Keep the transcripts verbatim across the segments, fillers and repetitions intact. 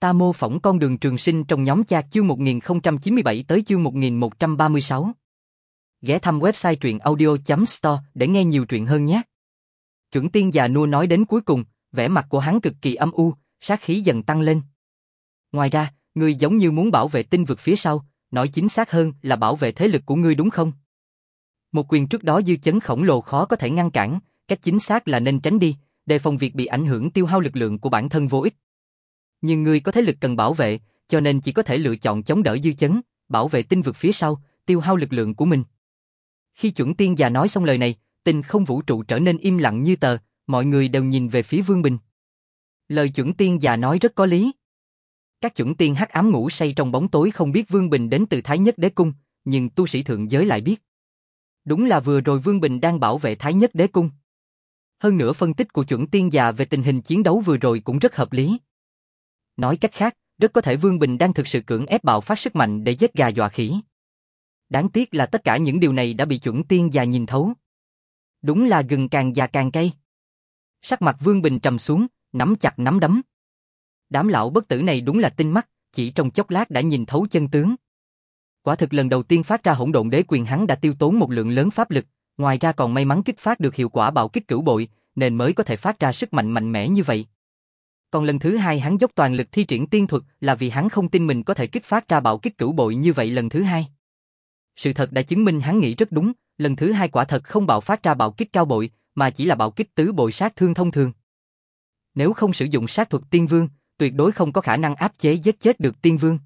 Ta mô phỏng con đường trường sinh trong nhóm chat chương một nghìn không trăm chín mươi bảy tới chương một nghìn một trăm ba mươi sáu. Ghé thăm website truyện audio chấm store để nghe nhiều truyện hơn nhé. Chuẩn tiên già nua nói đến cuối cùng, vẻ mặt của hắn cực kỳ âm u, sát khí dần tăng lên. Ngoài ra, ngươi giống như muốn bảo vệ tinh vực phía sau, nói chính xác hơn là bảo vệ thế lực của ngươi đúng không? Một quyền trước đó dư chấn khổng lồ khó có thể ngăn cản, cách chính xác là nên tránh đi, đề phòng việc bị ảnh hưởng tiêu hao lực lượng của bản thân vô ích. Nhưng ngươi có thế lực cần bảo vệ, cho nên chỉ có thể lựa chọn chống đỡ dư chấn, bảo vệ tinh vực phía sau, tiêu hao lực lượng của mình. Khi chuẩn tiên già nói xong lời này, tinh không vũ trụ trở nên im lặng như tờ, mọi người đều nhìn về phía Vương Bình. Lời chuẩn tiên già nói rất có lý. Các chuẩn tiên hắc ám ngủ say trong bóng tối không biết Vương Bình đến từ Thái Nhất Đế Cung, nhưng tu sĩ thượng giới lại biết. Đúng là vừa rồi Vương Bình đang bảo vệ Thái Nhất Đế Cung. Hơn nữa phân tích của chuẩn tiên già về tình hình chiến đấu vừa rồi cũng rất hợp lý. Nói cách khác, rất có thể Vương Bình đang thực sự cưỡng ép bạo phát sức mạnh để giết gà dọa khỉ. Đáng tiếc là tất cả những điều này đã bị chuẩn tiên già nhìn thấu. Đúng là gừng càng già càng cay. Sắc mặt Vương Bình trầm xuống, nắm chặt nắm đấm. Đám lão bất tử này đúng là tinh mắt, chỉ trong chốc lát đã nhìn thấu chân tướng. Quả thực lần đầu tiên phát ra hỗn độn đế quyền hắn đã tiêu tốn một lượng lớn pháp lực, ngoài ra còn may mắn kích phát được hiệu quả bạo kích cửu bội, nên mới có thể phát ra sức mạnh mạnh mẽ như vậy. Còn lần thứ hai hắn dốc toàn lực thi triển tiên thuật là vì hắn không tin mình có thể kích phát ra bạo kích cửu bội như vậy lần thứ hai. Sự thật đã chứng minh hắn nghĩ rất đúng, lần thứ hai quả thật không bạo phát ra bạo kích cao bội, mà chỉ là bạo kích tứ bội sát thương thông thường. Nếu không sử dụng sát thuật tiên vương, tuyệt đối không có khả năng áp chế giết chết được tiên vương.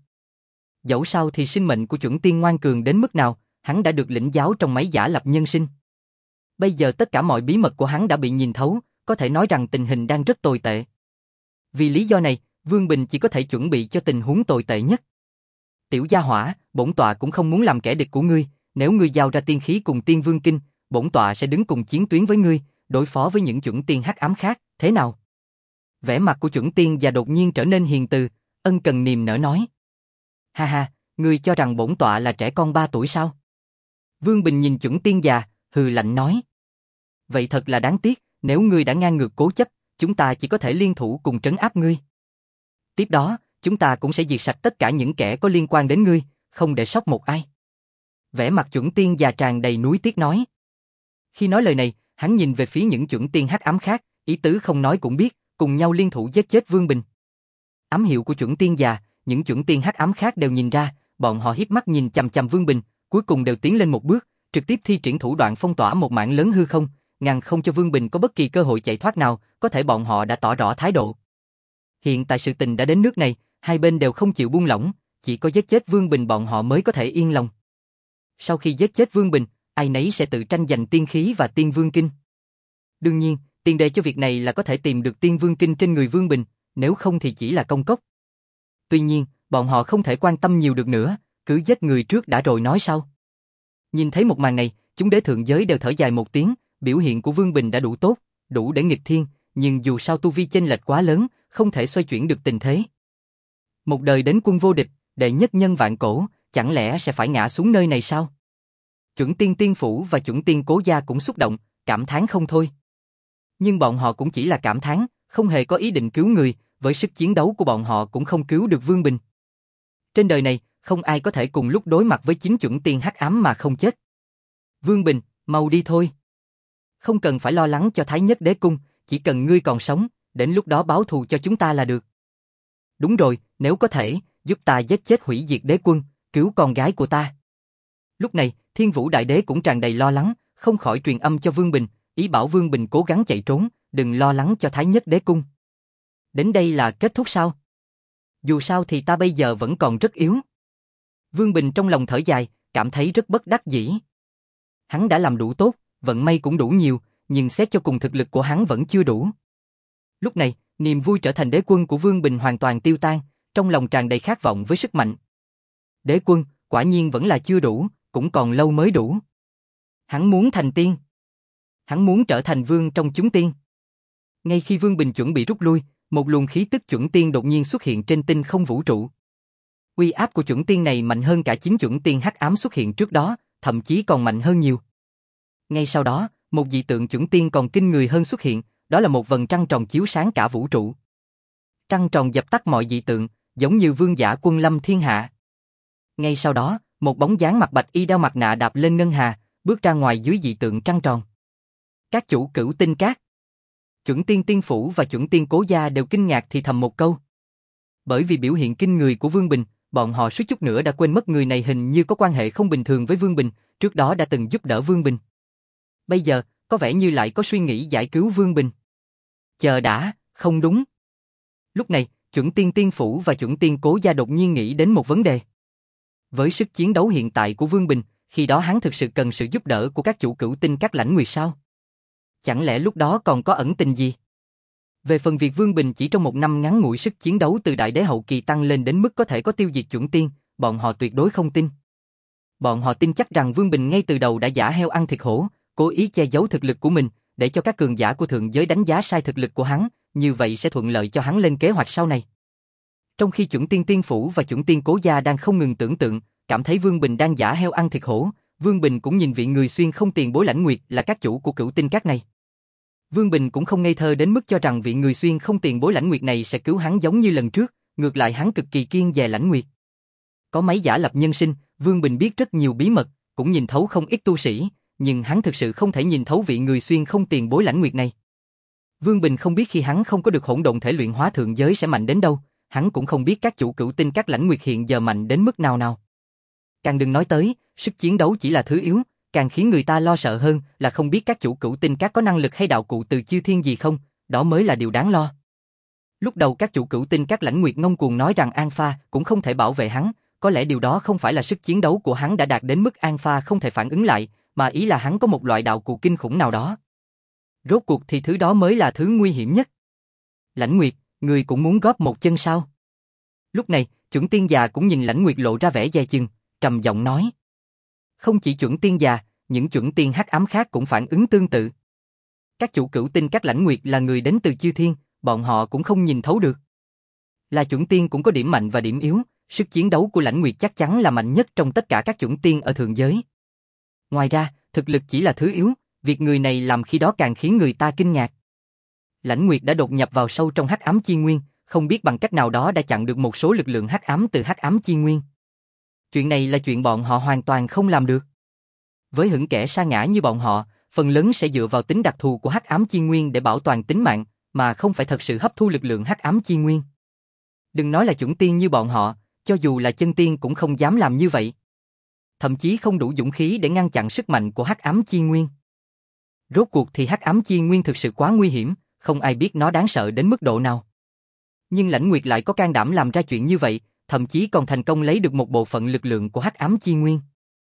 Dẫu sao thì sinh mệnh của chuẩn tiên ngoan cường đến mức nào, hắn đã được lĩnh giáo trong máy giả lập nhân sinh. Bây giờ tất cả mọi bí mật của hắn đã bị nhìn thấu, có thể nói rằng tình hình đang rất tồi tệ. Vì lý do này, Vương Bình chỉ có thể chuẩn bị cho tình huống tồi tệ nhất. Tiểu gia hỏa, bổn tọa cũng không muốn làm kẻ địch của ngươi, nếu ngươi giao ra tiên khí cùng tiên vương kinh, bổn tọa sẽ đứng cùng chiến tuyến với ngươi, đối phó với những chuẩn tiên hắc ám khác, thế nào? Vẻ mặt của chuẩn tiên già đột nhiên trở nên hiền từ, ân cần niềm nở nói. Ha ha, ngươi cho rằng bổn tọa là trẻ con ba tuổi sao? Vương Bình nhìn chuẩn tiên già, hừ lạnh nói. Vậy thật là đáng tiếc, nếu ngươi đã ngang ngược cố chấp, chúng ta chỉ có thể liên thủ cùng trấn áp ngươi. Tiếp đó, chúng ta cũng sẽ diệt sạch tất cả những kẻ có liên quan đến ngươi, không để sót một ai. Vẻ mặt chuẩn tiên già tràn đầy nuối tiếc nói. Khi nói lời này, hắn nhìn về phía những chuẩn tiên hắc ám khác, ý tứ không nói cũng biết, cùng nhau liên thủ giết chết Vương Bình. Ám hiệu của chuẩn tiên già, những chuẩn tiên hắc ám khác đều nhìn ra, bọn họ híp mắt nhìn chằm chằm Vương Bình, cuối cùng đều tiến lên một bước, trực tiếp thi triển thủ đoạn phong tỏa một mảng lớn hư không, ngăn không cho Vương Bình có bất kỳ cơ hội chạy thoát nào, có thể bọn họ đã tỏ rõ thái độ. Hiện tại sự tình đã đến nước này, hai bên đều không chịu buông lỏng, chỉ có giết chết Vương Bình bọn họ mới có thể yên lòng. Sau khi giết chết Vương Bình, ai nấy sẽ tự tranh giành tiên khí và tiên vương kinh. Đương nhiên, tiền đề cho việc này là có thể tìm được tiên vương kinh trên người Vương Bình, nếu không thì chỉ là công cốc. Tuy nhiên, bọn họ không thể quan tâm nhiều được nữa, cứ giết người trước đã rồi nói sau. Nhìn thấy một màn này, chúng đế thượng giới đều thở dài một tiếng, biểu hiện của Vương Bình đã đủ tốt, đủ để nghịch thiên, nhưng dù sao tu vi chênh lệch quá lớn, không thể xoay chuyển được tình thế. Một đời đến quân vô địch, đệ nhất nhân vạn cổ, chẳng lẽ sẽ phải ngã xuống nơi này sao? Chuẩn tiên tiên phủ và chuẩn tiên cố gia cũng xúc động, cảm thán không thôi. Nhưng bọn họ cũng chỉ là cảm thán, không hề có ý định cứu người, với sức chiến đấu của bọn họ cũng không cứu được Vương Bình. Trên đời này, không ai có thể cùng lúc đối mặt với chín chuẩn tiên hắc ám mà không chết. Vương Bình, mau đi thôi. Không cần phải lo lắng cho Thái Nhất Đế Cung, chỉ cần ngươi còn sống, đến lúc đó báo thù cho chúng ta là được. Đúng rồi, nếu có thể, giúp ta giết chết hủy diệt đế quân, cứu con gái của ta. Lúc này, Thiên Vũ Đại Đế cũng tràn đầy lo lắng, không khỏi truyền âm cho Vương Bình, ý bảo Vương Bình cố gắng chạy trốn, đừng lo lắng cho Thái Nhất Đế Cung. Đến đây là kết thúc sao? Dù sao thì ta bây giờ vẫn còn rất yếu. Vương Bình trong lòng thở dài, cảm thấy rất bất đắc dĩ. Hắn đã làm đủ tốt, vận may cũng đủ nhiều, nhưng xét cho cùng thực lực của hắn vẫn chưa đủ. Lúc này, niềm vui trở thành đế quân của Vương Bình hoàn toàn tiêu tan, trong lòng tràn đầy khát vọng với sức mạnh. Đế quân, quả nhiên vẫn là chưa đủ, cũng còn lâu mới đủ. Hắn muốn thành tiên. Hắn muốn trở thành vương trong chúng tiên. Ngay khi Vương Bình chuẩn bị rút lui, một luồng khí tức chuẩn tiên đột nhiên xuất hiện trên tinh không vũ trụ. Uy áp của chuẩn tiên này mạnh hơn cả chín chuẩn tiên hắc ám xuất hiện trước đó, thậm chí còn mạnh hơn nhiều. Ngay sau đó, một dị tượng chuẩn tiên còn kinh người hơn xuất hiện, đó là một vầng trăng tròn chiếu sáng cả vũ trụ. Trăng tròn dập tắt mọi dị tượng, giống như vương giả quân lâm thiên hạ. Ngay sau đó, một bóng dáng mặc bạch y đeo mặt nạ đạp lên ngân hà, bước ra ngoài dưới dị tượng trăng tròn. Các chủ Cửu Tinh Các, Chuẩn Tiên Tiên Phủ và Chuẩn Tiên Cố Gia đều kinh ngạc thì thầm một câu. Bởi vì biểu hiện kinh người của Vương Bình, bọn họ suýt chút nữa đã quên mất người này hình như có quan hệ không bình thường với Vương Bình, trước đó đã từng giúp đỡ Vương Bình. Bây giờ, có vẻ như lại có suy nghĩ giải cứu Vương Bình. Chờ đã, không đúng. Lúc này, Chuẩn Tiên Tiên Phủ và Chuẩn Tiên Cố Gia đột nhiên nghĩ đến một vấn đề. Với sức chiến đấu hiện tại của Vương Bình, khi đó hắn thực sự cần sự giúp đỡ của các chủ Cửu Tinh Các lãnh nguyệt sao? Chẳng lẽ lúc đó còn có ẩn tình gì? Về phần việc Vương Bình chỉ trong một năm ngắn ngủi sức chiến đấu từ đại đế hậu kỳ tăng lên đến mức có thể có tiêu diệt chuẩn tiên, bọn họ tuyệt đối không tin. Bọn họ tin chắc rằng Vương Bình ngay từ đầu đã giả heo ăn thịt hổ, cố ý che giấu thực lực của mình, để cho các cường giả của thượng giới đánh giá sai thực lực của hắn, như vậy sẽ thuận lợi cho hắn lên kế hoạch sau này. Trong khi Chuẩn Tiên Tiên Phủ và Chuẩn Tiên Cố Gia đang không ngừng tưởng tượng, cảm thấy Vương Bình đang giả heo ăn thịt hổ, Vương Bình cũng nhìn vị người xuyên không tiền bối lãnh nguyệt là các chủ của Cửu Tinh Các này. Vương Bình cũng không ngây thơ đến mức cho rằng vị người xuyên không tiền bối lãnh nguyệt này sẽ cứu hắn giống như lần trước, ngược lại hắn cực kỳ kiêng dè lãnh nguyệt. Có mấy giả lập nhân sinh, Vương Bình biết rất nhiều bí mật, cũng nhìn thấu không ít tu sĩ, nhưng hắn thực sự không thể nhìn thấu vị người xuyên không tiền bối lãnh nguyệt này. Vương Bình không biết khi hắn không có được hỗn độn thể luyện hóa thượng giới sẽ mạnh đến đâu, hắn cũng không biết các chủ Cửu Tinh Các lãnh nguyệt hiện giờ mạnh đến mức nào nào. Càng đừng nói tới, sức chiến đấu chỉ là thứ yếu, càng khiến người ta lo sợ hơn là không biết các chủ Cửu Tinh Các có năng lực hay đạo cụ từ chư thiên gì không, đó mới là điều đáng lo. Lúc đầu các chủ Cửu Tinh Các lãnh nguyệt ngông cuồng nói rằng An Pha cũng không thể bảo vệ hắn, có lẽ điều đó không phải là sức chiến đấu của hắn đã đạt đến mức An Pha không thể phản ứng lại, mà ý là hắn có một loại đạo cụ kinh khủng nào đó. Rốt cuộc thì thứ đó mới là thứ nguy hiểm nhất. Lãnh Nguyệt, người cũng muốn góp một chân sao? Lúc này, Chuẩn Tiên già cũng nhìn Lãnh Nguyệt lộ ra vẻ dè chừng, trầm giọng nói. Không chỉ Chuẩn Tiên già, những Chuẩn Tiên hắc ám khác cũng phản ứng tương tự. Các chủ Cửu Tinh Các lãnh nguyệt là người đến từ chư thiên, bọn họ cũng không nhìn thấu được. Là Chuẩn Tiên cũng có điểm mạnh và điểm yếu, sức chiến đấu của lãnh nguyệt chắc chắn là mạnh nhất trong tất cả các Chuẩn Tiên ở thượng giới. Ngoài ra, thực lực chỉ là thứ yếu, việc người này làm khi đó càng khiến người ta kinh ngạc. Lãnh Nguyệt đã đột nhập vào sâu trong hắc ám chi nguyên, không biết bằng cách nào đó đã chặn được một số lực lượng hắc ám từ hắc ám chi nguyên. Chuyện này là chuyện bọn họ hoàn toàn không làm được. Với hững kẻ sa ngã như bọn họ, phần lớn sẽ dựa vào tính đặc thù của hắc ám chi nguyên để bảo toàn tính mạng, mà không phải thật sự hấp thu lực lượng hắc ám chi nguyên. Đừng nói là chuẩn tiên như bọn họ, cho dù là chân tiên cũng không dám làm như vậy. Thậm chí không đủ dũng khí để ngăn chặn sức mạnh của hắc ám chi nguyên. Rốt cuộc thì hắc ám chi nguyên thực sự quá nguy hiểm, không ai biết nó đáng sợ đến mức độ nào. Nhưng Lãnh Nguyệt lại có can đảm làm ra chuyện như vậy, thậm chí còn thành công lấy được một bộ phận lực lượng của hắc ám chi nguyên.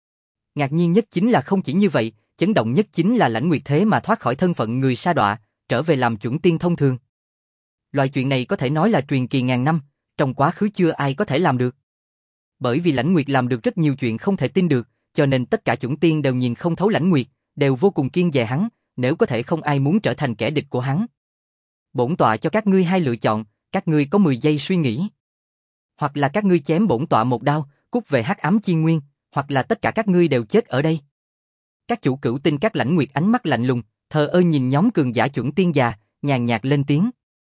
Ngạc nhiên nhất chính là không chỉ như vậy, chấn động nhất chính là Lãnh Nguyệt thế mà thoát khỏi thân phận người sa đọa, trở về làm chuẩn tiên thông thường. Loại chuyện này có thể nói là truyền kỳ ngàn năm, trong quá khứ chưa ai có thể làm được. Bởi vì Lãnh Nguyệt làm được rất nhiều chuyện không thể tin được, cho nên tất cả chuẩn tiên đều nhìn không thấu Lãnh Nguyệt, đều vô cùng kiêng dè hắn, nếu có thể không ai muốn trở thành kẻ địch của hắn. Bổn tọa cho các ngươi hai lựa chọn, các ngươi có mười giây suy nghĩ. Hoặc là các ngươi chém bổn tọa một đao, cút về hắc ám chi nguyên, hoặc là tất cả các ngươi đều chết ở đây. Các chủ Cửu Tinh Các lãnh nguyệt ánh mắt lạnh lùng, thờ ơ nhìn nhóm cường giả chuẩn tiên già, nhàn nhạt lên tiếng.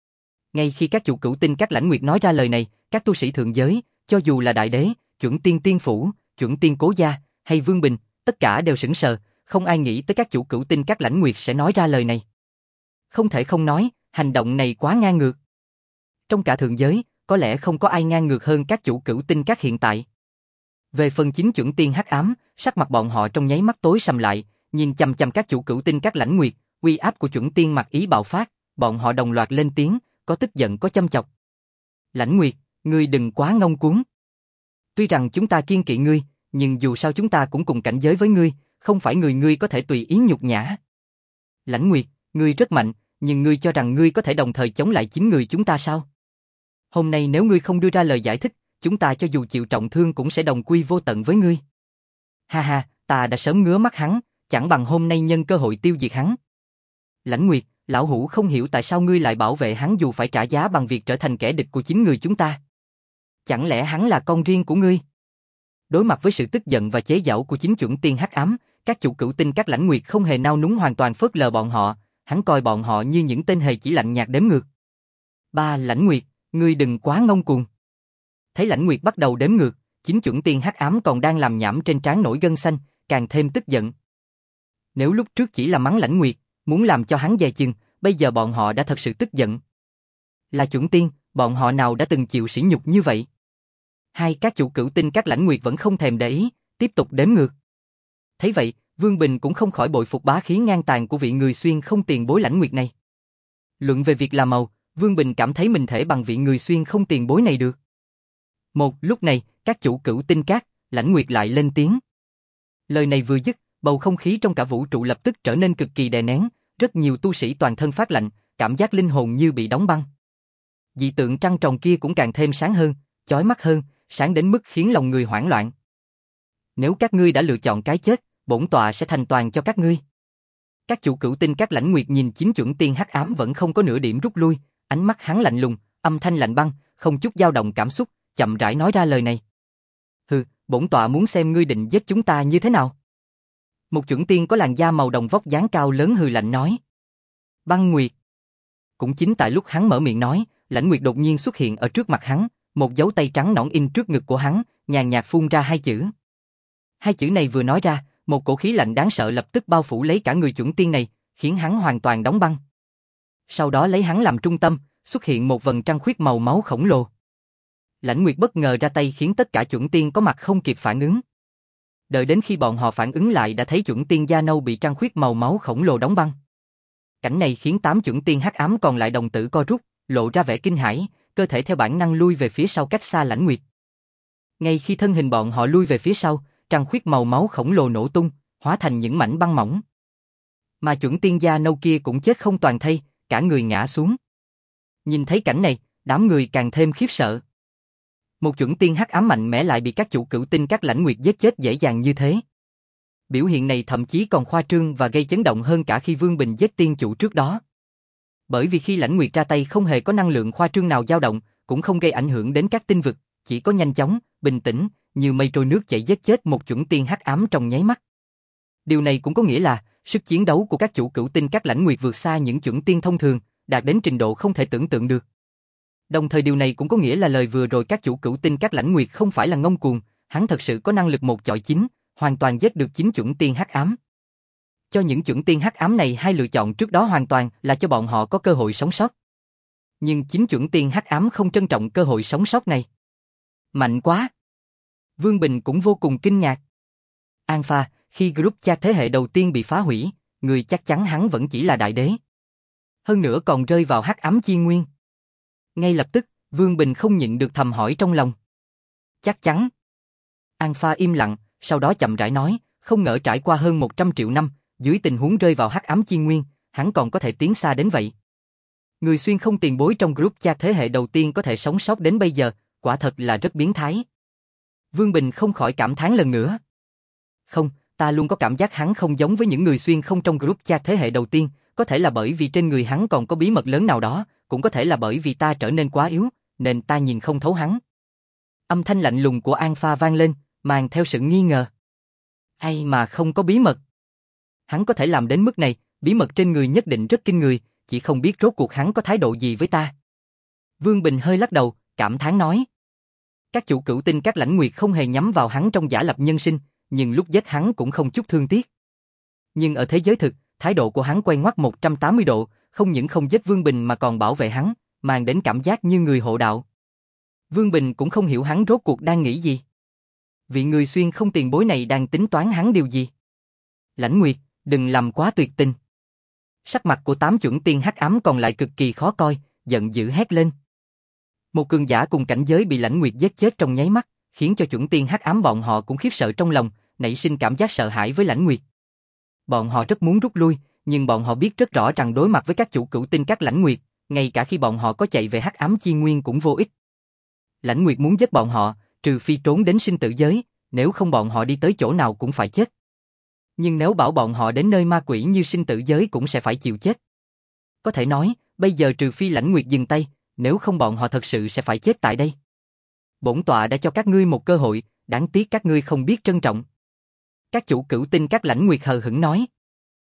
Ngay khi các chủ Cửu Tinh Các lãnh nguyệt nói ra lời này, các tu sĩ thượng giới, cho dù là đại đế, chuẩn tiên tiên phủ, chuẩn tiên cố gia hay Vương Bình, tất cả đều sững sờ, không ai nghĩ tới các chủ Cửu Tinh Các lãnh nguyệt sẽ nói ra lời này. Không thể không nói, hành động này quá ngang ngược. Trong cả thượng giới, có lẽ không có ai ngang ngược hơn các chủ Cửu Tinh Các hiện tại. Về phần chính chuẩn tiên hắc ám, sắc mặt bọn họ trong nháy mắt tối sầm lại, nhìn chằm chằm các chủ Cửu Tinh Các lãnh nguyệt, uy áp của chuẩn tiên mặc ý bạo phát, bọn họ đồng loạt lên tiếng, có tức giận có châm chọc. Lãnh Nguyệt, ngươi đừng quá ngông cuống. Tuy rằng chúng ta kiêng kỵ ngươi, nhưng dù sao chúng ta cũng cùng cảnh giới với ngươi, không phải người ngươi có thể tùy ý nhục nhã. Lãnh Nguyệt, ngươi rất mạnh, nhưng ngươi cho rằng ngươi có thể đồng thời chống lại chính người chúng ta sao? Hôm nay nếu ngươi không đưa ra lời giải thích, chúng ta cho dù chịu trọng thương cũng sẽ đồng quy vô tận với ngươi. Ha ha, ta đã sớm ngứa mắt hắn, chẳng bằng hôm nay nhân cơ hội tiêu diệt hắn. Lãnh Nguyệt, lão hủ không hiểu tại sao ngươi lại bảo vệ hắn dù phải trả giá bằng việc trở thành kẻ địch của chính người chúng ta. Chẳng lẽ hắn là con riêng của ngươi? Đối mặt với sự tức giận và chế giễu của chính chuẩn tiên hắc ám, các chủ Cửu Tinh Các lãnh nguyệt không hề nao núng, hoàn toàn phớt lờ bọn họ, hắn coi bọn họ như những tên hề chỉ lạnh nhạt đếm ngược. Ba Lãnh Nguyệt, ngươi đừng quá ngông cuồng. Thấy Lãnh Nguyệt bắt đầu đếm ngược, chính chuẩn tiên hắc ám còn đang làm nhảm trên trán nổi gân xanh, càng thêm tức giận. Nếu lúc trước chỉ là mắng Lãnh Nguyệt, muốn làm cho hắn dè chừng, bây giờ bọn họ đã thật sự tức giận. Là chuẩn tiên, bọn họ nào đã từng chịu sỉ nhục như vậy? Hai các chủ cửu tinh các Lãnh Nguyệt vẫn không thèm để ý, tiếp tục đếm ngược. Thấy vậy, Vương Bình cũng không khỏi bội phục bá khí ngang tàn của vị người xuyên không tiền bối Lãnh Nguyệt này. Luận về việc làm màu, Vương Bình cảm thấy mình thể bằng vị người xuyên không tiền bối này được. Một lúc này, các chủ cửu tinh các, Lãnh Nguyệt lại lên tiếng. Lời này vừa dứt, bầu không khí trong cả vũ trụ lập tức trở nên cực kỳ đè nén, rất nhiều tu sĩ toàn thân phát lạnh, cảm giác linh hồn như bị đóng băng. Dị tượng trăng tròn kia cũng càng thêm sáng hơn, chói mắt hơn, sáng đến mức khiến lòng người hoảng loạn. Nếu các ngươi đã lựa chọn cái chết, bổn tọa sẽ thành toàn cho các ngươi. Các chủ cửu tinh các Lãnh Nguyệt nhìn chính chuẩn tiên hắc ám vẫn không có nửa điểm rút lui, ánh mắt hắn lạnh lùng, âm thanh lạnh băng, không chút dao động cảm xúc, chậm rãi nói ra lời này. Hừ, bổn tọa muốn xem ngươi định giết chúng ta như thế nào. Một chuẩn tiên có làn da màu đồng vóc dáng cao lớn hừ lạnh nói. Băng Nguyệt. Cũng chính tại lúc hắn mở miệng nói, Lãnh Nguyệt đột nhiên xuất hiện ở trước mặt hắn, một dấu tay trắng nõn in trước ngực của hắn, nhàn nhạt phun ra hai chữ. Hai chữ này vừa nói ra, một cổ khí lạnh đáng sợ lập tức bao phủ lấy cả người chuẩn tiên này, khiến hắn hoàn toàn đóng băng. Sau đó lấy hắn làm trung tâm, xuất hiện một vầng trăng khuyết màu máu khổng lồ. Lãnh Nguyệt bất ngờ ra tay khiến tất cả chuẩn tiên có mặt không kịp phản ứng. Đợi đến khi bọn họ phản ứng lại đã thấy chuẩn tiên da nâu bị trăng khuyết màu máu khổng lồ đóng băng. Cảnh này khiến tám chuẩn tiên hắc ám còn lại đồng tử co rút, lộ ra vẻ kinh hãi, cơ thể theo bản năng lui về phía sau cách xa Lãnh Nguyệt. Ngay khi thân hình bọn họ lui về phía sau, trăng khuyết màu máu khổng lồ nổ tung, hóa thành những mảnh băng mỏng. Mà chuẩn tiên da nâu kia cũng chết không toàn thây, cả người ngã xuống. Nhìn thấy cảnh này, đám người càng thêm khiếp sợ. Một chuẩn tiên hắc ám mạnh mẽ lại bị các chủ cửu tinh các Lãnh Nguyệt giết chết dễ dàng như thế. Biểu hiện này thậm chí còn khoa trương và gây chấn động hơn cả khi Vương Bình giết tiên chủ trước đó. Bởi vì khi Lãnh Nguyệt ra tay không hề có năng lượng khoa trương nào dao động, cũng không gây ảnh hưởng đến các tinh vực, chỉ có nhanh chóng, bình tĩnh, như mây trôi nước chảy giết chết một chuẩn tiên hắc ám trong nháy mắt. Điều này cũng có nghĩa là sức chiến đấu của các chủ cửu tinh các Lãnh Nguyệt vượt xa những chuẩn tiên thông thường, đạt đến trình độ không thể tưởng tượng được. Đồng thời điều này cũng có nghĩa là lời vừa rồi các chủ cửu tinh các Lãnh Nguyệt không phải là ngông cuồng, hắn thật sự có năng lực một chọi chín, hoàn toàn giết được chín chuẩn tiên hắc ám. Cho những chuẩn tiên hắc ám này hai lựa chọn trước đó hoàn toàn là cho bọn họ có cơ hội sống sót. Nhưng chín chuẩn tiên hắc ám không trân trọng cơ hội sống sót này. Mạnh quá! Vương Bình cũng vô cùng kinh ngạc. Alpha, khi group chat thế hệ đầu tiên bị phá hủy, người chắc chắn hắn vẫn chỉ là đại đế. Hơn nữa còn rơi vào hắc ám chi nguyên. Ngay lập tức, Vương Bình không nhịn được thầm hỏi trong lòng. Chắc chắn. Alpha im lặng, sau đó chậm rãi nói, không ngờ trải qua hơn một trăm triệu năm, dưới tình huống rơi vào hắc ám chi nguyên, hắn còn có thể tiến xa đến vậy. Người xuyên không tiền bối trong group chat thế hệ đầu tiên có thể sống sót đến bây giờ, quả thật là rất biến thái. Vương Bình không khỏi cảm thán lần nữa. Không, ta luôn có cảm giác hắn không giống với những người xuyên không trong group chat thế hệ đầu tiên, có thể là bởi vì trên người hắn còn có bí mật lớn nào đó, cũng có thể là bởi vì ta trở nên quá yếu, nên ta nhìn không thấu hắn. Âm thanh lạnh lùng của Alpha vang lên, mang theo sự nghi ngờ. Hay mà không có bí mật. Hắn có thể làm đến mức này, bí mật trên người nhất định rất kinh người, chỉ không biết rốt cuộc hắn có thái độ gì với ta. Vương Bình hơi lắc đầu, cảm thán nói. Các chủ cửu tinh các Lãnh Nguyệt không hề nhắm vào hắn trong giả lập nhân sinh, nhưng lúc giết hắn cũng không chút thương tiếc. Nhưng ở thế giới thực, thái độ của hắn quay ngoắt một trăm tám mươi độ, không những không giết Vương Bình mà còn bảo vệ hắn, mang đến cảm giác như người hộ đạo. Vương Bình cũng không hiểu hắn rốt cuộc đang nghĩ gì. Vị người xuyên không tiền bối này đang tính toán hắn điều gì? Lãnh Nguyệt, đừng làm quá tuyệt tình. Sắc mặt của tám chuẩn tiên hắc ám còn lại cực kỳ khó coi, giận dữ hét lên. Một cường giả cùng cảnh giới bị Lãnh Nguyệt giết chết trong nháy mắt, khiến cho chuẩn tiên hắc ám bọn họ cũng khiếp sợ trong lòng, nảy sinh cảm giác sợ hãi với Lãnh Nguyệt. Bọn họ rất muốn rút lui, nhưng bọn họ biết rất rõ rằng đối mặt với các chủ cửu tinh các Lãnh Nguyệt, ngay cả khi bọn họ có chạy về hắc ám chi nguyên cũng vô ích. Lãnh Nguyệt muốn giết bọn họ, trừ phi trốn đến sinh tử giới, nếu không bọn họ đi tới chỗ nào cũng phải chết. Nhưng nếu bảo bọn họ đến nơi ma quỷ như sinh tử giới cũng sẽ phải chịu chết. Có thể nói, bây giờ trừ phi Lãnh Nguyệt dừng tay, nếu không bọn họ thật sự sẽ phải chết tại đây. Bổn tọa đã cho các ngươi một cơ hội, đáng tiếc các ngươi không biết trân trọng. Các chủ cửu tinh các Lãnh Nguyệt hờ hững nói.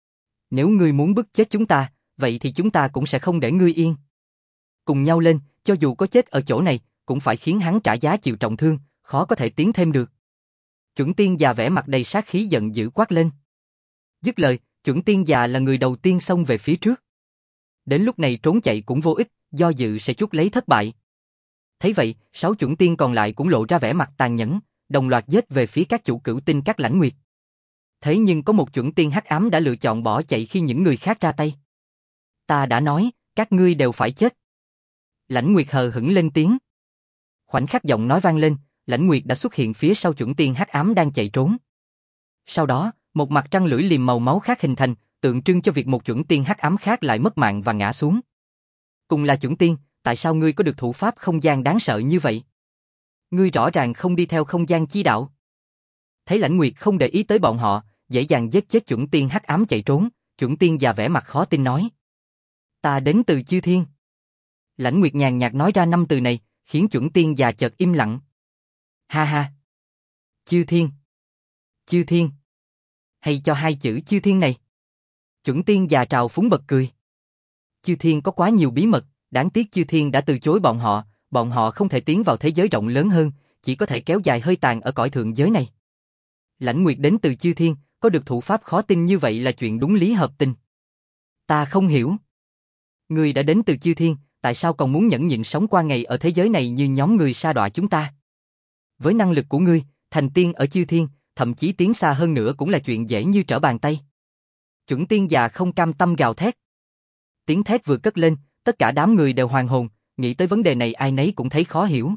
Nếu ngươi muốn bức chết chúng ta, vậy thì chúng ta cũng sẽ không để ngươi yên. Cùng nhau lên, cho dù có chết ở chỗ này, cũng phải khiến hắn trả giá chịu trọng thương, khó có thể tiến thêm được. Chuẩn tiên già vẻ mặt đầy sát khí giận dữ quát lên. Dứt lời, chuẩn tiên già là người đầu tiên xông về phía trước. Đến lúc này trốn chạy cũng vô ích, do dự sẽ chuốc lấy thất bại. Thấy vậy, sáu chuẩn tiên còn lại cũng lộ ra vẻ mặt tàn nhẫn, đồng loạt giết về phía các chủ cửu tinh các lãnh nguyệt. Thế nhưng có một chuẩn tiên hắc ám đã lựa chọn bỏ chạy khi những người khác ra tay. Ta đã nói, các ngươi đều phải chết. Lãnh nguyệt hờ hững lên tiếng. Khoảnh khắc giọng nói vang lên, lãnh nguyệt đã xuất hiện phía sau chuẩn tiên hắc ám đang chạy trốn. Sau đó, một mặt trăng lưỡi liềm màu máu khác hình thành, tượng trưng cho việc một chuẩn tiên hắc ám khác lại mất mạng và ngã xuống. Cùng là chuẩn tiên, tại sao ngươi có được thủ pháp không gian đáng sợ như vậy? Ngươi rõ ràng không đi theo không gian chi đạo. Thấy lãnh nguyệt không để ý tới bọn họ, dễ dàng giết chết chuẩn tiên hắc ám chạy trốn, chuẩn tiên già vẻ mặt khó tin nói. Ta đến từ chư thiên. Lãnh nguyệt nhàn nhạt nói ra năm từ này, khiến chuẩn tiên già chợt im lặng. Ha ha. Chư thiên. Chư thiên. Hay cho hai chữ chư thiên này. Chuẩn tiên già trào phúng bật cười. Chư thiên có quá nhiều bí mật, đáng tiếc chư thiên đã từ chối bọn họ, bọn họ không thể tiến vào thế giới rộng lớn hơn, chỉ có thể kéo dài hơi tàn ở cõi thượng giới này. Lãnh nguyệt đến từ chư thiên, có được thủ pháp khó tin như vậy là chuyện đúng lý hợp tình. Ta không hiểu. Ngươi đã đến từ chư thiên, tại sao còn muốn nhẫn nhịn sống qua ngày ở thế giới này như nhóm người sa đọa chúng ta? Với năng lực của ngươi, thành tiên ở chư thiên, thậm chí tiến xa hơn nữa cũng là chuyện dễ như trở bàn tay. Chuẩn tiên già không cam tâm gào thét. Tiếng thét vừa cất lên, tất cả đám người đều hoàn hồn, nghĩ tới vấn đề này ai nấy cũng thấy khó hiểu.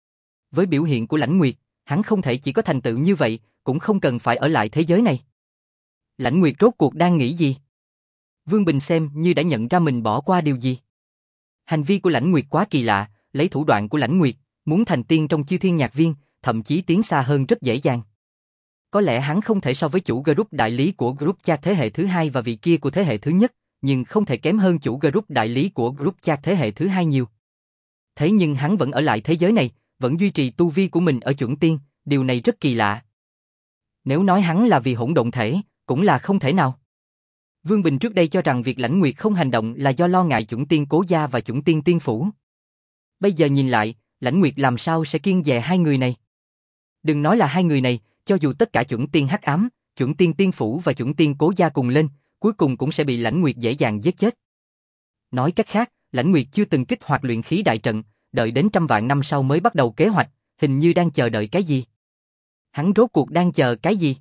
Với biểu hiện của lãnh nguyệt, hắn không thể chỉ có thành tựu như vậy, cũng không cần phải ở lại thế giới này. Lãnh nguyệt rốt cuộc đang nghĩ gì? Vương Bình xem như đã nhận ra mình bỏ qua điều gì. Hành vi của lãnh nguyệt quá kỳ lạ, lấy thủ đoạn của lãnh nguyệt, muốn thành tiên trong chư thiên nhạc viên, thậm chí tiến xa hơn rất dễ dàng. Có lẽ hắn không thể so với chủ group đại lý của group chat thế hệ thứ hai và vị kia của thế hệ thứ nhất, nhưng không thể kém hơn chủ group đại lý của group chat thế hệ thứ hai nhiều. Thế nhưng hắn vẫn ở lại thế giới này, vẫn duy trì tu vi của mình ở chuẩn tiên, điều này rất kỳ lạ. Nếu nói hắn là vì hỗn độn thể, cũng là không thể nào. Vương Bình trước đây cho rằng việc lãnh nguyệt không hành động là do lo ngại chuẩn tiên cố gia và chuẩn tiên tiên phủ. Bây giờ nhìn lại, lãnh nguyệt làm sao sẽ kiêng dè hai người này? Đừng nói là hai người này, cho dù tất cả chuẩn tiên hắc ám, chuẩn tiên tiên phủ và chuẩn tiên cố gia cùng lên, cuối cùng cũng sẽ bị lãnh nguyệt dễ dàng giết chết. Nói cách khác, lãnh nguyệt chưa từng kích hoạt luyện khí đại trận, đợi đến trăm vạn năm sau mới bắt đầu kế hoạch, hình như đang chờ đợi cái gì. Hắn rốt cuộc đang chờ cái gì?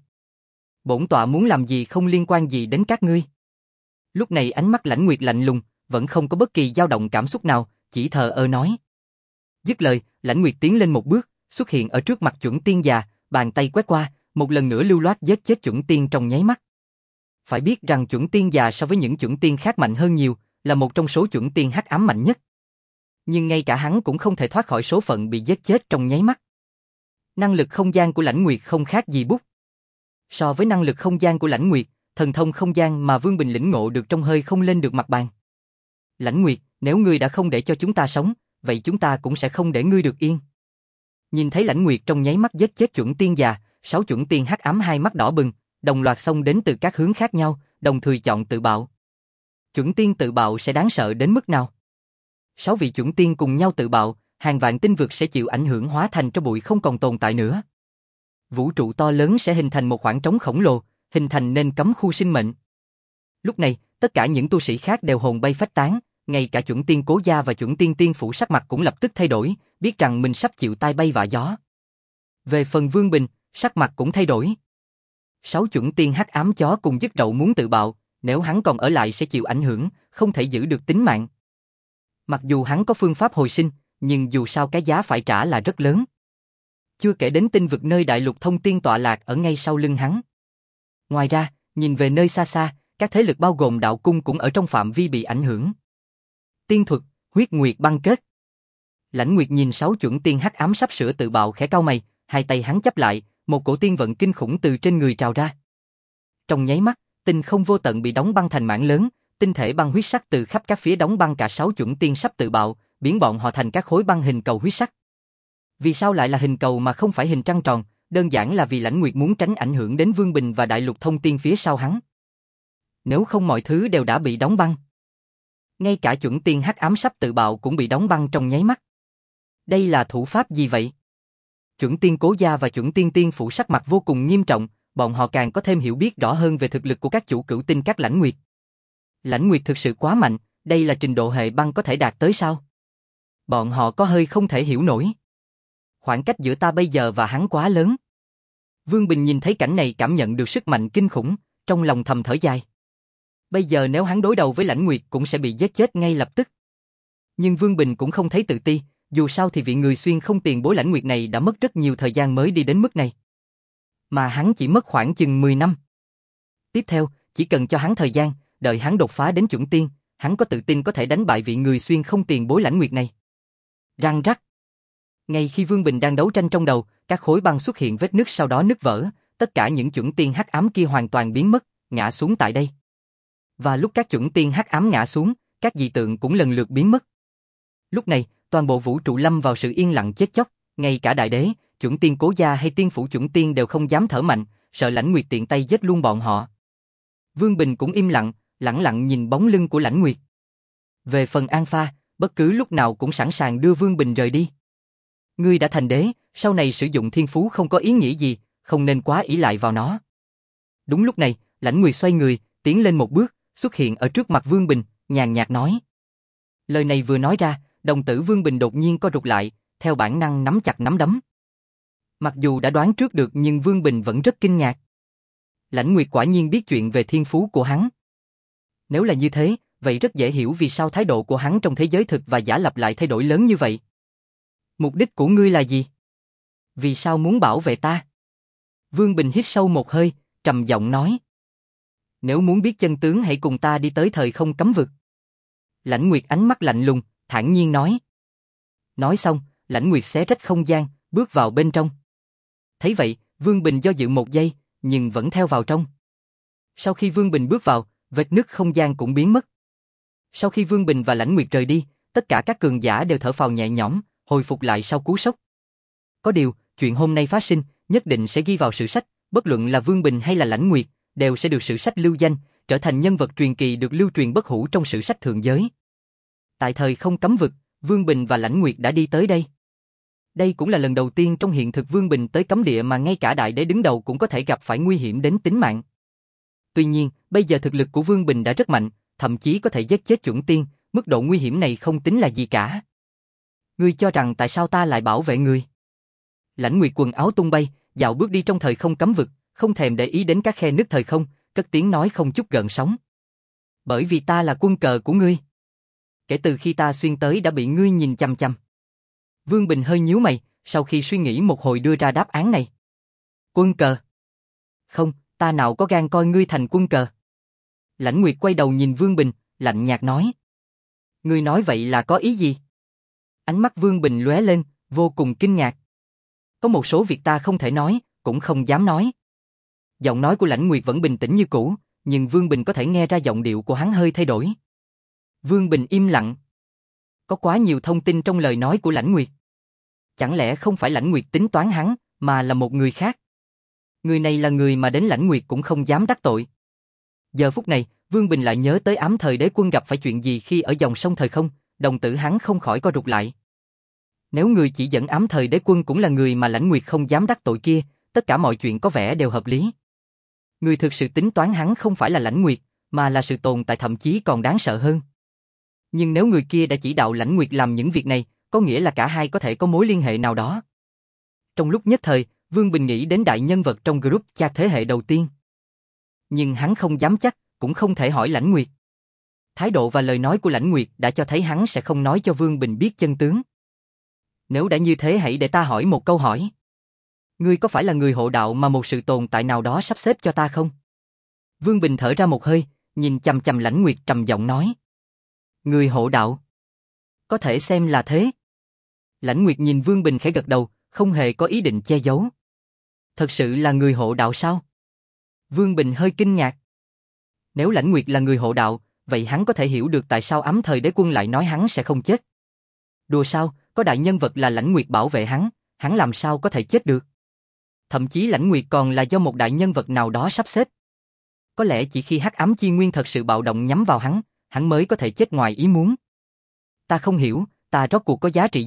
Bổn tọa muốn làm gì không liên quan gì đến các ngươi. Lúc này ánh mắt lãnh nguyệt lạnh lùng, vẫn không có bất kỳ dao động cảm xúc nào, chỉ thờ ơ nói. Dứt lời, lãnh nguyệt tiến lên một bước, xuất hiện ở trước mặt chuẩn tiên già, bàn tay quét qua, một lần nữa lưu loát giết chết chuẩn tiên trong nháy mắt. Phải biết rằng chuẩn tiên già so với những chuẩn tiên khác mạnh hơn nhiều, là một trong số chuẩn tiên hắc ám mạnh nhất. Nhưng ngay cả hắn cũng không thể thoát khỏi số phận bị giết chết trong nháy mắt. Năng lực không gian của lãnh nguyệt không khác gì bút. So với năng lực không gian của lãnh nguyệt, thần thông không gian mà Vương Bình lĩnh ngộ được trong hơi không lên được mặt bàn. Lãnh nguyệt, nếu ngươi đã không để cho chúng ta sống, vậy chúng ta cũng sẽ không để ngươi được yên. Nhìn thấy lãnh nguyệt trong nháy mắt giết chết chuẩn tiên già, sáu chuẩn tiên hắc ám hai mắt đỏ bừng, đồng loạt xông đến từ các hướng khác nhau, đồng thời chọn tự bạo. Chuẩn tiên tự bạo sẽ đáng sợ đến mức nào? Sáu vị chuẩn tiên cùng nhau tự bạo, hàng vạn tinh vực sẽ chịu ảnh hưởng hóa thành tro bụi không còn tồn tại nữa. Vũ trụ to lớn sẽ hình thành một khoảng trống khổng lồ, hình thành nên cấm khu sinh mệnh. Lúc này, tất cả những tu sĩ khác đều hồn bay phách tán, ngay cả chuẩn tiên cố gia và chuẩn tiên tiên phủ sắc mặt cũng lập tức thay đổi, biết rằng mình sắp chịu tai bay vạ gió. Về phần Vương Bình, sắc mặt cũng thay đổi. Sáu chuẩn tiên hắc ám chó cùng dứt đậu muốn tự bạo, nếu hắn còn ở lại sẽ chịu ảnh hưởng, không thể giữ được tính mạng. Mặc dù hắn có phương pháp hồi sinh, nhưng dù sao cái giá phải trả là rất lớn. Chưa kể đến tinh vực nơi đại lục thông tiên tọa lạc ở ngay sau lưng hắn. Ngoài ra, nhìn về nơi xa xa, các thế lực bao gồm đạo cung cũng ở trong phạm vi bị ảnh hưởng. Tiên thuật, huyết nguyệt băng kết. Lãnh Nguyệt nhìn sáu chuẩn tiên hắc ám sắp sửa tự bạo khẽ cau mày, hai tay hắn chắp lại, một cổ tiên vận kinh khủng từ trên người trào ra. Trong nháy mắt, tinh không vô tận bị đóng băng thành mảng lớn, tinh thể băng huyết sắc từ khắp các phía đóng băng cả sáu chuẩn tiên sắp tự bạo, biến bọn họ thành các khối băng hình cầu huyết sắc. Vì sao lại là hình cầu mà không phải hình trăng tròn? Đơn giản là vì Lãnh Nguyệt muốn tránh ảnh hưởng đến Vương Bình và đại lục thông tiên phía sau hắn. Nếu không mọi thứ đều đã bị đóng băng. Ngay cả chuẩn tiên hắc ám sắp tự bạo cũng bị đóng băng trong nháy mắt. Đây là thủ pháp gì vậy? Chuẩn tiên Cố Gia và chuẩn tiên Tiên Phủ sắc mặt vô cùng nghiêm trọng, bọn họ càng có thêm hiểu biết rõ hơn về thực lực của các chủ cửu tinh các lãnh nguyệt. Lãnh nguyệt thực sự quá mạnh, đây là trình độ hệ băng có thể đạt tới sao? Bọn họ có hơi không thể hiểu nổi. Khoảng cách giữa ta bây giờ và hắn quá lớn. Vương Bình nhìn thấy cảnh này cảm nhận được sức mạnh kinh khủng, trong lòng thầm thở dài. Bây giờ nếu hắn đối đầu với lãnh nguyệt cũng sẽ bị giết chết ngay lập tức. Nhưng Vương Bình cũng không thấy tự ti, dù sao thì vị người xuyên không tiền bối lãnh nguyệt này đã mất rất nhiều thời gian mới đi đến mức này. Mà hắn chỉ mất khoảng chừng mười năm. Tiếp theo, chỉ cần cho hắn thời gian, đợi hắn đột phá đến chuẩn tiên, hắn có tự tin có thể đánh bại vị người xuyên không tiền bối lãnh nguyệt này. Răng rắc. Ngay khi Vương Bình đang đấu tranh trong đầu, các khối băng xuất hiện vết nứt sau đó nứt vỡ, tất cả những chuẩn tiên hắc ám kia hoàn toàn biến mất, ngã xuống tại đây. Và lúc các chuẩn tiên hắc ám ngã xuống, các dị tượng cũng lần lượt biến mất. Lúc này, toàn bộ vũ trụ lâm vào sự yên lặng chết chóc, ngay cả đại đế, chuẩn tiên Cố Gia hay tiên phủ chuẩn tiên đều không dám thở mạnh, sợ lãnh nguyệt tiện tay giết luôn bọn họ. Vương Bình cũng im lặng, lẳng lặng nhìn bóng lưng của lãnh nguyệt. Về phần An Pha, bất cứ lúc nào cũng sẵn sàng đưa Vương Bình rời đi. Ngươi đã thành đế, sau này sử dụng thiên phú không có ý nghĩa gì, không nên quá ỷ lại vào nó. Đúng lúc này, lãnh nguyệt xoay người, tiến lên một bước, xuất hiện ở trước mặt Vương Bình, nhàn nhạt nói. Lời này vừa nói ra, đồng tử Vương Bình đột nhiên co rụt lại, theo bản năng nắm chặt nắm đấm. Mặc dù đã đoán trước được nhưng Vương Bình vẫn rất kinh ngạc. Lãnh nguyệt quả nhiên biết chuyện về thiên phú của hắn. Nếu là như thế, vậy rất dễ hiểu vì sao thái độ của hắn trong thế giới thực và giả lập lại thay đổi lớn như vậy. Mục đích của ngươi là gì? Vì sao muốn bảo vệ ta? Vương Bình hít sâu một hơi, trầm giọng nói. Nếu muốn biết chân tướng hãy cùng ta đi tới thời không cấm vực. Lãnh nguyệt ánh mắt lạnh lùng, thản nhiên nói. Nói xong, lãnh nguyệt xé rách không gian, bước vào bên trong. Thấy vậy, Vương Bình do dự một giây, nhưng vẫn theo vào trong. Sau khi Vương Bình bước vào, vết nứt không gian cũng biến mất. Sau khi Vương Bình và lãnh nguyệt rời đi, tất cả các cường giả đều thở phào nhẹ nhõm, hồi phục lại sau cú sốc. Có điều, chuyện hôm nay phát sinh, nhất định sẽ ghi vào sử sách, bất luận là Vương Bình hay là lãnh nguyệt, đều sẽ được sử sách lưu danh, trở thành nhân vật truyền kỳ được lưu truyền bất hủ trong sử sách thượng giới. Tại thời không cấm vực, Vương Bình và lãnh nguyệt đã đi tới đây. Đây cũng là lần đầu tiên trong hiện thực Vương Bình tới cấm địa mà ngay cả đại đế đứng đầu cũng có thể gặp phải nguy hiểm đến tính mạng. Tuy nhiên, bây giờ thực lực của Vương Bình đã rất mạnh, thậm chí có thể giết chết chuẩn tiên, mức độ nguy hiểm này không tính là gì cả. Ngươi cho rằng tại sao ta lại bảo vệ ngươi? Lãnh nguyệt quần áo tung bay, dạo bước đi trong thời không cấm vực, không thèm để ý đến các khe nứt thời không, cất tiếng nói không chút gợn sóng. Bởi vì ta là quân cờ của ngươi. Kể từ khi ta xuyên tới đã bị ngươi nhìn chằm chằm. Vương Bình hơi nhíu mày, sau khi suy nghĩ một hồi đưa ra đáp án này. Quân cờ? Không, ta nào có gan coi ngươi thành quân cờ. Lãnh nguyệt quay đầu nhìn Vương Bình, lạnh nhạt nói. Ngươi nói vậy là có ý gì? Ánh mắt Vương Bình lóe lên, vô cùng kinh ngạc. Có một số việc ta không thể nói, cũng không dám nói. Giọng nói của lãnh nguyệt vẫn bình tĩnh như cũ, nhưng Vương Bình có thể nghe ra giọng điệu của hắn hơi thay đổi. Vương Bình im lặng. Có quá nhiều thông tin trong lời nói của lãnh nguyệt. Chẳng lẽ không phải lãnh nguyệt tính toán hắn, mà là một người khác? Người này là người mà đến lãnh nguyệt cũng không dám đắc tội. Giờ phút này, Vương Bình lại nhớ tới ám thời đế quân gặp phải chuyện gì khi ở dòng sông thời không, đồng tử hắn không khỏi co rụt lại. Nếu người chỉ dẫn ám thời đế quân cũng là người mà lãnh nguyệt không dám đắc tội kia, tất cả mọi chuyện có vẻ đều hợp lý. Người thực sự tính toán hắn không phải là lãnh nguyệt, mà là sự tồn tại thậm chí còn đáng sợ hơn. Nhưng nếu người kia đã chỉ đạo lãnh nguyệt làm những việc này, có nghĩa là cả hai có thể có mối liên hệ nào đó. Trong lúc nhất thời, Vương Bình nghĩ đến đại nhân vật trong group chat thế hệ đầu tiên. Nhưng hắn không dám chắc, cũng không thể hỏi lãnh nguyệt. Thái độ và lời nói của lãnh nguyệt đã cho thấy hắn sẽ không nói cho Vương Bình biết chân tướng. Nếu đã như thế hãy để ta hỏi một câu hỏi. Ngươi có phải là người hộ đạo mà một sự tồn tại nào đó sắp xếp cho ta không? Vương Bình thở ra một hơi, nhìn chằm chằm lãnh nguyệt trầm giọng nói. Người hộ đạo? Có thể xem là thế. Lãnh nguyệt nhìn Vương Bình khẽ gật đầu, không hề có ý định che giấu. Thật sự là người hộ đạo sao? Vương Bình hơi kinh ngạc. Nếu lãnh nguyệt là người hộ đạo, vậy hắn có thể hiểu được tại sao ám thời đế quân lại nói hắn sẽ không chết. Đùa sao, có đại nhân vật là lãnh nguyệt bảo vệ hắn, hắn làm sao có thể chết được. Thậm chí lãnh nguyệt còn là do một đại nhân vật nào đó sắp xếp. Có lẽ chỉ khi hắc ám chi nguyên thật sự bạo động nhắm vào hắn, hắn mới có thể chết ngoài ý muốn. Ta không hiểu, ta rốt cuộc có giá trị gì,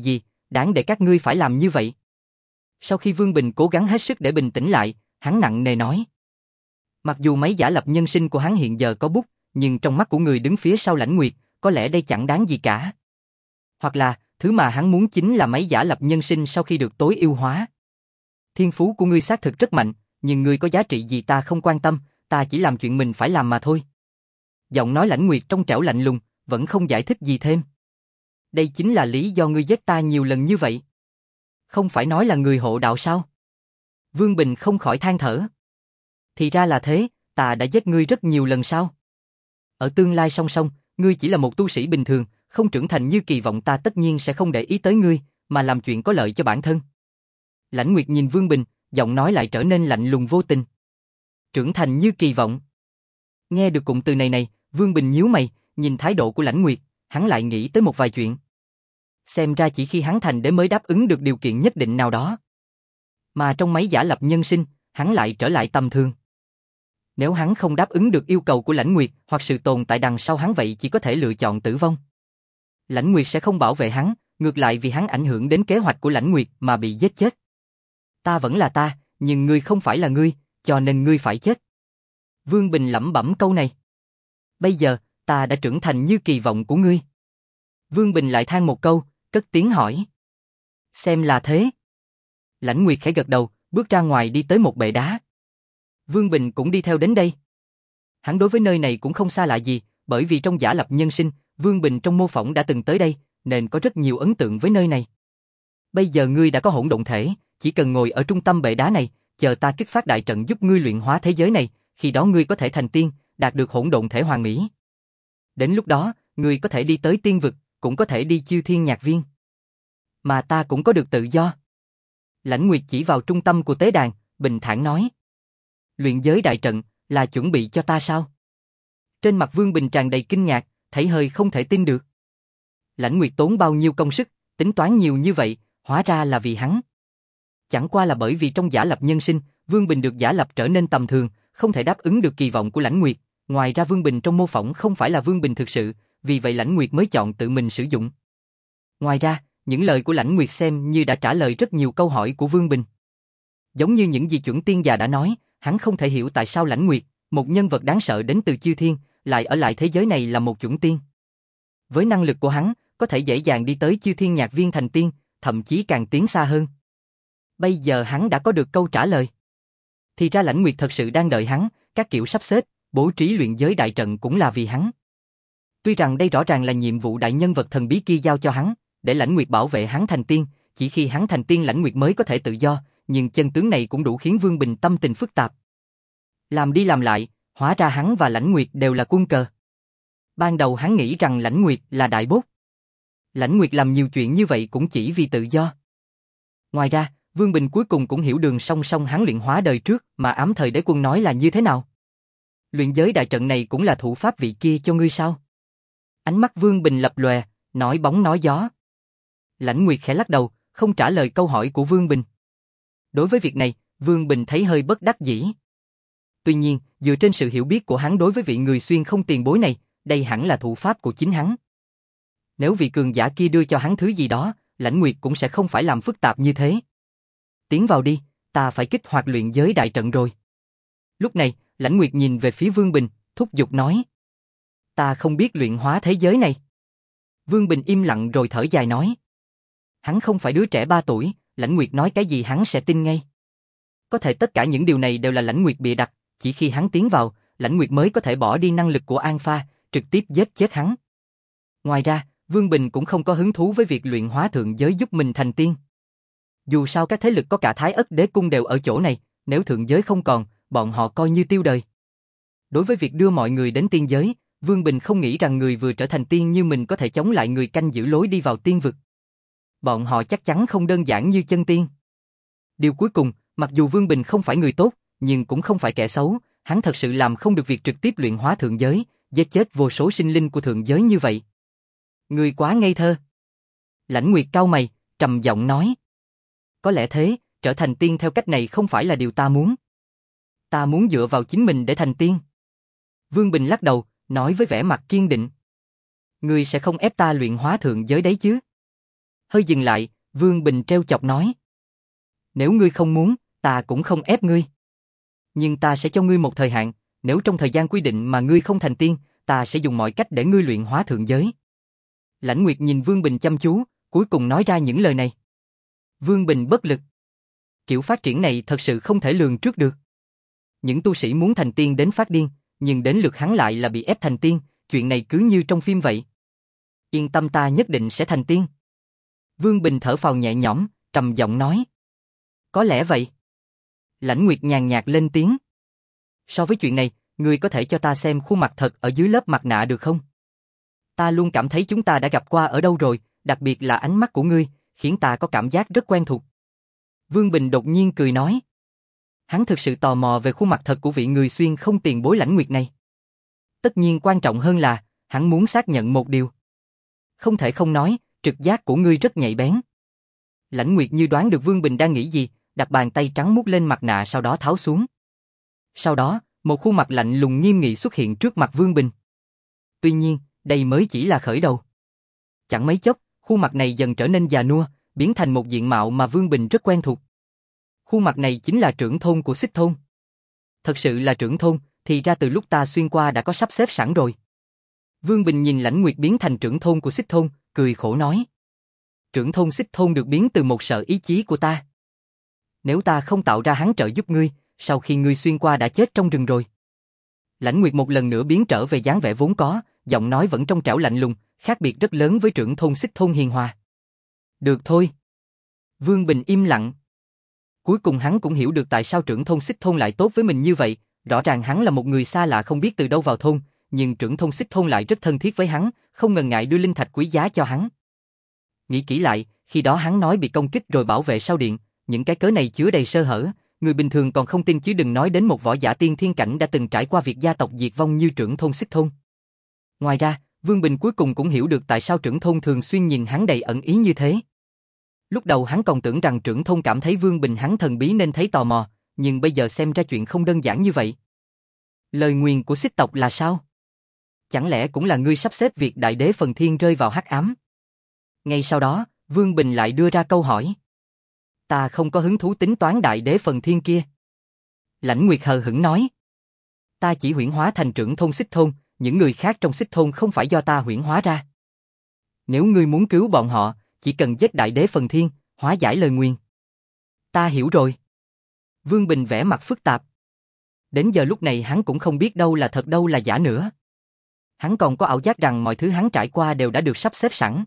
đáng để các ngươi phải làm như vậy. Sau khi Vương Bình cố gắng hết sức để bình tĩnh lại, hắn nặng nề nói. Mặc dù máy giả lập nhân sinh của hắn hiện giờ có bút, nhưng trong mắt của người đứng phía sau Lãnh Nguyệt, có lẽ đây chẳng đáng gì cả. Hoặc là, thứ mà hắn muốn chính là máy giả lập nhân sinh sau khi được tối ưu hóa. Thiên phú của ngươi xác thực rất mạnh, nhưng ngươi có giá trị gì ta không quan tâm, ta chỉ làm chuyện mình phải làm mà thôi. Giọng nói Lãnh Nguyệt trong trẻo lạnh lùng, vẫn không giải thích gì thêm. Đây chính là lý do ngươi giết ta nhiều lần như vậy. Không phải nói là người hộ đạo sao? Vương Bình không khỏi than thở. Thì ra là thế, ta đã giết ngươi rất nhiều lần sao? Ở tương lai song song, ngươi chỉ là một tu sĩ bình thường, không trưởng thành như kỳ vọng, ta tất nhiên sẽ không để ý tới ngươi, mà làm chuyện có lợi cho bản thân. Lãnh Nguyệt nhìn Vương Bình, giọng nói lại trở nên lạnh lùng vô tình. Trưởng thành như kỳ vọng. Nghe được cụm từ này này, Vương Bình nhíu mày, nhìn thái độ của Lãnh Nguyệt, hắn lại nghĩ tới một vài chuyện. Xem ra chỉ khi hắn thành đế mới đáp ứng được điều kiện nhất định nào đó. Mà trong máy giả lập nhân sinh, hắn lại trở lại tầm thường. Nếu hắn không đáp ứng được yêu cầu của Lãnh Nguyệt hoặc sự tồn tại đằng sau hắn, vậy chỉ có thể lựa chọn tử vong. Lãnh Nguyệt sẽ không bảo vệ hắn, ngược lại vì hắn ảnh hưởng đến kế hoạch của Lãnh Nguyệt mà bị giết chết. Ta vẫn là ta, nhưng ngươi không phải là ngươi, cho nên ngươi phải chết. Vương Bình lẩm bẩm câu này. Bây giờ, ta đã trưởng thành như kỳ vọng của ngươi. Vương Bình lại than một câu, cất tiếng hỏi. Xem là thế. Lãnh Nguyệt khẽ gật đầu, bước ra ngoài đi tới một bệ đá. Vương Bình cũng đi theo đến đây. Hắn đối với nơi này cũng không xa lạ gì, bởi vì trong giả lập nhân sinh, Vương Bình trong mô phỏng đã từng tới đây, nên có rất nhiều ấn tượng với nơi này. Bây giờ ngươi đã có hỗn độn thể, chỉ cần ngồi ở trung tâm bệ đá này, chờ ta kích phát đại trận giúp ngươi luyện hóa thế giới này, khi đó ngươi có thể thành tiên, đạt được hỗn độn thể hoàn mỹ. Đến lúc đó, ngươi có thể đi tới tiên vực, cũng có thể đi Chư Thiên Nhạc Viên. Mà ta cũng có được tự do. Lãnh Nguyệt chỉ vào trung tâm của tế đàn, bình thản nói. Luyện giới đại trận, là chuẩn bị cho ta sao? Trên mặt Vương Bình tràn đầy kinh ngạc, thấy hơi không thể tin được. Lãnh Nguyệt tốn bao nhiêu công sức, tính toán nhiều như vậy, hóa ra là vì hắn. Chẳng qua là bởi vì trong giả lập nhân sinh, Vương Bình được giả lập trở nên tầm thường, không thể đáp ứng được kỳ vọng của Lãnh Nguyệt. Ngoài ra Vương Bình trong mô phỏng không phải là Vương Bình thực sự, vì vậy Lãnh Nguyệt mới chọn tự mình sử dụng. Ngoài ra, những lời của Lãnh Nguyệt xem như đã trả lời rất nhiều câu hỏi của Vương Bình. Giống như những gì chuẩn tiên già đã nói, hắn không thể hiểu tại sao Lãnh Nguyệt, một nhân vật đáng sợ đến từ chư thiên, lại ở lại thế giới này là một chuẩn tiên. Với năng lực của hắn, có thể dễ dàng đi tới Chư Thiên Nhạc Viên thành tiên, thậm chí càng tiến xa hơn. Bây giờ hắn đã có được câu trả lời. Thì ra Lãnh Nguyệt thật sự đang đợi hắn, các kiểu sắp xếp, bố trí luyện giới đại trận cũng là vì hắn. Tuy rằng đây rõ ràng là nhiệm vụ đại nhân vật thần bí kia giao cho hắn, để Lãnh Nguyệt bảo vệ hắn thành tiên, chỉ khi hắn thành tiên Lãnh Nguyệt mới có thể tự do, nhưng chân tướng này cũng đủ khiến Vương Bình tâm tình phức tạp. Làm đi làm lại, hóa ra hắn và Lãnh Nguyệt đều là quân cờ. Ban đầu hắn nghĩ rằng Lãnh Nguyệt là đại bốt. Lãnh Nguyệt làm nhiều chuyện như vậy cũng chỉ vì tự do. Ngoài ra, Vương Bình cuối cùng cũng hiểu đường song song hắn luyện hóa đời trước mà ám thời đế quân nói là như thế nào. Luyện giới đại trận này cũng là thủ pháp vị kia cho ngươi sao? Ánh mắt Vương Bình lập lòe, nói bóng nói gió. Lãnh Nguyệt khẽ lắc đầu, không trả lời câu hỏi của Vương Bình. Đối với việc này, Vương Bình thấy hơi bất đắc dĩ. Tuy nhiên, dựa trên sự hiểu biết của hắn đối với vị người xuyên không tiền bối này, đây hẳn là thủ pháp của chính hắn. Nếu vị cường giả kia đưa cho hắn thứ gì đó, Lãnh Nguyệt cũng sẽ không phải làm phức tạp như thế. Tiến vào đi, ta phải kích hoạt luyện giới đại trận rồi. Lúc này, Lãnh Nguyệt nhìn về phía Vương Bình, thúc giục nói. Ta không biết luyện hóa thế giới này. Vương Bình im lặng rồi thở dài nói. Hắn không phải đứa trẻ ba tuổi, Lãnh Nguyệt nói cái gì hắn sẽ tin ngay. Có thể tất cả những điều này đều là Lãnh Nguyệt bịa đặt, chỉ khi hắn tiến vào, Lãnh Nguyệt mới có thể bỏ đi năng lực của Alpha, trực tiếp giết chết hắn. Ngoài ra, Vương Bình cũng không có hứng thú với việc luyện hóa thượng giới giúp mình thành tiên. Dù sao các thế lực có cả Thái Ất Đế Cung đều ở chỗ này, nếu thượng giới không còn, bọn họ coi như tiêu đời. Đối với việc đưa mọi người đến tiên giới, Vương Bình không nghĩ rằng người vừa trở thành tiên như mình có thể chống lại người canh giữ lối đi vào tiên vực. Bọn họ chắc chắn không đơn giản như chân tiên. Điều cuối cùng, mặc dù Vương Bình không phải người tốt, nhưng cũng không phải kẻ xấu, hắn thật sự làm không được việc trực tiếp luyện hóa thượng giới, giết chết vô số sinh linh của thượng giới như vậy. Người quá ngây thơ. Lãnh Nguyệt cau mày, trầm giọng nói. Có lẽ thế, trở thành tiên theo cách này không phải là điều ta muốn. Ta muốn dựa vào chính mình để thành tiên. Vương Bình lắc đầu, nói với vẻ mặt kiên định. Ngươi sẽ không ép ta luyện hóa thượng giới đấy chứ? Hơi dừng lại, Vương Bình trêu chọc nói. Nếu ngươi không muốn, ta cũng không ép ngươi. Nhưng ta sẽ cho ngươi một thời hạn, nếu trong thời gian quy định mà ngươi không thành tiên, ta sẽ dùng mọi cách để ngươi luyện hóa thượng giới. Lãnh Nguyệt nhìn Vương Bình chăm chú, cuối cùng nói ra những lời này. Vương Bình bất lực. Kiểu phát triển này thật sự không thể lường trước được. Những tu sĩ muốn thành tiên đến phát điên, nhưng đến lượt hắn lại là bị ép thành tiên, chuyện này cứ như trong phim vậy. Yên tâm, ta nhất định sẽ thành tiên. Vương Bình thở phào nhẹ nhõm, trầm giọng nói. Có lẽ vậy. Lãnh Nguyệt nhàn nhạt lên tiếng. So với chuyện này, ngươi có thể cho ta xem khuôn mặt thật ở dưới lớp mặt nạ được không? Ta luôn cảm thấy chúng ta đã gặp qua ở đâu rồi, đặc biệt là ánh mắt của ngươi, khiến ta có cảm giác rất quen thuộc. Vương Bình đột nhiên cười nói. Hắn thực sự tò mò về khuôn mặt thật của vị người xuyên không tiền bối Lãnh Nguyệt này. Tất nhiên quan trọng hơn là, hắn muốn xác nhận một điều. Không thể không nói, trực giác của ngươi rất nhạy bén. Lãnh Nguyệt như đoán được Vương Bình đang nghĩ gì, đặt bàn tay trắng muốt lên mặt nạ sau đó tháo xuống. Sau đó, một khuôn mặt lạnh lùng nghiêm nghị xuất hiện trước mặt Vương Bình. Tuy nhiên, đây mới chỉ là khởi đầu. Chẳng mấy chốc, khuôn mặt này dần trở nên già nua, biến thành một diện mạo mà Vương Bình rất quen thuộc. Khuôn mặt này chính là trưởng thôn của Xích Thôn. Thật sự là trưởng thôn, thì ra từ lúc ta xuyên qua đã có sắp xếp sẵn rồi. Vương Bình nhìn Lãnh Nguyệt biến thành trưởng thôn của Xích Thôn, cười khổ nói. Trưởng thôn Xích Thôn được biến từ một sợi ý chí của ta. Nếu ta không tạo ra hắn trợ giúp ngươi, sau khi ngươi xuyên qua đã chết trong rừng rồi. Lãnh Nguyệt một lần nữa biến trở về dáng vẻ vốn có, giọng nói vẫn trong trẻo lạnh lùng, khác biệt rất lớn với trưởng thôn Xích Thôn hiền hòa. Được thôi. Vương Bình im lặng. Cuối cùng hắn cũng hiểu được tại sao trưởng thôn Xích Thôn lại tốt với mình như vậy, rõ ràng hắn là một người xa lạ không biết từ đâu vào thôn, nhưng trưởng thôn Xích Thôn lại rất thân thiết với hắn, không ngần ngại đưa linh thạch quý giá cho hắn. Nghĩ kỹ lại, khi đó hắn nói bị công kích rồi bảo vệ sao điện, những cái cớ này chứa đầy sơ hở, người bình thường còn không tin chứ đừng nói đến một võ giả tiên thiên cảnh đã từng trải qua việc gia tộc diệt vong như trưởng thôn Xích Thôn. Ngoài ra, Vương Bình cuối cùng cũng hiểu được tại sao trưởng thôn thường xuyên nhìn hắn đầy ẩn ý như thế. Lúc đầu hắn còn tưởng rằng trưởng thôn cảm thấy Vương Bình hắn thần bí nên thấy tò mò, nhưng bây giờ xem ra chuyện không đơn giản như vậy. Lời nguyền của Xích tộc là sao? Chẳng lẽ cũng là ngươi sắp xếp việc đại đế phần thiên rơi vào hắc ám? Ngay sau đó, Vương Bình lại đưa ra câu hỏi. Ta không có hứng thú tính toán đại đế phần thiên kia. Lãnh Nguyệt hờ hững nói. Ta chỉ huyễn hóa thành trưởng thôn Xích Thôn, những người khác trong Xích Thôn không phải do ta huyễn hóa ra. Nếu ngươi muốn cứu bọn họ, chỉ cần giết đại đế phần thiên, hóa giải lời nguyền. Ta hiểu rồi. Vương Bình vẻ mặt phức tạp. Đến giờ lúc này hắn cũng không biết đâu là thật đâu là giả nữa. Hắn còn có ảo giác rằng mọi thứ hắn trải qua đều đã được sắp xếp sẵn.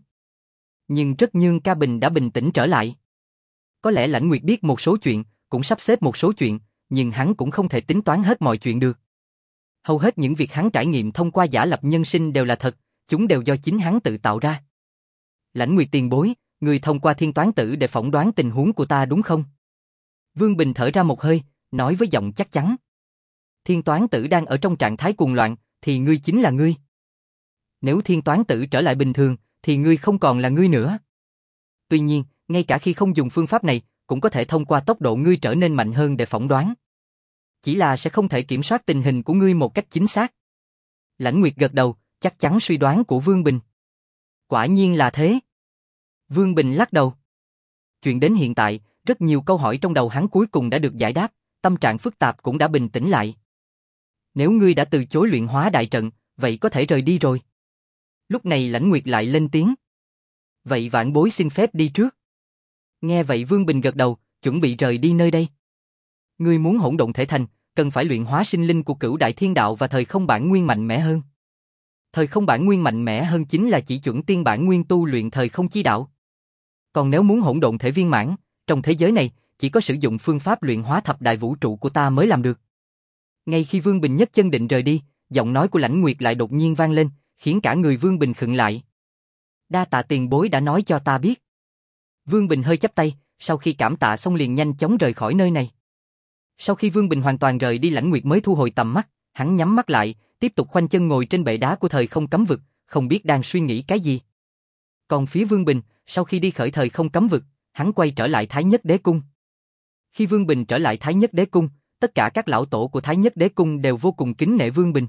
Nhưng rất nhương ca bình đã bình tĩnh trở lại. Có lẽ Lãnh Nguyệt biết một số chuyện, cũng sắp xếp một số chuyện, nhưng hắn cũng không thể tính toán hết mọi chuyện được. Hầu hết những việc hắn trải nghiệm thông qua giả lập nhân sinh đều là thật, chúng đều do chính hắn tự tạo ra. Lãnh Nguyệt tiền bối, người thông qua thiên toán tử để phỏng đoán tình huống của ta đúng không? Vương Bình thở ra một hơi, nói với giọng chắc chắn. Thiên toán tử đang ở trong trạng thái cuồng loạn, thì ngươi chính là ngươi. Nếu thiên toán tử trở lại bình thường, thì ngươi không còn là ngươi nữa. Tuy nhiên, ngay cả khi không dùng phương pháp này, cũng có thể thông qua tốc độ ngươi trở nên mạnh hơn để phỏng đoán. Chỉ là sẽ không thể kiểm soát tình hình của ngươi một cách chính xác. Lãnh Nguyệt gật đầu, chắc chắn suy đoán của Vương Bình. Quả nhiên là thế. Vương Bình lắc đầu. Chuyện đến hiện tại, rất nhiều câu hỏi trong đầu hắn cuối cùng đã được giải đáp, tâm trạng phức tạp cũng đã bình tĩnh lại. Nếu ngươi đã từ chối luyện hóa đại trận, vậy có thể rời đi rồi. Lúc này Lãnh Nguyệt lại lên tiếng. Vậy vạn bối xin phép đi trước. Nghe vậy Vương Bình gật đầu, chuẩn bị rời đi nơi đây. Ngươi muốn hỗn độn thể thành, cần phải luyện hóa sinh linh của cửu đại thiên đạo và thời không bản nguyên mạnh mẽ hơn. Thời không bản nguyên mạnh mẽ hơn chính là chỉ chuẩn tiên bản nguyên tu luyện thời không chi đạo. Còn nếu muốn hỗn độn thể viên mãn, trong thế giới này, chỉ có sử dụng phương pháp luyện hóa thập đại vũ trụ của ta mới làm được. Ngay khi Vương Bình nhấc chân định rời đi, giọng nói của Lãnh Nguyệt lại đột nhiên vang lên, khiến cả người Vương Bình khựng lại. Đa tạ tiền bối đã nói cho ta biết. Vương Bình hơi chắp tay, sau khi cảm tạ xong liền nhanh chóng rời khỏi nơi này. Sau khi Vương Bình hoàn toàn rời đi, Lãnh Nguyệt mới thu hồi tầm mắt, hắn nhắm mắt lại, tiếp tục khoanh chân ngồi trên bệ đá của thời không cấm vực, không biết đang suy nghĩ cái gì. Còn phía Vương Bình, sau khi đi khởi thời không cấm vực, hắn quay trở lại Thái Nhất Đế Cung. Khi Vương Bình trở lại Thái Nhất Đế Cung, tất cả các lão tổ của Thái Nhất Đế Cung đều vô cùng kính nể Vương Bình.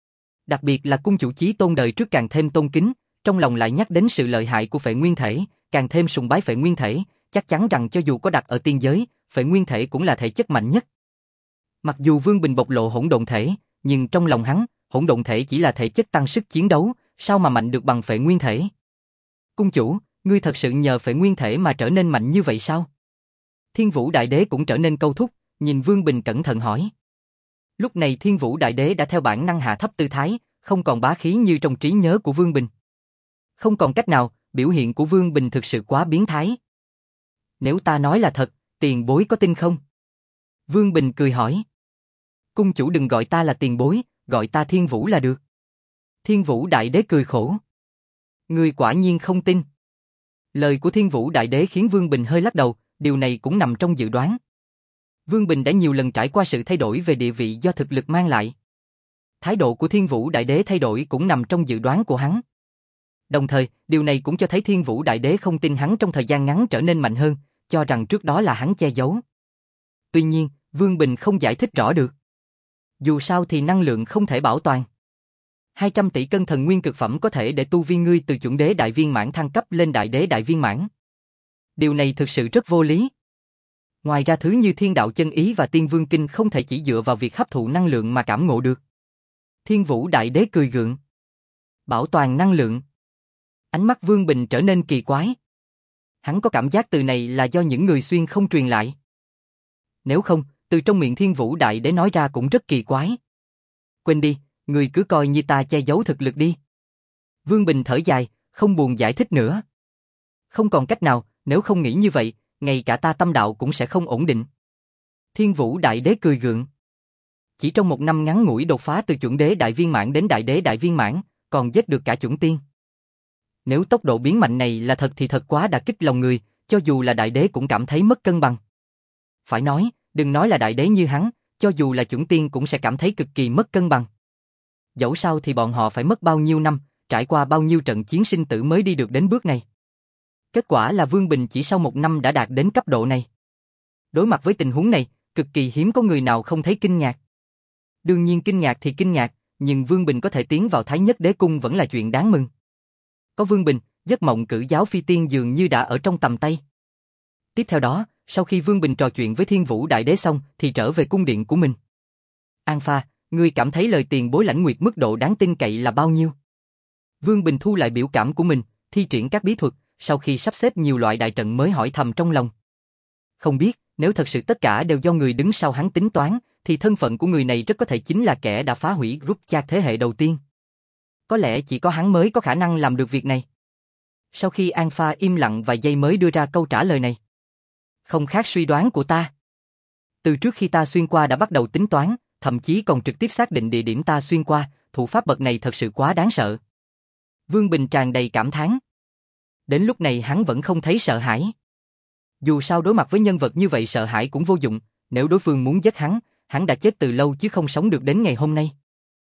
Đặc biệt là cung chủ Chí Tôn đời trước càng thêm tôn kính, trong lòng lại nhắc đến sự lợi hại của Phệ Nguyên Thể, càng thêm sùng bái Phệ Nguyên Thể, chắc chắn rằng cho dù có đặt ở tiên giới, phệ nguyên thể cũng là thể chất mạnh nhất. Mặc dù Vương Bình bộc lộ hỗn độn thể, nhưng trong lòng hắn, hỗn độn thể chỉ là thể chất tăng sức chiến đấu, sao mà mạnh được bằng phệ nguyên thể? Cung chủ, ngươi thật sự nhờ phệ nguyên thể mà trở nên mạnh như vậy sao? Thiên Vũ Đại Đế cũng trở nên câu thúc, nhìn Vương Bình cẩn thận hỏi. Lúc này Thiên Vũ Đại Đế đã theo bản năng hạ thấp tư thái, không còn bá khí như trong trí nhớ của Vương Bình. Không còn cách nào, biểu hiện của Vương Bình thực sự quá biến thái. Nếu ta nói là thật, tiền bối có tin không? Vương Bình cười hỏi. Cung chủ đừng gọi ta là tiền bối, gọi ta Thiên Vũ là được. Thiên Vũ Đại Đế cười khổ. Ngươi quả nhiên không tin. Lời của Thiên Vũ Đại Đế khiến Vương Bình hơi lắc đầu, điều này cũng nằm trong dự đoán. Vương Bình đã nhiều lần trải qua sự thay đổi về địa vị do thực lực mang lại. Thái độ của Thiên Vũ Đại Đế thay đổi cũng nằm trong dự đoán của hắn. Đồng thời, điều này cũng cho thấy Thiên Vũ Đại Đế không tin hắn trong thời gian ngắn trở nên mạnh hơn, cho rằng trước đó là hắn che giấu. Tuy nhiên, Vương Bình không giải thích rõ được. Dù sao thì năng lượng không thể bảo toàn. hai trăm tỷ cân thần nguyên cực phẩm có thể để tu vi ngươi từ chuẩn đế đại viên mãn thăng cấp lên đại đế đại viên mãn. Điều này thực sự rất vô lý. Ngoài ra thứ như thiên đạo chân ý và tiên vương kinh không thể chỉ dựa vào việc hấp thụ năng lượng mà cảm ngộ được. Thiên Vũ Đại Đế cười gượng. Bảo toàn năng lượng. Ánh mắt Vương Bình trở nên kỳ quái. Hắn có cảm giác từ này là do những người xuyên không truyền lại. Nếu không, từ trong miệng Thiên Vũ Đại Đế nói ra cũng rất kỳ quái. Quên đi, người cứ coi như ta che giấu thực lực đi. Vương Bình thở dài, không buồn giải thích nữa. Không còn cách nào, nếu không nghĩ như vậy, ngay cả ta tâm đạo cũng sẽ không ổn định. Thiên Vũ Đại Đế cười gượng. Chỉ trong một năm ngắn ngủi đột phá từ chuẩn đế đại viên mãn đến đại đế đại viên mãn, còn giết được cả chuẩn tiên. Nếu tốc độ biến mạnh này là thật thì thật quá đả kích lòng người, cho dù là đại đế cũng cảm thấy mất cân bằng. Phải nói, đừng nói là đại đế như hắn, cho dù là chuẩn tiên cũng sẽ cảm thấy cực kỳ mất cân bằng. Dẫu sao thì bọn họ phải mất bao nhiêu năm, trải qua bao nhiêu trận chiến sinh tử mới đi được đến bước này. Kết quả là Vương Bình chỉ sau một năm đã đạt đến cấp độ này. Đối mặt với tình huống này, cực kỳ hiếm có người nào không thấy kinh ngạc. Đương nhiên kinh ngạc thì kinh ngạc, nhưng Vương Bình có thể tiến vào Thái Nhất Đế Cung vẫn là chuyện đáng mừng. Có Vương Bình, giấc mộng cử giáo phi tiên dường như đã ở trong tầm tay. Tiếp theo đó, sau khi Vương Bình trò chuyện với Thiên Vũ Đại Đế xong thì trở về cung điện của mình. An Pha, ngươi cảm thấy lời tiền bối Lãnh Nguyệt mức độ đáng tin cậy là bao nhiêu? Vương Bình thu lại biểu cảm của mình, thi triển các bí thuật, sau khi sắp xếp nhiều loại đại trận mới hỏi thầm trong lòng. Không biết, nếu thật sự tất cả đều do người đứng sau hắn tính toán, thì thân phận của người này rất có thể chính là kẻ đã phá hủy group chat thế hệ đầu tiên. Có lẽ chỉ có hắn mới có khả năng làm được việc này. Sau khi An Pha im lặng vài giây mới đưa ra câu trả lời này. Không khác suy đoán của ta. Từ trước khi ta xuyên qua đã bắt đầu tính toán, thậm chí còn trực tiếp xác định địa điểm ta xuyên qua, thủ pháp bậc này thật sự quá đáng sợ. Vương Bình tràn đầy cảm thán. Đến lúc này hắn vẫn không thấy sợ hãi. Dù sao đối mặt với nhân vật như vậy sợ hãi cũng vô dụng, nếu đối phương muốn giết hắn, hắn đã chết từ lâu chứ không sống được đến ngày hôm nay.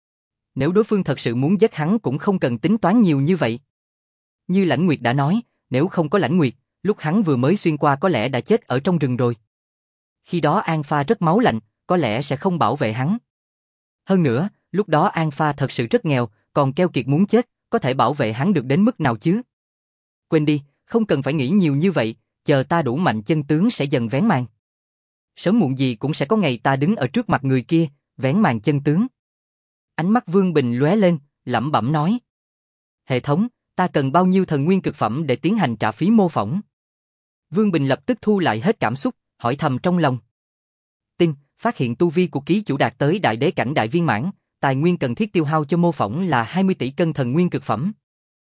Nếu đối phương thật sự muốn giết hắn cũng không cần tính toán nhiều như vậy. Như Lãnh Nguyệt đã nói, nếu không có Lãnh Nguyệt, lúc hắn vừa mới xuyên qua có lẽ đã chết ở trong rừng rồi. Khi đó An Pha rất máu lạnh, có lẽ sẽ không bảo vệ hắn. Hơn nữa, lúc đó An Pha thật sự rất nghèo, còn keo kiệt muốn chết, có thể bảo vệ hắn được đến mức nào chứ? Quên đi, không cần phải nghĩ nhiều như vậy, chờ ta đủ mạnh chân tướng sẽ dần vén màn. Sớm muộn gì cũng sẽ có ngày ta đứng ở trước mặt người kia, vén màn chân tướng. Ánh mắt Vương Bình lóe lên, lẩm bẩm nói. Hệ thống, ta cần bao nhiêu thần nguyên cực phẩm để tiến hành trả phí mô phỏng? Vương Bình lập tức thu lại hết cảm xúc, hỏi thầm trong lòng. Tin, phát hiện tu vi của ký chủ đạt tới đại đế cảnh đại viên mãn, tài nguyên cần thiết tiêu hao cho mô phỏng là hai mươi tỷ cân thần nguyên cực phẩm.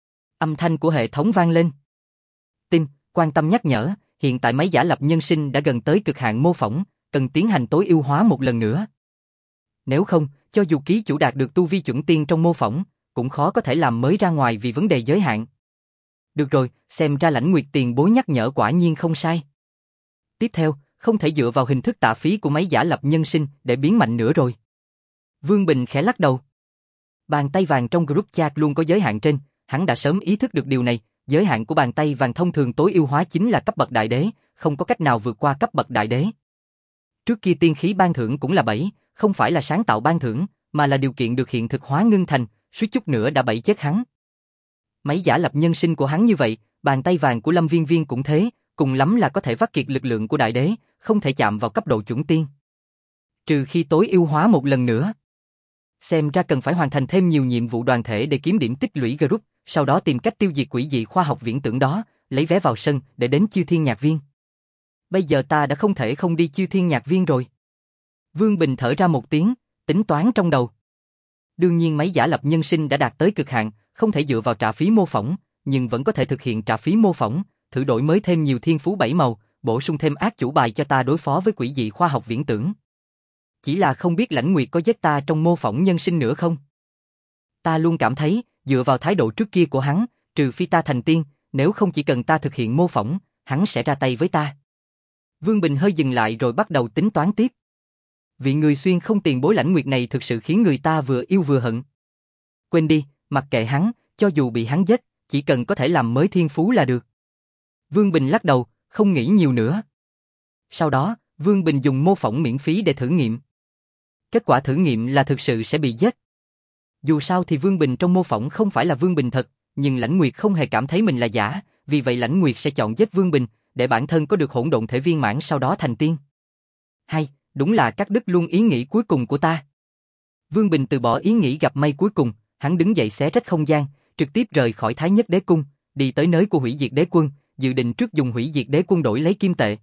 Âm thanh của hệ thống vang lên. Tin, quan tâm nhắc nhở, hiện tại máy giả lập nhân sinh đã gần tới cực hạn mô phỏng, cần tiến hành tối ưu hóa một lần nữa. Nếu không, cho dù ký chủ đạt được tu vi chuẩn tiên trong mô phỏng, cũng khó có thể làm mới ra ngoài vì vấn đề giới hạn. Được rồi, xem ra Lãnh Nguyệt tiền bối nhắc nhở quả nhiên không sai. Tiếp theo, không thể dựa vào hình thức tạ phí của máy giả lập nhân sinh để biến mạnh nữa rồi. Vương Bình khẽ lắc đầu. Bàn tay vàng trong group chat luôn có giới hạn trên, hắn đã sớm ý thức được điều này, giới hạn của bàn tay vàng thông thường tối ưu hóa chính là cấp bậc đại đế, không có cách nào vượt qua cấp bậc đại đế. Trước kia tiên khí ban thưởng cũng là bảy, không phải là sáng tạo ban thưởng, mà là điều kiện được hiện thực hóa ngưng thành, suýt chút nữa đã bẫy chết hắn. Máy giả lập nhân sinh của hắn như vậy, bàn tay vàng của Lâm Viên Viên cũng thế, cùng lắm là có thể vắt kiệt lực lượng của đại đế, không thể chạm vào cấp độ chuẩn tiên. Trừ khi tối ưu hóa một lần nữa. Xem ra cần phải hoàn thành thêm nhiều nhiệm vụ đoàn thể để kiếm điểm tích lũy group, sau đó tìm cách tiêu diệt quỷ dị khoa học viễn tưởng đó, lấy vé vào sân để đến Chư Thiên Nhạc Viên. Bây giờ ta đã không thể không đi Chư Thiên Nhạc Viên rồi. Vương Bình thở ra một tiếng, tính toán trong đầu. Đương nhiên máy giả lập nhân sinh đã đạt tới cực hạn, không thể dựa vào trả phí mô phỏng, nhưng vẫn có thể thực hiện trả phí mô phỏng, thử đổi mới thêm nhiều thiên phú bảy màu, bổ sung thêm ác chủ bài cho ta đối phó với quỷ dị khoa học viễn tưởng. Chỉ là không biết Lãnh Nguyệt có giết ta trong mô phỏng nhân sinh nữa không? Ta luôn cảm thấy, dựa vào thái độ trước kia của hắn, trừ phi ta thành tiên, nếu không chỉ cần ta thực hiện mô phỏng, hắn sẽ ra tay với ta. Vương Bình hơi dừng lại rồi bắt đầu tính toán tiếp. Vị người xuyên không tiền bối Lãnh Nguyệt này thực sự khiến người ta vừa yêu vừa hận. Quên đi, mặc kệ hắn, cho dù bị hắn giết, chỉ cần có thể làm mới thiên phú là được. Vương Bình lắc đầu, không nghĩ nhiều nữa. Sau đó, Vương Bình dùng mô phỏng miễn phí để thử nghiệm. Kết quả thử nghiệm là thực sự sẽ bị giết. Dù sao thì Vương Bình trong mô phỏng không phải là Vương Bình thật, nhưng Lãnh Nguyệt không hề cảm thấy mình là giả, vì vậy Lãnh Nguyệt sẽ chọn giết Vương Bình, để bản thân có được hỗn độn thể viên mãn sau đó thành tiên. Hay, đúng là cắt đứt luôn ý nghĩ cuối cùng của ta. Vương Bình từ bỏ ý nghĩ gặp may cuối cùng, hắn đứng dậy xé rách không gian, trực tiếp rời khỏi Thái Nhất Đế Cung, đi tới nơi của Hủy Diệt Đế Quân, dự định trước dùng Hủy Diệt Đế Quân đổi lấy kim tệ.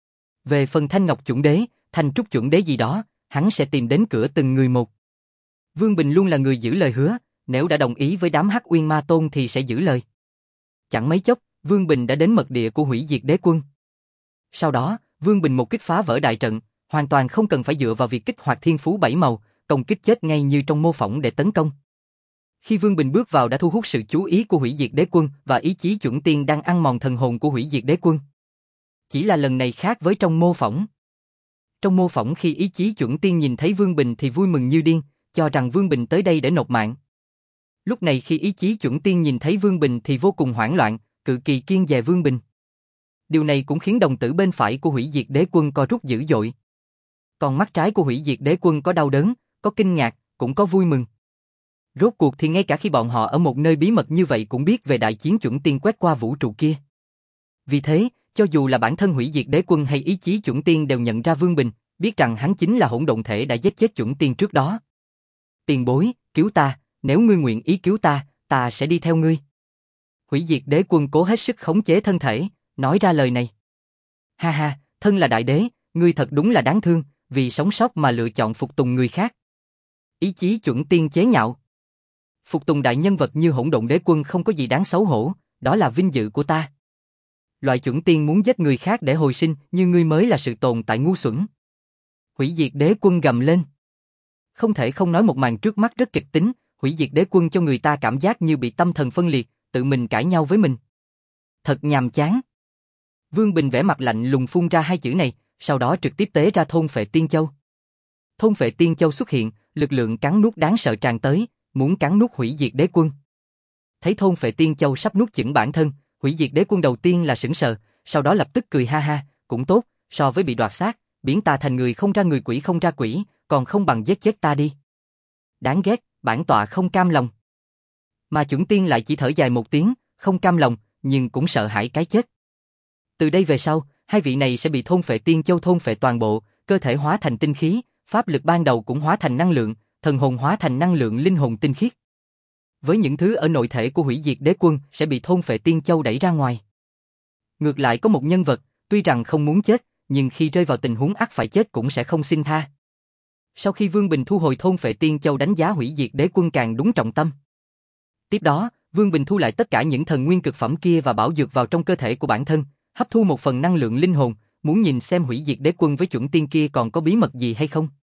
Về phần Thanh Ngọc chuẩn đế, Thanh Trúc chuẩn đế gì đó, hắn sẽ tìm đến cửa từng người một. Vương Bình luôn là người giữ lời hứa, nếu đã đồng ý với đám Hắc Uyên Ma Tôn thì sẽ giữ lời. Chẳng mấy chốc, Vương Bình đã đến mật địa của Hủy Diệt Đế Quân. Sau đó, Vương Bình một kích phá vỡ đại trận, hoàn toàn không cần phải dựa vào việc kích hoạt thiên phú bảy màu, công kích chết ngay như trong mô phỏng để tấn công. Khi Vương Bình bước vào đã thu hút sự chú ý của Hủy Diệt Đế Quân và ý chí chuẩn tiên đang ăn mòn thần hồn của Hủy Diệt Đế Quân. Chỉ là lần này khác với trong mô phỏng. Trong mô phỏng khi ý chí chuẩn tiên nhìn thấy Vương Bình thì vui mừng như điên, cho rằng Vương Bình tới đây để nộp mạng. Lúc này khi ý chí chuẩn tiên nhìn thấy Vương Bình thì vô cùng hoảng loạn, cực kỳ kiêng dè Vương Bình. Điều này cũng khiến đồng tử bên phải của Hủy Diệt Đế Quân co rút dữ dội. Còn mắt trái của Hủy Diệt Đế Quân có đau đớn, có kinh ngạc, cũng có vui mừng. Rốt cuộc thì ngay cả khi bọn họ ở một nơi bí mật như vậy cũng biết về đại chiến chuẩn tiên quét qua vũ trụ kia. Vì thế, cho dù là bản thân Hủy Diệt Đế Quân hay ý chí chuẩn tiên đều nhận ra Vương Bình, biết rằng hắn chính là hỗn độn thể đã giết chết chuẩn tiên trước đó. Tiền bối, cứu ta, nếu ngươi nguyện ý cứu ta, ta sẽ đi theo ngươi. Hủy Diệt Đế Quân cố hết sức khống chế thân thể, nói ra lời này. Ha ha, thân là đại đế, ngươi thật đúng là đáng thương, vì sống sót mà lựa chọn phục tùng người khác. Ý chí chuẩn tiên chế nhạo. Phục tùng đại nhân vật như hỗn độn đế quân không có gì đáng xấu hổ, đó là vinh dự của ta. Loại chuẩn tiên muốn giết người khác để hồi sinh như ngươi mới là sự tồn tại ngu xuẩn. Hủy Diệt Đế Quân gầm lên. Không thể không nói một màn trước mắt rất kịch tính, Hủy Diệt Đế Quân cho người ta cảm giác như bị tâm thần phân liệt, tự mình cãi nhau với mình. Thật nhàm chán. Vương Bình vẻ mặt lạnh lùng phun ra hai chữ này, sau đó trực tiếp tế ra thôn phệ tiên châu. Thôn phệ tiên châu xuất hiện, lực lượng cắn nuốt đáng sợ tràn tới, muốn cắn nuốt Hủy Diệt Đế Quân. Thấy thôn phệ tiên châu sắp nuốt chửng bản thân, Hủy Diệt Đế Quân đầu tiên là sững sờ, sau đó lập tức cười ha ha, cũng tốt, so với bị đoạt xác, biến ta thành người không ra người quỷ không ra quỷ, còn không bằng giết chết ta đi. Đáng ghét, bản tọa không cam lòng. Mà chuẩn tiên lại chỉ thở dài một tiếng, không cam lòng, nhưng cũng sợ hãi cái chết. Từ đây về sau, hai vị này sẽ bị thôn phệ tiên châu thôn phệ toàn bộ, cơ thể hóa thành tinh khí, pháp lực ban đầu cũng hóa thành năng lượng, thần hồn hóa thành năng lượng linh hồn tinh khiết. Với những thứ ở nội thể của Hủy Diệt Đế Quân sẽ bị thôn phệ tiên châu đẩy ra ngoài. Ngược lại có một nhân vật, tuy rằng không muốn chết, nhưng khi rơi vào tình huống ắt phải chết cũng sẽ không xin tha. Sau khi Vương Bình thu hồi thôn phệ tiên châu đánh giá Hủy Diệt Đế Quân càng đúng trọng tâm. Tiếp đó, Vương Bình thu lại tất cả những thần nguyên cực phẩm kia và bảo dược vào trong cơ thể của bản thân, hấp thu một phần năng lượng linh hồn, muốn nhìn xem Hủy Diệt Đế Quân với chuẩn tiên kia còn có bí mật gì hay không.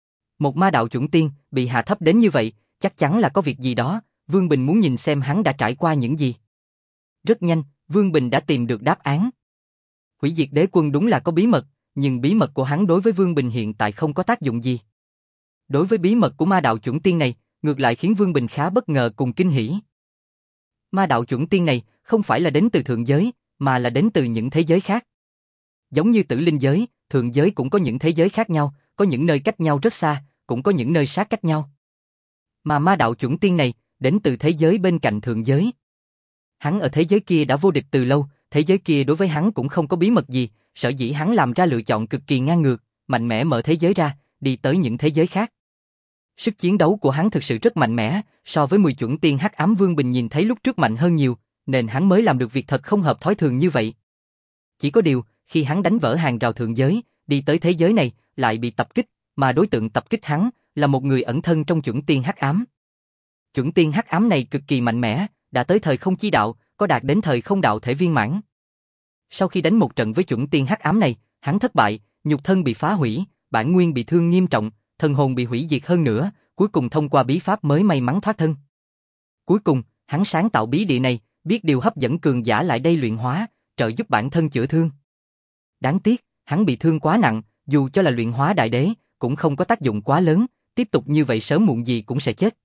Một ma đạo chuẩn tiên bị hạ thấp đến như vậy, chắc chắn là có việc gì đó, Vương Bình muốn nhìn xem hắn đã trải qua những gì. Rất nhanh, Vương Bình đã tìm được đáp án. Hủy Diệt Đế Quân đúng là có bí mật, nhưng bí mật của hắn đối với Vương Bình hiện tại không có tác dụng gì. Đối với bí mật của ma đạo chuẩn tiên này, ngược lại khiến Vương Bình khá bất ngờ cùng kinh hỉ. Ma đạo chuẩn tiên này không phải là đến từ thượng giới, mà là đến từ những thế giới khác. Giống như tử linh giới, thượng giới cũng có những thế giới khác nhau, có những nơi cách nhau rất xa, cũng có những nơi sát cách nhau. Mà ma đạo chuẩn tiên này đến từ thế giới bên cạnh thượng giới. Hắn ở thế giới kia đã vô địch từ lâu, thế giới kia đối với hắn cũng không có bí mật gì, sở dĩ hắn làm ra lựa chọn cực kỳ ngang ngược, mạnh mẽ mở thế giới ra, đi tới những thế giới khác. Sức chiến đấu của hắn thực sự rất mạnh mẽ, so với mười chuẩn tiên hắc ám Vương Bình nhìn thấy lúc trước mạnh hơn nhiều, nên hắn mới làm được việc thật không hợp thói thường như vậy. Chỉ có điều, khi hắn đánh vỡ hàng rào thượng giới, đi tới thế giới này, lại bị tập kích, mà đối tượng tập kích hắn là một người ẩn thân trong chuẩn tiên hắc ám. Chuẩn tiên hắc ám này cực kỳ mạnh mẽ, đã tới thời không chi đạo, có đạt đến thời không đạo thể viên mãn. Sau khi đánh một trận với chuẩn tiên hắc ám này, hắn thất bại, nhục thân bị phá hủy, bản nguyên bị thương nghiêm trọng, thần hồn bị hủy diệt hơn nữa, cuối cùng thông qua bí pháp mới may mắn thoát thân. Cuối cùng, hắn sáng tạo bí địa này, biết điều hấp dẫn cường giả lại đây luyện hóa, trợ giúp bản thân chữa thương. Đáng tiếc, hắn bị thương quá nặng, dù cho là luyện hóa đại đế, cũng không có tác dụng quá lớn, tiếp tục như vậy sớm muộn gì cũng sẽ chết.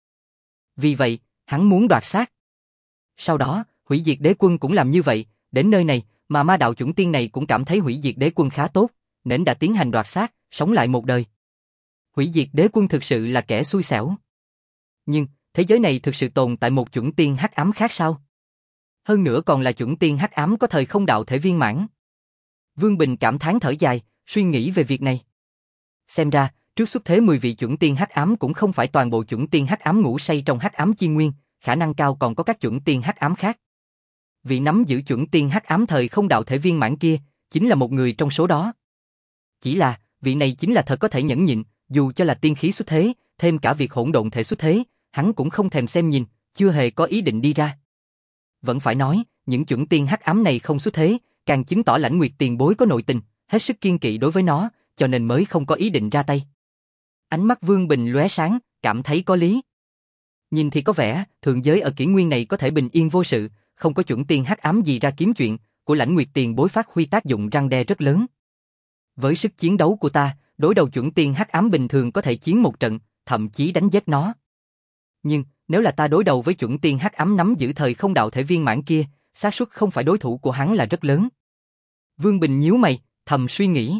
Vì vậy, hắn muốn đoạt xác. Sau đó, hủy diệt đế quân cũng làm như vậy, đến nơi này, mà ma đạo chuẩn tiên này cũng cảm thấy hủy diệt đế quân khá tốt, nên đã tiến hành đoạt xác, sống lại một đời. Hủy diệt đế quân thực sự là kẻ xui xẻo. Nhưng, thế giới này thực sự tồn tại một chuẩn tiên hắc ám khác sao? Hơn nữa còn là chuẩn tiên hắc ám có thời không đạo thể viên mãn. Vương Bình cảm thán thở dài, suy nghĩ về việc này. Xem ra, trước xuất thế mười vị chuẩn tiên hắc ám cũng không phải toàn bộ chuẩn tiên hắc ám ngủ say trong hắc ám chi nguyên, khả năng cao còn có các chuẩn tiên hắc ám khác. Vị nắm giữ chuẩn tiên hắc ám thời không đạo thể viên mãn kia, chính là một người trong số đó. Chỉ là, vị này chính là thật có thể nhẫn nhịn, dù cho là tiên khí xuất thế, thêm cả việc hỗn độn thể xuất thế, hắn cũng không thèm xem nhìn, chưa hề có ý định đi ra. Vẫn phải nói, những chuẩn tiên hắc ám này không xuất thế, càng chứng tỏ Lãnh Nguyệt tiền bối có nội tình, hết sức kiên kỵ đối với nó, cho nên mới không có ý định ra tay. Ánh mắt Vương Bình lóe sáng, cảm thấy có lý. Nhìn thì có vẻ, thượng giới ở kỷ nguyên này có thể bình yên vô sự, không có chuẩn tiên hắc ám gì ra kiếm chuyện, của Lãnh Nguyệt tiền bối phát huy tác dụng răn đe rất lớn. Với sức chiến đấu của ta, đối đầu chuẩn tiên hắc ám bình thường có thể chiến một trận, thậm chí đánh giết nó. Nhưng, nếu là ta đối đầu với chuẩn tiên hắc ám nắm giữ thời không đạo thể viên mãn kia, xác suất không phải đối thủ của hắn là rất lớn. Vương Bình nhíu mày, thầm suy nghĩ.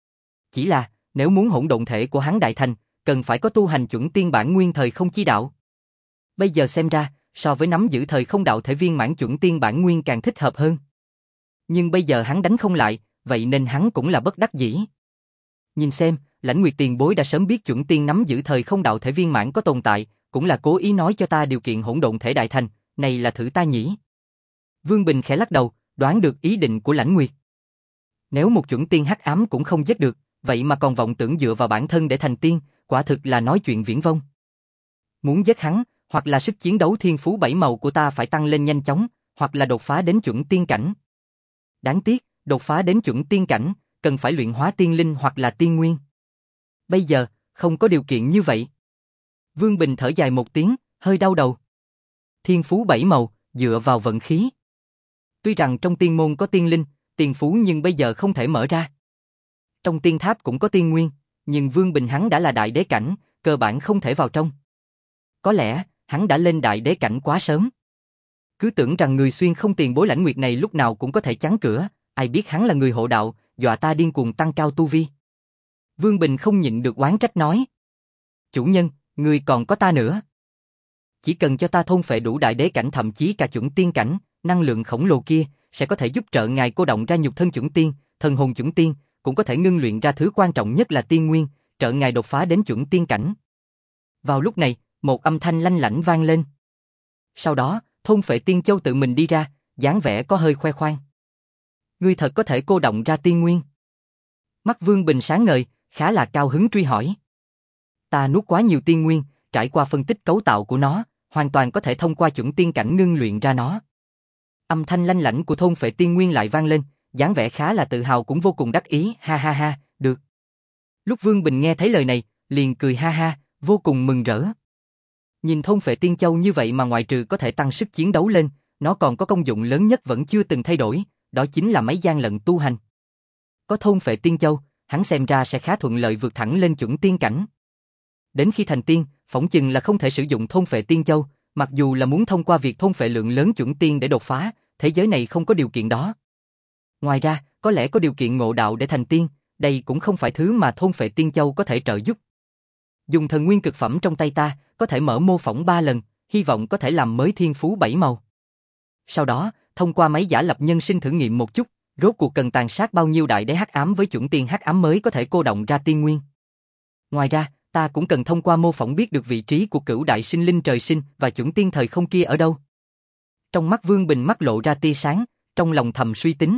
Chỉ là, nếu muốn hỗn độn thể của hắn đại thành, cần phải có tu hành chuẩn tiên bản nguyên thời không chi đạo. Bây giờ xem ra, so với nắm giữ thời không đạo thể viên mãn chuẩn tiên bản nguyên càng thích hợp hơn. Nhưng bây giờ hắn đánh không lại, vậy nên hắn cũng là bất đắc dĩ. Nhìn xem, Lãnh Nguyệt tiền bối đã sớm biết chuẩn tiên nắm giữ thời không đạo thể viên mãn có tồn tại, cũng là cố ý nói cho ta điều kiện hỗn độn thể đại thành, này là thử ta nhỉ. Vương Bình khẽ lắc đầu, đoán được ý định của Lãnh Nguyệt. Nếu một chuẩn tiên hắc ám cũng không giết được, vậy mà còn vọng tưởng dựa vào bản thân để thành tiên, quả thực là nói chuyện viển vông. Muốn giết hắn, hoặc là sức chiến đấu thiên phú bảy màu của ta phải tăng lên nhanh chóng, hoặc là đột phá đến chuẩn tiên cảnh. Đáng tiếc, đột phá đến chuẩn tiên cảnh, cần phải luyện hóa tiên linh hoặc là tiên nguyên. Bây giờ, không có điều kiện như vậy. Vương Bình thở dài một tiếng, hơi đau đầu. Thiên phú bảy màu, dựa vào vận khí. Tuy rằng trong tiên môn có tiên linh, tiền phú nhưng bây giờ không thể mở ra. Trong tiên tháp cũng có tiên nguyên, nhưng Vương Bình hắn đã là đại đế cảnh, cơ bản không thể vào trong. Có lẽ, hắn đã lên đại đế cảnh quá sớm. Cứ tưởng rằng người xuyên không tiền bối Lãnh Nguyệt này lúc nào cũng có thể chắn cửa, ai biết hắn là người hộ đạo, dọa ta điên cuồng tăng cao tu vi. Vương Bình không nhịn được oán trách nói. Chủ nhân, người còn có ta nữa. Chỉ cần cho ta thôn phệ đủ đại đế cảnh thậm chí cả chuẩn tiên cảnh, năng lượng khổng lồ kia, sẽ có thể giúp trợ ngài cô động ra nhục thân chuẩn tiên, thần hồn chuẩn tiên, cũng có thể ngưng luyện ra thứ quan trọng nhất là tiên nguyên, trợ ngài đột phá đến chuẩn tiên cảnh. Vào lúc này, một âm thanh lanh lảnh vang lên. Sau đó, thôn phệ tiên châu tự mình đi ra, dáng vẻ có hơi khoe khoang. Ngươi thật có thể cô động ra tiên nguyên. Mắt Vương Bình sáng ngời, khá là cao hứng truy hỏi. Ta nuốt quá nhiều tiên nguyên, trải qua phân tích cấu tạo của nó, hoàn toàn có thể thông qua chuẩn tiên cảnh ngưng luyện ra nó. Âm thanh lanh lảnh của thôn phệ tiên nguyên lại vang lên, dáng vẻ khá là tự hào cũng vô cùng đắc ý, ha ha ha, được. Lúc Vương Bình nghe thấy lời này, liền cười ha ha, vô cùng mừng rỡ. Nhìn thôn phệ tiên châu như vậy mà ngoại trừ có thể tăng sức chiến đấu lên, nó còn có công dụng lớn nhất vẫn chưa từng thay đổi, đó chính là mấy gian lận tu hành. Có thôn phệ tiên châu, hắn xem ra sẽ khá thuận lợi vượt thẳng lên chuẩn tiên cảnh. Đến khi thành tiên, phỏng chừng là không thể sử dụng thôn phệ tiên châu, mặc dù là muốn thông qua việc thôn phệ lượng lớn chuẩn tiên để đột phá, thế giới này không có điều kiện đó. Ngoài ra, có lẽ có điều kiện ngộ đạo để thành tiên, đây cũng không phải thứ mà thôn phệ tiên châu có thể trợ giúp. Dùng thần nguyên cực phẩm trong tay ta, có thể mở mô phỏng ba lần, hy vọng có thể làm mới thiên phú bảy màu. Sau đó, thông qua máy giả lập nhân sinh thử nghiệm một chút, rốt cuộc cần tàn sát bao nhiêu đại đế hắc ám với chuẩn tiên hắc ám mới có thể cô động ra tiên nguyên. Ngoài ra, ta cũng cần thông qua mô phỏng biết được vị trí của cửu đại sinh linh trời sinh và chuẩn tiên thời không kia ở đâu. Trong mắt Vương Bình mắt lộ ra tia sáng, trong lòng thầm suy tính.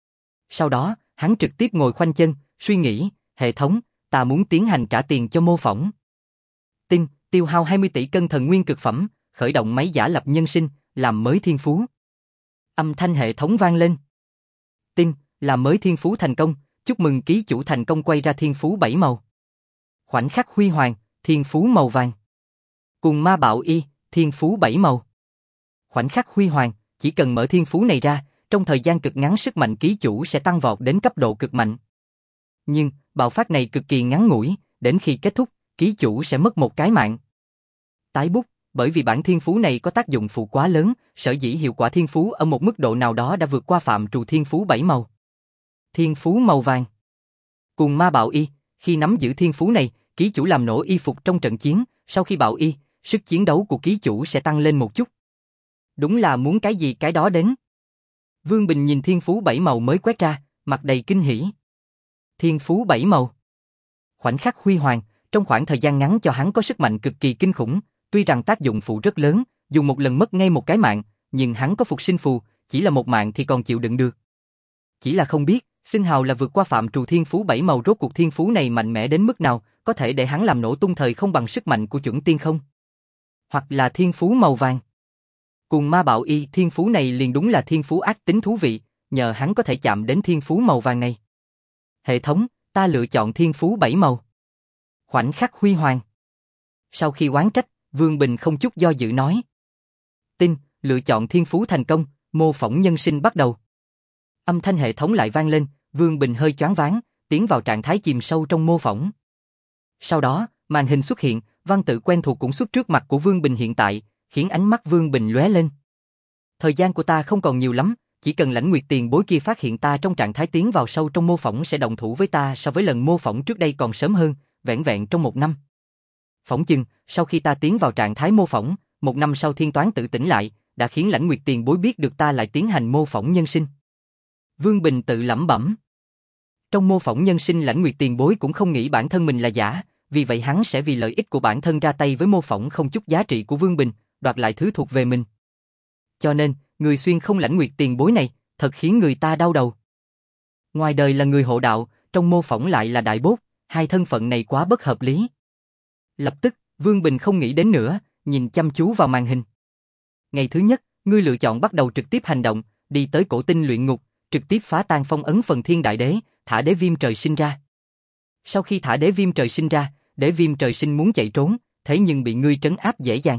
Sau đó, hắn trực tiếp ngồi khoanh chân, suy nghĩ, hệ thống, ta muốn tiến hành trả tiền cho mô phỏng. Tin, tiêu hao hai mươi tỷ cân thần nguyên cực phẩm, khởi động máy giả lập nhân sinh, làm mới thiên phú. Âm thanh hệ thống vang lên. Tin, làm mới thiên phú thành công, chúc mừng ký chủ thành công quay ra thiên phú bảy màu. Khoảnh khắc huy hoàng, thiên phú màu vàng. Cùng ma bạo y, thiên phú bảy màu. Khoảnh khắc huy hoàng, chỉ cần mở thiên phú này ra, trong thời gian cực ngắn sức mạnh ký chủ sẽ tăng vọt đến cấp độ cực mạnh. Nhưng, bạo phát này cực kỳ ngắn ngủi, đến khi kết thúc, ký chủ sẽ mất một cái mạng. Tái bút, bởi vì bản thiên phú này có tác dụng phụ quá lớn, sở dĩ hiệu quả thiên phú ở một mức độ nào đó đã vượt qua phạm trù thiên phú bảy màu. Thiên phú màu vàng. Cùng ma bạo y, khi nắm giữ thiên phú này, ký chủ làm nổ y phục trong trận chiến, sau khi bạo y, sức chiến đấu của ký chủ sẽ tăng lên một chút. Đúng là muốn cái gì cái đó đến. Vương Bình nhìn thiên phú bảy màu mới quét ra, mặt đầy kinh hỉ. Thiên phú bảy màu. Khoảnh khắc huy hoàng, trong khoảng thời gian ngắn cho hắn có sức mạnh cực kỳ kinh khủng, tuy rằng tác dụng phụ rất lớn, dùng một lần mất ngay một cái mạng, nhưng hắn có phục sinh phù, chỉ là một mạng thì còn chịu đựng được. Chỉ là không biết, xưng hào là vượt qua phạm trù thiên phú bảy màu, rốt cuộc thiên phú này mạnh mẽ đến mức nào, có thể để hắn làm nổ tung thời không bằng sức mạnh của chuẩn tiên không? Hoặc là thiên phú màu vàng. Cùng ma bạo y, thiên phú này liền đúng là thiên phú ác tính thú vị, nhờ hắn có thể chạm đến thiên phú màu vàng này. Hệ thống, ta lựa chọn thiên phú bảy màu. Khoảnh khắc huy hoàng. Sau khi oán trách, Vương Bình không chút do dự nói. Tin, lựa chọn thiên phú thành công, mô phỏng nhân sinh bắt đầu. Âm thanh hệ thống lại vang lên, Vương Bình hơi choáng váng, tiến vào trạng thái chìm sâu trong mô phỏng. Sau đó, màn hình xuất hiện, văn tự quen thuộc cũng xuất trước mặt của Vương Bình hiện tại, khiến ánh mắt Vương Bình lóe lên. Thời gian của ta không còn nhiều lắm, chỉ cần Lãnh Nguyệt tiền bối kia phát hiện ta trong trạng thái tiến vào sâu trong mô phỏng sẽ động thủ với ta so với lần mô phỏng trước đây còn sớm hơn, vẻn vẹn trong một năm. Phỏng chừng, sau khi ta tiến vào trạng thái mô phỏng, một năm sau thiên toán tự tỉnh lại, đã khiến Lãnh Nguyệt tiền bối biết được ta lại tiến hành mô phỏng nhân sinh. Vương Bình tự lẩm bẩm. Trong mô phỏng nhân sinh Lãnh Nguyệt tiền bối cũng không nghĩ bản thân mình là giả, vì vậy hắn sẽ vì lợi ích của bản thân ra tay với mô phỏng không chút giá trị của Vương Bình, đoạt lại thứ thuộc về mình. Cho nên, người xuyên không Lãnh Nguyệt tiền bối này, thật khiến người ta đau đầu. Ngoài đời là người hộ đạo, trong mô phỏng lại là đại bốt, hai thân phận này quá bất hợp lý. Lập tức, Vương Bình không nghĩ đến nữa, nhìn chăm chú vào màn hình. Ngày thứ nhất, ngươi lựa chọn bắt đầu trực tiếp hành động, đi tới cổ tinh luyện ngục, trực tiếp phá tan phong ấn phần thiên đại đế, thả đế viêm trời sinh ra. Sau khi thả đế viêm trời sinh ra, đế viêm trời sinh muốn chạy trốn, thế nhưng bị ngươi trấn áp dễ dàng.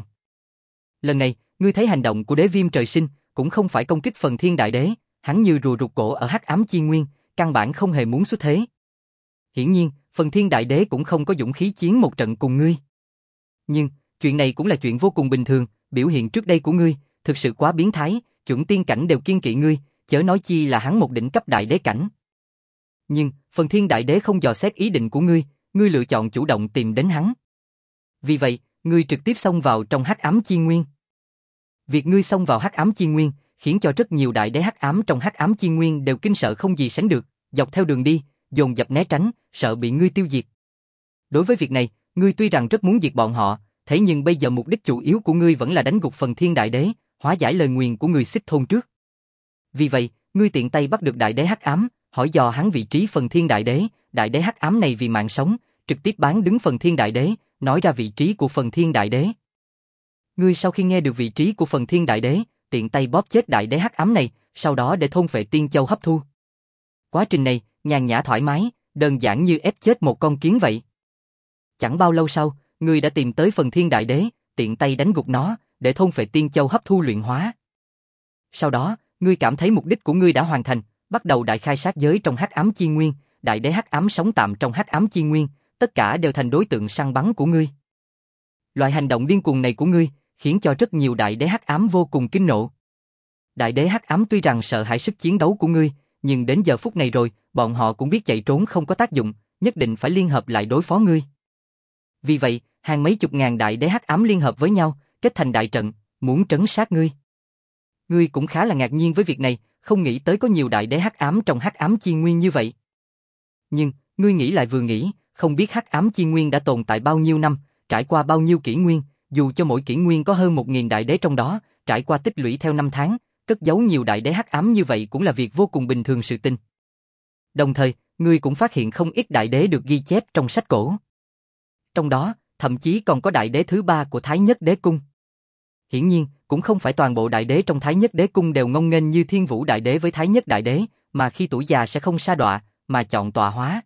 Lần này, ngươi thấy hành động của đế viêm trời sinh, cũng không phải công kích phần thiên đại đế, hắn như rùa rụt cổ ở hắc ám chi nguyên, căn bản không hề muốn xuất thế. Hiển nhiên, phần thiên đại đế cũng không có dũng khí chiến một trận cùng ngươi. Nhưng, chuyện này cũng là chuyện vô cùng bình thường, biểu hiện trước đây của ngươi, thực sự quá biến thái, chuẩn tiên cảnh đều kiêng kỵ ngươi, chớ nói chi là hắn một đỉnh cấp đại đế cảnh. Nhưng, phần thiên đại đế không dò xét ý định của ngươi, ngươi lựa chọn chủ động tìm đến hắn. Vì vậy, ngươi trực tiếp xông vào trong hắc ám chi nguyên. Việc ngươi xông vào hắc ám chi nguyên, khiến cho rất nhiều đại đế hắc ám trong hắc ám chi nguyên đều kinh sợ không gì sánh được, dọc theo đường đi, dồn dập né tránh, sợ bị ngươi tiêu diệt. Đối với việc này, ngươi tuy rằng rất muốn diệt bọn họ, thế nhưng bây giờ mục đích chủ yếu của ngươi vẫn là đánh gục phần thiên đại đế, hóa giải lời nguyền của người Xích Thôn trước. Vì vậy, ngươi tiện tay bắt được đại đế hắc ám, hỏi dò hắn vị trí phần thiên đại đế, đại đế hắc ám này vì mạng sống, trực tiếp bán đứng phần thiên đại đế, nói ra vị trí của phần thiên đại đế. Ngươi sau khi nghe được vị trí của phần thiên đại đế, tiện tay bóp chết đại đế hắc ám này, sau đó để thôn phệ tiên châu hấp thu. Quá trình này, nhàn nhã thoải mái, đơn giản như ép chết một con kiến vậy. Chẳng bao lâu sau, ngươi đã tìm tới phần thiên đại đế, tiện tay đánh gục nó, để thôn phệ tiên châu hấp thu luyện hóa. Sau đó, ngươi cảm thấy mục đích của ngươi đã hoàn thành, bắt đầu đại khai sát giới trong hắc ám chi nguyên, đại đế hắc ám sống tạm trong hắc ám chi nguyên, tất cả đều thành đối tượng săn bắn của ngươi. Loại hành động điên cuồng này của ngươi, khiến cho rất nhiều đại đế hắc ám vô cùng kinh nộ. Đại đế hắc ám tuy rằng sợ hãi sức chiến đấu của ngươi, nhưng đến giờ phút này rồi, bọn họ cũng biết chạy trốn không có tác dụng, nhất định phải liên hợp lại đối phó ngươi. Vì vậy, hàng mấy chục ngàn đại đế hắc ám liên hợp với nhau, kết thành đại trận, muốn trấn sát ngươi. Ngươi cũng khá là ngạc nhiên với việc này, không nghĩ tới có nhiều đại đế hắc ám trong hắc ám chi nguyên như vậy. Nhưng, ngươi nghĩ lại vừa nghĩ, không biết hắc ám chi nguyên đã tồn tại bao nhiêu năm, trải qua bao nhiêu kỷ nguyên, dù cho mỗi kỷ nguyên có hơn một nghìn đại đế trong đó, trải qua tích lũy theo năm tháng, cất giấu nhiều đại đế hắc ám như vậy cũng là việc vô cùng bình thường sự tình. Đồng thời, ngươi cũng phát hiện không ít đại đế được ghi chép trong sách cổ. Trong đó, thậm chí còn có đại đế thứ ba của Thái Nhất Đế Cung. Hiển nhiên, cũng không phải toàn bộ đại đế trong Thái Nhất Đế Cung đều ngông nghênh như Thiên Vũ Đại Đế với Thái Nhất Đại Đế, mà khi tuổi già sẽ không sa đọa, mà chọn tọa hóa.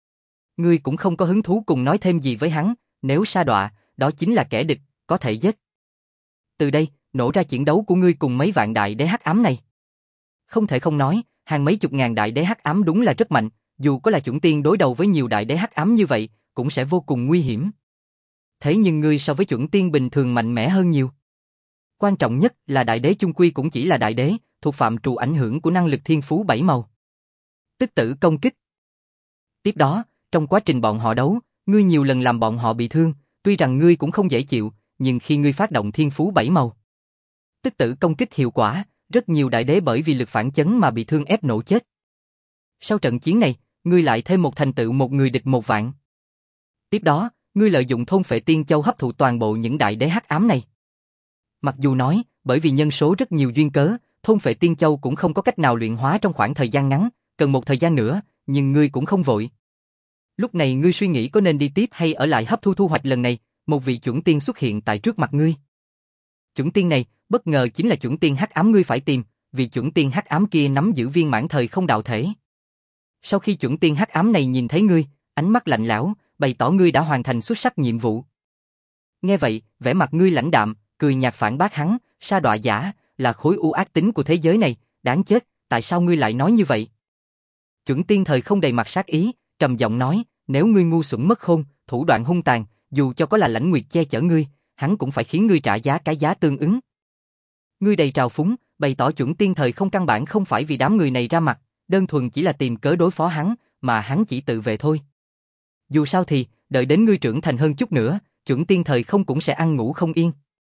Ngươi cũng không có hứng thú cùng nói thêm gì với hắn, nếu sa đọa, đó chính là kẻ địch, có thể giết. Từ đây, nổ ra chiến đấu của ngươi cùng mấy vạn đại đế hắc ám này. Không thể không nói, hàng mấy chục ngàn đại đế hắc ám đúng là rất mạnh, dù có là chuẩn tiên đối đầu với nhiều đại đế hắc ám như vậy, cũng sẽ vô cùng nguy hiểm. Thế nhưng ngươi so với chuẩn tiên bình thường mạnh mẽ hơn nhiều. Quan trọng nhất là đại đế chung quy cũng chỉ là đại đế, thuộc phạm trù ảnh hưởng của năng lực thiên phú bảy màu. Tức tử công kích. Tiếp đó, trong quá trình bọn họ đấu, ngươi nhiều lần làm bọn họ bị thương, tuy rằng ngươi cũng không dễ chịu, nhưng khi ngươi phát động thiên phú bảy màu, tức tử công kích hiệu quả, rất nhiều đại đế bởi vì lực phản chấn mà bị thương ép nổ chết. Sau trận chiến này, ngươi lại thêm một thành tựu một người địch một vạn. Tiếp đó, ngươi lợi dụng thôn phệ tiên châu hấp thụ toàn bộ những đại đế hắc ám này. Mặc dù nói, bởi vì nhân số rất nhiều duyên cớ, thôn phệ tiên châu cũng không có cách nào luyện hóa trong khoảng thời gian ngắn, cần một thời gian nữa, nhưng ngươi cũng không vội. Lúc này ngươi suy nghĩ có nên đi tiếp hay ở lại hấp thu thu hoạch lần này, một vị chuẩn tiên xuất hiện tại trước mặt ngươi. Chuẩn tiên này, bất ngờ chính là chuẩn tiên hắc ám ngươi phải tìm, vì chuẩn tiên hắc ám kia nắm giữ viên mãn thời không đạo thể. Sau khi chuẩn tiên hắc ám này nhìn thấy ngươi, ánh mắt lạnh lẽo, bày tỏ ngươi đã hoàn thành xuất sắc nhiệm vụ. Nghe vậy, vẻ mặt ngươi lãnh đạm, cười nhạt phản bác hắn, sa đọa giả, là khối u ác tính của thế giới này, đáng chết, tại sao ngươi lại nói như vậy? Chuẩn tiên thời không đầy mặt sát ý, trầm giọng nói, nếu ngươi ngu xuẩn mất khôn, thủ đoạn hung tàn, dù cho có là Lãnh Nguyệt che chở ngươi, hắn cũng phải khiến ngươi trả giá cái giá tương ứng. Ngươi đầy trào phúng, bày tỏ chuẩn tiên thời không căn bản không phải vì đám người này ra mặt, đơn thuần chỉ là tìm cớ đối phó hắn, mà hắn chỉ tự vệ thôi. Dù sao thì, đợi đến ngươi trưởng thành hơn chút nữa, chuẩn tiên thời không cũng sẽ ăn ngủ không yên.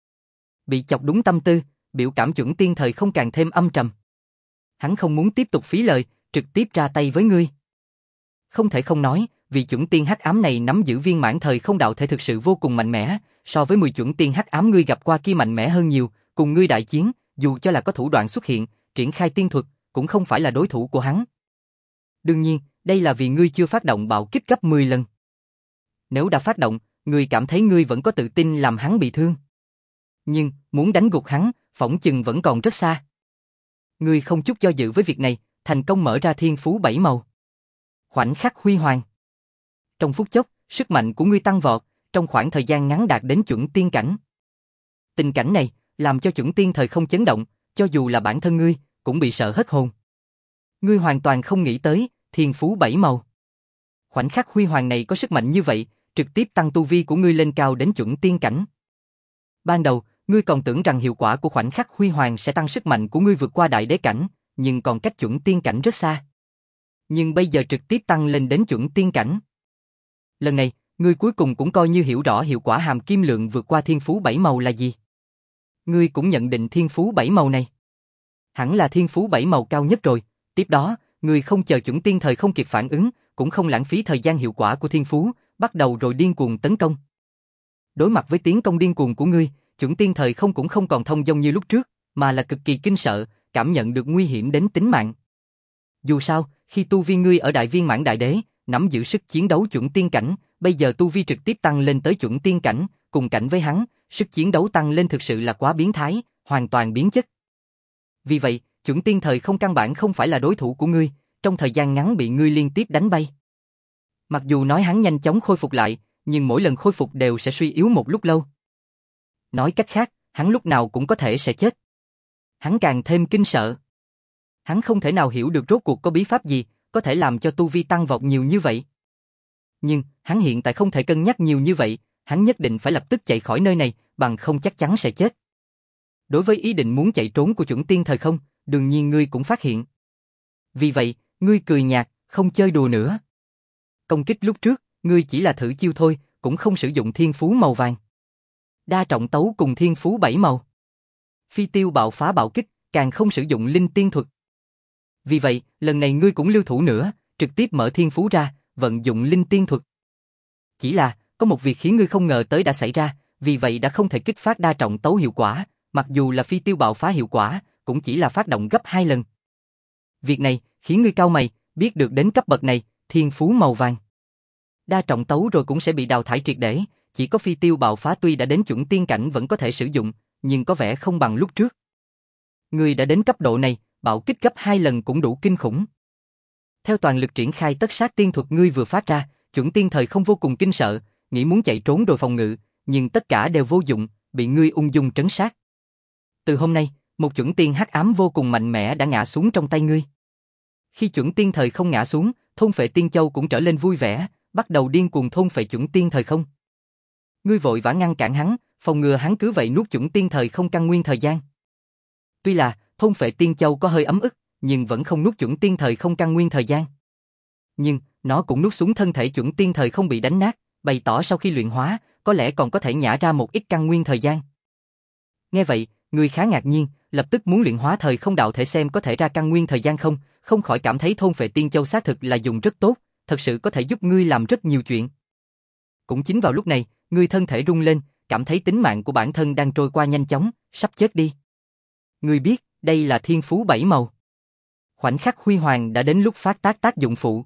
Bị chọc đúng tâm tư, biểu cảm chuẩn tiên thời không càng thêm âm trầm. Hắn không muốn tiếp tục phí lời, trực tiếp ra tay với ngươi. Không thể không nói, vì chuẩn tiên hắc ám này nắm giữ viên mãn thời không đạo thể thực sự vô cùng mạnh mẽ, so với mười chuẩn tiên hắc ám ngươi gặp qua kia mạnh mẽ hơn nhiều, cùng ngươi đại chiến, dù cho là có thủ đoạn xuất hiện, triển khai tiên thuật, cũng không phải là đối thủ của hắn. Đương nhiên, đây là vì ngươi chưa phát động bạo kích gấp mười lần. Nếu đã phát động, ngươi cảm thấy ngươi vẫn có tự tin làm hắn bị thương. Nhưng, muốn đánh gục hắn, phỏng chừng vẫn còn rất xa. Ngươi không chút do dự với việc này, thành công mở ra thiên phú bảy màu. Khoảnh khắc huy hoàng. Trong phút chốc, sức mạnh của ngươi tăng vọt, trong khoảng thời gian ngắn đạt đến chuẩn tiên cảnh. Tình cảnh này, làm cho chuẩn tiên thời không chấn động, cho dù là bản thân ngươi, cũng bị sợ hết hồn. Ngươi hoàn toàn không nghĩ tới, thiên phú bảy màu. Khoảnh khắc huy hoàng này có sức mạnh như vậy, trực tiếp tăng tu vi của ngươi lên cao đến chuẩn tiên cảnh. Ban đầu, ngươi còn tưởng rằng hiệu quả của khoảnh khắc huy hoàng sẽ tăng sức mạnh của ngươi vượt qua đại đế cảnh, nhưng còn cách chuẩn tiên cảnh rất xa. Nhưng bây giờ trực tiếp tăng lên đến chuẩn tiên cảnh. Lần này, ngươi cuối cùng cũng coi như hiểu rõ hiệu quả hàm kim lượng vượt qua thiên phú bảy màu là gì. Ngươi cũng nhận định thiên phú bảy màu này hẳn là thiên phú bảy màu cao nhất rồi. Tiếp đó, ngươi không chờ chuẩn tiên thời không kịp phản ứng, cũng không lãng phí thời gian hiệu quả của thiên phú, bắt đầu rồi điên cuồng tấn công. Đối mặt với tiến công điên cuồng của ngươi, chuẩn tiên thời không cũng không còn thông dong như lúc trước, mà là cực kỳ kinh sợ, cảm nhận được nguy hiểm đến tính mạng. Dù sao, khi tu vi ngươi ở đại viên mãn đại đế, nắm giữ sức chiến đấu chuẩn tiên cảnh, bây giờ tu vi trực tiếp tăng lên tới chuẩn tiên cảnh, cùng cảnh với hắn, sức chiến đấu tăng lên thực sự là quá biến thái, hoàn toàn biến chất. Vì vậy, chuẩn tiên thời không căn bản không phải là đối thủ của ngươi, trong thời gian ngắn bị ngươi liên tiếp đánh bay. Mặc dù nói hắn nhanh chóng khôi phục lại, nhưng mỗi lần khôi phục đều sẽ suy yếu một lúc lâu. Nói cách khác, hắn lúc nào cũng có thể sẽ chết. Hắn càng thêm kinh sợ. Hắn không thể nào hiểu được rốt cuộc có bí pháp gì, có thể làm cho tu vi tăng vọt nhiều như vậy. Nhưng, hắn hiện tại không thể cân nhắc nhiều như vậy, hắn nhất định phải lập tức chạy khỏi nơi này, bằng không chắc chắn sẽ chết. Đối với ý định muốn chạy trốn của chuẩn tiên thời không, đương nhiên ngươi cũng phát hiện. Vì vậy, ngươi cười nhạt, không chơi đùa nữa. Công kích lúc trước, ngươi chỉ là thử chiêu thôi, cũng không sử dụng thiên phú màu vàng. Đa trọng tấu cùng thiên phú bảy màu. Phi tiêu bạo phá bạo kích, càng không sử dụng linh tiên thuật. Vì vậy, lần này ngươi cũng lưu thủ nữa, trực tiếp mở thiên phú ra, vận dụng linh tiên thuật. Chỉ là, có một việc khiến ngươi không ngờ tới đã xảy ra, vì vậy đã không thể kích phát đa trọng tấu hiệu quả, mặc dù là phi tiêu bạo phá hiệu quả, cũng chỉ là phát động gấp hai lần. Việc này, khiến ngươi cau mày, biết được đến cấp bậc này, thiên phú màu vàng. Đa trọng tấu rồi cũng sẽ bị đào thải triệt để, chỉ có phi tiêu bạo phá tuy đã đến chuẩn tiên cảnh vẫn có thể sử dụng, nhưng có vẻ không bằng lúc trước. Ngươi đã đến cấp độ này, bạo kích gấp hai lần cũng đủ kinh khủng. Theo toàn lực triển khai tất sát tiên thuật ngươi vừa phát ra, chuẩn tiên thời không vô cùng kinh sợ, nghĩ muốn chạy trốn rồi phòng ngự, nhưng tất cả đều vô dụng, bị ngươi ung dung trấn sát. Từ hôm nay, một chuẩn tiên hắc ám vô cùng mạnh mẽ đã ngã xuống trong tay ngươi. Khi chuẩn tiên thời không ngã xuống, thôn phệ tiên châu cũng trở lên vui vẻ, bắt đầu điên cuồng thôn phệ chuẩn tiên thời không. Ngươi vội vã ngăn cản hắn, phòng ngừa hắn cứ vậy nuốt chuẩn tiên thời không căn nguyên thời gian. Tuy là thôn phệ tiên châu có hơi ấm ức, nhưng vẫn không nuốt chuẩn tiên thời không căn nguyên thời gian. Nhưng nó cũng nuốt xuống thân thể chuẩn tiên thời không bị đánh nát, bày tỏ sau khi luyện hóa, có lẽ còn có thể nhả ra một ít căn nguyên thời gian. Nghe vậy, ngươi khá ngạc nhiên, lập tức muốn luyện hóa thời không đạo thể xem có thể ra căn nguyên thời gian không, không khỏi cảm thấy thôn phệ tiên châu xác thực là dùng rất tốt, thật sự có thể giúp ngươi làm rất nhiều chuyện. Cũng chính vào lúc này, ngươi thân thể rung lên, cảm thấy tính mạng của bản thân đang trôi qua nhanh chóng, sắp chết đi. Ngươi biết, đây là thiên phú bảy màu. Khoảnh khắc huy hoàng đã đến lúc phát tác tác dụng phụ.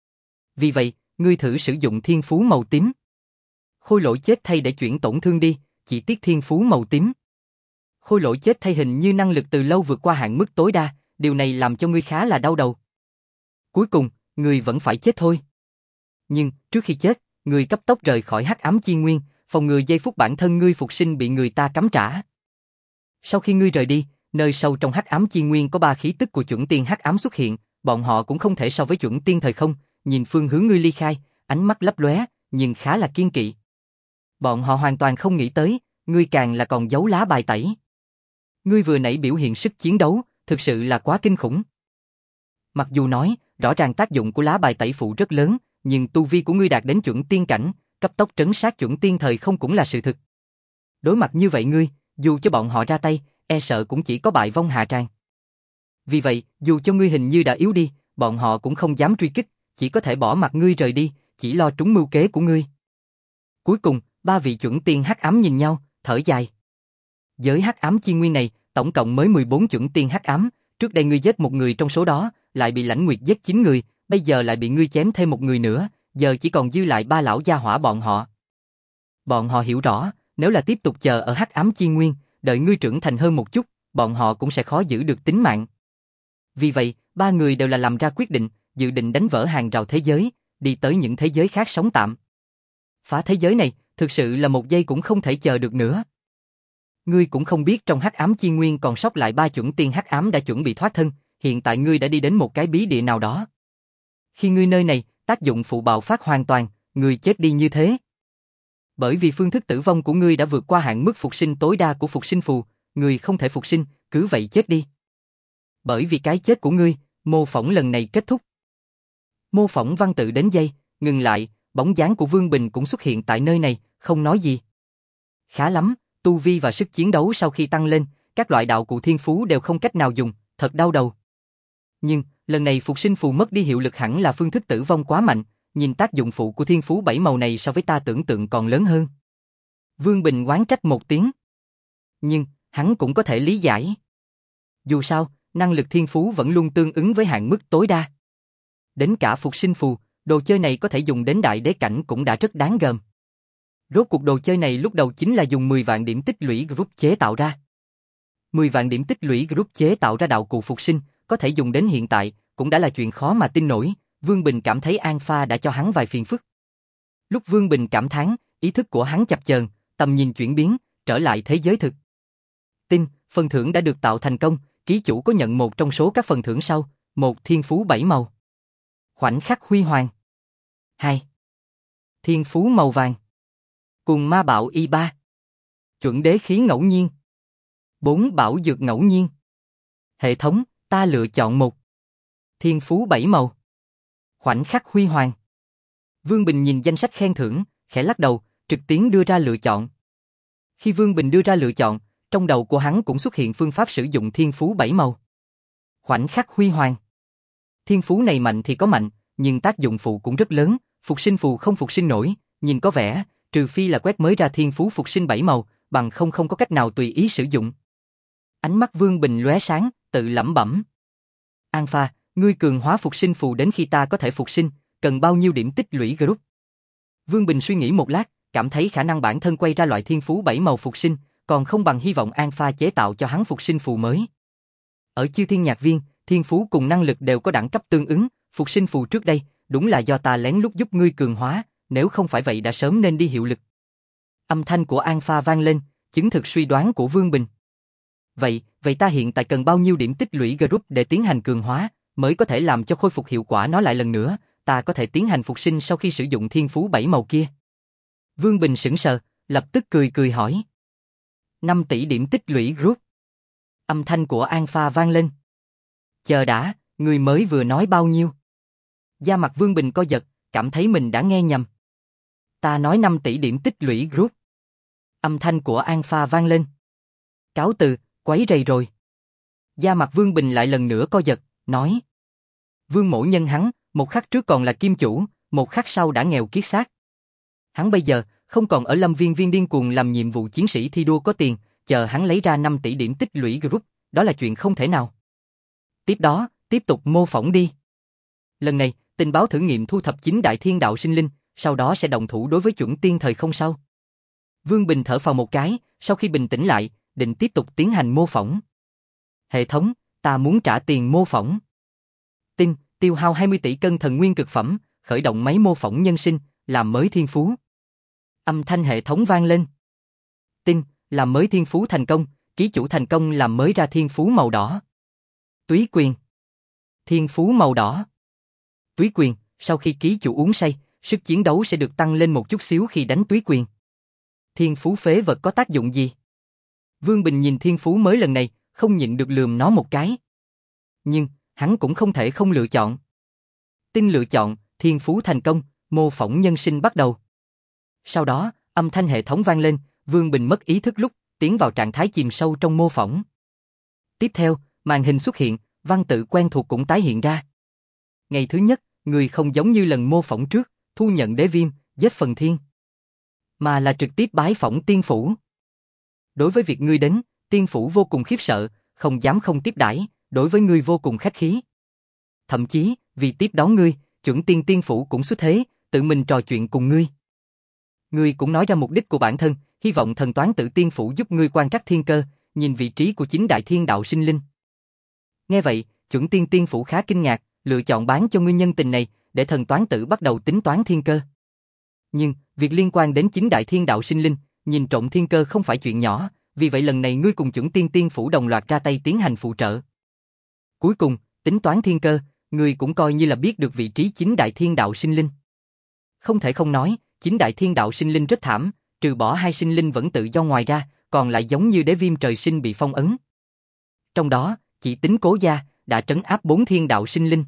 Vì vậy, ngươi thử sử dụng thiên phú màu tím. Khôi lỗi chết thay để chuyển tổn thương đi, chỉ tiếc thiên phú màu tím. Khôi lỗi chết thay hình như năng lực từ lâu vượt qua hạn mức tối đa, điều này làm cho ngươi khá là đau đầu. Cuối cùng, ngươi vẫn phải chết thôi. Nhưng, trước khi chết, ngươi cấp tốc rời khỏi hắc ám chi nguyên, phòng ngừa giây phút bản thân ngươi phục sinh bị người ta cắm trả. Sau khi ngươi rời đi, nơi sâu trong hắc ám chi nguyên có ba khí tức của chuẩn tiên hắc ám xuất hiện, bọn họ cũng không thể so với chuẩn tiên thời không, nhìn phương hướng ngươi ly khai, ánh mắt lấp lóe, nhưng khá là kiên kỵ. Bọn họ hoàn toàn không nghĩ tới, ngươi càng là còn giấu lá bài tẩy. Ngươi vừa nãy biểu hiện sức chiến đấu, thực sự là quá kinh khủng. Mặc dù nói, rõ ràng tác dụng của lá bài tẩy phụ rất lớn, nhưng tu vi của ngươi đạt đến chuẩn tiên cảnh, cấp tốc trấn sát chuẩn tiên thời không cũng là sự thực. Đối mặt như vậy ngươi, dù cho bọn họ ra tay, e sợ cũng chỉ có bại vong hạ tràng. Vì vậy, dù cho ngươi hình như đã yếu đi, bọn họ cũng không dám truy kích, chỉ có thể bỏ mặc ngươi rời đi, chỉ lo trúng mưu kế của ngươi. Cuối cùng, ba vị chuẩn tiên hắc ám nhìn nhau, thở dài. Giới hắc ám chi nguyên này, tổng cộng mới mười bốn chuẩn tiên hắc ám, trước đây ngươi giết một người trong số đó, lại bị Lãnh Nguyệt giết chín người, bây giờ lại bị ngươi chém thêm một người nữa, giờ chỉ còn dư lại ba lão gia hỏa bọn họ. Bọn họ hiểu rõ, nếu là tiếp tục chờ ở hắc ám chi nguyên, đợi ngươi trưởng thành hơn một chút, bọn họ cũng sẽ khó giữ được tính mạng. Vì vậy, ba người đều là làm ra quyết định, dự định đánh vỡ hàng rào thế giới, đi tới những thế giới khác sống tạm. Phá thế giới này, thực sự là một giây cũng không thể chờ được nữa. Ngươi cũng không biết trong hắc ám chi nguyên còn sót lại ba chuẩn tiên hắc ám đã chuẩn bị thoát thân, hiện tại ngươi đã đi đến một cái bí địa nào đó. Khi ngươi nơi này, tác dụng phụ bạo phát hoàn toàn, ngươi chết đi như thế. Bởi vì phương thức tử vong của ngươi đã vượt qua hạn mức phục sinh tối đa của phục sinh phù, ngươi không thể phục sinh, cứ vậy chết đi. Bởi vì cái chết của ngươi, mô phỏng lần này kết thúc. Mô phỏng văn tự đến giây, ngừng lại, bóng dáng của Vương Bình cũng xuất hiện tại nơi này, không nói gì. Khá lắm, tu vi và sức chiến đấu sau khi tăng lên, các loại đạo cụ thiên phú đều không cách nào dùng, thật đau đầu. Nhưng, lần này phục sinh phù mất đi hiệu lực hẳn là phương thức tử vong quá mạnh, nhìn tác dụng phụ của thiên phú bảy màu này so với ta tưởng tượng còn lớn hơn. Vương Bình oán trách một tiếng. Nhưng, hắn cũng có thể lý giải. Dù sao, năng lực thiên phú vẫn luôn tương ứng với hạn mức tối đa. Đến cả phục sinh phù, đồ chơi này có thể dùng đến đại đế cảnh cũng đã rất đáng gờm. Rốt cuộc đồ chơi này lúc đầu chính là dùng mười vạn điểm tích lũy group chế tạo ra. mười vạn điểm tích lũy group chế tạo ra đạo cụ phục sinh, có thể dùng đến hiện tại, cũng đã là chuyện khó mà tin nổi. Vương Bình cảm thấy Alpha đã cho hắn vài phiền phức. Lúc Vương Bình cảm thán, ý thức của hắn chập chờn, tầm nhìn chuyển biến, trở lại thế giới thực. Tin, phần thưởng đã được tạo thành công, ký chủ có nhận một trong số các phần thưởng sau, một thiên phú bảy màu. Khoảnh khắc huy hoàng. hai. Thiên phú màu vàng. Cùng ma bạo y ba. Chuẩn đế khí ngẫu nhiên. bốn. Bảo dược ngẫu nhiên. Hệ thống, ta lựa chọn một. Thiên phú bảy màu. Khoảnh khắc huy hoàng. Vương Bình nhìn danh sách khen thưởng, khẽ lắc đầu, trực tiến đưa ra lựa chọn. Khi Vương Bình đưa ra lựa chọn, trong đầu của hắn cũng xuất hiện phương pháp sử dụng thiên phú bảy màu. Khoảnh khắc huy hoàng. Thiên phú này mạnh thì có mạnh, nhưng tác dụng phụ cũng rất lớn, phục sinh phù không phục sinh nổi, nhìn có vẻ, trừ phi là quét mới ra thiên phú phục sinh bảy màu, bằng không không có cách nào tùy ý sử dụng. Ánh mắt Vương Bình lóe sáng, tự lẩm bẩm. An Pha, ngươi cường hóa phục sinh phù đến khi ta có thể phục sinh, cần bao nhiêu điểm tích lũy group? Vương Bình suy nghĩ một lát, cảm thấy khả năng bản thân quay ra loại thiên phú bảy màu phục sinh, còn không bằng hy vọng An Pha chế tạo cho hắn phục sinh phù mới. Ở Chư Thiên Nhạc Viên, thiên phú cùng năng lực đều có đẳng cấp tương ứng, phục sinh phù trước đây, đúng là do ta lén lút giúp ngươi cường hóa, nếu không phải vậy đã sớm nên đi hiệu lực. Âm thanh của An Pha vang lên, chứng thực suy đoán của Vương Bình. Vậy, vậy ta hiện tại cần bao nhiêu điểm tích lũy group để tiến hành cường hóa, mới có thể làm cho khôi phục hiệu quả nó lại lần nữa, ta có thể tiến hành phục sinh sau khi sử dụng thiên phú bảy màu kia. Vương Bình sững sờ, lập tức cười cười hỏi. năm tỷ điểm tích lũy group. Âm thanh của An Pha vang lên. Chờ đã, người mới vừa nói bao nhiêu? Da mặt Vương Bình co giật, cảm thấy mình đã nghe nhầm. Ta nói năm tỷ điểm tích lũy group. Âm thanh của An Pha vang lên. Cáo từ, quấy rầy rồi. Da mặt Vương Bình lại lần nữa co giật, nói. Vương Mỗ Nhân hắn, một khắc trước còn là kim chủ, một khắc sau đã nghèo kiết xác. Hắn bây giờ, không còn ở Lâm Viên Viên điên cuồng làm nhiệm vụ chiến sĩ thi đua có tiền, chờ hắn lấy ra năm tỷ điểm tích lũy group, đó là chuyện không thể nào. Tiếp đó, tiếp tục mô phỏng đi. Lần này, tình báo thử nghiệm thu thập chín đại thiên đạo sinh linh, sau đó sẽ động thủ đối với chuẩn tiên thời không sau. Vương Bình thở phào một cái, sau khi bình tĩnh lại, định tiếp tục tiến hành mô phỏng. Hệ thống, ta muốn trả tiền mô phỏng. Tin, tiêu hao hai mươi tỷ cân thần nguyên cực phẩm, khởi động máy mô phỏng nhân sinh, làm mới thiên phú. Âm thanh hệ thống vang lên. Tin, làm mới thiên phú thành công, ký chủ thành công làm mới ra thiên phú màu đỏ. Túy quyền. Thiên phú màu đỏ. Túy quyền, sau khi ký chủ uống say, sức chiến đấu sẽ được tăng lên một chút xíu khi đánh túy quyền. Thiên phú phế vật có tác dụng gì? Vương Bình nhìn thiên phú mới lần này, không nhịn được lườm nó một cái. Nhưng, hắn cũng không thể không lựa chọn. Tin lựa chọn, thiên phú thành công, mô phỏng nhân sinh bắt đầu. Sau đó, âm thanh hệ thống vang lên, Vương Bình mất ý thức lúc, tiến vào trạng thái chìm sâu trong mô phỏng. Tiếp theo, màn hình xuất hiện, văn tự quen thuộc cũng tái hiện ra. Ngày thứ nhất, người không giống như lần mô phỏng trước, thu nhận đế viêm, giết phần thiên. Mà là trực tiếp bái phỏng tiên phủ. Đối với việc ngươi đến, tiên phủ vô cùng khiếp sợ, không dám không tiếp đãi, đối với ngươi vô cùng khách khí. Thậm chí, vì tiếp đón ngươi, chuẩn tiên tiên phủ cũng xuất thế, tự mình trò chuyện cùng ngươi. Ngươi cũng nói ra mục đích của bản thân, hy vọng thần toán tự tiên phủ giúp ngươi quan trắc thiên cơ, nhìn vị trí của chính đại thiên đạo sinh linh. Nghe vậy, chuẩn tiên tiên phủ khá kinh ngạc, lựa chọn bán cho ngươi nhân tình này, để thần toán tử bắt đầu tính toán thiên cơ. Nhưng, việc liên quan đến chính đại thiên đạo sinh linh, nhìn trộm thiên cơ không phải chuyện nhỏ, vì vậy lần này ngươi cùng chuẩn tiên tiên phủ đồng loạt ra tay tiến hành phụ trợ. Cuối cùng, tính toán thiên cơ, ngươi cũng coi như là biết được vị trí chính đại thiên đạo sinh linh. Không thể không nói, chính đại thiên đạo sinh linh rất thảm, trừ bỏ hai sinh linh vẫn tự do ngoài ra, còn lại giống như đế viêm trời sinh bị phong ấn. Trong đó, chỉ tính Cố gia đã trấn áp bốn thiên đạo sinh linh.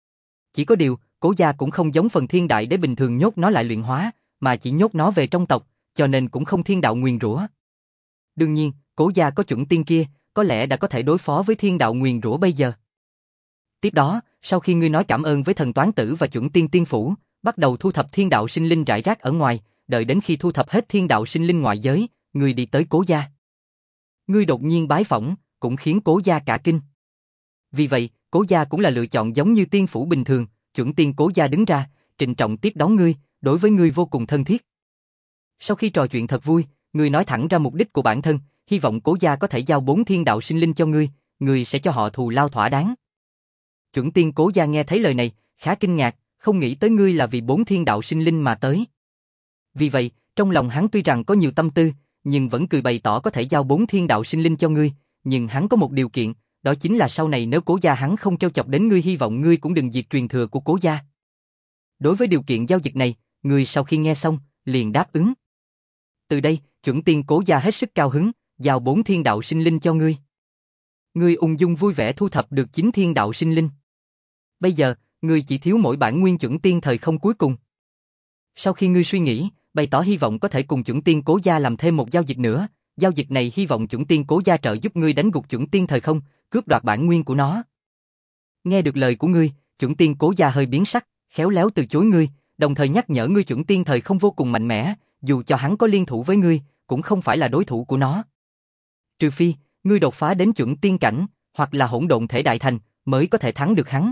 Chỉ có điều, Cố gia cũng không giống phần thiên đại đế bình thường nhốt nó lại luyện hóa, mà chỉ nhốt nó về trong tộc, cho nên cũng không thiên đạo nguyền rủa. Đương nhiên, Cố gia có chuẩn tiên kia, có lẽ đã có thể đối phó với thiên đạo nguyền rủa bây giờ. Tiếp đó, sau khi ngươi nói cảm ơn với thần toán tử và chuẩn tiên tiên phủ, bắt đầu thu thập thiên đạo sinh linh rải rác ở ngoài, đợi đến khi thu thập hết thiên đạo sinh linh ngoại giới, ngươi đi tới Cố gia. Ngươi đột nhiên bái phỏng, cũng khiến Cố gia cả kinh. Vì vậy, Cố gia cũng là lựa chọn giống như tiên phủ bình thường, chuẩn tiên Cố gia đứng ra, trịnh trọng tiếp đón ngươi, đối với ngươi vô cùng thân thiết. Sau khi trò chuyện thật vui, ngươi nói thẳng ra mục đích của bản thân, hy vọng Cố gia có thể giao bốn thiên đạo sinh linh cho ngươi, ngươi sẽ cho họ thù lao thỏa đáng. Chuẩn tiên Cố gia nghe thấy lời này, khá kinh ngạc, không nghĩ tới ngươi là vì bốn thiên đạo sinh linh mà tới. Vì vậy, trong lòng hắn tuy rằng có nhiều tâm tư, nhưng vẫn cười bày tỏ có thể giao bốn thiên đạo sinh linh cho ngươi, nhưng hắn có một điều kiện, đó chính là sau này nếu Cố gia hắn không trêu chọc đến ngươi, hy vọng ngươi cũng đừng diệt truyền thừa của Cố gia. Đối với điều kiện giao dịch này, ngươi sau khi nghe xong, liền đáp ứng. Từ đây, chuẩn tiên Cố gia hết sức cao hứng, giao bốn thiên đạo sinh linh cho ngươi. Ngươi ung dung vui vẻ thu thập được chín thiên đạo sinh linh. Bây giờ, ngươi chỉ thiếu mỗi bản nguyên chuẩn tiên thời không cuối cùng. Sau khi ngươi suy nghĩ, bày tỏ hy vọng có thể cùng chuẩn tiên Cố gia làm thêm một giao dịch nữa, giao dịch này hy vọng chuẩn tiên Cố Gia trợ giúp ngươi đánh gục chuẩn tiên thời không, cướp đoạt bản nguyên của nó. Nghe được lời của ngươi, chuẩn tiên Cố Gia hơi biến sắc, khéo léo từ chối ngươi, đồng thời nhắc nhở ngươi chuẩn tiên thời không vô cùng mạnh mẽ, dù cho hắn có liên thủ với ngươi, cũng không phải là đối thủ của nó. Trừ phi, ngươi đột phá đến chuẩn tiên cảnh, hoặc là hỗn độn thể đại thành, mới có thể thắng được hắn.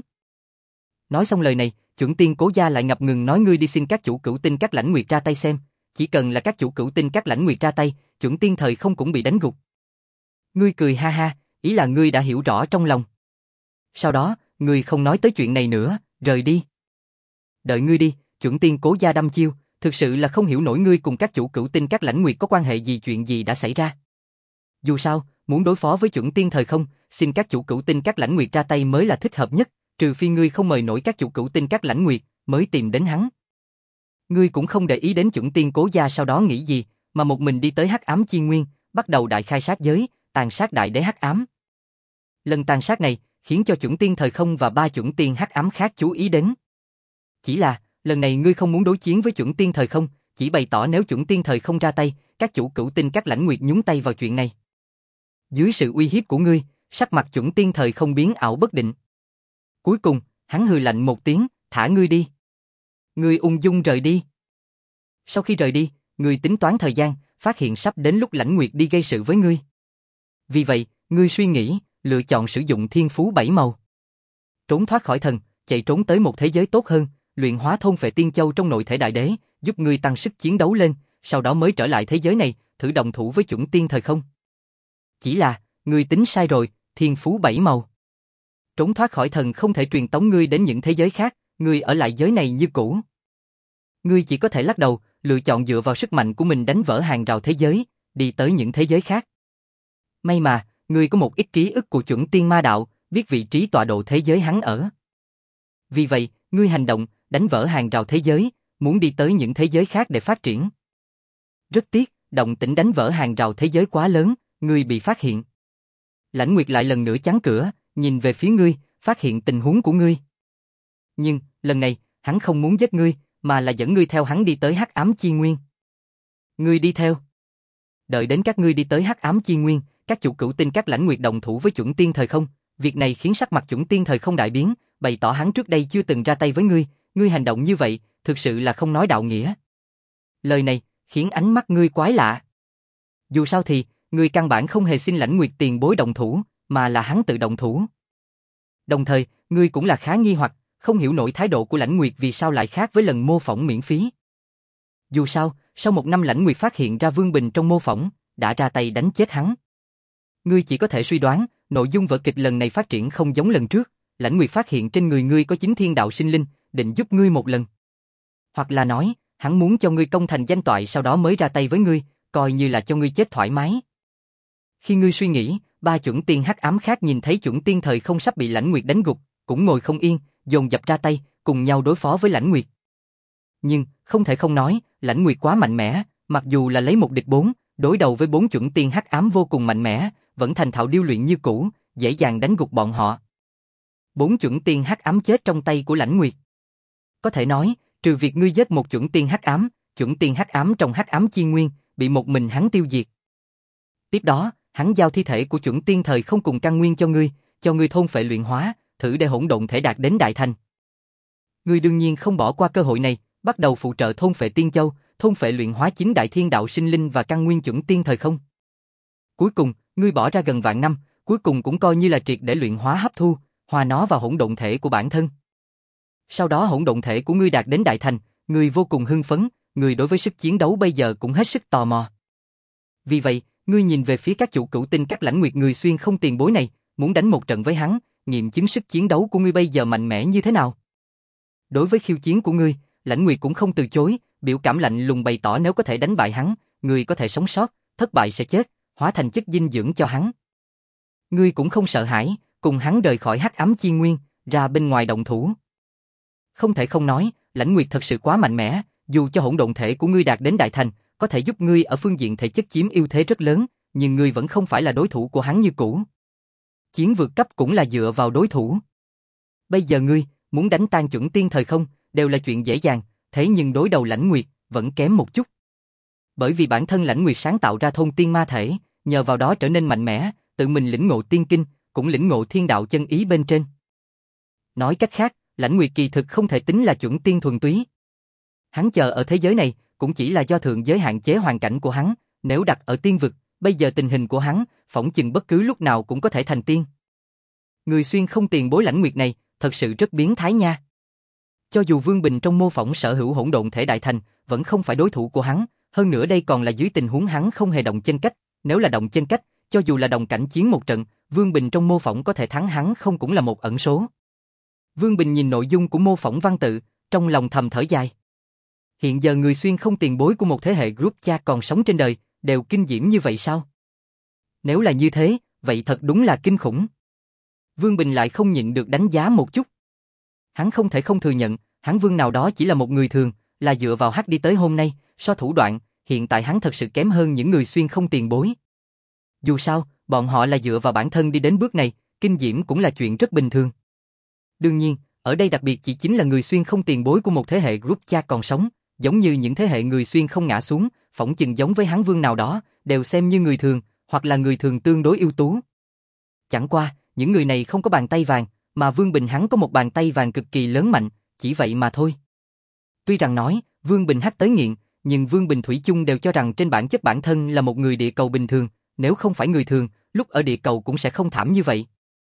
Nói xong lời này, chuẩn tiên Cố Gia lại ngập ngừng nói ngươi đi xin các chủ cửu tinh các lãnh nguyệt ra tay xem, chỉ cần là các chủ cửu tinh các lãnh nguyệt ra tay, chuẩn tiên thời không cũng bị đánh gục. Ngươi cười ha ha, ý là ngươi đã hiểu rõ trong lòng. Sau đó, ngươi không nói tới chuyện này nữa, rời đi. Đợi ngươi đi, chuẩn tiên Cố Gia đăm chiêu, thực sự là không hiểu nổi ngươi cùng các chủ cửu tinh các lãnh nguyệt có quan hệ gì, chuyện gì đã xảy ra. Dù sao, muốn đối phó với chuẩn tiên thời không, xin các chủ cửu tinh các lãnh nguyệt ra tay mới là thích hợp nhất, trừ phi ngươi không mời nổi các chủ cửu tinh các lãnh nguyệt, mới tìm đến hắn. Ngươi cũng không để ý đến chuẩn tiên Cố Gia sau đó nghĩ gì, mà một mình đi tới Hắc Ám Chi Nguyên, bắt đầu đại khai sát giới, tàn sát đại đế Hắc Ám. Lần tàn sát này khiến cho chuẩn tiên thời không và ba chuẩn tiên Hắc Ám khác chú ý đến. Chỉ là, lần này ngươi không muốn đối chiến với chuẩn tiên thời không, chỉ bày tỏ nếu chuẩn tiên thời không ra tay, các chủ cửu tinh các lãnh nguyệt nhúng tay vào chuyện này. Dưới sự uy hiếp của ngươi, sắc mặt chuẩn tiên thời không biến ảo bất định. Cuối cùng, hắn hừ lạnh một tiếng, thả ngươi đi. Ngươi ung dung rời đi. Sau khi rời đi, ngươi tính toán thời gian, phát hiện sắp đến lúc lãnh nguyệt đi gây sự với ngươi. Vì vậy, ngươi suy nghĩ, lựa chọn sử dụng thiên phú bảy màu. Trốn thoát khỏi thần, chạy trốn tới một thế giới tốt hơn, luyện hóa thôn phệ tiên châu trong nội thể đại đế, giúp ngươi tăng sức chiến đấu lên, sau đó mới trở lại thế giới này, thử đồng thủ với chuẩn tiên thời không. Chỉ là, ngươi tính sai rồi, thiên phú bảy màu. Trốn thoát khỏi thần không thể truyền tống ngươi đến những thế giới khác, ngươi ở lại giới này như cũ. Ngươi chỉ có thể lắc đầu, lựa chọn dựa vào sức mạnh của mình đánh vỡ hàng rào thế giới, đi tới những thế giới khác. May mà, ngươi có một ít ký ức của chuẩn tiên ma đạo, biết vị trí tọa độ thế giới hắn ở. Vì vậy, ngươi hành động, đánh vỡ hàng rào thế giới, muốn đi tới những thế giới khác để phát triển. Rất tiếc, động tĩnh đánh vỡ hàng rào thế giới quá lớn, ngươi bị phát hiện. Lãnh Nguyệt lại lần nữa chắn cửa, nhìn về phía ngươi, phát hiện tình huống của ngươi. Nhưng, lần này, hắn không muốn giết ngươi, mà là dẫn ngươi theo hắn đi tới Hắc Ám Chi Nguyên. Ngươi đi theo. Đợi đến các ngươi đi tới Hắc Ám Chi Nguyên, các chủ cửu tinh các lãnh nguyệt đồng thủ với chuẩn tiên thời không, việc này khiến sắc mặt chuẩn tiên thời không đại biến, bày tỏ hắn trước đây chưa từng ra tay với ngươi, ngươi hành động như vậy, thực sự là không nói đạo nghĩa. Lời này, khiến ánh mắt ngươi quái lạ. Dù sao thì, ngươi căn bản không hề xin lãnh nguyệt tiền bối đồng thủ, mà là hắn tự động thủ. Đồng thời, ngươi cũng là khá nghi hoặc, không hiểu nổi thái độ của lãnh nguyệt vì sao lại khác với lần mô phỏng miễn phí. Dù sao, sau một năm lãnh nguyệt phát hiện ra Vương Bình trong mô phỏng, đã ra tay đánh chết hắn. Ngươi chỉ có thể suy đoán, nội dung vở kịch lần này phát triển không giống lần trước, lãnh nguyệt phát hiện trên người ngươi có chính thiên đạo sinh linh, định giúp ngươi một lần. Hoặc là nói, hắn muốn cho ngươi công thành danh toại sau đó mới ra tay với ngươi, coi như là cho ngươi chết thoải mái. Khi ngươi suy nghĩ, ba chuẩn tiên hắc ám khác nhìn thấy chuẩn tiên thời không sắp bị lãnh nguyệt đánh gục, cũng ngồi không yên, dồn dập ra tay, cùng nhau đối phó với lãnh nguyệt. Nhưng, không thể không nói, lãnh nguyệt quá mạnh mẽ, mặc dù là lấy một địch bốn, đối đầu với bốn chuẩn tiên hắc ám vô cùng mạnh mẽ, vẫn thành thạo điêu luyện như cũ, dễ dàng đánh gục bọn họ. Bốn chuẩn tiên hắc ám chết trong tay của lãnh nguyệt. Có thể nói, trừ việc ngươi giết một chuẩn tiên hắc ám, chuẩn tiên hắc ám trong hắc ám chi nguyên, bị một mình hắn tiêu diệt. Tiếp đó, hắn giao thi thể của chuẩn tiên thời không cùng căn nguyên cho ngươi, cho ngươi thôn phệ luyện hóa, thử để hỗn độn thể đạt đến đại thành. Ngươi đương nhiên không bỏ qua cơ hội này, bắt đầu phụ trợ thôn phệ tiên châu, thôn phệ luyện hóa chính đại thiên đạo sinh linh và căn nguyên chuẩn tiên thời không. Cuối cùng, ngươi bỏ ra gần vạn năm, cuối cùng cũng coi như là triệt để luyện hóa hấp thu, hòa nó vào hỗn độn thể của bản thân. Sau đó hỗn độn thể của ngươi đạt đến đại thành, ngươi vô cùng hưng phấn, ngươi đối với sức chiến đấu bây giờ cũng hết sức tò mò. Vì vậy, ngươi nhìn về phía các chủ cửu tinh các lãnh nguyệt người xuyên không tiền bối này, muốn đánh một trận với hắn, nghiệm chứng sức chiến đấu của ngươi bây giờ mạnh mẽ như thế nào. Đối với khiêu chiến của ngươi, lãnh nguyệt cũng không từ chối, biểu cảm lạnh lùng bày tỏ nếu có thể đánh bại hắn, ngươi có thể sống sót, thất bại sẽ chết, hóa thành chất dinh dưỡng cho hắn. Ngươi cũng không sợ hãi, cùng hắn rời khỏi hắc ám chi nguyên, ra bên ngoài động thủ. Không thể không nói, lãnh nguyệt thật sự quá mạnh mẽ, dù cho hỗn độn thể của ngươi đạt đến đại thành, có thể giúp ngươi ở phương diện thể chất chiếm ưu thế rất lớn, nhưng ngươi vẫn không phải là đối thủ của hắn như cũ. Chiến vượt cấp cũng là dựa vào đối thủ. Bây giờ ngươi, muốn đánh tan chuẩn tiên thời không, đều là chuyện dễ dàng, thế nhưng đối đầu lãnh nguyệt, vẫn kém một chút. Bởi vì bản thân Lãnh Nguyệt sáng tạo ra thôn tiên ma thể, nhờ vào đó trở nên mạnh mẽ, tự mình lĩnh ngộ tiên kinh, cũng lĩnh ngộ thiên đạo chân ý bên trên. Nói cách khác, Lãnh Nguyệt kỳ thực không thể tính là chuẩn tiên thuần túy. Hắn chờ ở thế giới này, cũng chỉ là do thượng giới hạn chế hoàn cảnh của hắn, nếu đặt ở tiên vực, bây giờ tình hình của hắn, phỏng chừng bất cứ lúc nào cũng có thể thành tiên. Người xuyên không tiền bối Lãnh Nguyệt này, thật sự rất biến thái nha. Cho dù Vương Bình trong mô phỏng sở hữu hỗn độn thể đại thành, vẫn không phải đối thủ của hắn, hơn nữa đây còn là dưới tình huống hắn không hề động chân cách, nếu là động chân cách, cho dù là đồng cảnh chiến một trận, Vương Bình trong mô phỏng có thể thắng hắn không cũng là một ẩn số. Vương Bình nhìn nội dung của mô phỏng văn tự, trong lòng thầm thở dài. Hiện giờ người xuyên không tiền bối của một thế hệ group chat còn sống trên đời, đều kinh diễm như vậy sao? Nếu là như thế, vậy thật đúng là kinh khủng. Vương Bình lại không nhịn được đánh giá một chút. Hắn không thể không thừa nhận, hắn Vương nào đó chỉ là một người thường, là dựa vào hack đi tới hôm nay, so thủ đoạn, hiện tại hắn thật sự kém hơn những người xuyên không tiền bối. Dù sao, bọn họ là dựa vào bản thân đi đến bước này, kinh diễm cũng là chuyện rất bình thường. Đương nhiên, ở đây đặc biệt chỉ chính là người xuyên không tiền bối của một thế hệ group chat còn sống, giống như những thế hệ người xuyên không ngã xuống, phỏng chừng giống với hắn Vương nào đó, đều xem như người thường, hoặc là người thường tương đối ưu tú. Chẳng qua, những người này không có bàn tay vàng, mà Vương Bình hắn có một bàn tay vàng cực kỳ lớn mạnh, chỉ vậy mà thôi. Tuy rằng nói, Vương Bình hack tới nghiện, nhưng Vương Bình thủy chung đều cho rằng trên bản chất bản thân là một người địa cầu bình thường, nếu không phải người thường, lúc ở địa cầu cũng sẽ không thảm như vậy.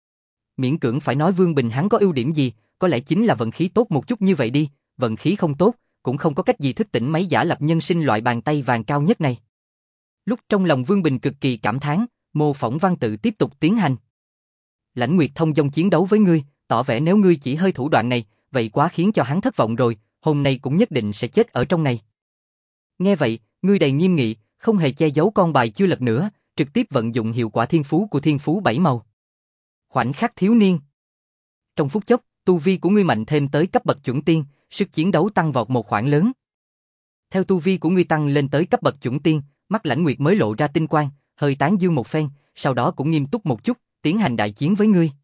Miễn cưỡng phải nói Vương Bình hắn có ưu điểm gì, có lẽ chính là vận khí tốt một chút như vậy đi, vận khí không tốt, cũng không có cách gì thức tỉnh máy giả lập nhân sinh loại bàn tay vàng cao nhất này. Lúc trong lòng Vương Bình cực kỳ cảm thán, mô phỏng văn tự tiếp tục tiến hành. Lãnh Nguyệt thông dong chiến đấu với ngươi, tỏ vẻ nếu ngươi chỉ hơi thủ đoạn này, vậy quá khiến cho hắn thất vọng rồi, hôm nay cũng nhất định sẽ chết ở trong này. Nghe vậy, ngươi đầy nghiêm nghị, không hề che giấu con bài chưa lật nữa, trực tiếp vận dụng hiệu quả thiên phú của thiên phú bảy màu. Khoảnh khắc thiếu niên. Trong phút chốc, tu vi của ngươi mạnh thêm tới cấp bậc chuẩn tiên, sức chiến đấu tăng vọt một khoảng lớn. Theo tu vi của ngươi tăng lên tới cấp bậc chuẩn tiên, mắt Lãnh Nguyệt mới lộ ra tinh quang, hơi tán dương một phen, sau đó cũng nghiêm túc một chút, tiến hành đại chiến với ngươi.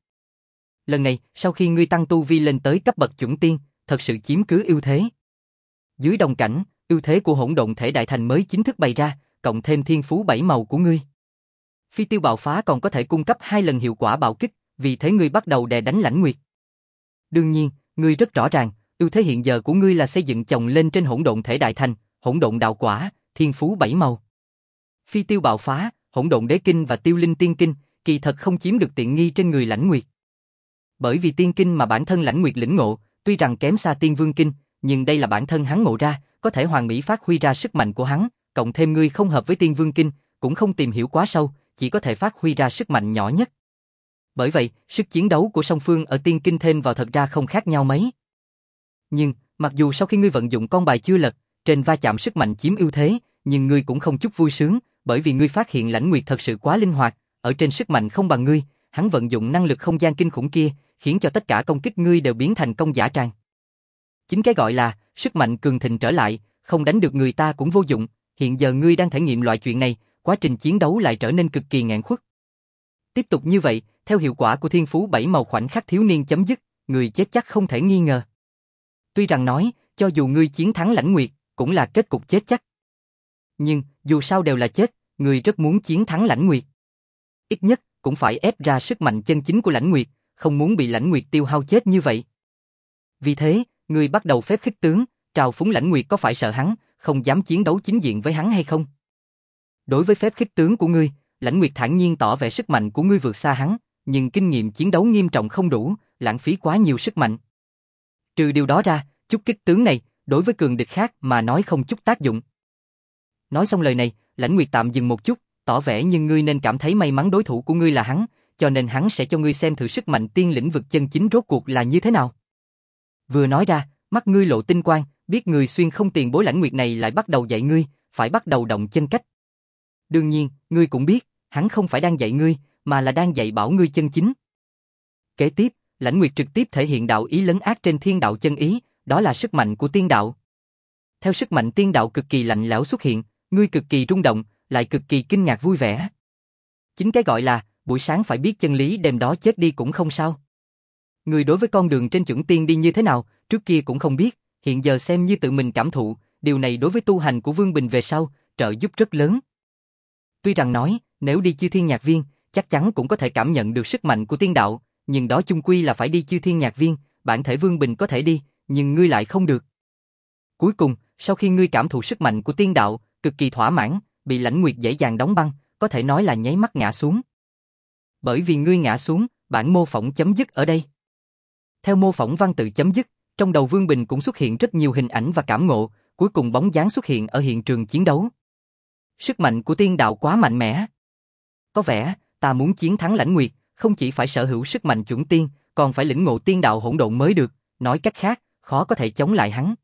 Lần này, sau khi ngươi tăng tu vi lên tới cấp bậc chuẩn tiên, thật sự chiếm cứ ưu thế. Dưới đồng cảnh, ưu thế của hỗn độn thể đại thành mới chính thức bày ra, cộng thêm thiên phú bảy màu của ngươi. Phi tiêu bạo phá còn có thể cung cấp hai lần hiệu quả bạo kích, vì thế ngươi bắt đầu đè đánh Lãnh Nguyệt. Đương nhiên, ngươi rất rõ ràng, ưu thế hiện giờ của ngươi là xây dựng chồng lên trên hỗn độn thể đại thành, hỗn độn đạo quả, thiên phú bảy màu. Phi tiêu bạo phá, hỗn độn đế kinh và tiêu linh tiên kinh, kỳ thật không chiếm được tiện nghi trên người Lãnh Nguyệt. Bởi vì tiên kinh mà bản thân Lãnh Nguyệt lĩnh ngộ, tuy rằng kém xa tiên vương kinh, nhưng đây là bản thân hắn ngộ ra, có thể hoàn mỹ phát huy ra sức mạnh của hắn, cộng thêm ngươi không hợp với tiên vương kinh, cũng không tìm hiểu quá sâu, chỉ có thể phát huy ra sức mạnh nhỏ nhất. Bởi vậy, sức chiến đấu của song phương ở tiên kinh thêm vào thật ra không khác nhau mấy. Nhưng, mặc dù sau khi ngươi vận dụng con bài chưa lật, trên va chạm sức mạnh chiếm ưu thế, nhưng ngươi cũng không chút vui sướng, bởi vì ngươi phát hiện Lãnh Nguyệt thật sự quá linh hoạt, ở trên sức mạnh không bằng ngươi, hắn vận dụng năng lực không gian kinh khủng kia, khiến cho tất cả công kích ngươi đều biến thành công giả tràng. Chính cái gọi là sức mạnh cường thịnh trở lại, không đánh được người ta cũng vô dụng, hiện giờ ngươi đang thể nghiệm loại chuyện này, quá trình chiến đấu lại trở nên cực kỳ nghẹn khuất. Tiếp tục như vậy, theo hiệu quả của thiên phú bảy màu khoảnh khắc thiếu niên chấm dứt, người chết chắc không thể nghi ngờ. Tuy rằng nói, cho dù ngươi chiến thắng Lãnh Nguyệt, cũng là kết cục chết chắc. Nhưng, dù sao đều là chết, ngươi rất muốn chiến thắng Lãnh Nguyệt. Ít nhất, cũng phải ép ra sức mạnh chân chính của Lãnh Nguyệt, không muốn bị Lãnh Nguyệt tiêu hao chết như vậy. Vì thế, ngươi bắt đầu phép khích tướng, trào phúng Lãnh Nguyệt có phải sợ hắn, không dám chiến đấu chính diện với hắn hay không? Đối với phép khích tướng của ngươi, Lãnh Nguyệt thản nhiên tỏ vẻ sức mạnh của ngươi vượt xa hắn, nhưng kinh nghiệm chiến đấu nghiêm trọng không đủ, lãng phí quá nhiều sức mạnh. Trừ điều đó ra, chút kích tướng này, đối với cường địch khác mà nói không chút tác dụng. Nói xong lời này, Lãnh Nguyệt tạm dừng một chút, tỏ vẻ nhưng ngươi nên cảm thấy may mắn đối thủ của ngươi là hắn, cho nên hắn sẽ cho ngươi xem thử sức mạnh tiên lĩnh vực chân chính rốt cuộc là như thế nào. Vừa nói ra, mắt ngươi lộ tinh quang, biết người xuyên không tiền bối Lãnh Nguyệt này lại bắt đầu dạy ngươi, phải bắt đầu động chân cách. Đương nhiên, ngươi cũng biết, hắn không phải đang dạy ngươi, mà là đang dạy bảo ngươi chân chính. Kế tiếp, Lãnh Nguyệt trực tiếp thể hiện đạo ý lấn át trên thiên đạo chân ý, đó là sức mạnh của tiên đạo. Theo sức mạnh tiên đạo cực kỳ lạnh lẽo xuất hiện, ngươi cực kỳ rung động, lại cực kỳ kinh ngạc vui vẻ. Chính cái gọi là, buổi sáng phải biết chân lý đêm đó chết đi cũng không sao. Ngươi đối với con đường trên chuẩn tiên đi như thế nào, trước kia cũng không biết, hiện giờ xem như tự mình cảm thụ, điều này đối với tu hành của Vương Bình về sau, trợ giúp rất lớn. Tuy rằng nói, nếu đi Chư Thiên Nhạc Viên, chắc chắn cũng có thể cảm nhận được sức mạnh của tiên đạo, nhưng đó chung quy là phải đi Chư Thiên Nhạc Viên, bản thể Vương Bình có thể đi, nhưng ngươi lại không được. Cuối cùng, sau khi ngươi cảm thụ sức mạnh của tiên đạo, cực kỳ thỏa mãn, bị Lãnh Nguyệt dễ dàng đóng băng, có thể nói là nháy mắt ngã xuống. Bởi vì ngươi ngã xuống, bản mô phỏng chấm dứt ở đây. Theo mô phỏng văn tự chấm dứt, trong đầu Vương Bình cũng xuất hiện rất nhiều hình ảnh và cảm ngộ, cuối cùng bóng dáng xuất hiện ở hiện trường chiến đấu. Sức mạnh của tiên đạo quá mạnh mẽ. Có vẻ, ta muốn chiến thắng Lãnh Nguyệt, không chỉ phải sở hữu sức mạnh chuẩn tiên, còn phải lĩnh ngộ tiên đạo hỗn độn mới được, nói cách khác, khó có thể chống lại hắn.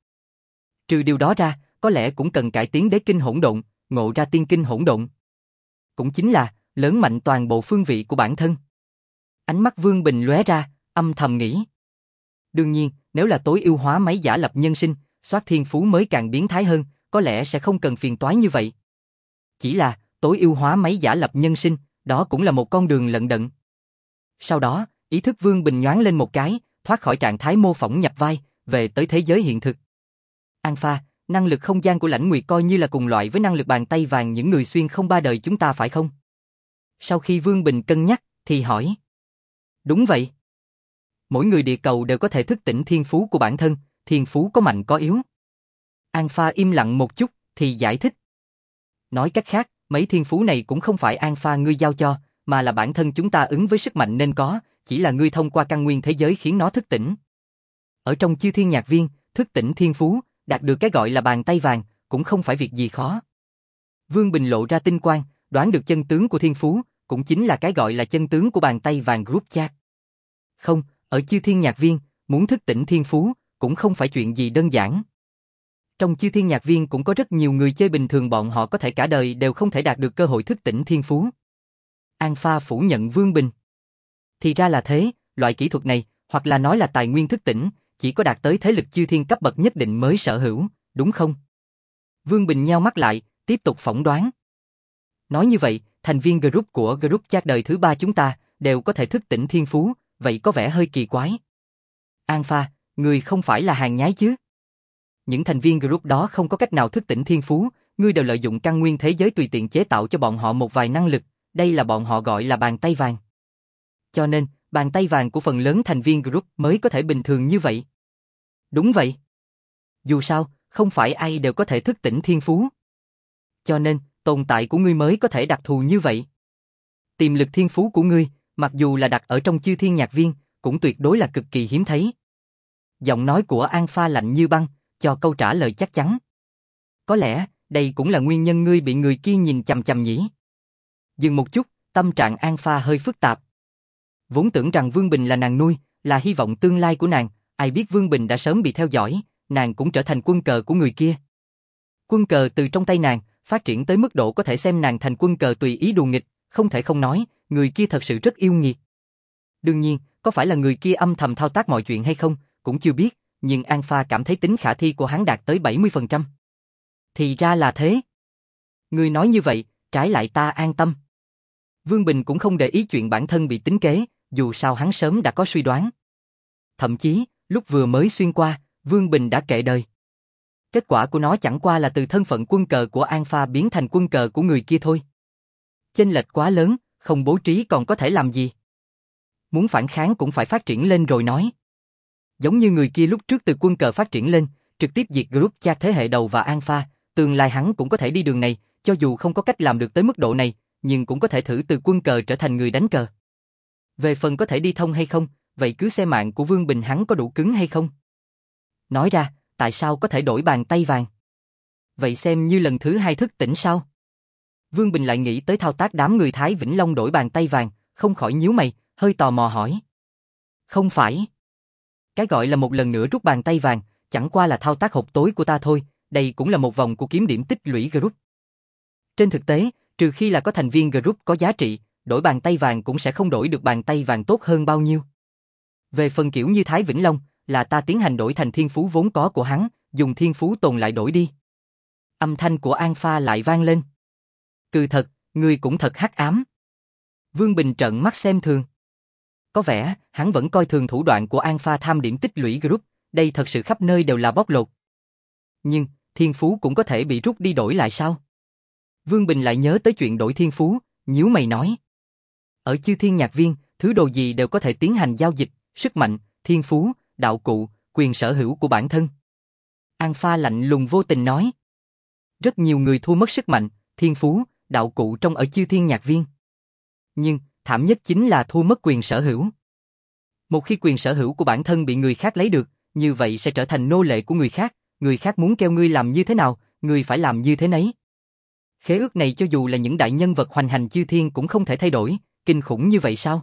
Trừ điều đó ra, có lẽ cũng cần cải tiến đế kinh hỗn độn, ngộ ra tiên kinh hỗn độn. Cũng chính là, lớn mạnh toàn bộ phương vị của bản thân. Ánh mắt Vương Bình lóe ra, âm thầm nghĩ. Đương nhiên, nếu là tối ưu hóa máy giả lập nhân sinh, soát thiên phú mới càng biến thái hơn, có lẽ sẽ không cần phiền toái như vậy. Chỉ là, tối ưu hóa máy giả lập nhân sinh, đó cũng là một con đường lận đận. Sau đó, ý thức Vương Bình nhoáng lên một cái, thoát khỏi trạng thái mô phỏng nhập vai, về tới thế giới hiện thực. Alpha, năng lực không gian của Lãnh Nguyệt coi như là cùng loại với năng lực bàn tay vàng những người xuyên không ba đời chúng ta phải không? Sau khi Vương Bình cân nhắc, thì hỏi. Đúng vậy. Mỗi người địa cầu đều có thể thức tỉnh thiên phú của bản thân, thiên phú có mạnh có yếu. Alpha im lặng một chút, thì giải thích. Nói cách khác, mấy thiên phú này cũng không phải Alpha ngươi giao cho, mà là bản thân chúng ta ứng với sức mạnh nên có, chỉ là ngươi thông qua căn nguyên thế giới khiến nó thức tỉnh. Ở trong Chư Thiên Nhạc Viên, thức tỉnh thiên phú, đạt được cái gọi là bàn tay vàng, cũng không phải việc gì khó. Vương Bình lộ ra tinh quang, đoán được chân tướng của thiên phú, cũng chính là cái gọi là chân tướng của bàn tay vàng group chat. Không, ở Chư Thiên Nhạc Viên, muốn thức tỉnh thiên phú, cũng không phải chuyện gì đơn giản. Trong Chư Thiên Nhạc Viên cũng có rất nhiều người chơi bình thường bọn họ có thể cả đời đều không thể đạt được cơ hội thức tỉnh thiên phú. Alpha phủ nhận Vương Bình. Thì ra là thế, loại kỹ thuật này, hoặc là nói là tài nguyên thức tỉnh, chỉ có đạt tới thế lực chư thiên cấp bậc nhất định mới sở hữu, đúng không? Vương Bình nheo mắt lại, tiếp tục phỏng đoán. Nói như vậy, thành viên group của group chat đời thứ ba chúng ta đều có thể thức tỉnh thiên phú, vậy có vẻ hơi kỳ quái. Alpha, người không phải là hàng nhái chứ? Những thành viên group đó không có cách nào thức tỉnh thiên phú, ngươi đều lợi dụng căn nguyên thế giới tùy tiện chế tạo cho bọn họ một vài năng lực, đây là bọn họ gọi là bàn tay vàng. Cho nên, bàn tay vàng của phần lớn thành viên group mới có thể bình thường như vậy. Đúng vậy. Dù sao, không phải ai đều có thể thức tỉnh thiên phú. Cho nên, tồn tại của ngươi mới có thể đặc thù như vậy. Tiềm lực thiên phú của ngươi, mặc dù là đặt ở trong Chư Thiên Nhạc Viên, cũng tuyệt đối là cực kỳ hiếm thấy. Giọng nói của Alpha lạnh như băng, cho câu trả lời chắc chắn. Có lẽ, đây cũng là nguyên nhân ngươi bị người kia nhìn chằm chằm nhỉ. Dừng một chút, tâm trạng Alpha hơi phức tạp. Vốn tưởng rằng Vương Bình là nàng nuôi, là hy vọng tương lai của nàng, ai biết Vương Bình đã sớm bị theo dõi, nàng cũng trở thành quân cờ của người kia. Quân cờ từ trong tay nàng, phát triển tới mức độ có thể xem nàng thành quân cờ tùy ý đùa nghịch, không thể không nói, người kia thật sự rất yêu nghiệt. Đương nhiên, có phải là người kia âm thầm thao tác mọi chuyện hay không, cũng chưa biết, nhưng Alpha cảm thấy tính khả thi của hắn đạt tới bảy mươi phần trăm. Thì ra là thế. Ngươi nói như vậy, trái lại ta an tâm. Vương Bình cũng không để ý chuyện bản thân bị tính kế, dù sao hắn sớm đã có suy đoán. Thậm chí, lúc vừa mới xuyên qua, Vương Bình đã kệ đời. Kết quả của nó chẳng qua là từ thân phận quân cờ của Alpha biến thành quân cờ của người kia thôi. Chênh lệch quá lớn, không bố trí còn có thể làm gì. Muốn phản kháng cũng phải phát triển lên rồi nói. Giống như người kia lúc trước từ quân cờ phát triển lên, trực tiếp diệt group chat thế hệ đầu và Alpha, tương lai hắn cũng có thể đi đường này, cho dù không có cách làm được tới mức độ này, nhưng cũng có thể thử từ quân cờ trở thành người đánh cờ. Về phần có thể đi thông hay không, vậy cứ xem mạng của Vương Bình hắn có đủ cứng hay không. Nói ra, tại sao có thể đổi bàn tay vàng? Vậy xem như lần thứ hai thức tỉnh sao? Vương Bình lại nghĩ tới thao tác đám người Thái Vĩnh Long đổi bàn tay vàng, không khỏi nhíu mày, hơi tò mò hỏi. Không phải. Cái gọi là một lần nữa rút bàn tay vàng, chẳng qua là thao tác hộp tối của ta thôi, đây cũng là một vòng của kiếm điểm tích lũy group. Trên thực tế, trừ khi là có thành viên group có giá trị, đổi bàn tay vàng cũng sẽ không đổi được bàn tay vàng tốt hơn bao nhiêu. Về phần kiểu như Thái Vĩnh Long, là ta tiến hành đổi thành thiên phú vốn có của hắn, dùng thiên phú tồn lại đổi đi. Âm thanh của Alpha lại vang lên. Cừ thật, ngươi cũng thật hắc ám. Vương Bình trợn mắt xem thường. Có vẻ, hắn vẫn coi thường thủ đoạn của Alpha tham điểm tích lũy group, đây thật sự khắp nơi đều là bóc lột. Nhưng, thiên phú cũng có thể bị rút đi đổi lại sao? Vương Bình lại nhớ tới chuyện đổi thiên phú, nhíu mày nói. Ở Chư Thiên Nhạc Viên, thứ đồ gì đều có thể tiến hành giao dịch, sức mạnh, thiên phú, đạo cụ, quyền sở hữu của bản thân. An Pha lạnh lùng vô tình nói. Rất nhiều người thua mất sức mạnh, thiên phú, đạo cụ trong ở Chư Thiên Nhạc Viên. Nhưng, thảm nhất chính là thua mất quyền sở hữu. Một khi quyền sở hữu của bản thân bị người khác lấy được, như vậy sẽ trở thành nô lệ của người khác, người khác muốn kêu ngươi làm như thế nào, ngươi phải làm như thế nấy. Khế ước này cho dù là những đại nhân vật hoành hành chư thiên cũng không thể thay đổi, kinh khủng như vậy sao?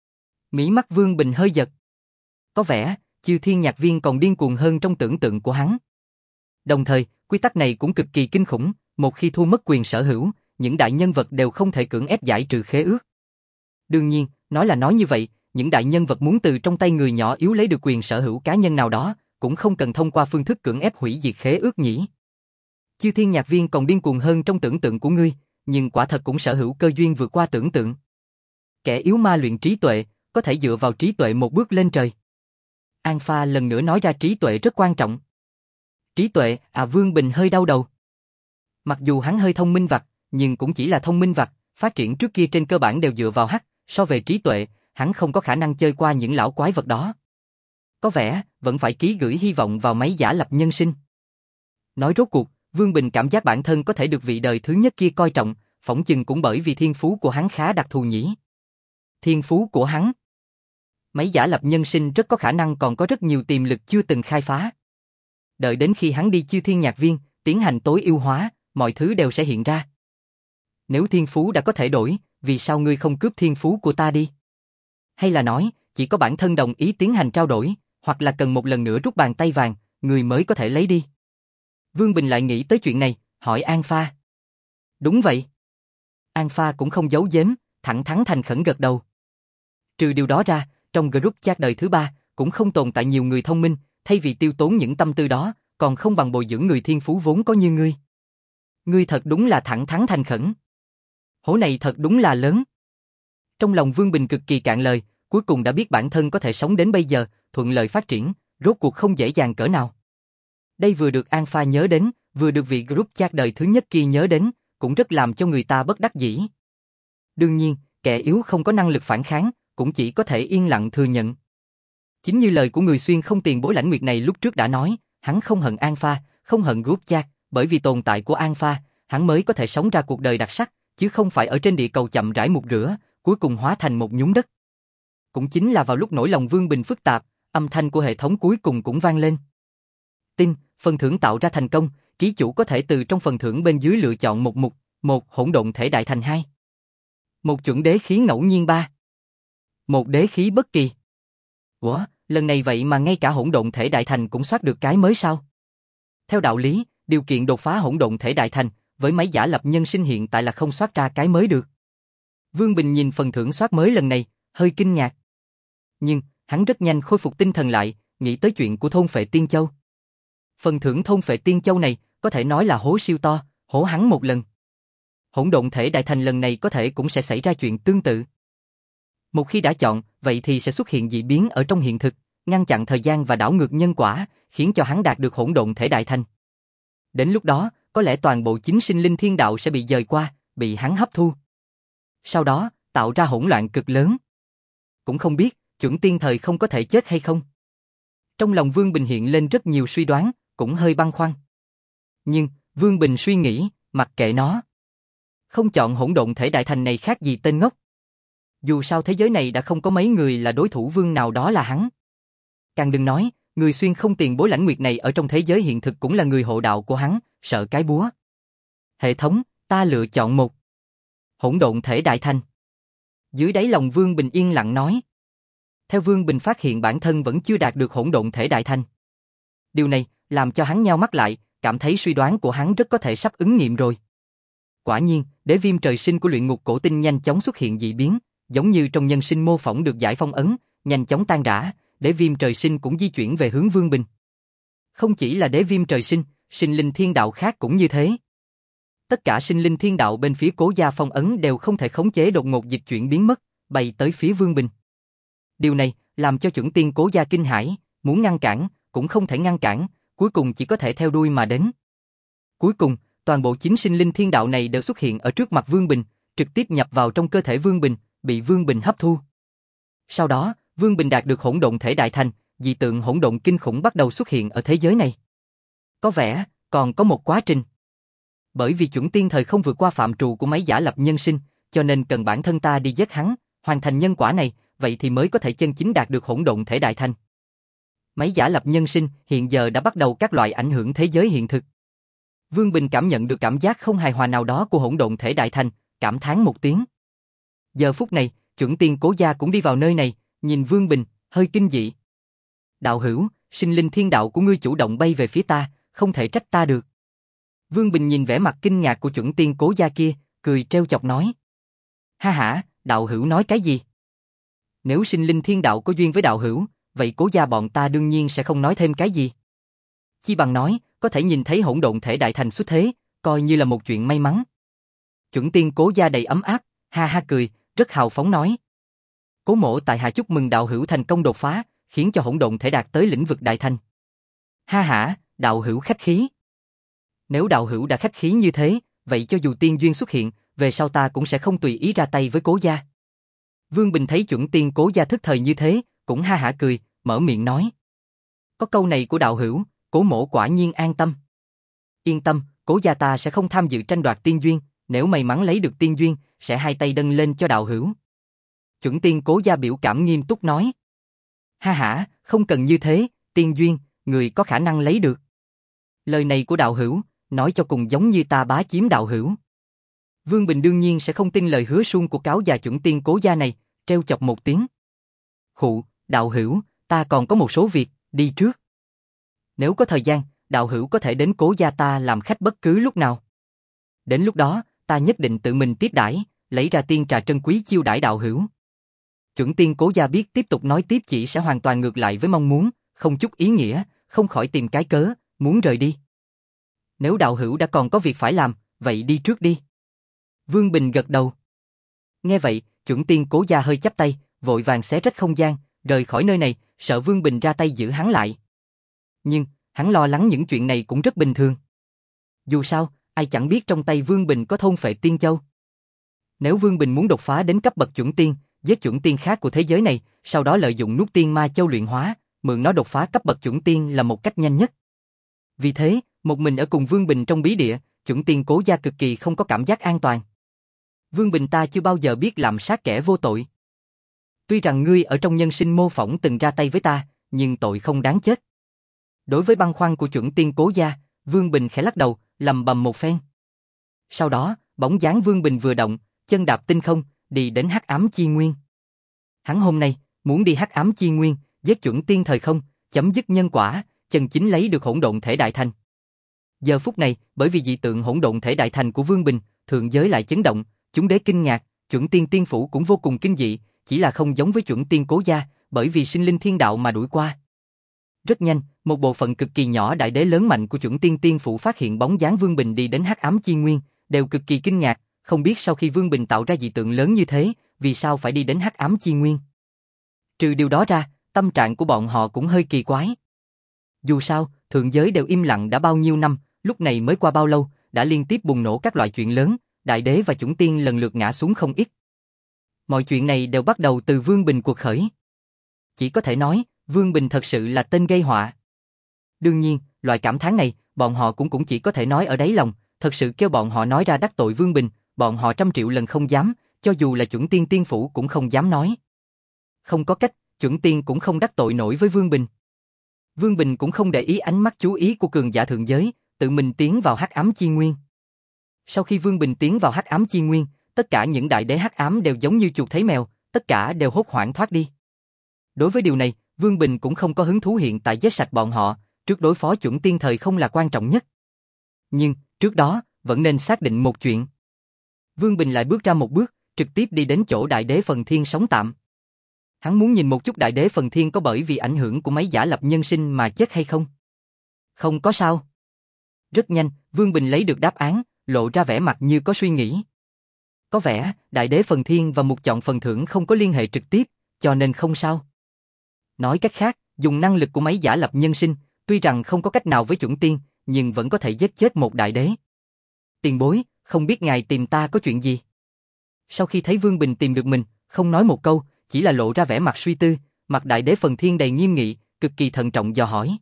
Mí mắt Vương Bình hơi giật. Có vẻ, Chư Thiên Nhạc Viên còn điên cuồng hơn trong tưởng tượng của hắn. Đồng thời, quy tắc này cũng cực kỳ kinh khủng, một khi thu mất quyền sở hữu, những đại nhân vật đều không thể cưỡng ép giải trừ khế ước. Đương nhiên, nói là nói như vậy, những đại nhân vật muốn từ trong tay người nhỏ yếu lấy được quyền sở hữu cá nhân nào đó, cũng không cần thông qua phương thức cưỡng ép hủy diệt khế ước nhỉ. Chư Thiên Nhạc Viên còn điên cuồng hơn trong tưởng tượng của ngươi, nhưng quả thật cũng sở hữu cơ duyên vượt qua tưởng tượng. Kẻ yếu ma luyện trí tuệ, có thể dựa vào trí tuệ một bước lên trời. An Pha lần nữa nói ra trí tuệ rất quan trọng. Trí tuệ, à Vương Bình hơi đau đầu. Mặc dù hắn hơi thông minh vặt, nhưng cũng chỉ là thông minh vặt, phát triển trước kia trên cơ bản đều dựa vào hắc, so về trí tuệ, hắn không có khả năng chơi qua những lão quái vật đó. Có vẻ, vẫn phải ký gửi hy vọng vào máy giả lập nhân sinh. Nói rốt cuộc, Vương Bình cảm giác bản thân có thể được vị đời thứ nhất kia coi trọng, phỏng chừng cũng bởi vì thiên phú của hắn khá đặc thù nhỉ. Thiên phú của hắn. Máy giả lập nhân sinh rất có khả năng còn có rất nhiều tiềm lực chưa từng khai phá. Đợi đến khi hắn đi Chư Thiên Nhạc Viên, tiến hành tối ưu hóa, mọi thứ đều sẽ hiện ra. Nếu thiên phú đã có thể đổi, vì sao ngươi không cướp thiên phú của ta đi? Hay là nói, chỉ có bản thân đồng ý tiến hành trao đổi, hoặc là cần một lần nữa rút bàn tay vàng, người mới có thể lấy đi? Vương Bình lại nghĩ tới chuyện này, hỏi An Pha. Đúng vậy. An Pha cũng không giấu giếm, thẳng thắn thành khẩn gật đầu. Trừ điều đó ra, trong group chat đời thứ ba, cũng không tồn tại nhiều người thông minh, thay vì tiêu tốn những tâm tư đó, còn không bằng bồi dưỡng người thiên phú vốn có như ngươi. Ngươi thật đúng là thẳng thắn thành khẩn. Hổ này thật đúng là lớn. Trong lòng Vương Bình cực kỳ cạn lời, cuối cùng đã biết bản thân có thể sống đến bây giờ, thuận lợi phát triển, rốt cuộc không dễ dàng cỡ nào. Đây vừa được An Pha nhớ đến, vừa được vị group chat đời thứ nhất kia nhớ đến, cũng rất làm cho người ta bất đắc dĩ. Đương nhiên, kẻ yếu không có năng lực phản kháng, cũng chỉ có thể yên lặng thừa nhận. Chính như lời của người xuyên không tiền bối Lãnh Nguyệt này lúc trước đã nói, hắn không hận An Pha, không hận group chat, bởi vì tồn tại của An Pha, hắn mới có thể sống ra cuộc đời đặc sắc, chứ không phải ở trên địa cầu chậm rãi mục rửa, cuối cùng hóa thành một nhúng đất. Cũng chính là vào lúc nỗi lòng Vương Bình phức tạp, âm thanh của hệ thống cuối cùng cũng vang lên. Tin, phần thưởng tạo ra thành công, ký chủ có thể từ trong phần thưởng bên dưới lựa chọn một mục, một hỗn độn thể đại thành hai. Một chuẩn đế khí ngẫu nhiên ba. Một đế khí bất kỳ. Ủa, lần này vậy mà ngay cả hỗn độn thể đại thành cũng soát được cái mới sao? Theo đạo lý, điều kiện đột phá hỗn độn thể đại thành, với máy giả lập nhân sinh hiện tại là không soát ra cái mới được. Vương Bình nhìn phần thưởng soát mới lần này, hơi kinh ngạc. Nhưng, hắn rất nhanh khôi phục tinh thần lại, nghĩ tới chuyện của thôn phệ Tiên Châu. Phần thưởng thôn phệ Tiên Châu này, có thể nói là hố siêu to, hố hắn một lần. Hỗn độn thể đại thành lần này có thể cũng sẽ xảy ra chuyện tương tự. Một khi đã chọn, vậy thì sẽ xuất hiện dị biến ở trong hiện thực, ngăn chặn thời gian và đảo ngược nhân quả, khiến cho hắn đạt được hỗn độn thể đại thành. Đến lúc đó, có lẽ toàn bộ chính sinh linh thiên đạo sẽ bị dời qua, bị hắn hấp thu. Sau đó, tạo ra hỗn loạn cực lớn. Cũng không biết, chuẩn tiên thời không có thể chết hay không. Trong lòng Vương Bình hiện lên rất nhiều suy đoán, cũng hơi băn khoăn. Nhưng, Vương Bình suy nghĩ, mặc kệ nó. Không chọn hỗn độn thể đại thành này khác gì tên ngốc. Dù sao thế giới này đã không có mấy người là đối thủ vương nào đó là hắn. Càng đừng nói, người xuyên không tiền bối Lãnh Nguyệt này ở trong thế giới hiện thực cũng là người hộ đạo của hắn, sợ cái búa. Hệ thống, ta lựa chọn một. Hỗn độn thể đại thành. Dưới đáy lòng Vương Bình yên lặng nói. Theo Vương Bình phát hiện bản thân vẫn chưa đạt được hỗn độn thể đại thành. Điều này làm cho hắn nheo mắt lại, cảm thấy suy đoán của hắn rất có thể sắp ứng nghiệm rồi. Quả nhiên, đế viêm trời sinh của luyện ngục cổ tinh nhanh chóng xuất hiện dị biến, giống như trong nhân sinh mô phỏng được giải phong ấn, nhanh chóng tan rã, đế viêm trời sinh cũng di chuyển về hướng Vương Bình. Không chỉ là đế viêm trời sinh, sinh linh thiên đạo khác cũng như thế. Tất cả sinh linh thiên đạo bên phía Cố gia phong ấn đều không thể khống chế đột ngột dịch chuyển biến mất, bay tới phía Vương Bình. Điều này làm cho chuẩn tiên Cố gia kinh hãi, muốn ngăn cản, cũng không thể ngăn cản, cuối cùng chỉ có thể theo đuôi mà đến. Cuối cùng, toàn bộ chính sinh linh thiên đạo này đều xuất hiện ở trước mặt Vương Bình, trực tiếp nhập vào trong cơ thể Vương Bình, bị Vương Bình hấp thu. Sau đó, Vương Bình đạt được hỗn độn thể đại thành, dị tượng hỗn độn kinh khủng bắt đầu xuất hiện ở thế giới này. Có vẻ, còn có một quá trình. Bởi vì chuẩn tiên thời không vượt qua phạm trù của máy giả lập nhân sinh, cho nên cần bản thân ta đi giết hắn, hoàn thành nhân quả này, vậy thì mới có thể chân chính đạt được hỗn độn thể đại thành. Máy giả lập nhân sinh hiện giờ đã bắt đầu các loại ảnh hưởng thế giới hiện thực. Vương Bình cảm nhận được cảm giác không hài hòa nào đó của hỗn độn thể đại thành, cảm thán một tiếng. Giờ phút này, chuẩn tiên Cố gia cũng đi vào nơi này, nhìn Vương Bình, hơi kinh dị. Đạo hữu, sinh linh thiên đạo của ngươi chủ động bay về phía ta, không thể trách ta được. Vương Bình nhìn vẻ mặt kinh ngạc của chuẩn tiên Cố gia kia, cười trêu chọc nói. Ha hả, đạo hữu nói cái gì? Nếu sinh linh thiên đạo có duyên với đạo hữu, vậy Cố gia bọn ta đương nhiên sẽ không nói thêm cái gì. Chi bằng nói, có thể nhìn thấy hỗn độn thể đại thành xuất thế, coi như là một chuyện may mắn. Chuẩn tiên Cố gia đầy ấm áp, ha ha cười, rất hào phóng nói. Cố mỗ tại hạ chúc mừng đạo hữu thành công đột phá, khiến cho hỗn độn thể đạt tới lĩnh vực đại thành. Ha hả, đạo hữu khách khí. Nếu đạo hữu đã khách khí như thế, vậy cho dù tiên duyên xuất hiện, về sau ta cũng sẽ không tùy ý ra tay với Cố gia. Vương Bình thấy chuẩn tiên Cố gia thức thời như thế, cũng ha hả cười, mở miệng nói. Có câu này của đạo hữu, Cố mỗ quả nhiên an tâm. Yên tâm, Cố gia ta sẽ không tham dự tranh đoạt tiên duyên, nếu may mắn lấy được tiên duyên, sẽ hai tay dâng lên cho đạo hữu. Chuẩn tiên Cố gia biểu cảm nghiêm túc nói. Ha hả, không cần như thế, tiên duyên, người có khả năng lấy được. Lời này của đạo hữu, nói cho cùng giống như ta bá chiếm đạo hữu. Vương Bình đương nhiên sẽ không tin lời hứa suông của cáo già chuẩn tiên Cố gia này, trêu chọc một tiếng. Khụ, đạo hữu, ta còn có một số việc, đi trước. Nếu có thời gian, đạo hữu có thể đến Cố gia ta làm khách bất cứ lúc nào. Đến lúc đó, ta nhất định tự mình tiếp đãi, lấy ra tiên trà trân quý chiêu đãi đạo hữu. Chuẩn tiên Cố gia biết tiếp tục nói tiếp chỉ sẽ hoàn toàn ngược lại với mong muốn, không chút ý nghĩa, không khỏi tìm cái cớ, muốn rời đi. Nếu đạo hữu đã còn có việc phải làm, vậy đi trước đi. Vương Bình gật đầu. Nghe vậy, chuẩn tiên Cố gia hơi chắp tay, vội vàng xé rách không gian, rời khỏi nơi này, sợ Vương Bình ra tay giữ hắn lại. Nhưng, hắn lo lắng những chuyện này cũng rất bình thường. Dù sao, ai chẳng biết trong tay Vương Bình có thôn phệ tiên châu. Nếu Vương Bình muốn đột phá đến cấp bậc chuẩn tiên, giết chuẩn tiên khác của thế giới này, sau đó lợi dụng nuốt tiên ma châu luyện hóa, mượn nó đột phá cấp bậc chuẩn tiên là một cách nhanh nhất. Vì thế, một mình ở cùng Vương Bình trong bí địa, chuẩn tiên Cố gia cực kỳ không có cảm giác an toàn. Vương Bình ta chưa bao giờ biết làm sát kẻ vô tội. Tuy rằng ngươi ở trong nhân sinh mô phỏng từng ra tay với ta, nhưng tội không đáng chết. Đối với băn khoăn của chuẩn tiên Cố gia, Vương Bình khẽ lắc đầu, lầm bầm một phen. Sau đó, bóng dáng Vương Bình vừa động, chân đạp tinh không, đi đến Hắc Ám Chi Nguyên. Hắn hôm nay muốn đi Hắc Ám Chi Nguyên, giết chuẩn tiên thời không, chấm dứt nhân quả, chân chính lấy được hỗn độn thể đại thành. Giờ phút này, bởi vì dị tượng hỗn độn thể đại thành của Vương Bình, thượng giới lại chấn động, chúng đế kinh ngạc, chuẩn tiên tiên phủ cũng vô cùng kinh dị, chỉ là không giống với chuẩn tiên Cố gia, bởi vì sinh linh thiên đạo mà đuổi qua. Rất nhanh, một bộ phận cực kỳ nhỏ đại đế lớn mạnh của chuẩn tiên tiên phủ phát hiện bóng dáng Vương Bình đi đến Hắc Ám Chi Nguyên, đều cực kỳ kinh ngạc, không biết sau khi Vương Bình tạo ra dị tượng lớn như thế, vì sao phải đi đến Hắc Ám Chi Nguyên. Trừ điều đó ra, tâm trạng của bọn họ cũng hơi kỳ quái. Dù sao, thượng giới đều im lặng đã bao nhiêu năm, lúc này mới qua bao lâu, đã liên tiếp bùng nổ các loại chuyện lớn, đại đế và chuẩn tiên lần lượt ngã xuống không ít. Mọi chuyện này đều bắt đầu từ Vương Bình cuộc khởi. Chỉ có thể nói, Vương Bình thật sự là tên gây họa. Đương nhiên, loại cảm thán này, bọn họ cũng cũng chỉ có thể nói ở đáy lòng, thật sự kêu bọn họ nói ra đắc tội Vương Bình, bọn họ trăm triệu lần không dám, cho dù là chuẩn tiên tiên phủ cũng không dám nói. Không có cách, chuẩn tiên cũng không đắc tội nổi với Vương Bình. Vương Bình cũng không để ý ánh mắt chú ý của cường giả thượng giới, tự mình tiến vào Hắc Ám Chi Nguyên. Sau khi Vương Bình tiến vào Hắc Ám Chi Nguyên, tất cả những đại đế hắc ám đều giống như chuột thấy mèo, tất cả đều hốt hoảng thoát đi. Đối với điều này, Vương Bình cũng không có hứng thú hiện tại giết sạch bọn họ, trước đối phó chuẩn tiên thời không là quan trọng nhất. Nhưng, trước đó, vẫn nên xác định một chuyện. Vương Bình lại bước ra một bước, trực tiếp đi đến chỗ đại đế Phần Thiên sống tạm. Hắn muốn nhìn một chút đại đế Phần Thiên có bởi vì ảnh hưởng của máy giả lập nhân sinh mà chết hay không. Không có sao. Rất nhanh, Vương Bình lấy được đáp án, lộ ra vẻ mặt như có suy nghĩ. Có vẻ, đại đế Phần Thiên và Mục Chọn Phần Thưởng không có liên hệ trực tiếp, cho nên không sao. Nói cách khác, dùng năng lực của máy giả lập nhân sinh, tuy rằng không có cách nào với chuẩn tiên, nhưng vẫn có thể giết chết một đại đế. Tiền bối, không biết ngài tìm ta có chuyện gì? Sau khi thấy Vương Bình tìm được mình, không nói một câu, chỉ là lộ ra vẻ mặt suy tư, mặt Đại Đế Phần Thiên đầy nghiêm nghị, cực kỳ thận trọng dò hỏi.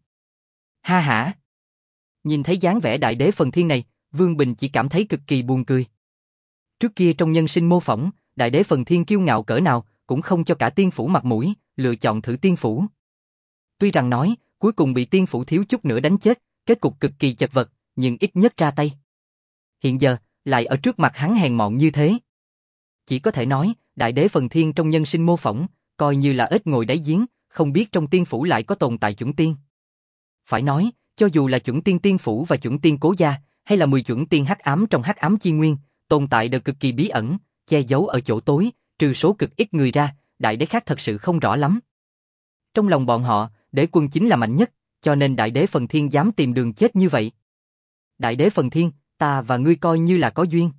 Ha hả? Nhìn thấy dáng vẻ Đại Đế Phần Thiên này, Vương Bình chỉ cảm thấy cực kỳ buồn cười. Trước kia trong nhân sinh mô phỏng, Đại Đế Phần Thiên kiêu ngạo cỡ nào, cũng không cho cả tiên phủ mặt mũi, lựa chọn thử tiên phủ. Tuy rằng nói, cuối cùng bị tiên phủ thiếu chút nữa đánh chết, kết cục cực kỳ chật vật, nhưng ít nhất ra tay. Hiện giờ, lại ở trước mặt hắn hèn mọn như thế. Chỉ có thể nói, Đại Đế Phần Thiên trong nhân sinh mô phỏng, coi như là ếch ngồi đáy giếng, không biết trong tiên phủ lại có tồn tại chuẩn tiên. Phải nói, cho dù là chuẩn tiên tiên phủ và chuẩn tiên cố gia, hay là mười chuẩn tiên hắc ám trong hắc ám chi nguyên, tồn tại đều cực kỳ bí ẩn, che giấu ở chỗ tối, trừ số cực ít người ra, đại đế khác thật sự không rõ lắm. Trong lòng bọn họ, đế quân chính là mạnh nhất, cho nên Đại Đế Phần Thiên dám tìm đường chết như vậy. Đại Đế Phần Thiên, ta và ngươi coi như là có duyên.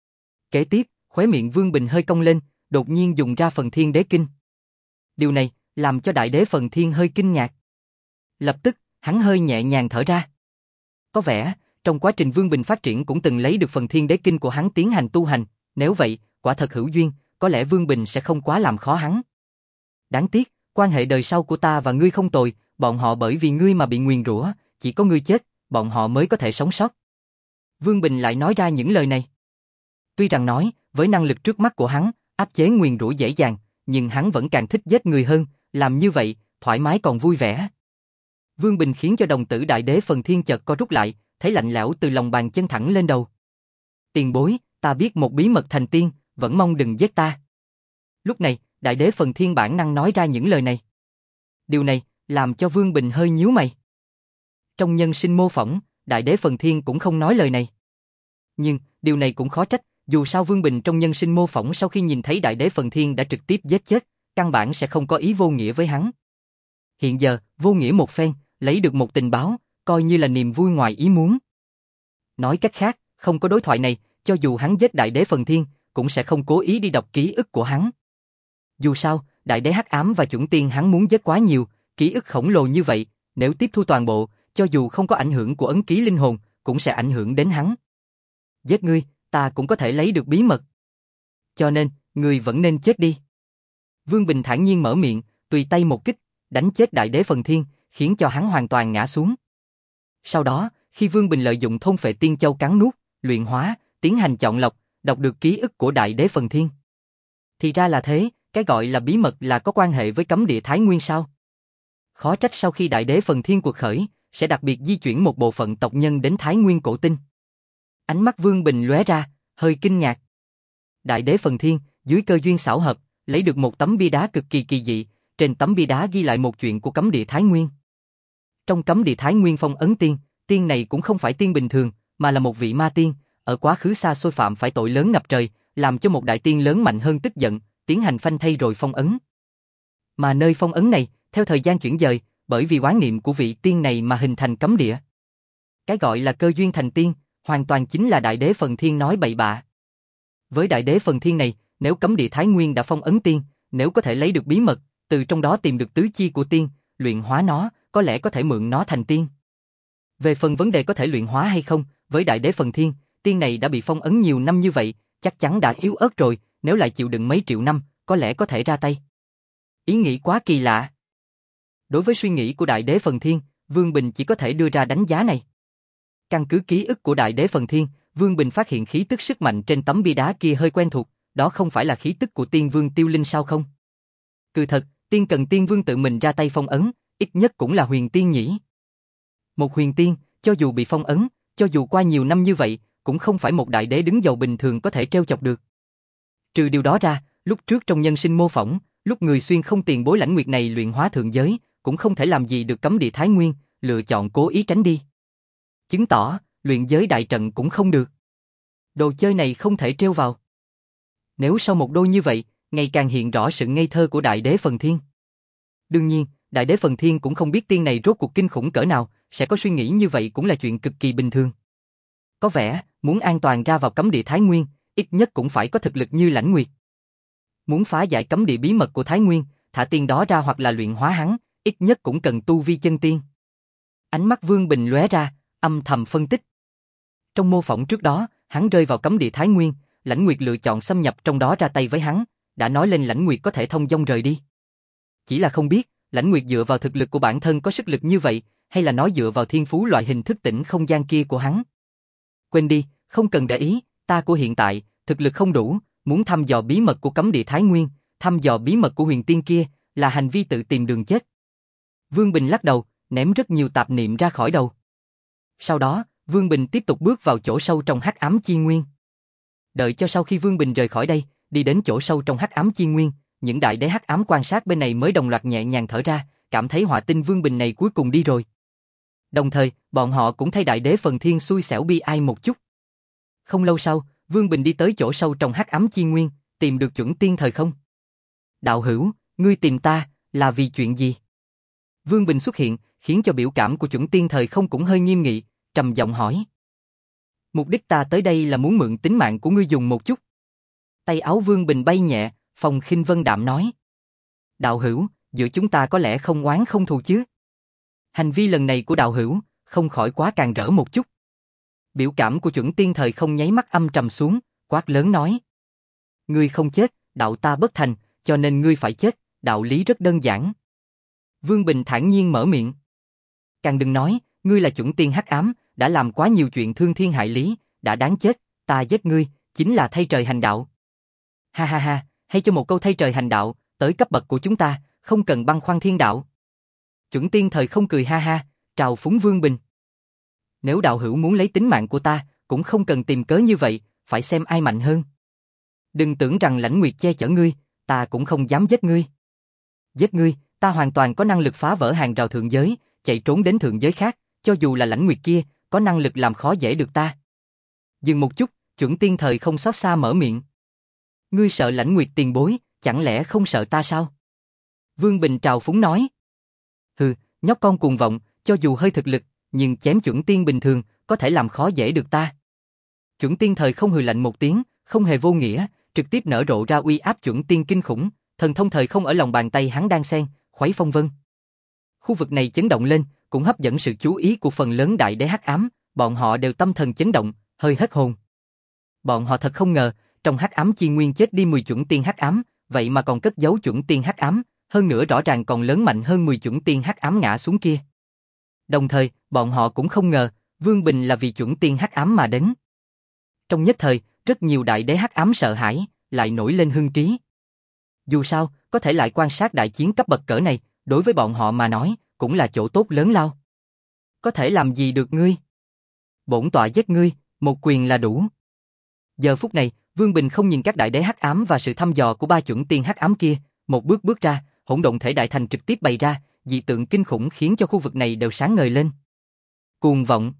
Kế tiếp, khóe miệng Vương Bình hơi cong lên, đột nhiên dùng ra Phần Thiên Đế Kinh. Điều này, làm cho Đại Đế Phần Thiên hơi kinh ngạc. Lập tức, hắn hơi nhẹ nhàng thở ra. Có vẻ, trong quá trình Vương Bình phát triển cũng từng lấy được Phần Thiên Đế Kinh của hắn tiến hành tu hành, nếu vậy, quả thật hữu duyên, có lẽ Vương Bình sẽ không quá làm khó hắn. Đáng tiếc, quan hệ đời sau của ta và ngươi không tồi, bọn họ bởi vì ngươi mà bị nguyền rủa, chỉ có ngươi chết, bọn họ mới có thể sống sót. Vương Bình lại nói ra những lời này. Tuy rằng nói, với năng lực trước mắt của hắn, áp chế nguyền rủa dễ dàng, nhưng hắn vẫn càng thích giết người hơn, làm như vậy, thoải mái còn vui vẻ. Vương Bình khiến cho đồng tử Đại Đế Phần Thiên chợt co rút lại, thấy lạnh lẽo từ lòng bàn chân thẳng lên đầu. Tiền bối, ta biết một bí mật thành tiên, vẫn mong đừng giết ta. Lúc này, Đại Đế Phần Thiên bản năng nói ra những lời này. Điều này, làm cho Vương Bình hơi nhíu mày. Trong nhân sinh mô phỏng, Đại Đế Phần Thiên cũng không nói lời này. Nhưng, điều này cũng khó trách, dù sao Vương Bình trong nhân sinh mô phỏng sau khi nhìn thấy Đại Đế Phần Thiên đã trực tiếp giết chết, căn bản sẽ không có ý vô nghĩa với hắn. Hiện giờ, vô nghĩa một phen, lấy được một tình báo, coi như là niềm vui ngoài ý muốn. Nói cách khác, không có đối thoại này, cho dù hắn giết Đại Đế Phần Thiên, cũng sẽ không cố ý đi đọc ký ức của hắn. Dù sao, Đại Đế Hắc Ám và chuẩn tiên hắn muốn giết quá nhiều, ký ức khổng lồ như vậy, nếu tiếp thu toàn bộ, cho dù không có ảnh hưởng của ấn ký linh hồn, cũng sẽ ảnh hưởng đến hắn. Giết ngươi, ta cũng có thể lấy được bí mật. Cho nên, ngươi vẫn nên chết đi. Vương Bình thản nhiên mở miệng, tùy tay một kích, đánh chết Đại Đế Phần Thiên, khiến cho hắn hoàn toàn ngã xuống. Sau đó, khi Vương Bình lợi dụng thôn phệ tiên châu cắn nuốt, luyện hóa, tiến hành chọn lọc, đọc được ký ức của Đại Đế Phần Thiên. Thì ra là thế, cái gọi là bí mật là có quan hệ với cấm địa Thái Nguyên sao? Khó trách sau khi Đại Đế Phần Thiên cuộc khởi, sẽ đặc biệt di chuyển một bộ phận tộc nhân đến Thái Nguyên cổ tinh. Ánh mắt Vương Bình lóe ra, hơi kinh ngạc. Đại Đế Phần Thiên, dưới cơ duyên xảo hợp, lấy được một tấm bia đá cực kỳ kỳ dị, trên tấm bia đá ghi lại một chuyện của cấm địa Thái Nguyên. Trong cấm địa Thái Nguyên phong ấn tiên, tiên này cũng không phải tiên bình thường, mà là một vị ma tiên, ở quá khứ xa xôi phạm phải tội lớn ngập trời, làm cho một đại tiên lớn mạnh hơn tức giận, tiến hành phanh thây rồi phong ấn. Mà nơi phong ấn này, theo thời gian chuyển dời, bởi vì oán niệm của vị tiên này mà hình thành cấm địa. Cái gọi là cơ duyên thành tiên, hoàn toàn chính là Đại Đế Phần Thiên nói bậy bạ. Với Đại Đế Phần Thiên này, nếu cấm địa Thái Nguyên đã phong ấn tiên, nếu có thể lấy được bí mật, từ trong đó tìm được tứ chi của tiên, luyện hóa nó, có lẽ có thể mượn nó thành tiên. Về phần vấn đề có thể luyện hóa hay không, với Đại Đế Phần Thiên, tiên này đã bị phong ấn nhiều năm như vậy, chắc chắn đã yếu ớt rồi, nếu lại chịu đựng mấy triệu năm, có lẽ có thể ra tay. Ý nghĩ quá kỳ lạ. Đối với suy nghĩ của Đại Đế Phần Thiên, Vương Bình chỉ có thể đưa ra đánh giá này. Căn cứ ký ức của Đại Đế Phần Thiên, Vương Bình phát hiện khí tức sức mạnh trên tấm bia đá kia hơi quen thuộc, đó không phải là khí tức của Tiên Vương Tiêu Linh sao không? Cứ thật, tiên cần Tiên Vương tự mình ra tay phong ấn, ít nhất cũng là huyền tiên nhỉ. Một huyền tiên, cho dù bị phong ấn, cho dù qua nhiều năm như vậy, cũng không phải một đại đế đứng giàu bình thường có thể trêu chọc được. Trừ điều đó ra, lúc trước trong nhân sinh mô phỏng, lúc người xuyên không tiền bối lãnh nguyệt này luyện hóa thượng giới, cũng không thể làm gì được cấm địa Thái Nguyên, lựa chọn cố ý tránh đi. Chứng tỏ, luyện giới đại trận cũng không được. Đồ chơi này không thể trêu vào. Nếu sau một đôi như vậy, ngày càng hiện rõ sự ngây thơ của Đại Đế Phần Thiên. Đương nhiên, Đại Đế Phần Thiên cũng không biết tiên này rốt cuộc kinh khủng cỡ nào, sẽ có suy nghĩ như vậy cũng là chuyện cực kỳ bình thường. Có vẻ, muốn an toàn ra vào cấm địa Thái Nguyên, ít nhất cũng phải có thực lực như Lãnh Nguyệt. Muốn phá giải cấm địa bí mật của Thái Nguyên, thả tiên đó ra hoặc là luyện hóa hắn, ít nhất cũng cần tu vi chân tiên. Ánh mắt Vương Bình lóe ra, âm thầm phân tích. Trong mô phỏng trước đó, hắn rơi vào cấm địa Thái Nguyên, Lãnh Nguyệt lựa chọn xâm nhập trong đó ra tay với hắn, đã nói lên Lãnh Nguyệt có thể thông dong rời đi. Chỉ là không biết, Lãnh Nguyệt dựa vào thực lực của bản thân có sức lực như vậy, hay là nói dựa vào thiên phú loại hình thức tỉnh không gian kia của hắn. Quên đi, không cần để ý, ta của hiện tại, thực lực không đủ, muốn thăm dò bí mật của cấm địa Thái Nguyên, thăm dò bí mật của huyền tiên kia, là hành vi tự tìm đường chết. Vương Bình lắc đầu, ném rất nhiều tạp niệm ra khỏi đầu. Sau đó, Vương Bình tiếp tục bước vào chỗ sâu trong hắc ám chi nguyên. Đợi cho sau khi Vương Bình rời khỏi đây, đi đến chỗ sâu trong hắc ám chi nguyên, những đại đế hắc ám quan sát bên này mới đồng loạt nhẹ nhàng thở ra, cảm thấy họa tinh Vương Bình này cuối cùng đi rồi. Đồng thời, bọn họ cũng thấy đại đế Phần Thiên xui xẻo bi ai một chút. Không lâu sau, Vương Bình đi tới chỗ sâu trong hắc ám chi nguyên, tìm được chuẩn tiên thời không. Đạo hữu, ngươi tìm ta, là vì chuyện gì? Vương Bình xuất hiện, khiến cho biểu cảm của chuẩn tiên thời không cũng hơi nghiêm nghị, trầm giọng hỏi. Mục đích ta tới đây là muốn mượn tính mạng của ngươi dùng một chút. Tay áo Vương Bình bay nhẹ, Phong Khinh Vân đạm nói. Đạo hữu, giữa chúng ta có lẽ không oán không thù chứ? Hành vi lần này của đạo hữu, không khỏi quá càng rỡ một chút. Biểu cảm của chuẩn tiên thời không nháy mắt âm trầm xuống, quát lớn nói. Ngươi không chết, đạo ta bất thành, cho nên ngươi phải chết, đạo lý rất đơn giản. Vương Bình thản nhiên mở miệng. Càng đừng nói, ngươi là chuẩn tiên hắc ám, đã làm quá nhiều chuyện thương thiên hại lý, đã đáng chết, ta giết ngươi, chính là thay trời hành đạo. Ha ha ha, hay cho một câu thay trời hành đạo, tới cấp bậc của chúng ta, không cần băn khoăn thiên đạo. Chuẩn tiên thời không cười ha ha, trào phúng Vương Bình. Nếu đạo hữu muốn lấy tính mạng của ta, cũng không cần tìm cớ như vậy, phải xem ai mạnh hơn. Đừng tưởng rằng Lãnh Nguyệt che chở ngươi, ta cũng không dám giết ngươi. Giết ngươi, ta hoàn toàn có năng lực phá vỡ hàng rào thượng giới, chạy trốn đến thượng giới khác, cho dù là Lãnh Nguyệt kia, có năng lực làm khó dễ được ta. Dừng một chút, chuẩn tiên thời không xót xa mở miệng. Ngươi sợ Lãnh Nguyệt tiền bối, chẳng lẽ không sợ ta sao? Vương Bình trào phúng nói. Hừ, nhóc con cuồng vọng, cho dù hơi thực lực, nhưng chém chuẩn tiên bình thường, có thể làm khó dễ được ta. Chuẩn tiên thời không hừ lạnh một tiếng, không hề vô nghĩa, trực tiếp nở rộ ra uy áp chuẩn tiên kinh khủng, thần thông thời không ở lòng bàn tay hắn đang xen, khuấy phong vân. Khu vực này chấn động lên, cũng hấp dẫn sự chú ý của phần lớn đại đế hắc ám, bọn họ đều tâm thần chấn động, hơi hết hồn. Bọn họ thật không ngờ, trong hắc ám chi nguyên chết đi mười chuẩn tiên hắc ám, vậy mà còn cất giấu chuẩn tiên hắc ám, hơn nữa rõ ràng còn lớn mạnh hơn mười chuẩn tiên hắc ám ngã xuống kia. Đồng thời, bọn họ cũng không ngờ, Vương Bình là vì chuẩn tiên hắc ám mà đến. Trong nhất thời, rất nhiều đại đế hắc ám sợ hãi, lại nổi lên hưng trí. Dù sao, có thể lại quan sát đại chiến cấp bậc cỡ này, đối với bọn họ mà nói, cũng là chỗ tốt lớn lao. Có thể làm gì được ngươi? Bổn tọa giết ngươi, một quyền là đủ. Giờ phút này, Vương Bình không nhìn các đại đế hắc ám và sự thăm dò của ba chuẩn tiên hắc ám kia, một bước bước ra, hỗn độn thể đại thành trực tiếp bày ra, dị tượng kinh khủng khiến cho khu vực này đều sáng ngời lên. Cuồng vọng.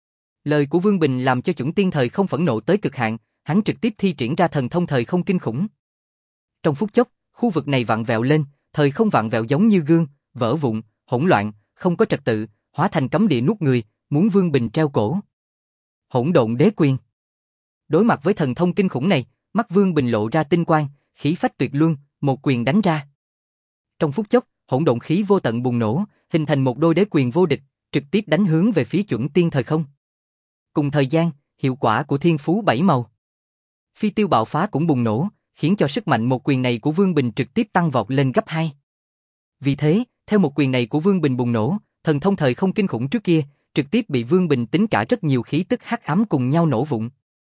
Lời của Vương Bình làm cho chuẩn tiên thời không phẫn nộ tới cực hạn, hắn trực tiếp thi triển ra thần thông thời không kinh khủng. Trong phút chốc, khu vực này vặn vẹo lên, thời không vặn vẹo giống như gương, vỡ vụn, hỗn loạn, không có trật tự, hóa thành cấm địa nuốt người, muốn Vương Bình treo cổ. Hỗn độn đế quyền. Đối mặt với thần thông kinh khủng này, mắt Vương Bình lộ ra tinh quang, khí phách tuyệt luân, một quyền đánh ra. Trong phút chốc, hỗn độn khí vô tận bùng nổ, hình thành một đôi đế quyền vô địch, trực tiếp đánh hướng về phía chuẩn tiên thời không. Cùng thời gian, hiệu quả của thiên phú bảy màu. Phi tiêu bạo phá cũng bùng nổ, khiến cho sức mạnh một quyền này của Vương Bình trực tiếp tăng vọt lên gấp hai. Vì thế, theo một quyền này của Vương Bình bùng nổ, thần thông thời không kinh khủng trước kia, trực tiếp bị Vương Bình tính cả rất nhiều khí tức hắc ám cùng nhau nổ vụn.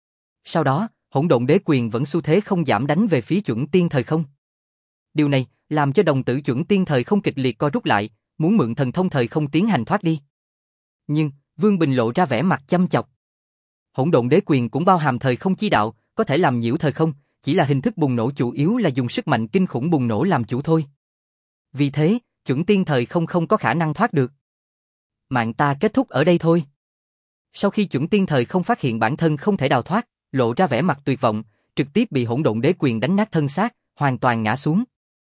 Sau đó, hỗn độn đế quyền vẫn xu thế không giảm đánh về phía chuẩn tiên thời không. Điều này làm cho đồng tử chuẩn tiên thời không kịch liệt co rút lại, muốn mượn thần thông thời không tiến hành thoát đi. Nhưng, Vương Bình lộ ra vẻ mặt chăm chọc. Hỗn độn đế quyền cũng bao hàm thời không chi đạo, có thể làm nhiễu thời không, chỉ là hình thức bùng nổ chủ yếu là dùng sức mạnh kinh khủng bùng nổ làm chủ thôi. Vì thế, chuẩn tiên thời không không có khả năng thoát được. Mạng ta kết thúc ở đây thôi. Sau khi chuẩn tiên thời không phát hiện bản thân không thể đào thoát, lộ ra vẻ mặt tuyệt vọng, trực tiếp bị hỗn độn đế quyền đánh nát thân xác, hoàn toàn ngã xuống.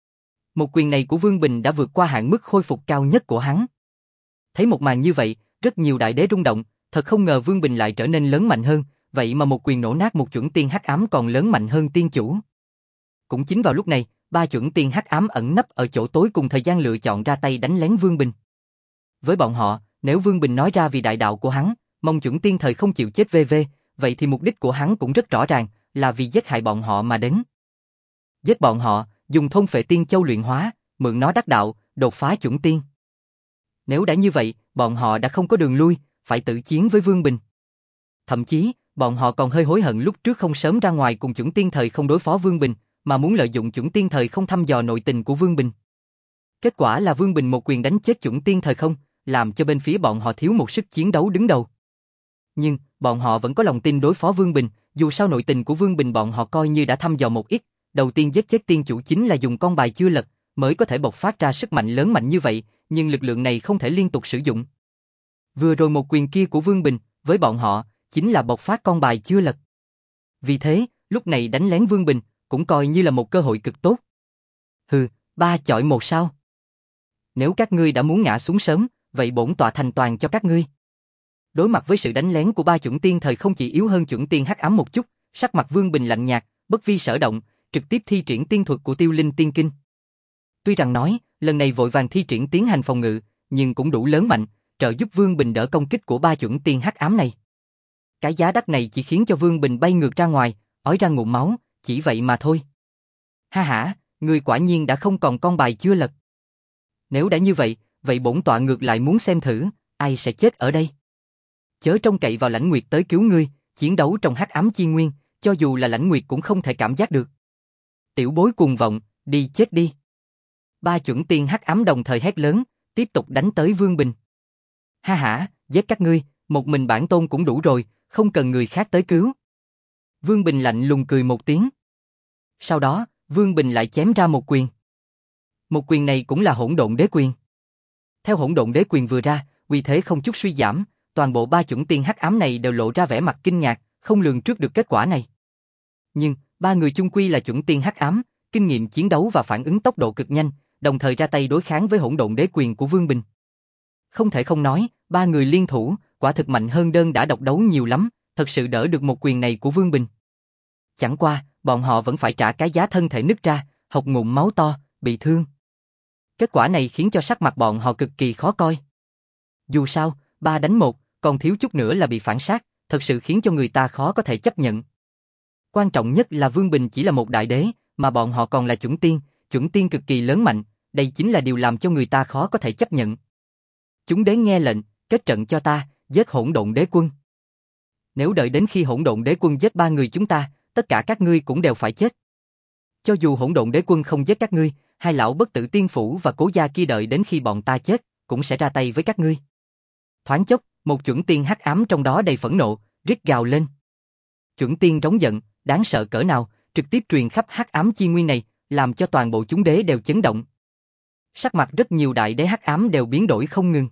Một quyền này của Vương Bình đã vượt qua hạn mức khôi phục cao nhất của hắn. Thấy một màn như vậy, rất nhiều đại đế rung động, thật không ngờ Vương Bình lại trở nên lớn mạnh hơn, vậy mà một quyền nổ nát một chuẩn tiên hắc ám còn lớn mạnh hơn tiên chủ. Cũng chính vào lúc này, ba chuẩn tiên hắc ám ẩn nấp ở chỗ tối cùng thời gian lựa chọn ra tay đánh lén Vương Bình. Với bọn họ, nếu Vương Bình nói ra vì đại đạo của hắn, mong chuẩn tiên thời không chịu chết vê vê, vậy thì mục đích của hắn cũng rất rõ ràng, là vì giết hại bọn họ mà đến. Giết bọn họ, dùng thôn phệ tiên châu luyện hóa, mượn nó đắc đạo, đột phá chuẩn tiên. Nếu đã như vậy, bọn họ đã không có đường lui, phải tự chiến với Vương Bình. Thậm chí, bọn họ còn hơi hối hận lúc trước không sớm ra ngoài cùng chuẩn tiên thời không đối phó Vương Bình, mà muốn lợi dụng chuẩn tiên thời không thăm dò nội tình của Vương Bình. Kết quả là Vương Bình một quyền đánh chết chuẩn tiên thời không, làm cho bên phía bọn họ thiếu một sức chiến đấu đứng đầu. Nhưng, bọn họ vẫn có lòng tin đối phó Vương Bình, dù sao nội tình của Vương Bình bọn họ coi như đã thăm dò một ít, đầu tiên giết chết tiên chủ chính là dùng con bài chưa lật, mới có thể bộc phát ra sức mạnh lớn mạnh như vậy, nhưng lực lượng này không thể liên tục sử dụng. Vừa rồi một quyền kia của Vương Bình, với bọn họ, chính là bộc phát con bài chưa lật. Vì thế, lúc này đánh lén Vương Bình, cũng coi như là một cơ hội cực tốt. Hừ, ba chọi một sao? Nếu các ngươi đã muốn ngã xuống sớm, vậy bổn tọa thành toàn cho các ngươi. Đối mặt với sự đánh lén của ba chuẩn tiên thời không chỉ yếu hơn chuẩn tiên hắc ám một chút, sắc mặt Vương Bình lạnh nhạt, bất vi sở động, trực tiếp thi triển tiên thuật của Tiêu Linh Tiên Kinh. Tuy rằng nói, lần này vội vàng thi triển tiến hành phòng ngự, nhưng cũng đủ lớn mạnh, trợ giúp Vương Bình đỡ công kích của ba chuẩn tiên hắc ám này. Cái giá đắt này chỉ khiến cho Vương Bình bay ngược ra ngoài, ói ra ngụm máu, chỉ vậy mà thôi. Ha ha, ngươi quả nhiên đã không còn con bài chưa lật. Nếu đã như vậy, vậy bổn tọa ngược lại muốn xem thử, ai sẽ chết ở đây. Chớ trông cậy vào Lãnh Nguyệt tới cứu ngươi, chiến đấu trong hắc ám chi nguyên, cho dù là Lãnh Nguyệt cũng không thể cảm giác được. Tiểu bối cuồng vọng, đi chết đi. Ba chuẩn tiên hắc ám đồng thời hét lớn, tiếp tục đánh tới Vương Bình. Ha ha, giết các ngươi, một mình bản tôn cũng đủ rồi, không cần người khác tới cứu. Vương Bình lạnh lùng cười một tiếng. Sau đó, Vương Bình lại chém ra một quyền. Một quyền này cũng là hỗn độn đế quyền. Theo hỗn độn đế quyền vừa ra, uy thế không chút suy giảm, toàn bộ ba chuẩn tiên hắc ám này đều lộ ra vẻ mặt kinh ngạc, không lường trước được kết quả này. Nhưng, ba người chung quy là chuẩn tiên hắc ám, kinh nghiệm chiến đấu và phản ứng tốc độ cực nhanh, đồng thời ra tay đối kháng với hỗn độn đế quyền của Vương Bình. Không thể không nói, ba người liên thủ, quả thực mạnh hơn đơn đã độc đấu nhiều lắm, thật sự đỡ được một quyền này của Vương Bình. Chẳng qua, bọn họ vẫn phải trả cái giá thân thể nứt ra, hộc ngụm máu to, bị thương. Kết quả này khiến cho sắc mặt bọn họ cực kỳ khó coi. Dù sao, ba đánh một, còn thiếu chút nữa là bị phản sát, thật sự khiến cho người ta khó có thể chấp nhận. Quan trọng nhất là Vương Bình chỉ là một đại đế, mà bọn họ còn là chuẩn tiên, chuẩn tiên cực kỳ lớn mạnh, đây chính là điều làm cho người ta khó có thể chấp nhận. Chúng đế nghe lệnh, kết trận cho ta, giết hỗn độn đế quân. Nếu đợi đến khi hỗn độn đế quân giết ba người chúng ta, tất cả các ngươi cũng đều phải chết. Cho dù hỗn độn đế quân không giết các ngươi, hai lão bất tử tiên phủ và cố gia kia đợi đến khi bọn ta chết, cũng sẽ ra tay với các ngươi. Thoáng chốc, một chuẩn tiên hắc ám trong đó đầy phẫn nộ, rít gào lên. Chuẩn tiên rống giận, đáng sợ cỡ nào, trực tiếp truyền khắp hắc ám chi nguyên này, làm cho toàn bộ chúng đế đều chấn động. Sắc mặt rất nhiều đại đế hắc ám đều biến đổi không ngừng.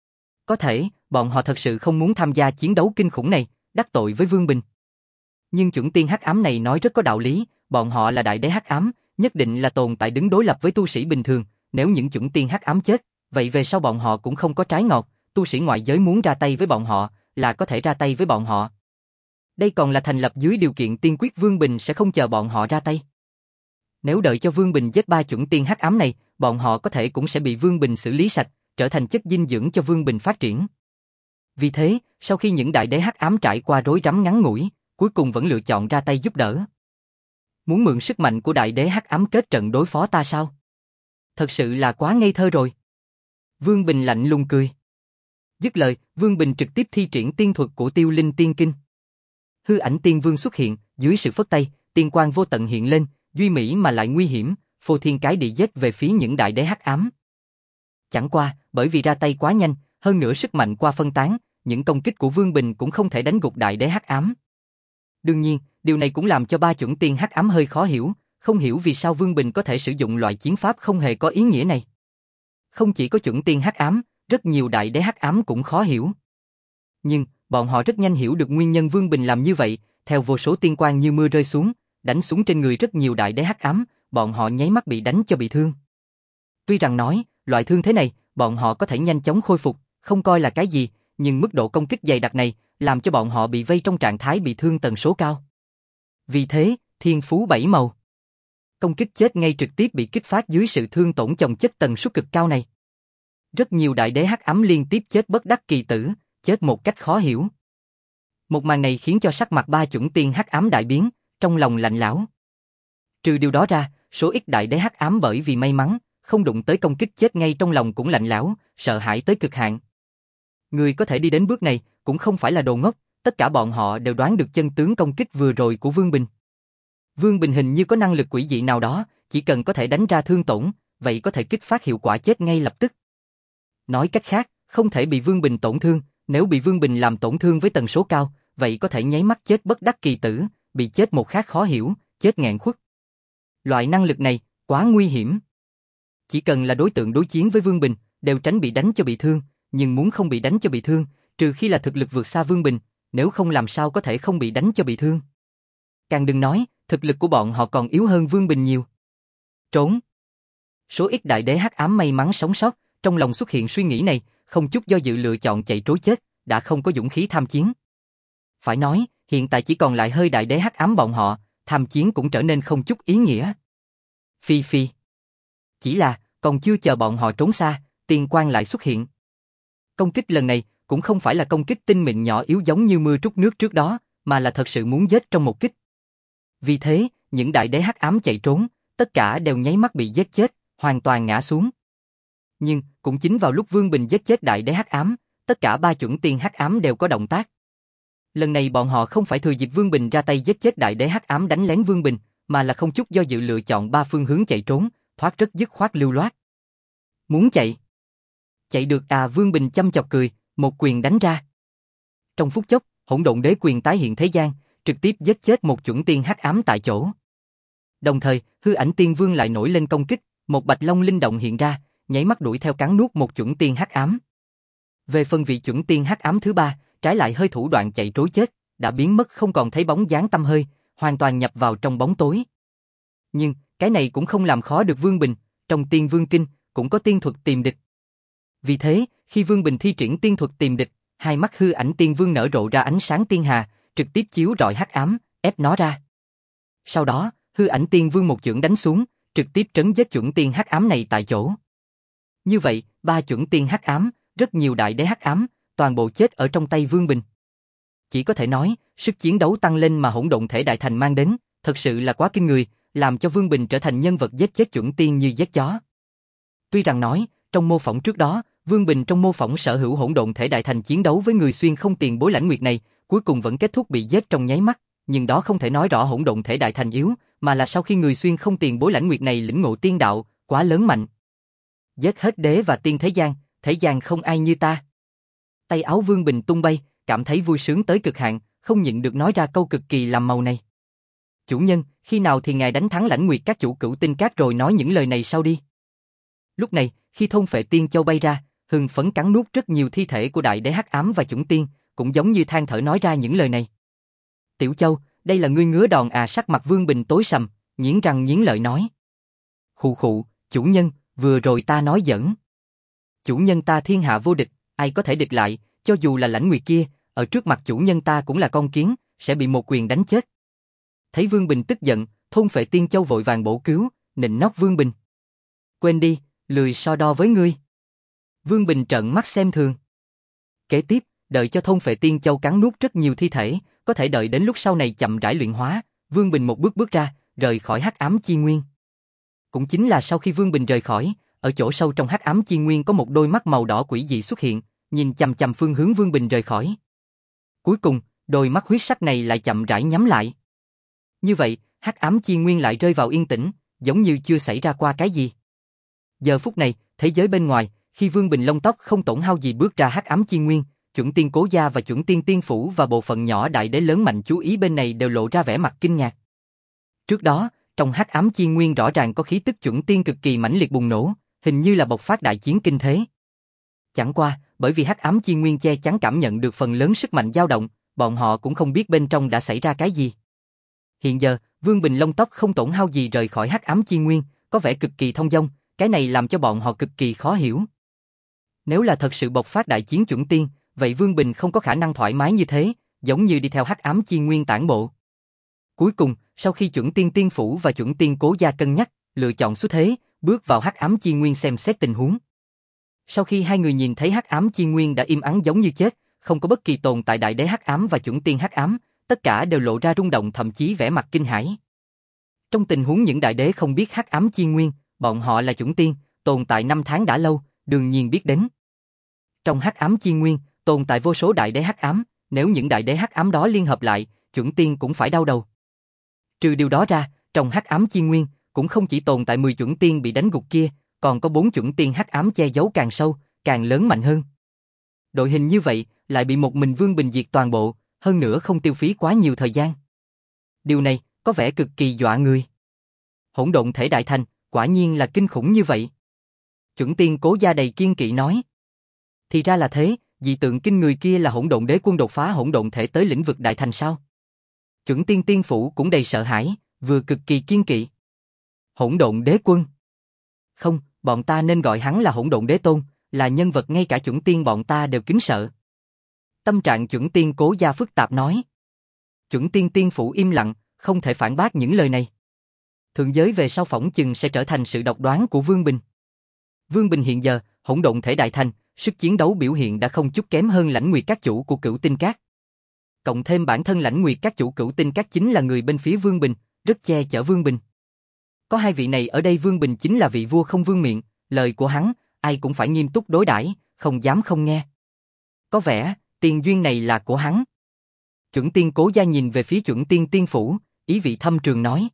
Có thể, bọn họ thật sự không muốn tham gia chiến đấu kinh khủng này, đắc tội với Vương Bình. Nhưng chuẩn tiên hắc ám này nói rất có đạo lý, bọn họ là đại đế hắc ám, nhất định là tồn tại đứng đối lập với tu sĩ bình thường, nếu những chuẩn tiên hắc ám chết, vậy về sau bọn họ cũng không có trái ngọt, tu sĩ ngoại giới muốn ra tay với bọn họ, là có thể ra tay với bọn họ. Đây còn là thành lập dưới điều kiện tiên quyết Vương Bình sẽ không chờ bọn họ ra tay. Nếu đợi cho Vương Bình giết ba chuẩn tiên hắc ám này, bọn họ có thể cũng sẽ bị Vương Bình xử lý sạch, trở thành chất dinh dưỡng cho Vương Bình phát triển. Vì thế, sau khi những đại đế hắc ám trải qua rối rắm ngắn ngủi, cuối cùng vẫn lựa chọn ra tay giúp đỡ. Muốn mượn sức mạnh của đại đế hắc ám kết trận đối phó ta sao? Thật sự là quá ngây thơ rồi. Vương Bình lạnh lùng cười. Dứt lời, Vương Bình trực tiếp thi triển tiên thuật của Tiêu Linh Tiên Kinh. Hư ảnh tiên vương xuất hiện, dưới sự phất tay, tiên quang vô tận hiện lên, duy mỹ mà lại nguy hiểm, phô thiên cái địa giết về phía những đại đế hắc ám. Chẳng qua, bởi vì ra tay quá nhanh, hơn nữa sức mạnh qua phân tán, những công kích của Vương Bình cũng không thể đánh gục đại đế hắc ám. Đương nhiên, điều này cũng làm cho ba chuẩn tiên hắc ám hơi khó hiểu, không hiểu vì sao Vương Bình có thể sử dụng loại chiến pháp không hề có ý nghĩa này. Không chỉ có chuẩn tiên hắc ám, rất nhiều đại đế hắc ám cũng khó hiểu. Nhưng, bọn họ rất nhanh hiểu được nguyên nhân Vương Bình làm như vậy, theo vô số tiên quang như mưa rơi xuống, đánh xuống trên người rất nhiều đại đế hắc ám, bọn họ nháy mắt bị đánh cho bị thương. Tuy rằng nói, loại thương thế này, bọn họ có thể nhanh chóng khôi phục, không coi là cái gì, nhưng mức độ công kích dày đặc này, làm cho bọn họ bị vây trong trạng thái bị thương tần số cao. Vì thế, thiên phú bảy màu. Công kích chết ngay trực tiếp bị kích phát dưới sự thương tổn chồng chất tần suất cực cao này. Rất nhiều đại đế hắc ám liên tiếp chết bất đắc kỳ tử, chết một cách khó hiểu. Một màn này khiến cho sắc mặt ba chuẩn tiên hắc ám đại biến, trong lòng lạnh lẽo. Trừ điều đó ra, số ít đại đế hắc ám bởi vì may mắn, không đụng tới công kích chết ngay trong lòng cũng lạnh lẽo, sợ hãi tới cực hạn. Người có thể đi đến bước này, cũng không phải là đồ ngốc, tất cả bọn họ đều đoán được chân tướng công kích vừa rồi của Vương Bình. Vương Bình hình như có năng lực quỷ dị nào đó, chỉ cần có thể đánh ra thương tổn, vậy có thể kích phát hiệu quả chết ngay lập tức. Nói cách khác, không thể bị Vương Bình tổn thương, nếu bị Vương Bình làm tổn thương với tần số cao, vậy có thể nháy mắt chết bất đắc kỳ tử, bị chết một khác khó hiểu, chết nghẹn khuất. Loại năng lực này, quá nguy hiểm. Chỉ cần là đối tượng đối chiến với Vương Bình, đều tránh bị đánh cho bị thương, nhưng muốn không bị đánh cho bị thương, trừ khi là thực lực vượt xa Vương Bình, nếu không làm sao có thể không bị đánh cho bị thương. Càng đừng nói, thực lực của bọn họ còn yếu hơn Vương Bình nhiều. Trốn. Số ít đại đế hắc ám may mắn sống sót, trong lòng xuất hiện suy nghĩ này, không chút do dự lựa chọn chạy trối chết, đã không có dũng khí tham chiến. Phải nói, hiện tại chỉ còn lại hơi đại đế hắc ám bọn họ, tham chiến cũng trở nên không chút ý nghĩa. Phi phi. Chỉ là, còn chưa chờ bọn họ trốn xa, tiên quang lại xuất hiện. Công kích lần này, cũng không phải là công kích tinh mịn nhỏ yếu giống như mưa trút nước trước đó, mà là thật sự muốn giết trong một kích. Vì thế, những đại đế hắc ám chạy trốn, tất cả đều nháy mắt bị giết chết, hoàn toàn ngã xuống. Nhưng, cũng chính vào lúc Vương Bình giết chết đại đế hắc ám, tất cả ba chuẩn tiên hắc ám đều có động tác. Lần này bọn họ không phải thừa dịp Vương Bình ra tay giết chết đại đế hắc ám đánh lén Vương Bình, mà là không chút do dự lựa chọn ba phương hướng chạy trốn, thoát rất dứt khoát lưu loát. Muốn chạy? Chạy được à? Vương Bình chăm chọc cười, một quyền đánh ra. Trong phút chốc, hỗn độn đế quyền tái hiện thế gian, trực tiếp giết chết một chuẩn tiên hắc ám tại chỗ. Đồng thời, hư ảnh tiên vương lại nổi lên công kích, một bạch long linh động hiện ra, nháy mắt đuổi theo cắn nuốt một chuẩn tiên hắc ám. Về phần vị chuẩn tiên hắc ám thứ ba, trái lại hơi thủ đoạn chạy trối chết, đã biến mất không còn thấy bóng dáng tăm hơi, hoàn toàn nhập vào trong bóng tối. Nhưng, cái này cũng không làm khó được Vương Bình, trong tiên vương kinh, cũng có tiên thuật tìm địch. Vì thế, khi Vương Bình thi triển tiên thuật tìm địch, hai mắt hư ảnh tiên vương nở rộ ra ánh sáng tiên hà, trực tiếp chiếu rọi hắc ám, ép nó ra. Sau đó, hư ảnh tiên vương một chưởng đánh xuống, trực tiếp trấn giết chuẩn tiên hắc ám này tại chỗ. Như vậy, ba chuẩn tiên hắc ám, rất nhiều đại đế hắc ám, toàn bộ chết ở trong tay Vương Bình. Chỉ có thể nói, sức chiến đấu tăng lên mà hỗn độn thể đại thành mang đến, thật sự là quá kinh người, làm cho Vương Bình trở thành nhân vật giết chết chuẩn tiên như giết chó. Tuy rằng nói, trong mô phỏng trước đó, Vương Bình trong mô phỏng sở hữu hỗn độn thể đại thành chiến đấu với người xuyên không tiền bối lãnh nguyệt này, cuối cùng vẫn kết thúc bị giết trong nháy mắt, nhưng đó không thể nói rõ hỗn độn thể đại thành yếu, mà là sau khi người xuyên không tiền bối lãnh nguyệt này lĩnh ngộ tiên đạo, quá lớn mạnh. Giết hết đế và tiên thế gian, thế gian không ai như ta. Tay áo Vương Bình tung bay, cảm thấy vui sướng tới cực hạn, không nhịn được nói ra câu cực kỳ làm màu này. Chủ nhân, khi nào thì ngài đánh thắng lãnh nguyệt các chủ cửu tinh các rồi nói những lời này sau đi. Lúc này, khi thôn phệ tiên châu bay ra, hưng phấn cắn nuốt rất nhiều thi thể của đại đế hắc ám và chuẩn tiên, cũng giống như than thở nói ra những lời này. Tiểu Châu, đây là ngươi ngứa đòn à? Sắc mặt Vương Bình tối sầm, nghiến răng nghiến lợi nói. Khụ khụ, chủ nhân, vừa rồi ta nói giỡn. Chủ nhân ta thiên hạ vô địch, ai có thể địch lại, cho dù là lãnh nguyệt kia, ở trước mặt chủ nhân ta cũng là con kiến, sẽ bị một quyền đánh chết. Thấy Vương Bình tức giận, thôn phệ tiên châu vội vàng bổ cứu, nịnh nót Vương Bình. Quên đi, lười so đo với ngươi. Vương Bình trợn mắt xem thường. Kế tiếp, đợi cho thôn phệ tiên châu cắn nuốt rất nhiều thi thể, có thể đợi đến lúc sau này chậm rãi luyện hóa, Vương Bình một bước bước ra, rời khỏi hắc ám chi nguyên. Cũng chính là sau khi Vương Bình rời khỏi, ở chỗ sâu trong hắc ám chi nguyên có một đôi mắt màu đỏ quỷ dị xuất hiện, nhìn chằm chằm phương hướng Vương Bình rời khỏi. Cuối cùng, đôi mắt huyết sắc này lại chậm rãi nhắm lại. Như vậy, hắc ám chi nguyên lại rơi vào yên tĩnh, giống như chưa xảy ra qua cái gì. Giờ phút này, thế giới bên ngoài, khi Vương Bình lông tóc không tổn hao gì bước ra hắc ám chi nguyên, chuẩn tiên cố gia và chuẩn tiên tiên phủ và bộ phận nhỏ đại đế lớn mạnh chú ý bên này đều lộ ra vẻ mặt kinh ngạc. Trước đó, trong hắc ám chi nguyên rõ ràng có khí tức chuẩn tiên cực kỳ mãnh liệt bùng nổ, hình như là bộc phát đại chiến kinh thế. Chẳng qua, bởi vì hắc ám chi nguyên che chắn cảm nhận được phần lớn sức mạnh dao động, bọn họ cũng không biết bên trong đã xảy ra cái gì. Hiện giờ, Vương Bình lông tóc không tổn hao gì rời khỏi hắc ám chi nguyên, có vẻ cực kỳ thông dong, cái này làm cho bọn họ cực kỳ khó hiểu. Nếu là thật sự bộc phát đại chiến chuẩn tiên, vậy Vương Bình không có khả năng thoải mái như thế, giống như đi theo hắc ám chi nguyên tản bộ. Cuối cùng, sau khi chuẩn tiên tiên phủ và chuẩn tiên cố gia cân nhắc, lựa chọn xu thế, bước vào hắc ám chi nguyên xem xét tình huống. Sau khi hai người nhìn thấy hắc ám chi nguyên đã im ắng giống như chết, không có bất kỳ tồn tại đại đế hắc ám và chuẩn tiên hắc ám, tất cả đều lộ ra rung động thậm chí vẻ mặt kinh hãi. Trong tình huống những đại đế không biết hắc ám chi nguyên, bọn họ là chuẩn tiên, tồn tại năm tháng đã lâu, đương nhiên biết đến. Trong hắc ám chi nguyên, tồn tại vô số đại đế hắc ám, nếu những đại đế hắc ám đó liên hợp lại, chuẩn tiên cũng phải đau đầu. Trừ điều đó ra, trong hắc ám chi nguyên, cũng không chỉ tồn tại mười chuẩn tiên bị đánh gục kia, còn có bốn chuẩn tiên hắc ám che giấu càng sâu, càng lớn mạnh hơn. Đội hình như vậy, lại bị một mình Vương Bình diệt toàn bộ, hơn nữa không tiêu phí quá nhiều thời gian. Điều này, có vẻ cực kỳ dọa người. Hỗn độn thể đại thành, quả nhiên là kinh khủng như vậy. Chuẩn tiên Cố Gia đầy kiên kỵ nói. Thì ra là thế, dị tượng kinh người kia là hỗn độn đế quân đột phá hỗn độn thể tới lĩnh vực đại thành sao? Chuẩn tiên tiên phủ cũng đầy sợ hãi, vừa cực kỳ kiên kỵ. Hỗn độn đế quân? Không, bọn ta nên gọi hắn là hỗn độn đế tôn, là nhân vật ngay cả chuẩn tiên bọn ta đều kính sợ. Tâm trạng chuẩn tiên Cố Gia phức tạp nói. Chuẩn tiên tiên phủ im lặng, không thể phản bác những lời này. Thượng giới về sau phỏng chừng sẽ trở thành sự độc đoán của Vương Bình. Vương Bình hiện giờ, hỗn độn thể đại thành, sức chiến đấu biểu hiện đã không chút kém hơn Lãnh Nguyệt các chủ của Cửu Tinh Các. Cộng thêm bản thân Lãnh Nguyệt các chủ Cửu Tinh Các chính là người bên phía Vương Bình, rất che chở Vương Bình. Có hai vị này ở đây, Vương Bình chính là vị vua không vương miệng, lời của hắn, ai cũng phải nghiêm túc đối đãi, không dám không nghe. Có vẻ, tiền duyên này là của hắn. Chuẩn tiên Cố Gia nhìn về phía chuẩn tiên tiên phủ, ý vị thâm trường nói.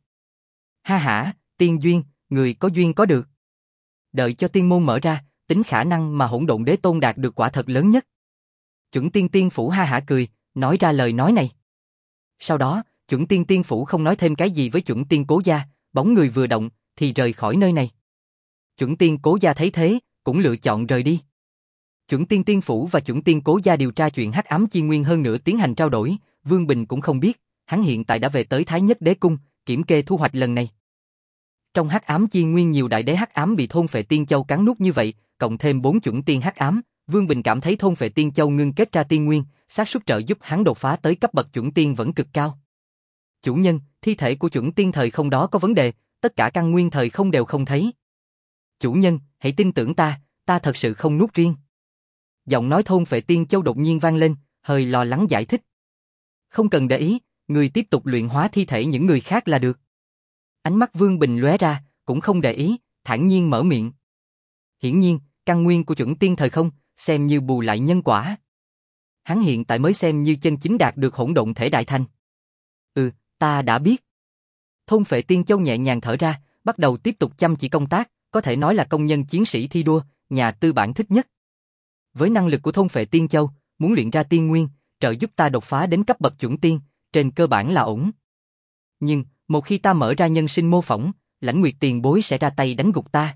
Ha hả, tiên duyên, người có duyên có được. Đợi cho tiên môn mở ra, tính khả năng mà hỗn độn đế tôn đạt được quả thật lớn nhất. Chuẩn tiên tiên phủ ha hả cười, nói ra lời nói này. Sau đó, chuẩn tiên tiên phủ không nói thêm cái gì với chuẩn tiên Cố Gia, bóng người vừa động, thì rời khỏi nơi này. Chuẩn tiên Cố Gia thấy thế, cũng lựa chọn rời đi. Chuẩn tiên tiên phủ và chuẩn tiên Cố Gia điều tra chuyện hắc ám chi nguyên hơn nữa tiến hành trao đổi, Vương Bình cũng không biết, hắn hiện tại đã về tới Thái Nhất Đế Cung, kiểm kê thu hoạch lần này. Trong hắc ám chi nguyên nhiều đại đế hắc ám bị thôn phệ tiên châu cắn nuốt như vậy, cộng thêm bốn chuẩn tiên hắc ám, Vương Bình cảm thấy thôn phệ tiên châu ngưng kết ra tiên nguyên, xác suất trợ giúp hắn đột phá tới cấp bậc chuẩn tiên vẫn cực cao. Chủ nhân, thi thể của chuẩn tiên thời không đó có vấn đề, tất cả căn nguyên thời không đều không thấy. Chủ nhân, hãy tin tưởng ta, ta thật sự không nuốt riêng. Giọng nói thôn phệ tiên châu đột nhiên vang lên, hơi lo lắng giải thích. Không cần để ý, người tiếp tục luyện hóa thi thể những người khác là được. Ánh mắt Vương Bình lóe ra, cũng không để ý, thản nhiên mở miệng. Hiển nhiên, căn nguyên của chuẩn tiên thời không, xem như bù lại nhân quả. Hắn hiện tại mới xem như chân chính đạt được hỗn độn thể đại thành. Ừ, ta đã biết. Thôn phệ tiên châu nhẹ nhàng thở ra, bắt đầu tiếp tục chăm chỉ công tác, có thể nói là công nhân chiến sĩ thi đua, nhà tư bản thích nhất. Với năng lực của thôn phệ tiên châu, muốn luyện ra tiên nguyên, trợ giúp ta đột phá đến cấp bậc chuẩn tiên, trên cơ bản là ổn. Nhưng, một khi ta mở ra nhân sinh mô phỏng, Lãnh Nguyệt tiền bối sẽ ra tay đánh gục ta.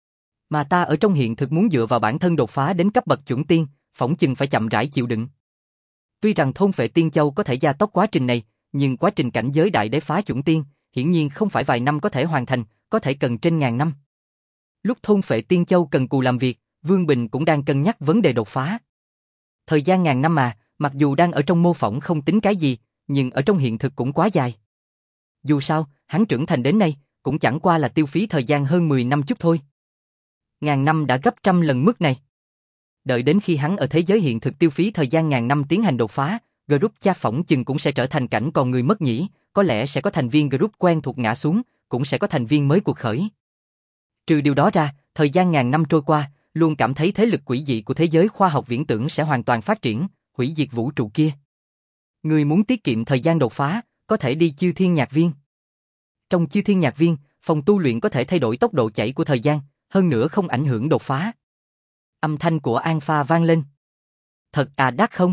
Mà ta ở trong hiện thực muốn dựa vào bản thân đột phá đến cấp bậc chuẩn tiên, phỏng chừng phải chậm rãi chịu đựng. Tuy rằng thôn phệ tiên châu có thể gia tốc quá trình này, nhưng quá trình cảnh giới đại đế phá chuẩn tiên, hiển nhiên không phải vài năm có thể hoàn thành, có thể cần trên ngàn năm. Lúc thôn phệ tiên châu cần cù làm việc, Vương Bình cũng đang cân nhắc vấn đề đột phá. Thời gian ngàn năm mà, mặc dù đang ở trong mô phỏng không tính cái gì, nhưng ở trong hiện thực cũng quá dài. Dù sao, hắn trưởng thành đến nay, cũng chẳng qua là tiêu phí thời gian hơn mười năm chút thôi. Ngàn năm đã gấp trăm lần mức này. Đợi đến khi hắn ở thế giới hiện thực tiêu phí thời gian ngàn năm tiến hành đột phá, group chat phỏng chừng cũng sẽ trở thành cảnh còn người mất nhỉ, có lẽ sẽ có thành viên group quen thuộc ngã xuống, cũng sẽ có thành viên mới cuộc khởi. Trừ điều đó ra, thời gian ngàn năm trôi qua, luôn cảm thấy thế lực quỷ dị của thế giới khoa học viễn tưởng sẽ hoàn toàn phát triển, hủy diệt vũ trụ kia. Người muốn tiết kiệm thời gian đột phá, có thể đi Chư Thiên Nhạc Viên. Trong Chư Thiên Nhạc Viên, phòng tu luyện có thể thay đổi tốc độ chảy của thời gian, hơn nữa không ảnh hưởng đột phá. Âm thanh của An Pha vang lên. Thật à đắt không?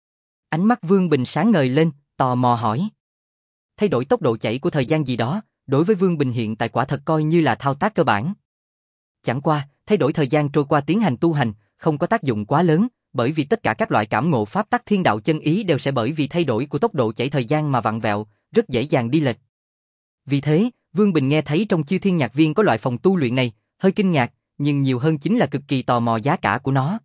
Ánh mắt Vương Bình sáng ngời lên, tò mò hỏi. Thay đổi tốc độ chảy của thời gian gì đó, đối với Vương Bình hiện tại quả thật coi như là thao tác cơ bản. Chẳng qua, thay đổi thời gian trôi qua tiến hành tu hành, không có tác dụng quá lớn, bởi vì tất cả các loại cảm ngộ pháp tắc thiên đạo chân ý đều sẽ bởi vì thay đổi của tốc độ chảy thời gian mà vặn vẹo, rất dễ dàng đi lệch. Vì thế, Vương Bình nghe thấy trong Chư Thiên Nhạc Viên có loại phòng tu luyện này, hơi kinh ngạc, nhưng nhiều hơn chính là cực kỳ tò mò giá cả của nó.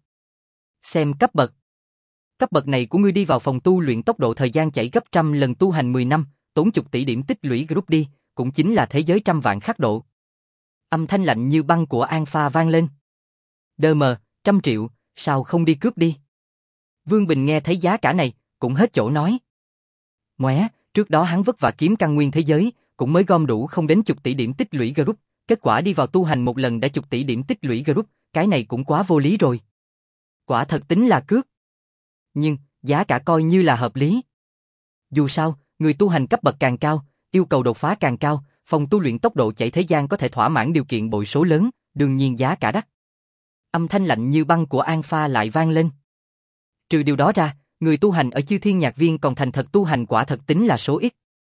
Xem cấp bậc. Cấp bậc này của ngươi đi vào phòng tu luyện tốc độ thời gian chảy gấp trăm lần tu hành mười năm, tốn chục tỷ điểm tích lũy group đi, cũng chính là thế giới trăm vạn khắc độ. Âm thanh lạnh như băng của An Pha vang lên. Đơ mờ, trăm triệu, sao không đi cướp đi? Vương Bình nghe thấy giá cả này, cũng hết chỗ nói. Ngoé, trước đó hắn vất vả kiếm căn nguyên thế giới, cũng mới gom đủ không đến chục tỷ điểm tích lũy group, kết quả đi vào tu hành một lần đã chục tỷ điểm tích lũy group, cái này cũng quá vô lý rồi. Quả thật tính là cướp. Nhưng, giá cả coi như là hợp lý. Dù sao, người tu hành cấp bậc càng cao, yêu cầu đột phá càng cao, phòng tu luyện tốc độ chạy thế gian có thể thỏa mãn điều kiện bội số lớn, đương nhiên giá cả đắt. Âm thanh lạnh như băng của An Pha lại vang lên. Trừ điều đó ra, người tu hành ở Chư Thiên Nhạc Viên còn thành thật tu hành quả thật tính là số ít.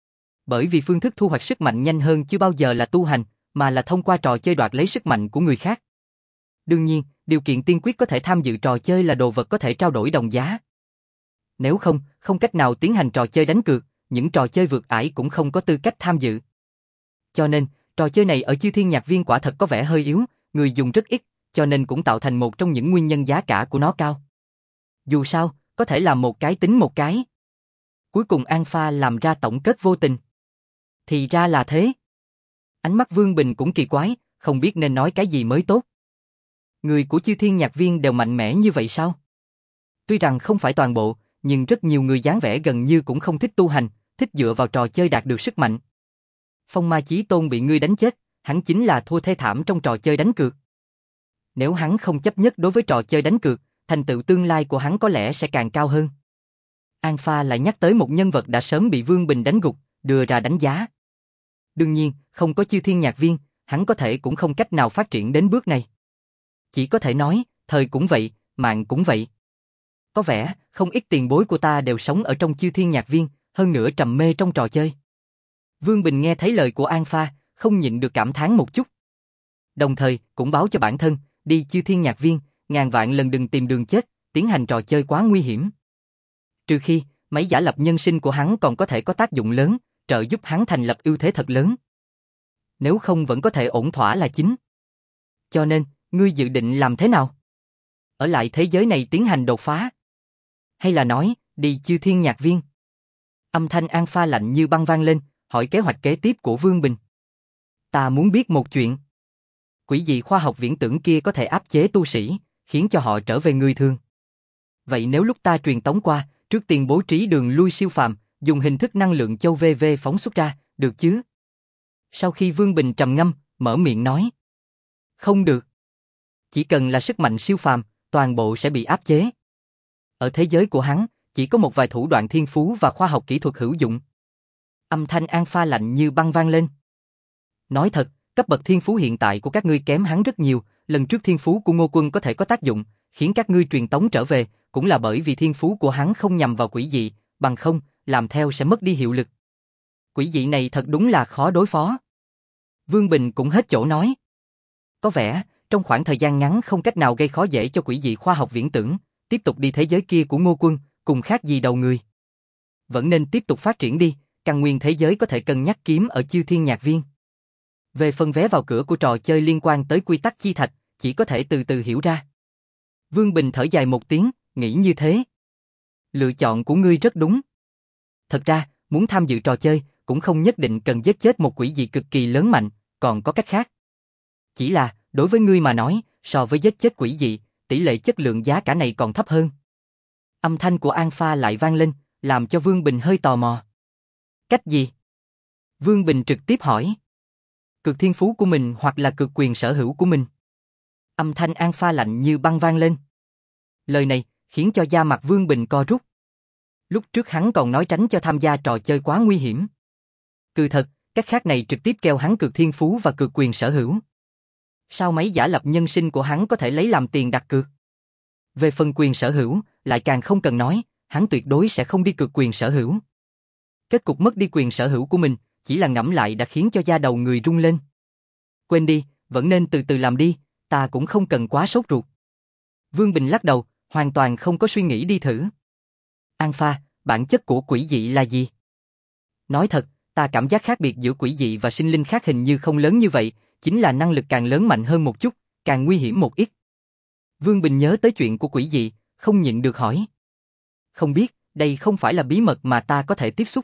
Bởi vì phương thức thu hoạch sức mạnh nhanh hơn chưa bao giờ là tu hành, mà là thông qua trò chơi đoạt lấy sức mạnh của người khác. Đương nhiên, điều kiện tiên quyết có thể tham dự trò chơi là đồ vật có thể trao đổi đồng giá. Nếu không, không cách nào tiến hành trò chơi đánh cược, những trò chơi vượt ải cũng không có tư cách tham dự. Cho nên, trò chơi này ở Chư Thiên Nhạc Viên quả thật có vẻ hơi yếu, người dùng rất ít, cho nên cũng tạo thành một trong những nguyên nhân giá cả của nó cao. Dù sao, có thể làm một cái tính một cái. Cuối cùng An Pha làm ra tổng kết vô tình. Thì ra là thế. Ánh mắt Vương Bình cũng kỳ quái, không biết nên nói cái gì mới tốt. Người của Chư Thiên Nhạc Viên đều mạnh mẽ như vậy sao? Tuy rằng không phải toàn bộ, nhưng rất nhiều người dáng vẻ gần như cũng không thích tu hành, thích dựa vào trò chơi đạt được sức mạnh. Phong Ma Chí Tôn bị ngươi đánh chết, hắn chính là thua thê thảm trong trò chơi đánh cược. Nếu hắn không chấp nhất đối với trò chơi đánh cược, thành tựu tương lai của hắn có lẽ sẽ càng cao hơn. An Pha lại nhắc tới một nhân vật đã sớm bị Vương Bình đánh gục, đưa ra đánh giá. Đương nhiên, không có Chư Thiên Nhạc Viên, hắn có thể cũng không cách nào phát triển đến bước này. Chỉ có thể nói, thời cũng vậy, mạng cũng vậy. Có vẻ, không ít tiền bối của ta đều sống ở trong Chư Thiên Nhạc Viên, hơn nữa trầm mê trong trò chơi. Vương Bình nghe thấy lời của An Pha, không nhịn được cảm thán một chút. Đồng thời, cũng báo cho bản thân, đi Chư Thiên Nhạc Viên, ngàn vạn lần đừng tìm đường chết, tiến hành trò chơi quá nguy hiểm. Trừ khi, máy giả lập nhân sinh của hắn còn có thể có tác dụng lớn, trợ giúp hắn thành lập ưu thế thật lớn. Nếu không vẫn có thể ổn thỏa là chính. Cho nên, ngươi dự định làm thế nào? Ở lại thế giới này tiến hành đột phá? Hay là nói, đi Chư Thiên Nhạc Viên? Âm thanh An Pha lạnh như băng vang lên, hỏi kế hoạch kế tiếp của Vương Bình. Ta muốn biết một chuyện. Quỷ dị khoa học viễn tưởng kia có thể áp chế tu sĩ, khiến cho họ trở về người thường. Vậy nếu lúc ta truyền tống qua, trước tiên bố trí đường lui siêu phàm, dùng hình thức năng lượng châu vê vê phóng xuất ra, được chứ? Sau khi Vương Bình trầm ngâm, mở miệng nói. Không được. Chỉ cần là sức mạnh siêu phàm, toàn bộ sẽ bị áp chế. Ở thế giới của hắn, chỉ có một vài thủ đoạn thiên phú và khoa học kỹ thuật hữu dụng. Âm thanh An Pha lạnh như băng vang lên. Nói thật, cấp bậc thiên phú hiện tại của các ngươi kém hắn rất nhiều, lần trước thiên phú của Ngô Quân có thể có tác dụng, khiến các ngươi truyền tống trở về, cũng là bởi vì thiên phú của hắn không nhằm vào quỷ dị, bằng không, làm theo sẽ mất đi hiệu lực. Quỷ dị này thật đúng là khó đối phó. Vương Bình cũng hết chỗ nói. Có vẻ, trong khoảng thời gian ngắn không cách nào gây khó dễ cho quỷ dị khoa học viễn tưởng, tiếp tục đi thế giới kia của Ngô Quân, cùng khác gì đầu người. Vẫn nên tiếp tục phát triển đi, căn nguyên thế giới có thể cân nhắc kiếm ở Chư Thiên Nhạc Viên. Về phần vé vào cửa của trò chơi liên quan tới quy tắc chi thạch, chỉ có thể từ từ hiểu ra. Vương Bình thở dài một tiếng, nghĩ như thế. Lựa chọn của ngươi rất đúng. Thật ra, muốn tham dự trò chơi, cũng không nhất định cần giết chết một quỷ dị cực kỳ lớn mạnh, còn có cách khác. Chỉ là, đối với ngươi mà nói, so với giết chết quỷ dị, tỷ lệ chất lượng giá cả này còn thấp hơn. Âm thanh của An Pha lại vang lên, làm cho Vương Bình hơi tò mò. Cách gì? Vương Bình trực tiếp hỏi. Cực thiên phú của mình hoặc là cực quyền sở hữu của mình. Âm thanh An Pha lạnh như băng vang lên. Lời này khiến cho da mặt Vương Bình co rút. Lúc trước hắn còn nói tránh cho tham gia trò chơi quá nguy hiểm. Cứ thật, cách khác này trực tiếp kêu hắn cực thiên phú và cực quyền sở hữu. Sao máy giả lập nhân sinh của hắn có thể lấy làm tiền đặt cược? Về phần quyền sở hữu, lại càng không cần nói, hắn tuyệt đối sẽ không đi cực quyền sở hữu. Kết cục mất đi quyền sở hữu của mình, chỉ là ngẫm lại đã khiến cho da đầu người rung lên. Quên đi, vẫn nên từ từ làm đi, ta cũng không cần quá sốt ruột. Vương Bình lắc đầu, hoàn toàn không có suy nghĩ đi thử. An Pha, bản chất của quỷ dị là gì? Nói thật, ta cảm giác khác biệt giữa quỷ dị và sinh linh khác hình như không lớn như vậy, chính là năng lực càng lớn mạnh hơn một chút, càng nguy hiểm một ít. Vương Bình nhớ tới chuyện của quỷ dị, không nhịn được hỏi. Không biết, đây không phải là bí mật mà ta có thể tiếp xúc.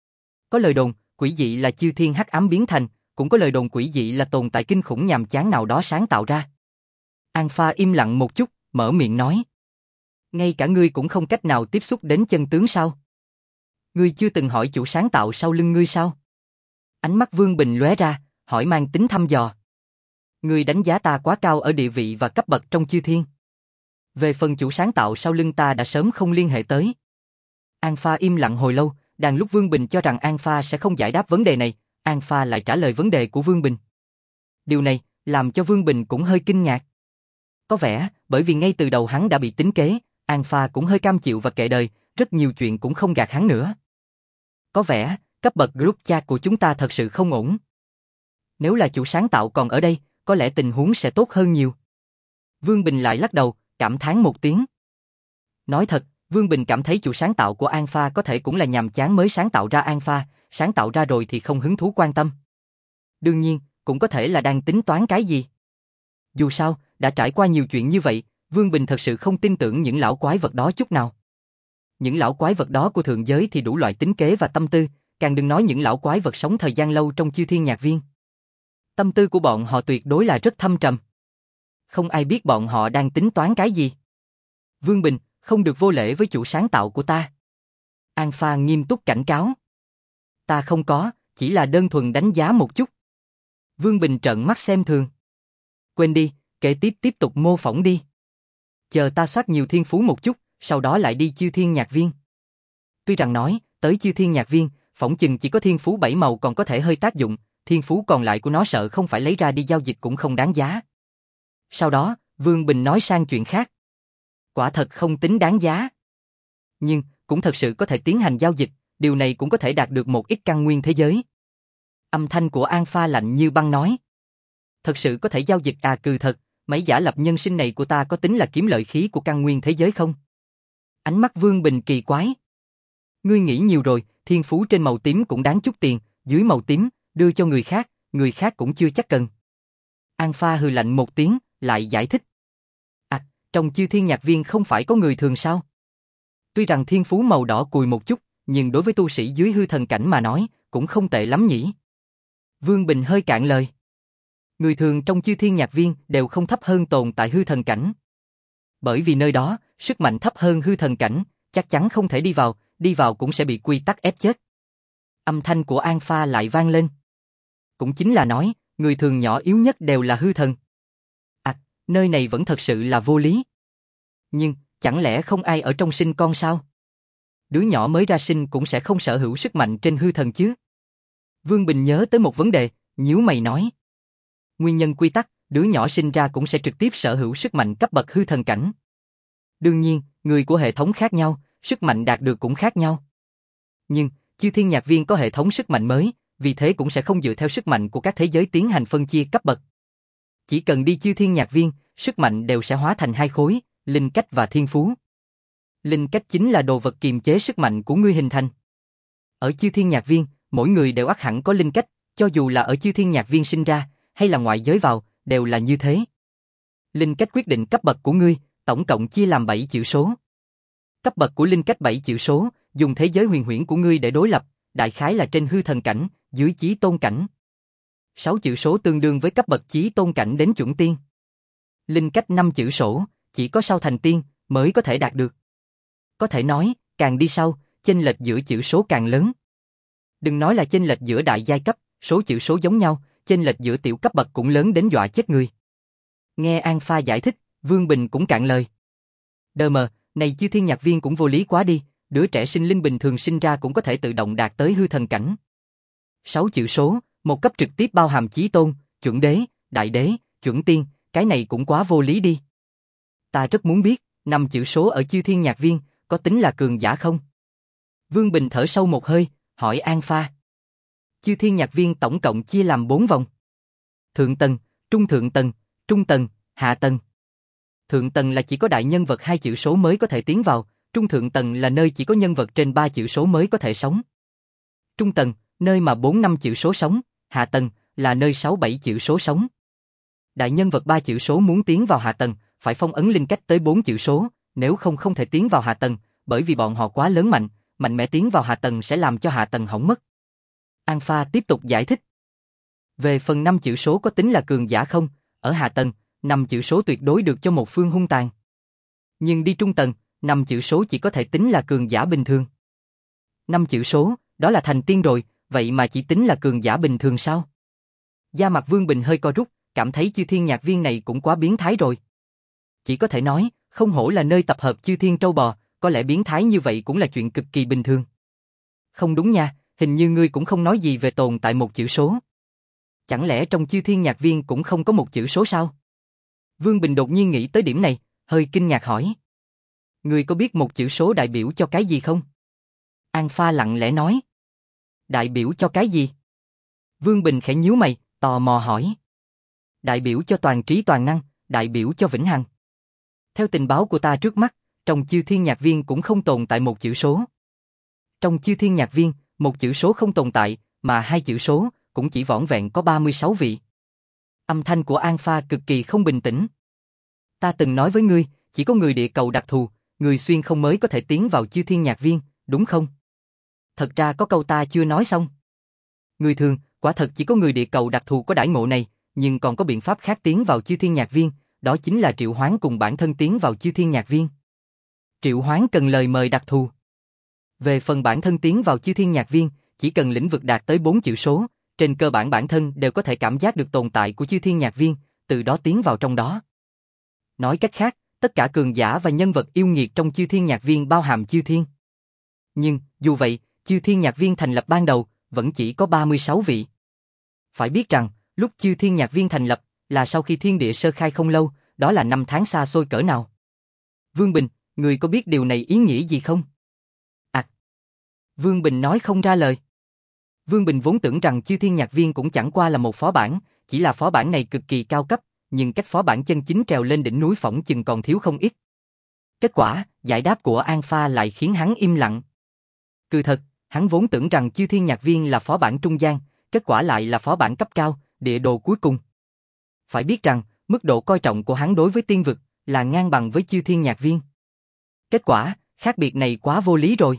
Có lời đồn, quỷ dị là chư thiên hắc ám biến thành, cũng có lời đồn quỷ dị là tồn tại kinh khủng nhàm chán nào đó sáng tạo ra. An Pha im lặng một chút, mở miệng nói. Ngay cả ngươi cũng không cách nào tiếp xúc đến chân tướng sao? Ngươi chưa từng hỏi chủ sáng tạo sau lưng ngươi sao? Ánh mắt Vương Bình lóe ra, hỏi mang tính thăm dò. Ngươi đánh giá ta quá cao ở địa vị và cấp bậc trong chư thiên. Về phần chủ sáng tạo sau lưng ta đã sớm không liên hệ tới. An Pha im lặng hồi lâu, đang lúc Vương Bình cho rằng An Pha sẽ không giải đáp vấn đề này, An Pha lại trả lời vấn đề của Vương Bình. Điều này làm cho Vương Bình cũng hơi kinh ngạc. Có vẻ, bởi vì ngay từ đầu hắn đã bị tính kế, An Pha cũng hơi cam chịu và kệ đời, rất nhiều chuyện cũng không gạt hắn nữa. Có vẻ, cấp bậc group chat của chúng ta thật sự không ổn. Nếu là chủ sáng tạo còn ở đây, có lẽ tình huống sẽ tốt hơn nhiều. Vương Bình lại lắc đầu, cảm thán một tiếng. Nói thật, Vương Bình cảm thấy chủ sáng tạo của An Pha có thể cũng là nhàm chán mới sáng tạo ra An Pha, sáng tạo ra rồi thì không hứng thú quan tâm. Đương nhiên, cũng có thể là đang tính toán cái gì. Dù sao, đã trải qua nhiều chuyện như vậy, Vương Bình thật sự không tin tưởng những lão quái vật đó chút nào. Những lão quái vật đó của thượng giới thì đủ loại tính kế và tâm tư, càng đừng nói những lão quái vật sống thời gian lâu trong Chư Thiên Nhạc Viên. Tâm tư của bọn họ tuyệt đối là rất thâm trầm. Không ai biết bọn họ đang tính toán cái gì. Vương Bình, không được vô lễ với chủ sáng tạo của ta. An Pha nghiêm túc cảnh cáo. Ta không có, chỉ là đơn thuần đánh giá một chút. Vương Bình trợn mắt xem thường. Quên đi, kể tiếp tiếp tục mô phỏng đi. Chờ ta soát nhiều thiên phú một chút, sau đó lại đi Chư Thiên Nhạc Viên. Tuy rằng nói, tới Chư Thiên Nhạc Viên, phỏng chừng chỉ có thiên phú bảy màu còn có thể hơi tác dụng, thiên phú còn lại của nó sợ không phải lấy ra đi giao dịch cũng không đáng giá. Sau đó, Vương Bình nói sang chuyện khác. Quả thật không tính đáng giá. Nhưng, cũng thật sự có thể tiến hành giao dịch, điều này cũng có thể đạt được một ít căn nguyên thế giới. Âm thanh của An Pha lạnh như băng nói. Thật sự có thể giao dịch à cừ thật, mấy giả lập nhân sinh này của ta có tính là kiếm lợi khí của căn nguyên thế giới không? Ánh mắt Vương Bình kỳ quái. Ngươi nghĩ nhiều rồi, thiên phú trên màu tím cũng đáng chút tiền, dưới màu tím, đưa cho người khác, người khác cũng chưa chắc cần. An Pha hừ lạnh một tiếng, lại giải thích. À, trong Chư Thiên Nhạc Viên không phải có người thường sao? Tuy rằng thiên phú màu đỏ cùi một chút, nhưng đối với tu sĩ dưới hư thần cảnh mà nói, cũng không tệ lắm nhỉ. Vương Bình hơi cạn lời. Người thường trong Chư Thiên Nhạc Viên đều không thấp hơn tồn tại hư thần cảnh. Bởi vì nơi đó, sức mạnh thấp hơn hư thần cảnh, chắc chắn không thể đi vào, đi vào cũng sẽ bị quy tắc ép chết. Âm thanh của An Pha lại vang lên. Cũng chính là nói, người thường nhỏ yếu nhất đều là hư thần. À, nơi này vẫn thật sự là vô lý. Nhưng, chẳng lẽ không ai ở trong sinh con sao? Đứa nhỏ mới ra sinh cũng sẽ không sở hữu sức mạnh trên hư thần chứ? Vương Bình nhớ tới một vấn đề, nhíu mày nói. Nguyên nhân quy tắc, đứa nhỏ sinh ra cũng sẽ trực tiếp sở hữu sức mạnh cấp bậc hư thần cảnh. Đương nhiên, người của hệ thống khác nhau, sức mạnh đạt được cũng khác nhau. Nhưng, Chư Thiên Nhạc Viên có hệ thống sức mạnh mới, vì thế cũng sẽ không dựa theo sức mạnh của các thế giới tiến hành phân chia cấp bậc. Chỉ cần đi Chư Thiên Nhạc Viên, sức mạnh đều sẽ hóa thành hai khối, linh cách và thiên phú. Linh cách chính là đồ vật kiềm chế sức mạnh của ngươi hình thành. Ở Chư Thiên Nhạc Viên, mỗi người đều ắt hẳn có linh cách, cho dù là ở Chư Thiên Nhạc Viên sinh ra, hay là ngoại giới vào, đều là như thế. Linh cách quyết định cấp bậc của ngươi, tổng cộng chia làm bảy chữ số. Cấp bậc của linh cách bảy chữ số, dùng thế giới huyền huyễn của ngươi để đối lập, đại khái là trên hư thần cảnh, dưới chí tôn cảnh. Sáu chữ số tương đương với cấp bậc chí tôn cảnh đến chuẩn tiên. Linh cách năm chữ số, chỉ có sau thành tiên mới có thể đạt được. Có thể nói, càng đi sau, chênh lệch giữa chữ số càng lớn. Đừng nói là chênh lệch giữa đại giai cấp, số chữ số giống nhau, chênh lệch giữa tiểu cấp bậc cũng lớn đến dọa chết người. Nghe An Pha giải thích, Vương Bình cũng cạn lời. Đờ mờ, này Chư Thiên Nhạc Viên cũng vô lý quá đi, đứa trẻ sinh linh bình thường sinh ra cũng có thể tự động đạt tới hư thần cảnh. Sáu chữ số, một cấp trực tiếp bao hàm chí tôn, chuẩn đế, đại đế, chuẩn tiên, cái này cũng quá vô lý đi. Ta rất muốn biết, năm chữ số ở Chư Thiên Nhạc Viên, có tính là cường giả không? Vương Bình thở sâu một hơi, hỏi An Pha. Chư Thiên Nhạc Viên tổng cộng chia làm bốn vòng. Thượng tầng, trung thượng tầng, trung tầng, hạ tầng. Thượng tầng là chỉ có đại nhân vật hai chữ số mới có thể tiến vào, trung thượng tầng là nơi chỉ có nhân vật trên ba chữ số mới có thể sống. Trung tầng, nơi mà bốn năm chữ số sống, hạ tầng là nơi sáu bảy chữ số sống. Đại nhân vật ba chữ số muốn tiến vào hạ tầng, phải phong ấn linh cách tới bốn chữ số, nếu không không thể tiến vào hạ tầng, bởi vì bọn họ quá lớn mạnh, mạnh mẽ tiến vào hạ tầng sẽ làm cho hạ tầng hỏng mất. An Pha tiếp tục giải thích. Về phần năm chữ số có tính là cường giả không, ở hạ tầng, năm chữ số tuyệt đối được cho một phương hung tàn. Nhưng đi trung tầng, Năm chữ số chỉ có thể tính là cường giả bình thường. Năm chữ số, đó là thành tiên rồi, vậy mà chỉ tính là cường giả bình thường sao? Da mặt Vương Bình hơi co rút, cảm thấy chư thiên nhạc viên này cũng quá biến thái rồi. Chỉ có thể nói, không hổ là nơi tập hợp chư thiên trâu bò, có lẽ biến thái như vậy cũng là chuyện cực kỳ bình thường. Không đúng nha, hình như ngươi cũng không nói gì về tồn tại một chữ số. Chẳng lẽ trong chư thiên nhạc viên cũng không có một chữ số sao? Vương Bình đột nhiên nghĩ tới điểm này, hơi kinh ngạc hỏi. Ngươi có biết một chữ số đại biểu cho cái gì không? An Pha lặng lẽ nói. Đại biểu cho cái gì? Vương Bình khẽ nhíu mày, tò mò hỏi. Đại biểu cho toàn trí toàn năng, đại biểu cho vĩnh hằng. Theo tình báo của ta trước mắt, trong chư thiên nhạc viên cũng không tồn tại một chữ số. Trong chư thiên nhạc viên, một chữ số không tồn tại, mà hai chữ số cũng chỉ vỏn vẹn có ba mươi sáu vị. Âm thanh của An Pha cực kỳ không bình tĩnh. Ta từng nói với ngươi, chỉ có người địa cầu đặc thù, người xuyên không mới có thể tiến vào chư thiên nhạc viên, đúng không? Thật ra có câu ta chưa nói xong. Người thường, quả thật chỉ có người địa cầu đặc thù có đãi ngộ này, nhưng còn có biện pháp khác tiến vào chư thiên nhạc viên, đó chính là triệu hoán cùng bản thân tiến vào chư thiên nhạc viên. Triệu hoán cần lời mời đặc thù. Về phần bản thân tiến vào chư thiên nhạc viên, chỉ cần lĩnh vực đạt tới bốn chữ số, trên cơ bản bản thân đều có thể cảm giác được tồn tại của chư thiên nhạc viên, từ đó tiến vào trong đó. Nói cách khác, tất cả cường giả và nhân vật yêu nghiệt trong chư thiên nhạc viên bao hàm chư thiên. Nhưng, dù vậy, chư thiên nhạc viên thành lập ban đầu, vẫn chỉ có ba mươi sáu vị. Phải biết rằng, lúc chư thiên nhạc viên thành lập, là sau khi thiên địa sơ khai không lâu, đó là năm tháng xa xôi cỡ nào. Vương Bình, người có biết điều này ý nghĩa gì không? À. Vương Bình nói không ra lời. Vương Bình vốn tưởng rằng chư thiên nhạc viên cũng chẳng qua là một phó bản, chỉ là phó bản này cực kỳ cao cấp, nhưng cách phó bản chân chính trèo lên đỉnh núi phỏng chừng còn thiếu không ít. Kết quả, giải đáp của An Pha lại khiến hắn im lặng. Cứ thật, hắn vốn tưởng rằng chư thiên nhạc viên là phó bản trung gian, kết quả lại là phó bản cấp cao, địa đồ cuối cùng. Phải biết rằng, mức độ coi trọng của hắn đối với tiên vực là ngang bằng với chư thiên nhạc viên. Kết quả, khác biệt này quá vô lý rồi.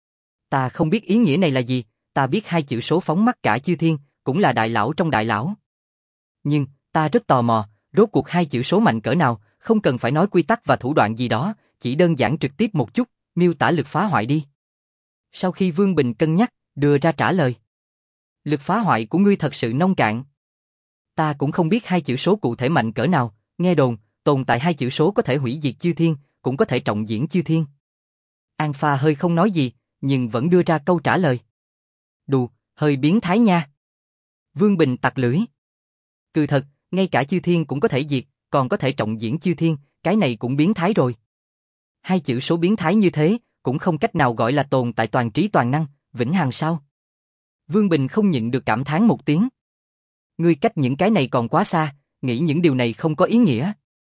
Ta không biết ý nghĩa này là gì, ta biết hai chữ số phóng mắt cả chư thiên, cũng là đại lão trong đại lão. Nhưng, ta rất tò mò, rốt cuộc hai chữ số mạnh cỡ nào, không cần phải nói quy tắc và thủ đoạn gì đó, chỉ đơn giản trực tiếp một chút, miêu tả lực phá hoại đi. Sau khi Vương Bình cân nhắc, đưa ra trả lời. Lực phá hoại của ngươi thật sự nông cạn. Ta cũng không biết hai chữ số cụ thể mạnh cỡ nào, nghe đồn, tồn tại hai chữ số có thể hủy diệt chư thiên, cũng có thể trọng diễn chư thiên. An Pha hơi không nói gì, nhưng vẫn đưa ra câu trả lời. Đù, hơi biến thái nha. Vương Bình tặc lưỡi. Cứ thật, ngay cả chư thiên cũng có thể diệt, còn có thể trọng diễn chư thiên, cái này cũng biến thái rồi. Hai chữ số biến thái như thế, cũng không cách nào gọi là tồn tại toàn trí toàn năng, vĩnh hằng sao? Vương Bình không nhịn được cảm thán một tiếng. Ngươi cách những cái này còn quá xa, nghĩ những điều này không có ý nghĩa.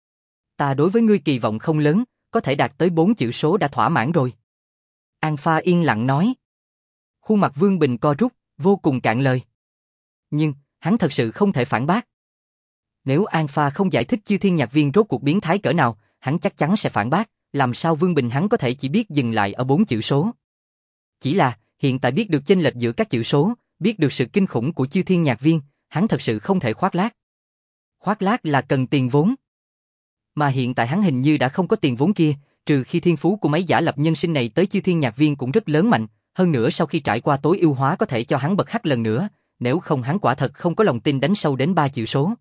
Ta đối với ngươi kỳ vọng không lớn, có thể đạt tới bốn chữ số đã thỏa mãn rồi. An Pha yên lặng nói. Khuôn mặt Vương Bình co rút, vô cùng cạn lời. Nhưng, hắn thật sự không thể phản bác. Nếu An Pha không giải thích chư thiên nhạc viên rốt cuộc biến thái cỡ nào, hắn chắc chắn sẽ phản bác, làm sao Vương Bình hắn có thể chỉ biết dừng lại ở bốn chữ số. Chỉ là, hiện tại biết được chênh lệch giữa các chữ số, biết được sự kinh khủng của chư thiên nhạc viên, hắn thật sự không thể khoác lác. Khoác lác là cần tiền vốn. Mà hiện tại hắn hình như đã không có tiền vốn kia, trừ khi thiên phú của mấy giả lập nhân sinh này tới chư thiên nhạc viên cũng rất lớn mạnh, hơn nữa sau khi trải qua tối ưu hóa có thể cho hắn bật hắc lần nữa, nếu không hắn quả thật không có lòng tin đánh sâu đến ba chữ số.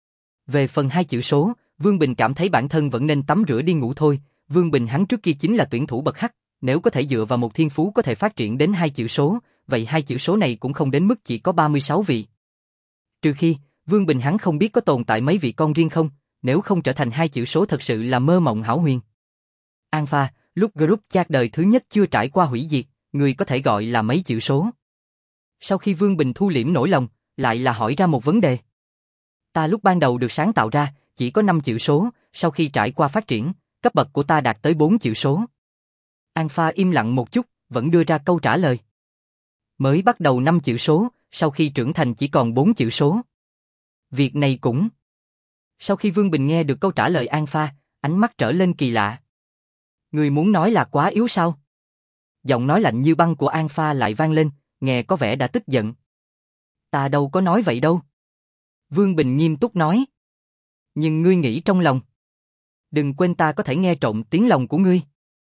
Về phần hai chữ số, Vương Bình cảm thấy bản thân vẫn nên tắm rửa đi ngủ thôi, Vương Bình hắn trước kia chính là tuyển thủ bậc hắc, nếu có thể dựa vào một thiên phú có thể phát triển đến hai chữ số, vậy hai chữ số này cũng không đến mức chỉ có ba mươi sáu vị. Trừ khi, Vương Bình hắn không biết có tồn tại mấy vị con riêng không, nếu không trở thành hai chữ số thật sự là mơ mộng hão huyền. An Pha, lúc group chat đời thứ nhất chưa trải qua hủy diệt, người có thể gọi là mấy chữ số. Sau khi Vương Bình thu liễm nỗi lòng, lại là hỏi ra một vấn đề. Ta lúc ban đầu được sáng tạo ra, chỉ có năm chữ số, sau khi trải qua phát triển, cấp bậc của ta đạt tới bốn chữ số. An Pha im lặng một chút, vẫn đưa ra câu trả lời. Mới bắt đầu năm chữ số, sau khi trưởng thành chỉ còn bốn chữ số. Việc này cũng... Sau khi Vương Bình nghe được câu trả lời An Pha, ánh mắt trở lên kỳ lạ. Người muốn nói là quá yếu sao? Giọng nói lạnh như băng của An Pha lại vang lên, nghe có vẻ đã tức giận. Ta đâu có nói vậy đâu. Vương Bình nghiêm túc nói. Nhưng ngươi nghĩ trong lòng. Đừng quên ta có thể nghe trộm tiếng lòng của ngươi.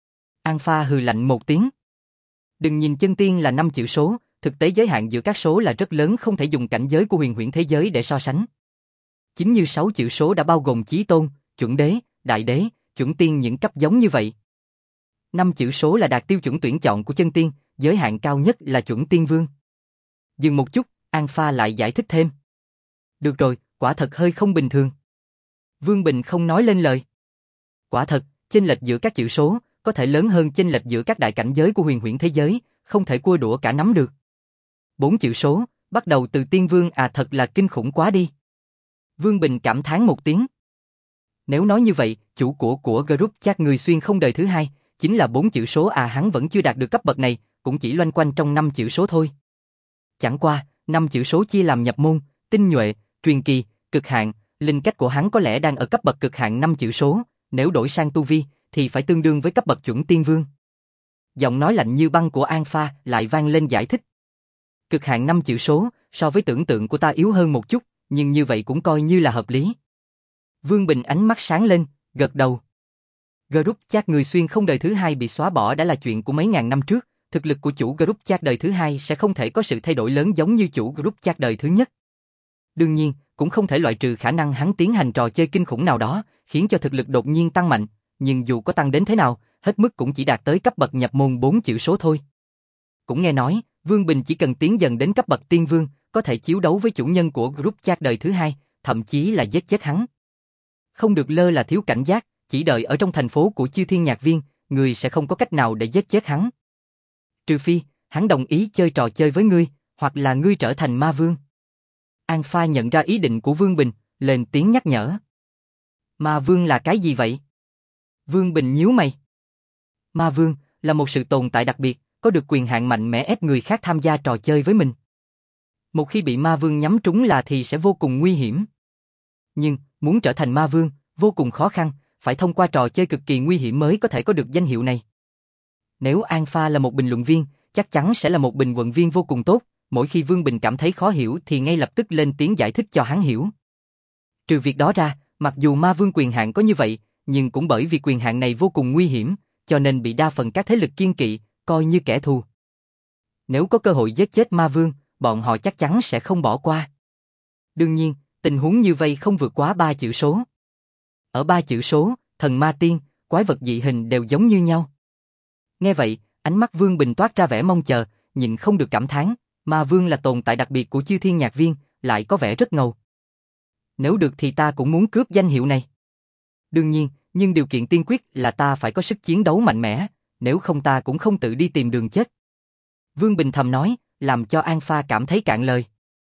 Alpha hừ lạnh một tiếng. Đừng nhìn chân tiên là năm chữ số, thực tế giới hạn giữa các số là rất lớn, không thể dùng cảnh giới của huyền huyễn thế giới để so sánh. Chính như sáu chữ số đã bao gồm chí tôn, chuẩn đế, đại đế, chuẩn tiên những cấp giống như vậy. Năm chữ số là đạt tiêu chuẩn tuyển chọn của chân tiên, giới hạn cao nhất là chuẩn tiên vương. Dừng một chút, Alpha lại giải thích thêm. Được rồi, quả thật hơi không bình thường. Vương Bình không nói lên lời. Quả thật, chênh lệch giữa các chữ số có thể lớn hơn chênh lệch giữa các đại cảnh giới của huyền huyễn thế giới, không thể cua đũa cả nắm được. Bốn chữ số, bắt đầu từ tiên vương à, thật là kinh khủng quá đi. Vương Bình cảm thán một tiếng. Nếu nói như vậy, chủ của của group chat người xuyên không đời thứ hai, chính là bốn chữ số à, hắn vẫn chưa đạt được cấp bậc này, cũng chỉ loanh quanh trong năm chữ số thôi. Chẳng qua, năm chữ số chia làm nhập môn, tinh nhuệ, truyền kỳ, cực hạn, linh cách của hắn có lẽ đang ở cấp bậc cực hạn năm chữ số, nếu đổi sang tu vi thì phải tương đương với cấp bậc chuẩn tiên vương. Giọng nói lạnh như băng của Alpha lại vang lên giải thích. Cực hạn năm chữ số, so với tưởng tượng của ta yếu hơn một chút, nhưng như vậy cũng coi như là hợp lý. Vương Bình ánh mắt sáng lên, gật đầu. Group chat người xuyên không đời thứ hai bị xóa bỏ đã là chuyện của mấy ngàn năm trước, thực lực của chủ group chat đời thứ hai sẽ không thể có sự thay đổi lớn giống như chủ group chat đời thứ nhất. Đương nhiên, cũng không thể loại trừ khả năng hắn tiến hành trò chơi kinh khủng nào đó, khiến cho thực lực đột nhiên tăng mạnh, nhưng dù có tăng đến thế nào, hết mức cũng chỉ đạt tới cấp bậc nhập môn bốn chữ số thôi. Cũng nghe nói, Vương Bình chỉ cần tiến dần đến cấp bậc tiên vương, có thể chiếu đấu với chủ nhân của group chat đời thứ hai, thậm chí là giết chết hắn. Không được lơ là thiếu cảnh giác, chỉ đợi ở trong thành phố của Chư Thiên Nhạc Viên, người sẽ không có cách nào để giết chết hắn. Trừ phi, hắn đồng ý chơi trò chơi với ngươi, hoặc là ngươi trở thành ma vương. Alpha nhận ra ý định của Vương Bình, lên tiếng nhắc nhở. Ma vương là cái gì vậy? Vương Bình nhíu mày. Ma vương là một sự tồn tại đặc biệt, có được quyền hạn mạnh mẽ ép người khác tham gia trò chơi với mình. Một khi bị ma vương nhắm trúng là thì sẽ vô cùng nguy hiểm. Nhưng, muốn trở thành ma vương, vô cùng khó khăn, phải thông qua trò chơi cực kỳ nguy hiểm mới có thể có được danh hiệu này. Nếu Alpha là một bình luận viên, chắc chắn sẽ là một bình luận viên vô cùng tốt, mỗi khi Vương Bình cảm thấy khó hiểu thì ngay lập tức lên tiếng giải thích cho hắn hiểu. Trừ việc đó ra, mặc dù ma vương quyền hạn có như vậy, nhưng cũng bởi vì quyền hạn này vô cùng nguy hiểm, cho nên bị đa phần các thế lực kiêng kỵ, coi như kẻ thù. Nếu có cơ hội giết chết ma vương, bọn họ chắc chắn sẽ không bỏ qua. Đương nhiên, tình huống như vậy không vượt quá ba chữ số. Ở ba chữ số, thần ma tiên, quái vật dị hình đều giống như nhau. Nghe vậy, ánh mắt Vương Bình toát ra vẻ mong chờ, nhịn không được cảm thán, ma vương là tồn tại đặc biệt của Chư Thiên Nhạc Viên, lại có vẻ rất ngầu. Nếu được thì ta cũng muốn cướp danh hiệu này. Đương nhiên, nhưng điều kiện tiên quyết là ta phải có sức chiến đấu mạnh mẽ, nếu không ta cũng không tự đi tìm đường chết. Vương Bình thầm nói, làm cho Alpha cảm thấy cạn lời.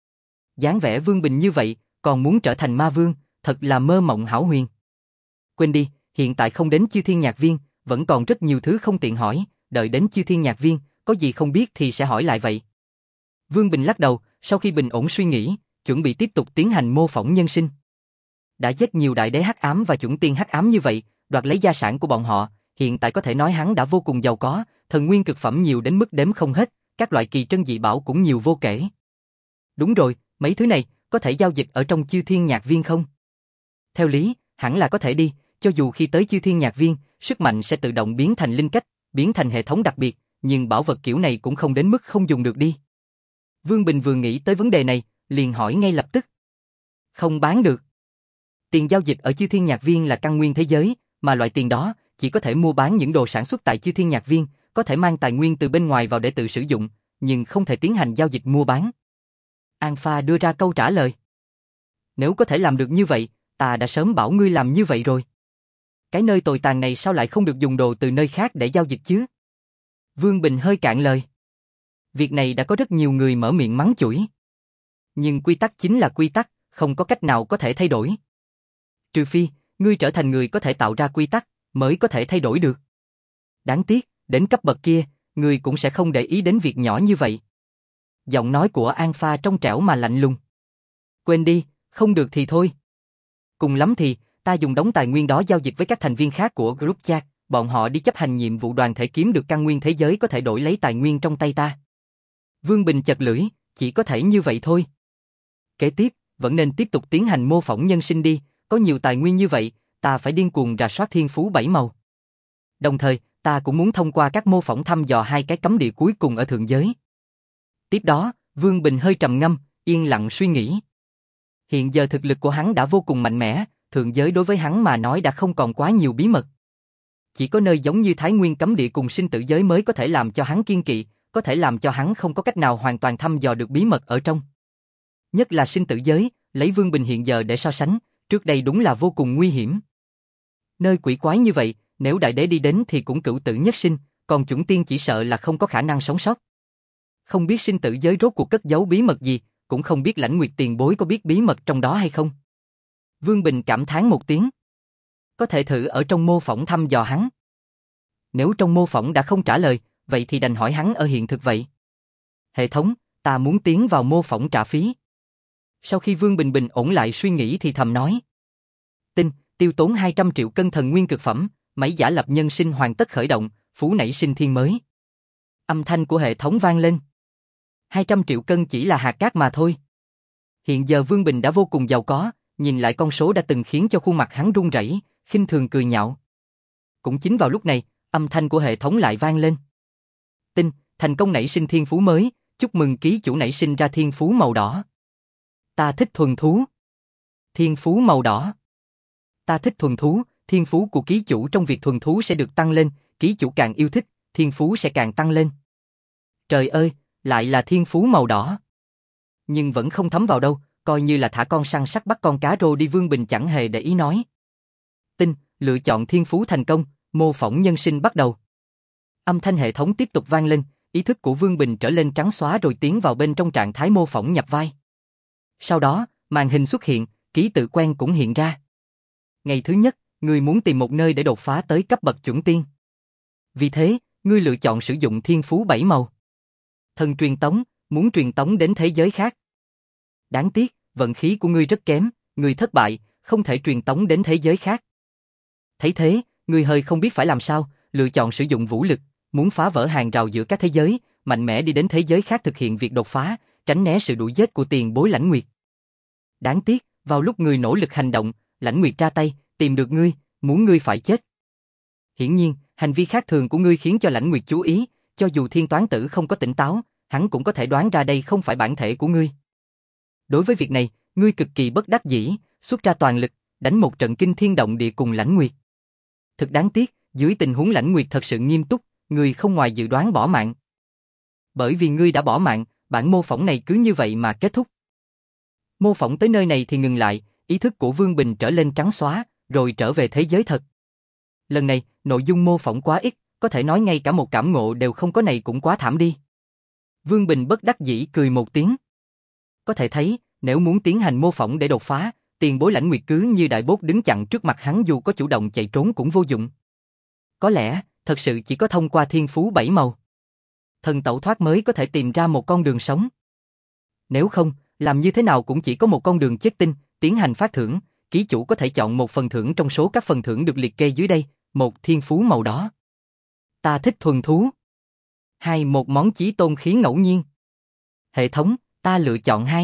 Dáng vẻ Vương Bình như vậy, còn muốn trở thành ma vương, thật là mơ mộng hão huyền. Quên đi, hiện tại không đến Chư Thiên Nhạc Viên, vẫn còn rất nhiều thứ không tiện hỏi, đợi đến Chư Thiên Nhạc Viên, có gì không biết thì sẽ hỏi lại vậy. Vương Bình lắc đầu, sau khi bình ổn suy nghĩ, chuẩn bị tiếp tục tiến hành mô phỏng nhân sinh. Đã giết nhiều đại đế hắc ám và chuẩn tiên hắc ám như vậy, đoạt lấy gia sản của bọn họ, hiện tại có thể nói hắn đã vô cùng giàu có, thần nguyên cực phẩm nhiều đến mức đếm không hết, các loại kỳ trân dị bảo cũng nhiều vô kể. Đúng rồi, mấy thứ này có thể giao dịch ở trong Chư Thiên Nhạc Viên không? Theo lý, hẳn là có thể đi, cho dù khi tới Chư Thiên Nhạc Viên, sức mạnh sẽ tự động biến thành linh cách, biến thành hệ thống đặc biệt, nhưng bảo vật kiểu này cũng không đến mức không dùng được đi. Vương Bình vừa nghĩ tới vấn đề này, liền hỏi ngay lập tức. Không bán được. Tiền giao dịch ở Chư Thiên Nhạc Viên là căn nguyên thế giới, mà loại tiền đó chỉ có thể mua bán những đồ sản xuất tại Chư Thiên Nhạc Viên, có thể mang tài nguyên từ bên ngoài vào để tự sử dụng, nhưng không thể tiến hành giao dịch mua bán. Alpha đưa ra câu trả lời. Nếu có thể làm được như vậy, ta đã sớm bảo ngươi làm như vậy rồi. Cái nơi tồi tàn này sao lại không được dùng đồ từ nơi khác để giao dịch chứ? Vương Bình hơi cạn lời. Việc này đã có rất nhiều người mở miệng mắng chửi. Nhưng quy tắc chính là quy tắc, không có cách nào có thể thay đổi. Trừ phi, ngươi trở thành người có thể tạo ra quy tắc, mới có thể thay đổi được. Đáng tiếc, đến cấp bậc kia, ngươi cũng sẽ không để ý đến việc nhỏ như vậy. Giọng nói của Alpha trong trẻo mà lạnh lùng. Quên đi, không được thì thôi. Cùng lắm thì, ta dùng đống tài nguyên đó giao dịch với các thành viên khác của group chat, bọn họ đi chấp hành nhiệm vụ đoàn thể kiếm được căn nguyên thế giới có thể đổi lấy tài nguyên trong tay ta. Vương Bình chật lưỡi, chỉ có thể như vậy thôi. Kế tiếp, vẫn nên tiếp tục tiến hành mô phỏng nhân sinh đi, có nhiều tài nguyên như vậy, ta phải điên cuồng rà soát thiên phú bảy màu. Đồng thời, ta cũng muốn thông qua các mô phỏng thăm dò hai cái cấm địa cuối cùng ở thượng giới. Tiếp đó, Vương Bình hơi trầm ngâm, yên lặng suy nghĩ. Hiện giờ thực lực của hắn đã vô cùng mạnh mẽ, thượng giới đối với hắn mà nói đã không còn quá nhiều bí mật. Chỉ có nơi giống như Thái Nguyên cấm địa cùng sinh tử giới mới có thể làm cho hắn kiêng kỵ, có thể làm cho hắn không có cách nào hoàn toàn thăm dò được bí mật ở trong. Nhất là sinh tử giới, lấy Vương Bình hiện giờ để so sánh, trước đây đúng là vô cùng nguy hiểm. Nơi quỷ quái như vậy, nếu đại đế đi đến thì cũng cửu tử nhất sinh, còn chuẩn tiên chỉ sợ là không có khả năng sống sót. Không biết sinh tử giới rốt cuộc cất giấu bí mật gì, cũng không biết Lãnh Nguyệt tiền bối có biết bí mật trong đó hay không. Vương Bình cảm thán một tiếng. Có thể thử ở trong mô phỏng thăm dò hắn. Nếu trong mô phỏng đã không trả lời, vậy thì đành hỏi hắn ở hiện thực vậy. Hệ thống, ta muốn tiến vào mô phỏng trả phí. Sau khi Vương Bình bình ổn lại suy nghĩ thì thầm nói. Tinh, tiêu tốn hai trăm triệu cân thần nguyên cực phẩm, máy giả lập nhân sinh hoàn tất khởi động, phú nảy sinh thiên mới. Âm thanh của hệ thống vang lên. hai trăm triệu cân chỉ là hạt cát mà thôi. Hiện giờ Vương Bình đã vô cùng giàu có, nhìn lại con số đã từng khiến cho khuôn mặt hắn run rẩy, khinh thường cười nhạo. Cũng chính vào lúc này, âm thanh của hệ thống lại vang lên. Tinh, thành công nảy sinh thiên phú mới, chúc mừng ký chủ nảy sinh ra thiên phú màu đỏ. Ta thích thuần thú. Thiên phú màu đỏ. Ta thích thuần thú, thiên phú của ký chủ trong việc thuần thú sẽ được tăng lên, ký chủ càng yêu thích, thiên phú sẽ càng tăng lên. Trời ơi, lại là thiên phú màu đỏ. Nhưng vẫn không thấm vào đâu, coi như là thả con săn sắt bắt con cá rô đi. Vương Bình chẳng hề để ý nói. Tinh, lựa chọn thiên phú thành công, mô phỏng nhân sinh bắt đầu. Âm thanh hệ thống tiếp tục vang lên, ý thức của Vương Bình trở lên trắng xóa rồi tiến vào bên trong trạng thái mô phỏng nhập vai. Sau đó, màn hình xuất hiện, ký tự quen cũng hiện ra. Ngày thứ nhất, ngươi muốn tìm một nơi để đột phá tới cấp bậc chuẩn tiên. Vì thế, ngươi lựa chọn sử dụng thiên phú bảy màu. Thần truyền tống, muốn truyền tống đến thế giới khác. Đáng tiếc, vận khí của ngươi rất kém, ngươi thất bại, không thể truyền tống đến thế giới khác. Thấy thế, ngươi hơi không biết phải làm sao, lựa chọn sử dụng vũ lực, muốn phá vỡ hàng rào giữa các thế giới, mạnh mẽ đi đến thế giới khác thực hiện việc đột phá, tránh né sự đuổi giết của tiền bối Lãnh Nguyệt. Đáng tiếc, vào lúc ngươi nỗ lực hành động, Lãnh Nguyệt ra tay, tìm được ngươi, muốn ngươi phải chết. Hiển nhiên, hành vi khác thường của ngươi khiến cho Lãnh Nguyệt chú ý, cho dù Thiên Toán Tử không có tỉnh táo, hắn cũng có thể đoán ra đây không phải bản thể của ngươi. Đối với việc này, ngươi cực kỳ bất đắc dĩ, xuất ra toàn lực, đánh một trận kinh thiên động địa cùng Lãnh Nguyệt. Thực đáng tiếc, dưới tình huống Lãnh Nguyệt thật sự nghiêm túc, ngươi không ngoài dự đoán bỏ mạng. Bởi vì ngươi đã bỏ mạng, bản mô phỏng này cứ như vậy mà kết thúc. Mô phỏng tới nơi này thì ngừng lại, ý thức của Vương Bình trở lên trắng xóa, rồi trở về thế giới thật. Lần này, nội dung mô phỏng quá ít, có thể nói ngay cả một cảm ngộ đều không có này cũng quá thảm đi. Vương Bình bất đắc dĩ cười một tiếng. Có thể thấy, nếu muốn tiến hành mô phỏng để đột phá, tiền bối Lãnh Nguyệt cứ như đại bốt đứng chặn trước mặt hắn, dù có chủ động chạy trốn cũng vô dụng. Có lẽ, thật sự chỉ có thông qua thiên phú bảy màu, thần tẩu thoát mới có thể tìm ra một con đường sống. Nếu không, làm như thế nào cũng chỉ có một con đường chết tinh, tiến hành phát thưởng, ký chủ có thể chọn một phần thưởng trong số các phần thưởng được liệt kê dưới đây, một thiên phú màu đỏ. Ta thích thuần thú. Hai, một món chí tôn khí ngẫu nhiên. Hệ thống, ta lựa chọn hai.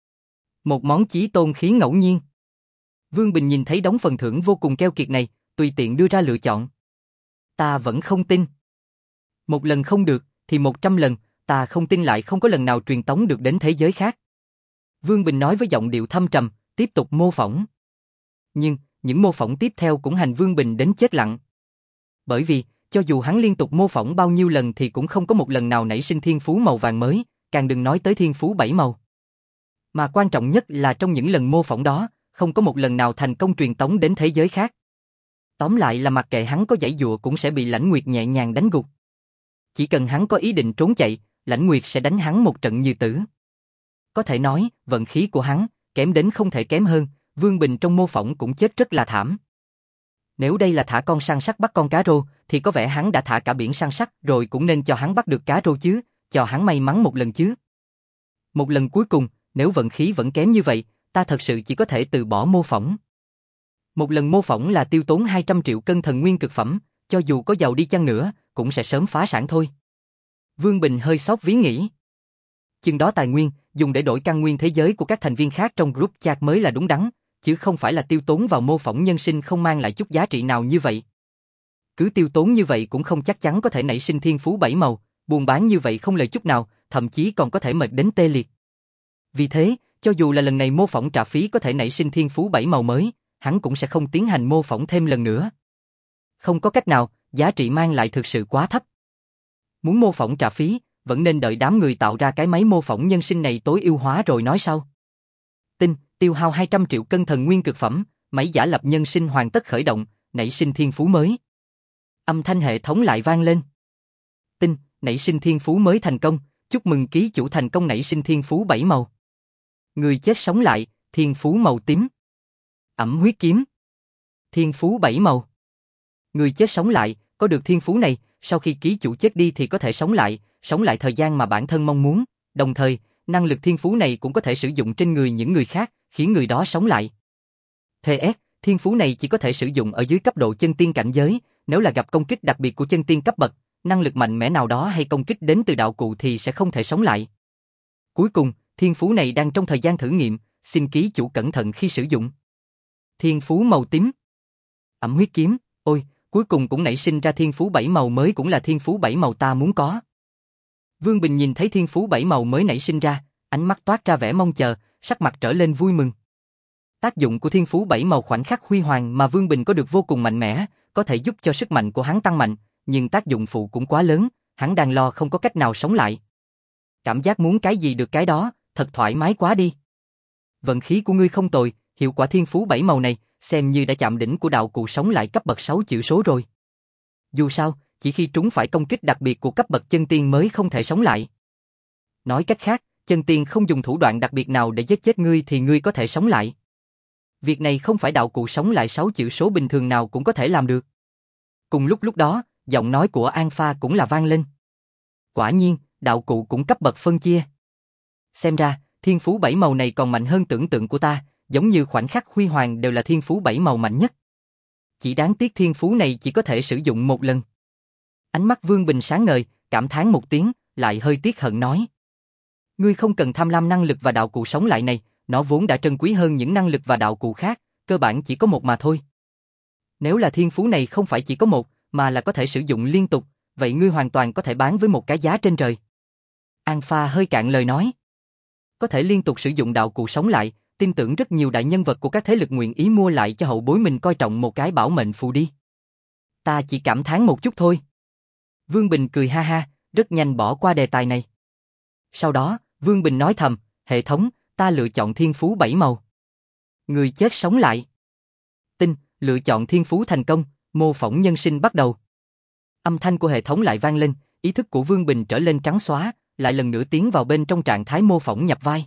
Một món chí tôn khí ngẫu nhiên. Vương Bình nhìn thấy đống phần thưởng vô cùng keo kiệt này, tùy tiện đưa ra lựa chọn. Ta vẫn không tin. Một lần không được, thì một trăm lần, ta không tin lại không có lần nào truyền tống được đến thế giới khác. Vương Bình nói với giọng điệu thâm trầm, tiếp tục mô phỏng. Nhưng, những mô phỏng tiếp theo cũng hành Vương Bình đến chết lặng. Bởi vì, cho dù hắn liên tục mô phỏng bao nhiêu lần thì cũng không có một lần nào nảy sinh thiên phú màu vàng mới, càng đừng nói tới thiên phú bảy màu. Mà quan trọng nhất là trong những lần mô phỏng đó, không có một lần nào thành công truyền tống đến thế giới khác. Tóm lại là mặc kệ hắn có giãy giụa cũng sẽ bị Lãnh Nguyệt nhẹ nhàng đánh gục. Chỉ cần hắn có ý định trốn chạy, Lãnh Nguyệt sẽ đánh hắn một trận như tử. Có thể nói, vận khí của hắn, kém đến không thể kém hơn, Vương Bình trong mô phỏng cũng chết rất là thảm. Nếu đây là thả con săn sắt bắt con cá rô, thì có vẻ hắn đã thả cả biển săn sắt rồi, cũng nên cho hắn bắt được cá rô chứ, cho hắn may mắn một lần chứ. Một lần cuối cùng, nếu vận khí vẫn kém như vậy, ta thật sự chỉ có thể từ bỏ mô phỏng. Một lần mô phỏng là tiêu tốn hai trăm triệu cân thần nguyên cực phẩm, cho dù có giàu đi chăng nữa, cũng sẽ sớm phá sản thôi. Vương Bình hơi sốc ví nghĩ. Chừng đó tài nguyên, dùng để đổi căn nguyên thế giới của các thành viên khác trong group chat mới là đúng đắn, chứ không phải là tiêu tốn vào mô phỏng nhân sinh không mang lại chút giá trị nào như vậy. Cứ tiêu tốn như vậy cũng không chắc chắn có thể nảy sinh thiên phú bảy màu, buôn bán như vậy không lời chút nào, thậm chí còn có thể mệt đến tê liệt. Vì thế, cho dù là lần này mô phỏng trả phí có thể nảy sinh thiên phú bảy màu mới, hắn cũng sẽ không tiến hành mô phỏng thêm lần nữa. Không có cách nào, giá trị mang lại thực sự quá thấp. Muốn mô phỏng trả phí, vẫn nên đợi đám người tạo ra cái máy mô phỏng nhân sinh này tối ưu hóa rồi nói sau. Tin, tiêu hao hai trăm triệu cân thần nguyên cực phẩm, máy giả lập nhân sinh hoàn tất khởi động, nảy sinh thiên phú mới. Âm thanh hệ thống lại vang lên. Tin, nảy sinh thiên phú mới thành công, chúc mừng ký chủ thành công nảy sinh thiên phú bảy màu. Người chết sống lại, thiên phú màu tím. Ẩm huyết kiếm. Thiên phú bảy màu. Người chết sống lại, có được thiên phú này, sau khi ký chủ chết đi thì có thể sống lại, sống lại thời gian mà bản thân mong muốn, đồng thời, năng lực thiên phú này cũng có thể sử dụng trên người những người khác, khiến người đó sống lại. pê ét, thiên phú này chỉ có thể sử dụng ở dưới cấp độ chân tiên cảnh giới, nếu là gặp công kích đặc biệt của chân tiên cấp bậc, năng lực mạnh mẽ nào đó hay công kích đến từ đạo cụ thì sẽ không thể sống lại. Cuối cùng, thiên phú này đang trong thời gian thử nghiệm, xin ký chủ cẩn thận khi sử dụng. Thiên phú màu tím. Ẩm huyết kiếm, ôi, cuối cùng cũng nảy sinh ra thiên phú bảy màu mới, cũng là thiên phú bảy màu ta muốn có. Vương Bình nhìn thấy thiên phú bảy màu mới nảy sinh ra, ánh mắt toát ra vẻ mong chờ, sắc mặt trở lên vui mừng. Tác dụng của thiên phú bảy màu khoảnh khắc huy hoàng mà Vương Bình có được vô cùng mạnh mẽ, có thể giúp cho sức mạnh của hắn tăng mạnh, nhưng tác dụng phụ cũng quá lớn, hắn đang lo không có cách nào sống lại. Cảm giác muốn cái gì được cái đó, thật thoải mái quá đi. Vận khí của ngươi không tồi, hiệu quả thiên phú bảy màu này, xem như đã chạm đỉnh của đạo cụ sống lại cấp bậc sáu chữ số rồi. Dù sao, chỉ khi trúng phải công kích đặc biệt của cấp bậc chân tiên mới không thể sống lại. Nói cách khác, chân tiên không dùng thủ đoạn đặc biệt nào để giết chết ngươi thì ngươi có thể sống lại. Việc này không phải đạo cụ sống lại sáu chữ số bình thường nào cũng có thể làm được. Cùng lúc lúc đó, giọng nói của An Pha cũng là vang lên. Quả nhiên, đạo cụ cũng cấp bậc phân chia. Xem ra, thiên phú bảy màu này còn mạnh hơn tưởng tượng của ta, giống như khoảnh khắc huy hoàng đều là thiên phú bảy màu mạnh nhất. Chỉ đáng tiếc thiên phú này chỉ có thể sử dụng một lần. Ánh mắt Vương Bình sáng ngời, cảm thán một tiếng, lại hơi tiếc hận nói. Ngươi không cần tham lam năng lực và đạo cụ sống lại này, nó vốn đã trân quý hơn những năng lực và đạo cụ khác, cơ bản chỉ có một mà thôi. Nếu là thiên phú này không phải chỉ có một, mà là có thể sử dụng liên tục, vậy ngươi hoàn toàn có thể bán với một cái giá trên trời. An Pha hơi cạn lời nói. Có thể liên tục sử dụng đạo cụ sống lại, tin tưởng rất nhiều đại nhân vật của các thế lực nguyện ý mua lại cho hậu bối mình coi trọng một cái bảo mệnh phù đi. Ta chỉ cảm thán một chút thôi. Vương Bình cười ha ha, rất nhanh bỏ qua đề tài này. Sau đó, Vương Bình nói thầm, hệ thống, ta lựa chọn thiên phú bảy màu. Người chết sống lại. Tin, lựa chọn thiên phú thành công, mô phỏng nhân sinh bắt đầu. Âm thanh của hệ thống lại vang lên, ý thức của Vương Bình trở lên trắng xóa, lại lần nữa tiến vào bên trong trạng thái mô phỏng nhập vai.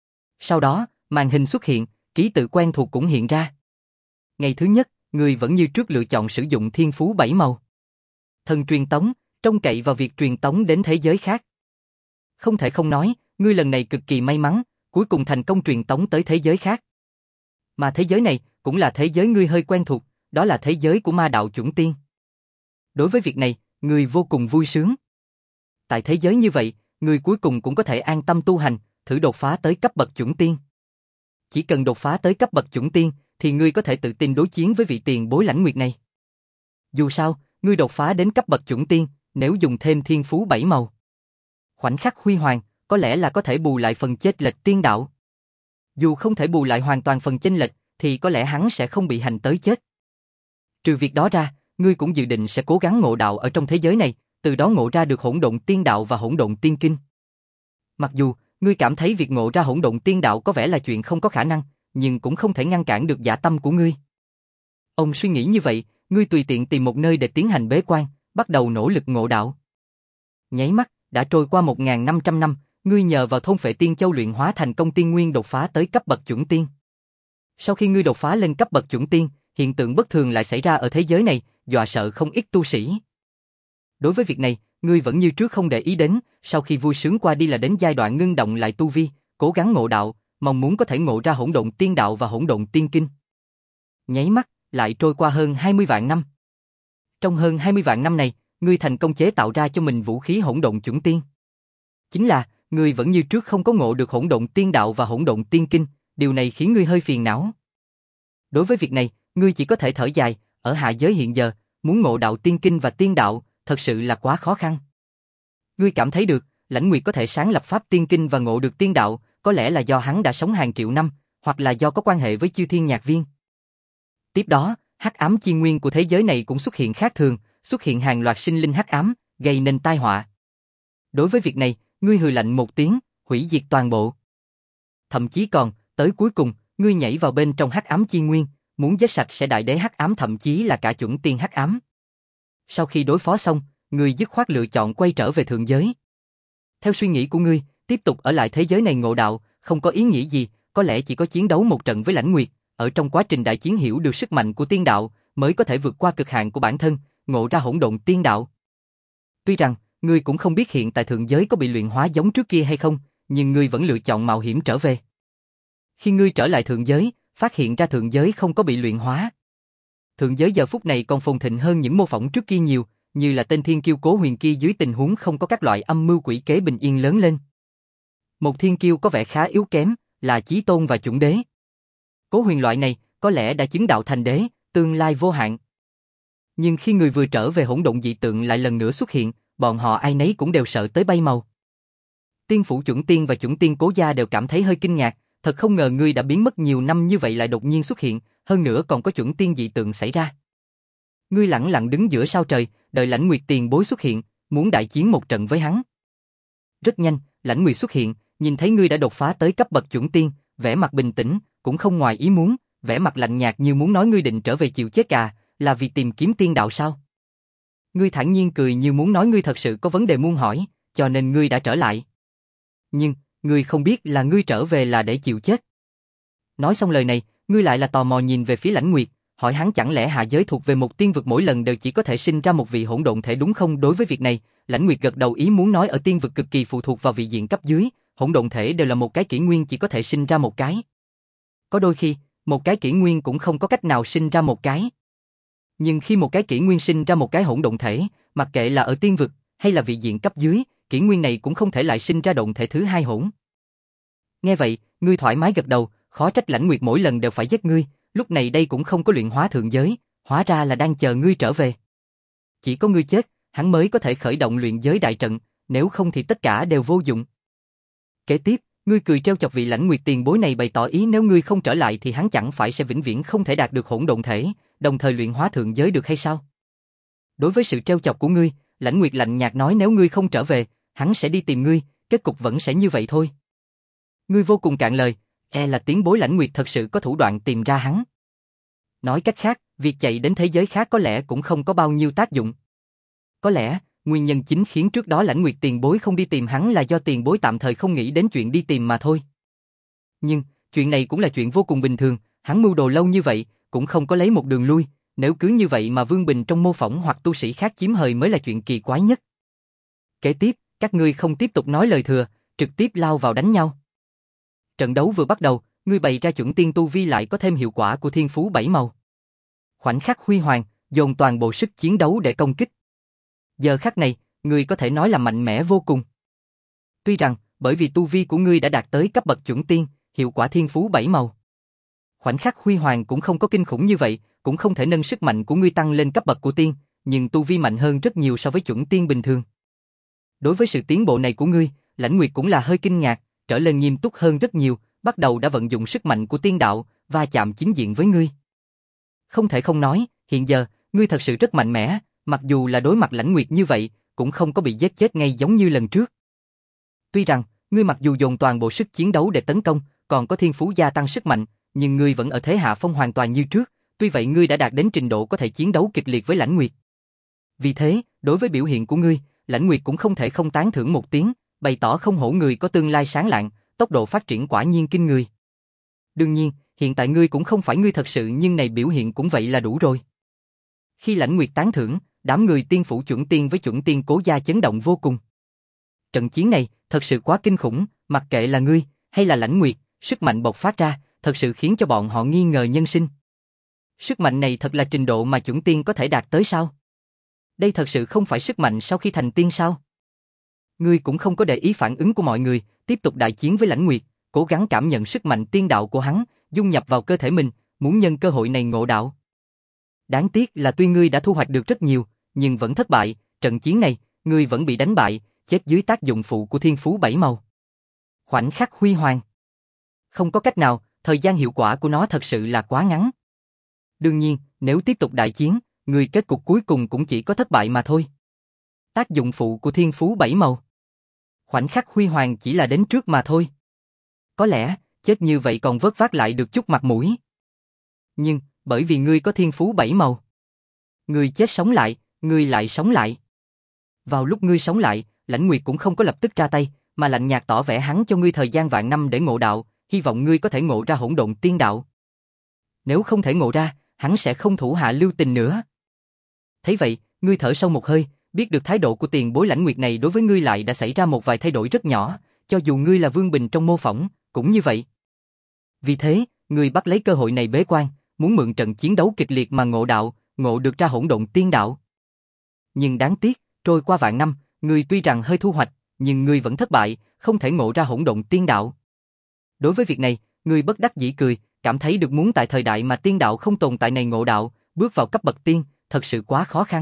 Sau đó, màn hình xuất hiện, ký tự quen thuộc cũng hiện ra. Ngày thứ nhất, người vẫn như trước lựa chọn sử dụng thiên phú bảy màu. Thần truyền tống, trông cậy vào việc truyền tống đến thế giới khác. Không thể không nói, ngươi lần này cực kỳ may mắn, cuối cùng thành công truyền tống tới thế giới khác. Mà thế giới này, cũng là thế giới ngươi hơi quen thuộc, đó là thế giới của ma đạo chuẩn tiên. Đối với việc này, ngươi vô cùng vui sướng. Tại thế giới như vậy, ngươi cuối cùng cũng có thể an tâm tu hành, thử đột phá tới cấp bậc chuẩn tiên. Chỉ cần đột phá tới cấp bậc chuẩn tiên, thì ngươi có thể tự tin đối chiến với vị tiền bối Lãnh Nguyệt này. Dù sao, ngươi đột phá đến cấp bậc chuẩn tiên, nếu dùng thêm thiên phú bảy màu. Khoảnh khắc huy hoàng, có lẽ là có thể bù lại phần chênh lệch tiên đạo. Dù không thể bù lại hoàn toàn phần chênh lệch, thì có lẽ hắn sẽ không bị hành tới chết. Trừ việc đó ra, ngươi cũng dự định sẽ cố gắng ngộ đạo ở trong thế giới này, từ đó ngộ ra được hỗn độn tiên đạo và hỗn độn tiên kinh. Mặc dù, ngươi cảm thấy việc ngộ ra hỗn độn tiên đạo có vẻ là chuyện không có khả năng, nhưng cũng không thể ngăn cản được dạ tâm của ngươi. Ông suy nghĩ như vậy, ngươi tùy tiện tìm một nơi để tiến hành bế quan, bắt đầu nỗ lực ngộ đạo. Nháy mắt, đã trôi qua một nghìn năm trăm năm, ngươi nhờ vào thôn Phệ Tiên Châu luyện hóa thành công tiên nguyên đột phá tới cấp bậc chuẩn tiên. Sau khi ngươi đột phá lên cấp bậc chuẩn tiên, hiện tượng bất thường lại xảy ra ở thế giới này, dọa sợ không ít tu sĩ. Đối với việc này, ngươi vẫn như trước không để ý đến, sau khi vui sướng qua đi là đến giai đoạn ngưng động lại tu vi, cố gắng ngộ đạo, mong muốn có thể ngộ ra hỗn độn tiên đạo và hỗn độn tiên kinh. Nháy mắt, lại trôi qua hơn hai mươi vạn năm. Trong hơn hai mươi vạn năm này, ngươi thành công chế tạo ra cho mình vũ khí hỗn độn chuẩn tiên. Chính là, ngươi vẫn như trước không có ngộ được hỗn độn tiên đạo và hỗn độn tiên kinh, điều này khiến ngươi hơi phiền não. Đối với việc này, ngươi chỉ có thể thở dài, ở hạ giới hiện giờ, muốn ngộ đạo tiên kinh và tiên đạo, thật sự là quá khó khăn. Ngươi cảm thấy được, Lãnh Nguyệt có thể sáng lập pháp tiên kinh và ngộ được tiên đạo, có lẽ là do hắn đã sống hàng triệu năm, hoặc là do có quan hệ với Chư Thiên Nhạc Viên. Tiếp đó, hắc ám chi nguyên của thế giới này cũng xuất hiện khác thường, xuất hiện hàng loạt sinh linh hắc ám, gây nên tai họa. Đối với việc này, ngươi hừ lạnh một tiếng, hủy diệt toàn bộ. Thậm chí còn, tới cuối cùng, ngươi nhảy vào bên trong hắc ám chi nguyên, muốn giết sạch sẽ đại đế hắc ám, thậm chí là cả chuẩn tiên hắc ám. Sau khi đối phó xong, ngươi dứt khoát lựa chọn quay trở về thượng giới. Theo suy nghĩ của ngươi, tiếp tục ở lại thế giới này ngộ đạo, không có ý nghĩa gì, có lẽ chỉ có chiến đấu một trận với Lãnh Nguyệt, ở trong quá trình đại chiến hiểu được sức mạnh của tiên đạo, mới có thể vượt qua cực hạn của bản thân, ngộ ra hỗn độn tiên đạo. Tuy rằng, ngươi cũng không biết hiện tại thượng giới có bị luyện hóa giống trước kia hay không, nhưng ngươi vẫn lựa chọn mạo hiểm trở về. Khi ngươi trở lại thượng giới, phát hiện ra thượng giới không có bị luyện hóa. Thượng giới giờ phút này còn phồn thịnh hơn những mô phỏng trước kia nhiều, như là tên thiên kiêu Cố Huyền kia dưới tình huống không có các loại âm mưu quỷ kế bình yên lớn lên. Một thiên kiêu có vẻ khá yếu kém, là Chí Tôn và Chuẩn Đế. Cố Huyền loại này, có lẽ đã chứng đạo thành đế, tương lai vô hạn. Nhưng khi người vừa trở về hỗn độn dị tượng lại lần nữa xuất hiện, bọn họ ai nấy cũng đều sợ tới bay màu. Tiên phủ Chuẩn Tiên và Chuẩn Tiên Cố gia đều cảm thấy hơi kinh ngạc, thật không ngờ ngươi đã biến mất nhiều năm như vậy lại đột nhiên xuất hiện, hơn nữa còn có Chuẩn Tiên dị tượng xảy ra. Ngươi lẳng lặng đứng giữa sao trời, đợi Lãnh Nguyệt tiền bối xuất hiện, muốn đại chiến một trận với hắn. Rất nhanh, Lãnh Nguyệt xuất hiện, nhìn thấy ngươi đã đột phá tới cấp bậc Chuẩn Tiên, vẻ mặt bình tĩnh, cũng không ngoài ý muốn, vẻ mặt lạnh nhạt như muốn nói ngươi định trở về chịu chết à, là vì tìm kiếm tiên đạo sao? Ngươi thản nhiên cười như muốn nói ngươi thật sự có vấn đề muốn hỏi, cho nên ngươi đã trở lại. Nhưng, ngươi không biết là ngươi trở về là để chịu chết. Nói xong lời này, ngươi lại là tò mò nhìn về phía Lãnh Nguyệt, hỏi hắn chẳng lẽ hạ giới thuộc về một tiên vực mỗi lần đều chỉ có thể sinh ra một vị hỗn độn thể đúng không? Đối với việc này, Lãnh Nguyệt gật đầu ý muốn nói ở tiên vực cực kỳ phụ thuộc vào vị diện cấp dưới, hỗn độn thể đều là một cái kỷ nguyên chỉ có thể sinh ra một cái. Có đôi khi, một cái kỷ nguyên cũng không có cách nào sinh ra một cái. Nhưng khi một cái kỷ nguyên sinh ra một cái hỗn độn thể, mặc kệ là ở tiên vực hay là vị diện cấp dưới, kỷ nguyên này cũng không thể lại sinh ra độn thể thứ hai hỗn. Nghe vậy, ngươi thoải mái gật đầu, khó trách Lãnh Nguyệt mỗi lần đều phải giết ngươi, lúc này đây cũng không có luyện hóa thượng giới, hóa ra là đang chờ ngươi trở về. Chỉ có ngươi chết, hắn mới có thể khởi động luyện giới đại trận, nếu không thì tất cả đều vô dụng. Kế tiếp, ngươi cười trêu chọc vị Lãnh Nguyệt tiền bối này bày tỏ ý nếu ngươi không trở lại thì hắn chẳng phải sẽ vĩnh viễn không thể đạt được hỗn độn thể, đồng thời luyện hóa thượng giới được hay sao? Đối với sự trêu chọc của ngươi, Lãnh Nguyệt lạnh nhạt nói nếu ngươi không trở về, hắn sẽ đi tìm ngươi, kết cục vẫn sẽ như vậy thôi. Ngươi vô cùng cạn lời, e là tiền bối Lãnh Nguyệt thật sự có thủ đoạn tìm ra hắn. Nói cách khác, việc chạy đến thế giới khác có lẽ cũng không có bao nhiêu tác dụng. Có lẽ, nguyên nhân chính khiến trước đó Lãnh Nguyệt tiền bối không đi tìm hắn là do tiền bối tạm thời không nghĩ đến chuyện đi tìm mà thôi. Nhưng, chuyện này cũng là chuyện vô cùng bình thường, hắn mưu đồ lâu như vậy, cũng không có lấy một đường lui, nếu cứ như vậy mà Vương Bình trong mô phỏng hoặc tu sĩ khác chiếm hời mới là chuyện kỳ quái nhất. Kế tiếp, các ngươi không tiếp tục nói lời thừa, trực tiếp lao vào đánh nhau. Trận đấu vừa bắt đầu, ngươi bày ra chuẩn tiên tu vi lại có thêm hiệu quả của thiên phú bảy màu. Khoảnh khắc huy hoàng, dồn toàn bộ sức chiến đấu để công kích. Giờ khắc này, ngươi có thể nói là mạnh mẽ vô cùng. Tuy rằng, bởi vì tu vi của ngươi đã đạt tới cấp bậc chuẩn tiên, hiệu quả thiên phú bảy màu. Khoảnh khắc huy hoàng cũng không có kinh khủng như vậy, cũng không thể nâng sức mạnh của ngươi tăng lên cấp bậc của tiên, nhưng tu vi mạnh hơn rất nhiều so với chuẩn tiên bình thường. Đối với sự tiến bộ này của ngươi, Lãnh Nguyệt cũng là hơi kinh ngạc, trở lên nghiêm túc hơn rất nhiều, bắt đầu đã vận dụng sức mạnh của tiên đạo, va chạm chính diện với ngươi. Không thể không nói, hiện giờ, ngươi thật sự rất mạnh mẽ, mặc dù là đối mặt Lãnh Nguyệt như vậy, cũng không có bị giết chết ngay giống như lần trước. Tuy rằng, ngươi mặc dù dồn toàn bộ sức chiến đấu để tấn công, còn có thiên phú gia tăng sức mạnh, nhưng ngươi vẫn ở thế hạ phong hoàn toàn như trước, tuy vậy ngươi đã đạt đến trình độ có thể chiến đấu kịch liệt với Lãnh Nguyệt. Vì thế, đối với biểu hiện của ngươi, Lãnh Nguyệt cũng không thể không tán thưởng một tiếng, bày tỏ không hổ người có tương lai sáng lạng, tốc độ phát triển quả nhiên kinh người. Đương nhiên, hiện tại ngươi cũng không phải ngươi thật sự nhưng này biểu hiện cũng vậy là đủ rồi. Khi Lãnh Nguyệt tán thưởng, đám người tiên phủ chuẩn tiên với chuẩn tiên cố gia chấn động vô cùng. Trận chiến này, thật sự quá kinh khủng, mặc kệ là ngươi, hay là Lãnh Nguyệt, sức mạnh bộc phát ra, thật sự khiến cho bọn họ nghi ngờ nhân sinh. Sức mạnh này thật là trình độ mà chuẩn tiên có thể đạt tới sao? Đây thật sự không phải sức mạnh sau khi thành tiên sao? Ngươi cũng không có để ý phản ứng của mọi người, tiếp tục đại chiến với Lãnh Nguyệt, cố gắng cảm nhận sức mạnh tiên đạo của hắn, dung nhập vào cơ thể mình, muốn nhân cơ hội này ngộ đạo. Đáng tiếc là tuy ngươi đã thu hoạch được rất nhiều, nhưng vẫn thất bại, trận chiến này, ngươi vẫn bị đánh bại, chết dưới tác dụng phụ của thiên phú bảy màu. Khoảnh khắc huy hoàng. Không có cách nào, thời gian hiệu quả của nó thật sự là quá ngắn. Đương nhiên, nếu tiếp tục đại chiến, ngươi kết cục cuối cùng cũng chỉ có thất bại mà thôi. Tác dụng phụ của thiên phú bảy màu. Khoảnh khắc huy hoàng chỉ là đến trước mà thôi. Có lẽ, chết như vậy còn vớt vát lại được chút mặt mũi. Nhưng, bởi vì ngươi có thiên phú bảy màu. Ngươi chết sống lại, ngươi lại sống lại. Vào lúc ngươi sống lại, Lãnh Nguyệt cũng không có lập tức ra tay, mà lạnh nhạt tỏ vẻ hắn cho ngươi thời gian vạn năm để ngộ đạo, hy vọng ngươi có thể ngộ ra hỗn độn tiên đạo. Nếu không thể ngộ ra, hắn sẽ không thủ hạ lưu tình nữa. Thấy vậy, ngươi thở sâu một hơi, biết được thái độ của tiền bối Lãnh Nguyệt này đối với ngươi lại đã xảy ra một vài thay đổi rất nhỏ, cho dù ngươi là Vương Bình trong mô phỏng, cũng như vậy. Vì thế, ngươi bắt lấy cơ hội này bế quan, muốn mượn trận chiến đấu kịch liệt mà ngộ đạo, ngộ được ra hỗn độn tiên đạo. Nhưng đáng tiếc, trôi qua vạn năm, ngươi tuy rằng hơi thu hoạch, nhưng ngươi vẫn thất bại, không thể ngộ ra hỗn độn tiên đạo. Đối với việc này, ngươi bất đắc dĩ cười, cảm thấy được muốn tại thời đại mà tiên đạo không tồn tại này ngộ đạo, bước vào cấp bậc tiên, thật sự quá khó khăn.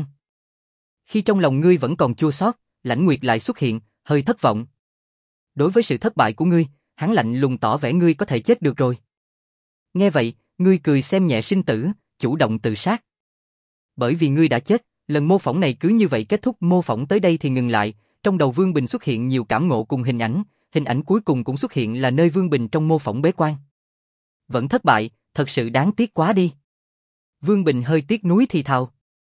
Khi trong lòng ngươi vẫn còn chua xót, Lãnh Nguyệt lại xuất hiện, hơi thất vọng. Đối với sự thất bại của ngươi, hắn lạnh lùng tỏ vẻ ngươi có thể chết được rồi. Nghe vậy, ngươi cười xem nhẹ sinh tử, chủ động tự sát. Bởi vì ngươi đã chết, lần mô phỏng này cứ như vậy kết thúc. Mô phỏng tới đây thì ngừng lại, trong đầu Vương Bình xuất hiện nhiều cảm ngộ cùng hình ảnh, hình ảnh cuối cùng cũng xuất hiện là nơi Vương Bình trong mô phỏng bế quan. Vẫn thất bại, thật sự đáng tiếc quá đi. Vương Bình hơi tiếc nuối thì thào.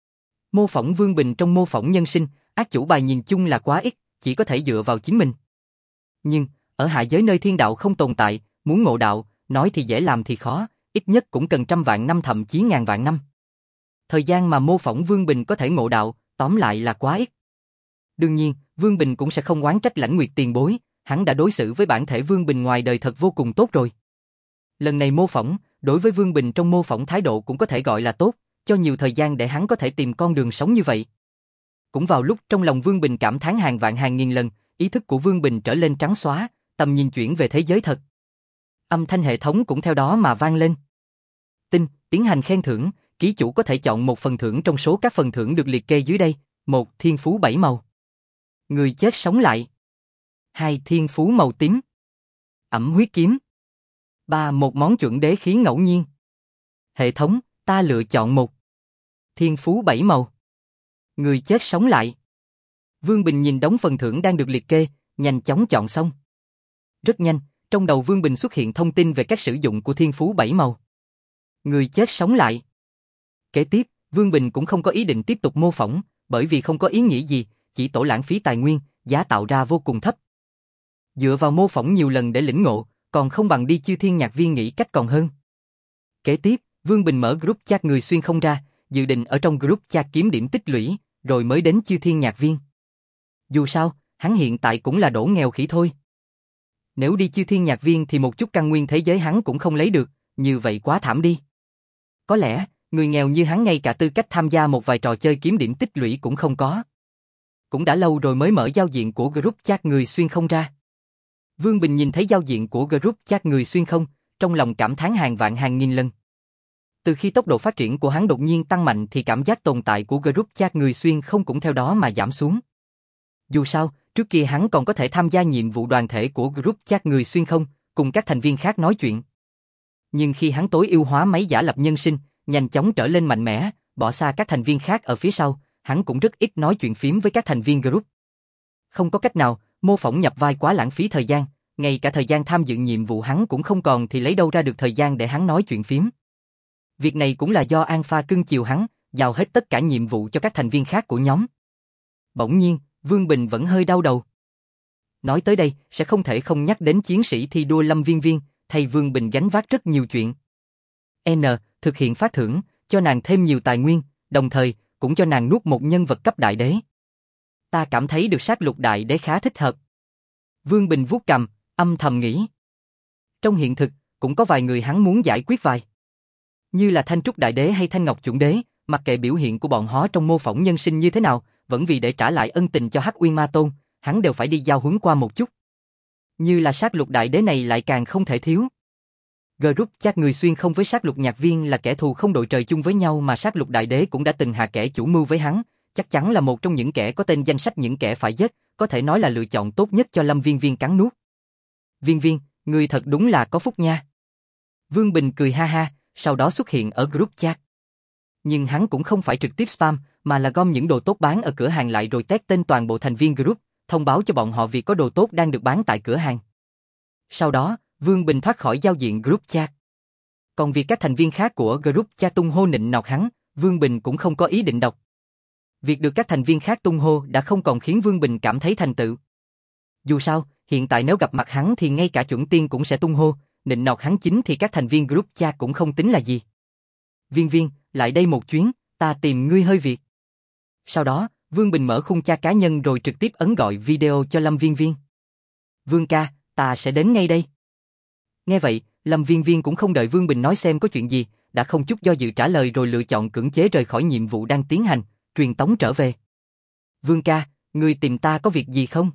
Mô phỏng Vương Bình trong mô phỏng nhân sinh, ác chủ bài nhìn chung là quá ít, chỉ có thể dựa vào chính mình. Nhưng, ở hạ giới nơi thiên đạo không tồn tại, muốn ngộ đạo, nói thì dễ làm thì khó, ít nhất cũng cần trăm vạn năm thậm chí ngàn vạn năm. Thời gian mà mô phỏng Vương Bình có thể ngộ đạo, tóm lại là quá ít. Đương nhiên, Vương Bình cũng sẽ không oán trách Lãnh Nguyệt tiền bối, hắn đã đối xử với bản thể Vương Bình ngoài đời thật vô cùng tốt rồi. Lần này mô phỏng, đối với Vương Bình trong mô phỏng thái độ cũng có thể gọi là tốt, cho nhiều thời gian để hắn có thể tìm con đường sống như vậy. Cũng vào lúc trong lòng Vương Bình cảm thán hàng vạn hàng nghìn lần, ý thức của Vương Bình trở lên trắng xóa, tầm nhìn chuyển về thế giới thật. Âm thanh hệ thống cũng theo đó mà vang lên. Tin, tiến hành khen thưởng, ký chủ có thể chọn một phần thưởng trong số các phần thưởng được liệt kê dưới đây. Một, thiên phú bảy màu. Người chết sống lại. Hai, thiên phú màu tím. Ẩm huyết kiếm. Ba, một món chuẩn đế khí ngẫu nhiên. Hệ thống, ta lựa chọn một. Thiên phú bảy màu. Người chết sống lại. Vương Bình nhìn đống phần thưởng đang được liệt kê, nhanh chóng chọn xong. Rất nhanh, trong đầu Vương Bình xuất hiện thông tin về cách sử dụng của thiên phú bảy màu. Người chết sống lại. Kế tiếp, Vương Bình cũng không có ý định tiếp tục mô phỏng, bởi vì không có ý nghĩa gì, chỉ tổ lãng phí tài nguyên, giá tạo ra vô cùng thấp. Dựa vào mô phỏng nhiều lần để lĩnh ngộ, còn không bằng đi Chư Thiên Nhạc Viên nghĩ cách còn hơn. Kế tiếp, Vương Bình mở group chat người xuyên không ra, dự định ở trong group chat kiếm điểm tích lũy, rồi mới đến Chư Thiên Nhạc Viên. Dù sao, hắn hiện tại cũng là đổ nghèo khỉ thôi. Nếu đi Chư Thiên Nhạc Viên thì một chút căn nguyên thế giới hắn cũng không lấy được, như vậy quá thảm đi. Có lẽ, người nghèo như hắn ngay cả tư cách tham gia một vài trò chơi kiếm điểm tích lũy cũng không có. Cũng đã lâu rồi mới mở giao diện của group chat người xuyên không ra. Vương Bình nhìn thấy giao diện của group chat người xuyên không, trong lòng cảm thán hàng vạn hàng nghìn lần. Từ khi tốc độ phát triển của hắn đột nhiên tăng mạnh thì cảm giác tồn tại của group chat người xuyên không cũng theo đó mà giảm xuống. Dù sao, trước kia hắn còn có thể tham gia nhiệm vụ đoàn thể của group chat người xuyên không, cùng các thành viên khác nói chuyện. Nhưng khi hắn tối ưu hóa máy giả lập nhân sinh, nhanh chóng trở lên mạnh mẽ, bỏ xa các thành viên khác ở phía sau, hắn cũng rất ít nói chuyện phím với các thành viên group. Không có cách nào, mô phỏng nhập vai quá lãng phí thời gian, ngay cả thời gian tham dự nhiệm vụ hắn cũng không còn thì lấy đâu ra được thời gian để hắn nói chuyện phím. Việc này cũng là do Alpha cưng chiều hắn, giao hết tất cả nhiệm vụ cho các thành viên khác của nhóm. Bỗng nhiên, Vương Bình vẫn hơi đau đầu. Nói tới đây, sẽ không thể không nhắc đến chiến sĩ thi đua Lâm Viên Viên, thầy Vương Bình gánh vác rất nhiều chuyện. N. Thực hiện phát thưởng, cho nàng thêm nhiều tài nguyên, đồng thời, cũng cho nàng nuốt một nhân vật cấp đại đế. Ta cảm thấy được sát lục đại đế khá thích hợp. Vương Bình vuốt cằm, âm thầm nghĩ. Trong hiện thực, cũng có vài người hắn muốn giải quyết vài. Như là Thanh Trúc đại đế hay Thanh Ngọc chuẩn đế, mặc kệ biểu hiện của bọn họ trong mô phỏng nhân sinh như thế nào, vẫn vì để trả lại ân tình cho Hắc Uyên Ma Tôn, hắn đều phải đi giao huấn qua một chút. Như là sát lục đại đế này lại càng không thể thiếu. Group chat người xuyên không với sát lục nhạc viên là kẻ thù không đội trời chung với nhau mà sát lục đại đế cũng đã từng hạ kẻ chủ mưu với hắn, chắc chắn là một trong những kẻ có tên danh sách những kẻ phải giết, có thể nói là lựa chọn tốt nhất cho Lâm Viên Viên cắn nuốt. Viên Viên, người thật đúng là có phúc nha. Vương Bình cười ha ha, sau đó xuất hiện ở group chat. Nhưng hắn cũng không phải trực tiếp spam, mà là gom những đồ tốt bán ở cửa hàng lại rồi tag tên toàn bộ thành viên group, thông báo cho bọn họ việc có đồ tốt đang được bán tại cửa hàng. Sau đó, Vương Bình thoát khỏi giao diện group chat. Còn việc các thành viên khác của group chat tung hô nịnh nọt hắn, Vương Bình cũng không có ý định đọc. Việc được các thành viên khác tung hô đã không còn khiến Vương Bình cảm thấy thành tựu. Dù sao, hiện tại nếu gặp mặt hắn thì ngay cả chuẩn tiên cũng sẽ tung hô, nịnh nọt hắn chính thì các thành viên group chat cũng không tính là gì. Viên Viên, lại đây một chuyến, ta tìm ngươi hơi việc. Sau đó, Vương Bình mở khung chat cá nhân rồi trực tiếp ấn gọi video cho Lâm Viên Viên. Vương ca, ta sẽ đến ngay đây. Nghe vậy, Lâm Viên Viên cũng không đợi Vương Bình nói xem có chuyện gì, đã không chút do dự trả lời rồi lựa chọn cưỡng chế rời khỏi nhiệm vụ đang tiến hành, truyền tống trở về. Vương ca, ngươi tìm ta có việc gì không?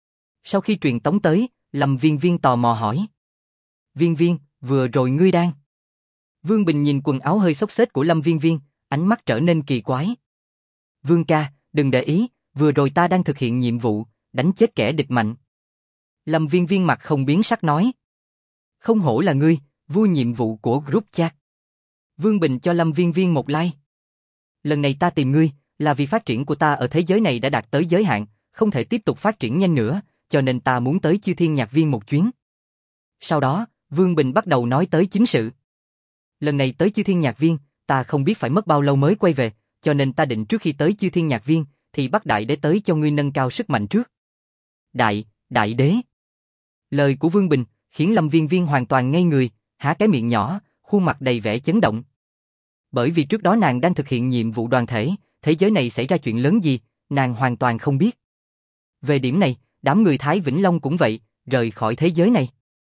Sau khi truyền tống tới, Lâm Viên Viên tò mò hỏi. Viên Viên, vừa rồi ngươi đang... Vương Bình nhìn quần áo hơi xốc xếch của Lâm Viên Viên, ánh mắt trở nên kỳ quái. Vương ca, đừng để ý, vừa rồi ta đang thực hiện nhiệm vụ, đánh chết kẻ địch mạnh. Lâm Viên Viên mặt không biến sắc nói. Không hổ là ngươi, vua nhiệm vụ của group chat. Vương Bình cho Lâm Viên Viên một like. Lần này ta tìm ngươi, là vì phát triển của ta ở thế giới này đã đạt tới giới hạn, không thể tiếp tục phát triển nhanh nữa, cho nên ta muốn tới Chư Thiên Nhạc Viên một chuyến. Sau đó, Vương Bình bắt đầu nói tới chính sự. Lần này tới Chư Thiên Nhạc Viên, ta không biết phải mất bao lâu mới quay về, cho nên ta định trước khi tới Chư Thiên Nhạc Viên, thì bắt Đại Đế tới cho ngươi nâng cao sức mạnh trước. Đại, Đại Đế. Lời của Vương Bình khiến Lâm Viên Viên hoàn toàn ngây người, há cái miệng nhỏ, khuôn mặt đầy vẻ chấn động. Bởi vì trước đó nàng đang thực hiện nhiệm vụ đoàn thể, thế giới này xảy ra chuyện lớn gì, nàng hoàn toàn không biết. Về điểm này, đám người Thái Vĩnh Long cũng vậy, rời khỏi thế giới này.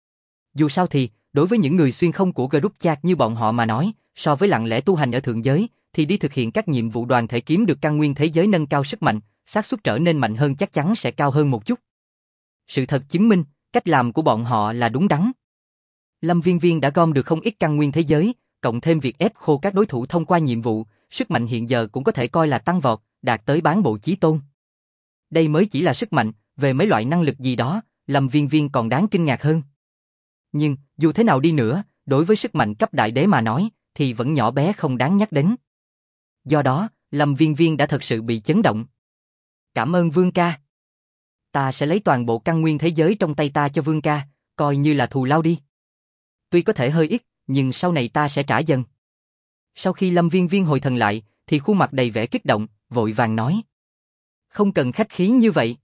Dù sao thì, đối với những người xuyên không của group chat như bọn họ mà nói, so với lặng lẽ tu hành ở thượng giới, thì đi thực hiện các nhiệm vụ đoàn thể kiếm được căn nguyên thế giới nâng cao sức mạnh, xác suất trở nên mạnh hơn chắc chắn sẽ cao hơn một chút. Sự thật chứng minh, cách làm của bọn họ là đúng đắn. Lâm Viên Viên đã gom được không ít căn nguyên thế giới, cộng thêm việc ép khô các đối thủ thông qua nhiệm vụ, sức mạnh hiện giờ cũng có thể coi là tăng vọt, đạt tới bán bộ chí tôn. Đây mới chỉ là sức mạnh, về mấy loại năng lực gì đó, Lâm Viên Viên còn đáng kinh ngạc hơn. Nhưng, dù thế nào đi nữa, đối với sức mạnh cấp đại đế mà nói, thì vẫn nhỏ bé không đáng nhắc đến. Do đó, Lâm Viên Viên đã thật sự bị chấn động. Cảm ơn Vương ca. Ta sẽ lấy toàn bộ căn nguyên thế giới trong tay ta cho Vương ca, coi như là thù lao đi. Tuy có thể hơi ít, nhưng sau này ta sẽ trả dần. Sau khi Lâm Viên Viên hồi thần lại, thì khuôn mặt đầy vẻ kích động, vội vàng nói. Không cần khách khí như vậy.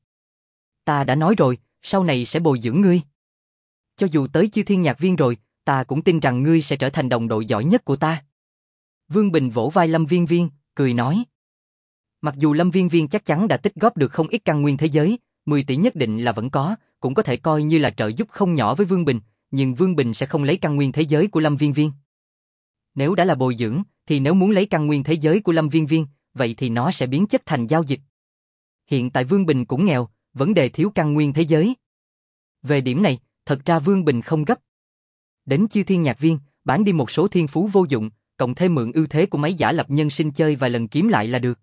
Ta đã nói rồi, sau này sẽ bồi dưỡng ngươi. Cho dù tới Chư Thiên Nhạc Viên rồi, ta cũng tin rằng ngươi sẽ trở thành đồng đội giỏi nhất của ta. Vương Bình vỗ vai Lâm Viên Viên, cười nói. Mặc dù Lâm Viên Viên chắc chắn đã tích góp được không ít căn nguyên thế giới, mười tỷ nhất định là vẫn có, cũng có thể coi như là trợ giúp không nhỏ với Vương Bình, nhưng Vương Bình sẽ không lấy căn nguyên thế giới của Lâm Viên Viên. Nếu đã là bồi dưỡng, thì nếu muốn lấy căn nguyên thế giới của Lâm Viên Viên, vậy thì nó sẽ biến chất thành giao dịch. Hiện tại Vương Bình cũng nghèo, vấn đề thiếu căn nguyên thế giới. Về điểm này, thật ra Vương Bình không gấp. Đến Chư Thiên Nhạc Viên, bán đi một số thiên phú vô dụng, cộng thêm mượn ưu thế của máy giả lập nhân sinh chơi vài lần kiếm lại là được.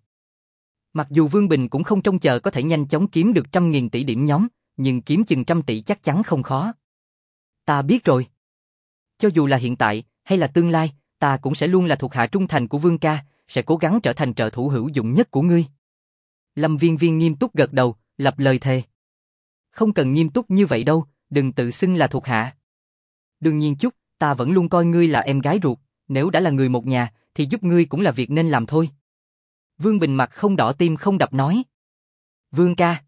Mặc dù Vương Bình cũng không trông chờ có thể nhanh chóng kiếm được trăm nghìn tỷ điểm nhóm, nhưng kiếm chừng trăm tỷ chắc chắn không khó. Ta biết rồi. Cho dù là hiện tại, hay là tương lai, ta cũng sẽ luôn là thuộc hạ trung thành của Vương ca, sẽ cố gắng trở thành trợ thủ hữu dụng nhất của ngươi. Lâm Viên Viên nghiêm túc gật đầu, lập lời thề. Không cần nghiêm túc như vậy đâu, đừng tự xưng là thuộc hạ. Đương nhiên chút, ta vẫn luôn coi ngươi là em gái ruột, nếu đã là người một nhà, thì giúp ngươi cũng là việc nên làm thôi. Vương Bình mặt không đỏ tim không đập nói. Vương ca.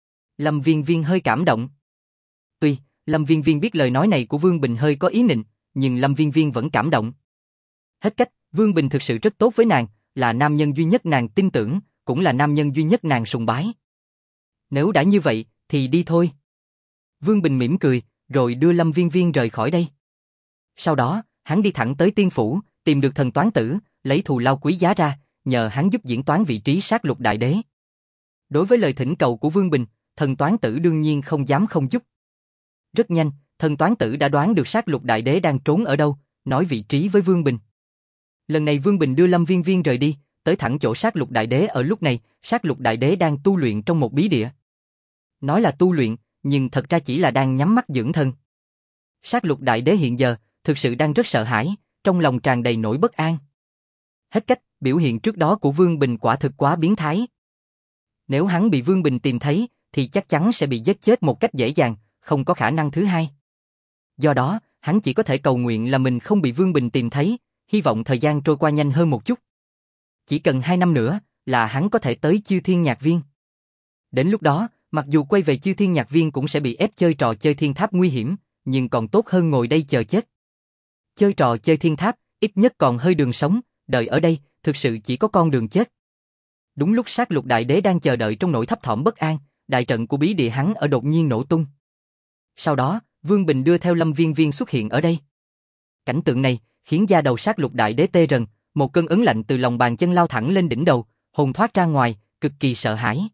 Lâm Viên Viên hơi cảm động. Tuy, Lâm Viên Viên biết lời nói này của Vương Bình hơi có ý nịnh, nhưng Lâm Viên Viên vẫn cảm động. Hết cách, Vương Bình thực sự rất tốt với nàng, là nam nhân duy nhất nàng tin tưởng, cũng là nam nhân duy nhất nàng sùng bái. Nếu đã như vậy, thì đi thôi. Vương Bình mỉm cười, rồi đưa Lâm Viên Viên rời khỏi đây. Sau đó, hắn đi thẳng tới Tiên Phủ, tìm được thần toán tử, lấy thù lao quý giá ra, nhờ hắn giúp diễn toán vị trí sát lục đại đế. Đối với lời thỉnh cầu của Vương Bình, thần toán tử đương nhiên không dám không giúp. Rất nhanh, thần toán tử đã đoán được sát lục đại đế đang trốn ở đâu, nói vị trí với Vương Bình. Lần này Vương Bình đưa Lâm Viên Viên rời đi, tới thẳng chỗ sát lục đại đế. Ở lúc này, sát lục đại đế đang tu luyện trong một bí địa. Nói là tu luyện, nhưng thật ra chỉ là đang nhắm mắt dưỡng thân. Sát lục đại đế hiện giờ, thực sự đang rất sợ hãi, trong lòng tràn đầy nỗi bất an. Hết cách, biểu hiện trước đó của Vương Bình quả thực quá biến thái. Nếu hắn bị Vương Bình tìm thấy, thì chắc chắn sẽ bị giết chết một cách dễ dàng, không có khả năng thứ hai. Do đó, hắn chỉ có thể cầu nguyện là mình không bị Vương Bình tìm thấy, hy vọng thời gian trôi qua nhanh hơn một chút. Chỉ cần hai năm nữa, là hắn có thể tới Chư Thiên Nhạc Viên. Đến lúc đó, mặc dù quay về Chư Thiên Nhạc Viên cũng sẽ bị ép chơi trò chơi thiên tháp nguy hiểm, nhưng còn tốt hơn ngồi đây chờ chết. Chơi trò chơi thiên tháp, ít nhất còn hơi đường sống, đợi ở đây, thực sự chỉ có con đường chết. Đúng lúc sát lục đại đế đang chờ đợi trong nỗi thấp thỏm bất an, đại trận của bí địa hắn ở đột nhiên nổ tung. Sau đó, Vương Bình đưa theo Lâm Viên Viên xuất hiện ở đây. Cảnh tượng này khiến da đầu sát lục đại đế tê rần, một cơn ớn lạnh từ lòng bàn chân lao thẳng lên đỉnh đầu, hồn thoát ra ngoài, cực kỳ sợ hãi.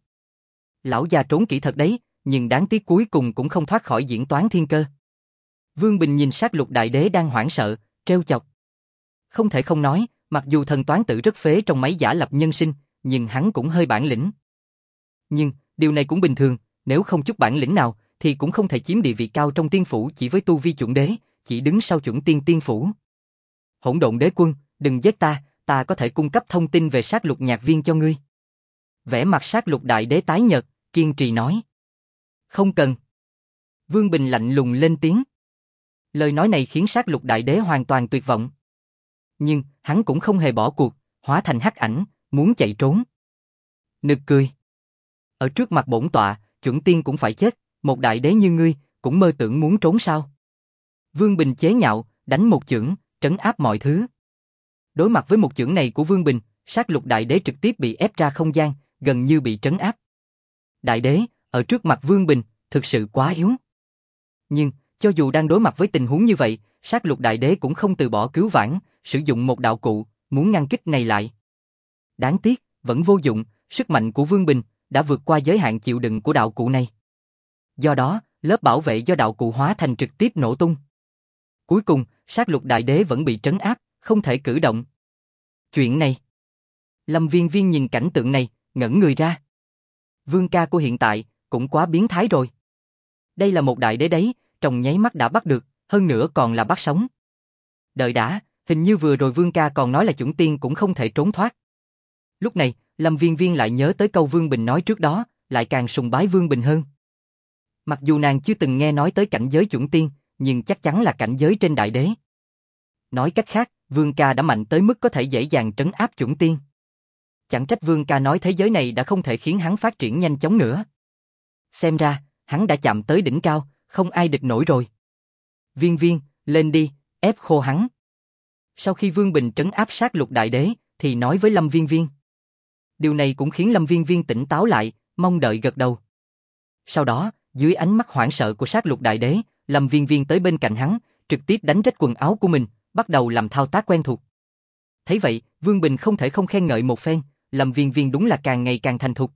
Lão già trốn kỹ thật đấy, nhưng đáng tiếc cuối cùng cũng không thoát khỏi diễn toán thiên cơ. Vương Bình nhìn sát lục đại đế đang hoảng sợ, trêu chọc. Không thể không nói, mặc dù thần toán tử rất phế trong máy giả lập nhân sinh, nhưng hắn cũng hơi bản lĩnh. Nhưng, điều này cũng bình thường, nếu không chút bản lĩnh nào, thì cũng không thể chiếm địa vị cao trong tiên phủ chỉ với tu vi chuẩn đế, chỉ đứng sau chuẩn tiên tiên phủ. Hỗn độn đế quân, đừng giết ta, ta có thể cung cấp thông tin về sát lục nhạc viên cho ngươi. Vẻ mặt sát lục đại đế tái nhợt, kiên trì nói. Không cần. Vương Bình lạnh lùng lên tiếng. Lời nói này khiến sát lục đại đế hoàn toàn tuyệt vọng. Nhưng, hắn cũng không hề bỏ cuộc, hóa thành hắc ảnh, muốn chạy trốn. Nực cười. Ở trước mặt bổn tọa, chuẩn tiên cũng phải chết, một đại đế như ngươi, cũng mơ tưởng muốn trốn sao? Vương Bình chế nhạo, đánh một chưởng, trấn áp mọi thứ. Đối mặt với một chưởng này của Vương Bình, sát lục đại đế trực tiếp bị ép ra không gian, gần như bị trấn áp. Đại đế, ở trước mặt Vương Bình, thực sự quá yếu. Nhưng, cho dù đang đối mặt với tình huống như vậy, sát lục đại đế cũng không từ bỏ cứu vãn, sử dụng một đạo cụ, muốn ngăn kích này lại. Đáng tiếc, vẫn vô dụng, sức mạnh của Vương Bình đã vượt qua giới hạn chịu đựng của đạo cụ này. Do đó, lớp bảo vệ do đạo cụ hóa thành trực tiếp nổ tung. Cuối cùng, sát lục đại đế vẫn bị trấn áp, không thể cử động. Chuyện này... Lâm Viên Viên nhìn cảnh tượng này, ngẩn người ra. Vương ca của hiện tại, cũng quá biến thái rồi. Đây là một đại đế đấy, trong nháy mắt đã bắt được, hơn nữa còn là bắt sống. Đợi đã, hình như vừa rồi Vương ca còn nói là chuẩn tiên cũng không thể trốn thoát. Lúc này, Lâm Viên Viên lại nhớ tới câu Vương Bình nói trước đó, lại càng sùng bái Vương Bình hơn. Mặc dù nàng chưa từng nghe nói tới cảnh giới chuẩn tiên, nhưng chắc chắn là cảnh giới trên đại đế. Nói cách khác, Vương ca đã mạnh tới mức có thể dễ dàng trấn áp chuẩn tiên. Chẳng trách Vương ca nói thế giới này đã không thể khiến hắn phát triển nhanh chóng nữa. Xem ra, hắn đã chạm tới đỉnh cao, không ai địch nổi rồi. Viên Viên, lên đi, ép khô hắn. Sau khi Vương Bình trấn áp sát lục đại đế, thì nói với Lâm Viên Viên. Điều này cũng khiến Lâm Viên Viên tỉnh táo lại, mong đợi gật đầu. Sau đó, dưới ánh mắt hoảng sợ của sát lục đại đế, Lâm Viên Viên tới bên cạnh hắn, trực tiếp đánh rách quần áo của mình, bắt đầu làm thao tác quen thuộc. Thấy vậy, Vương Bình không thể không khen ngợi một phen, Lâm Viên Viên đúng là càng ngày càng thành thục.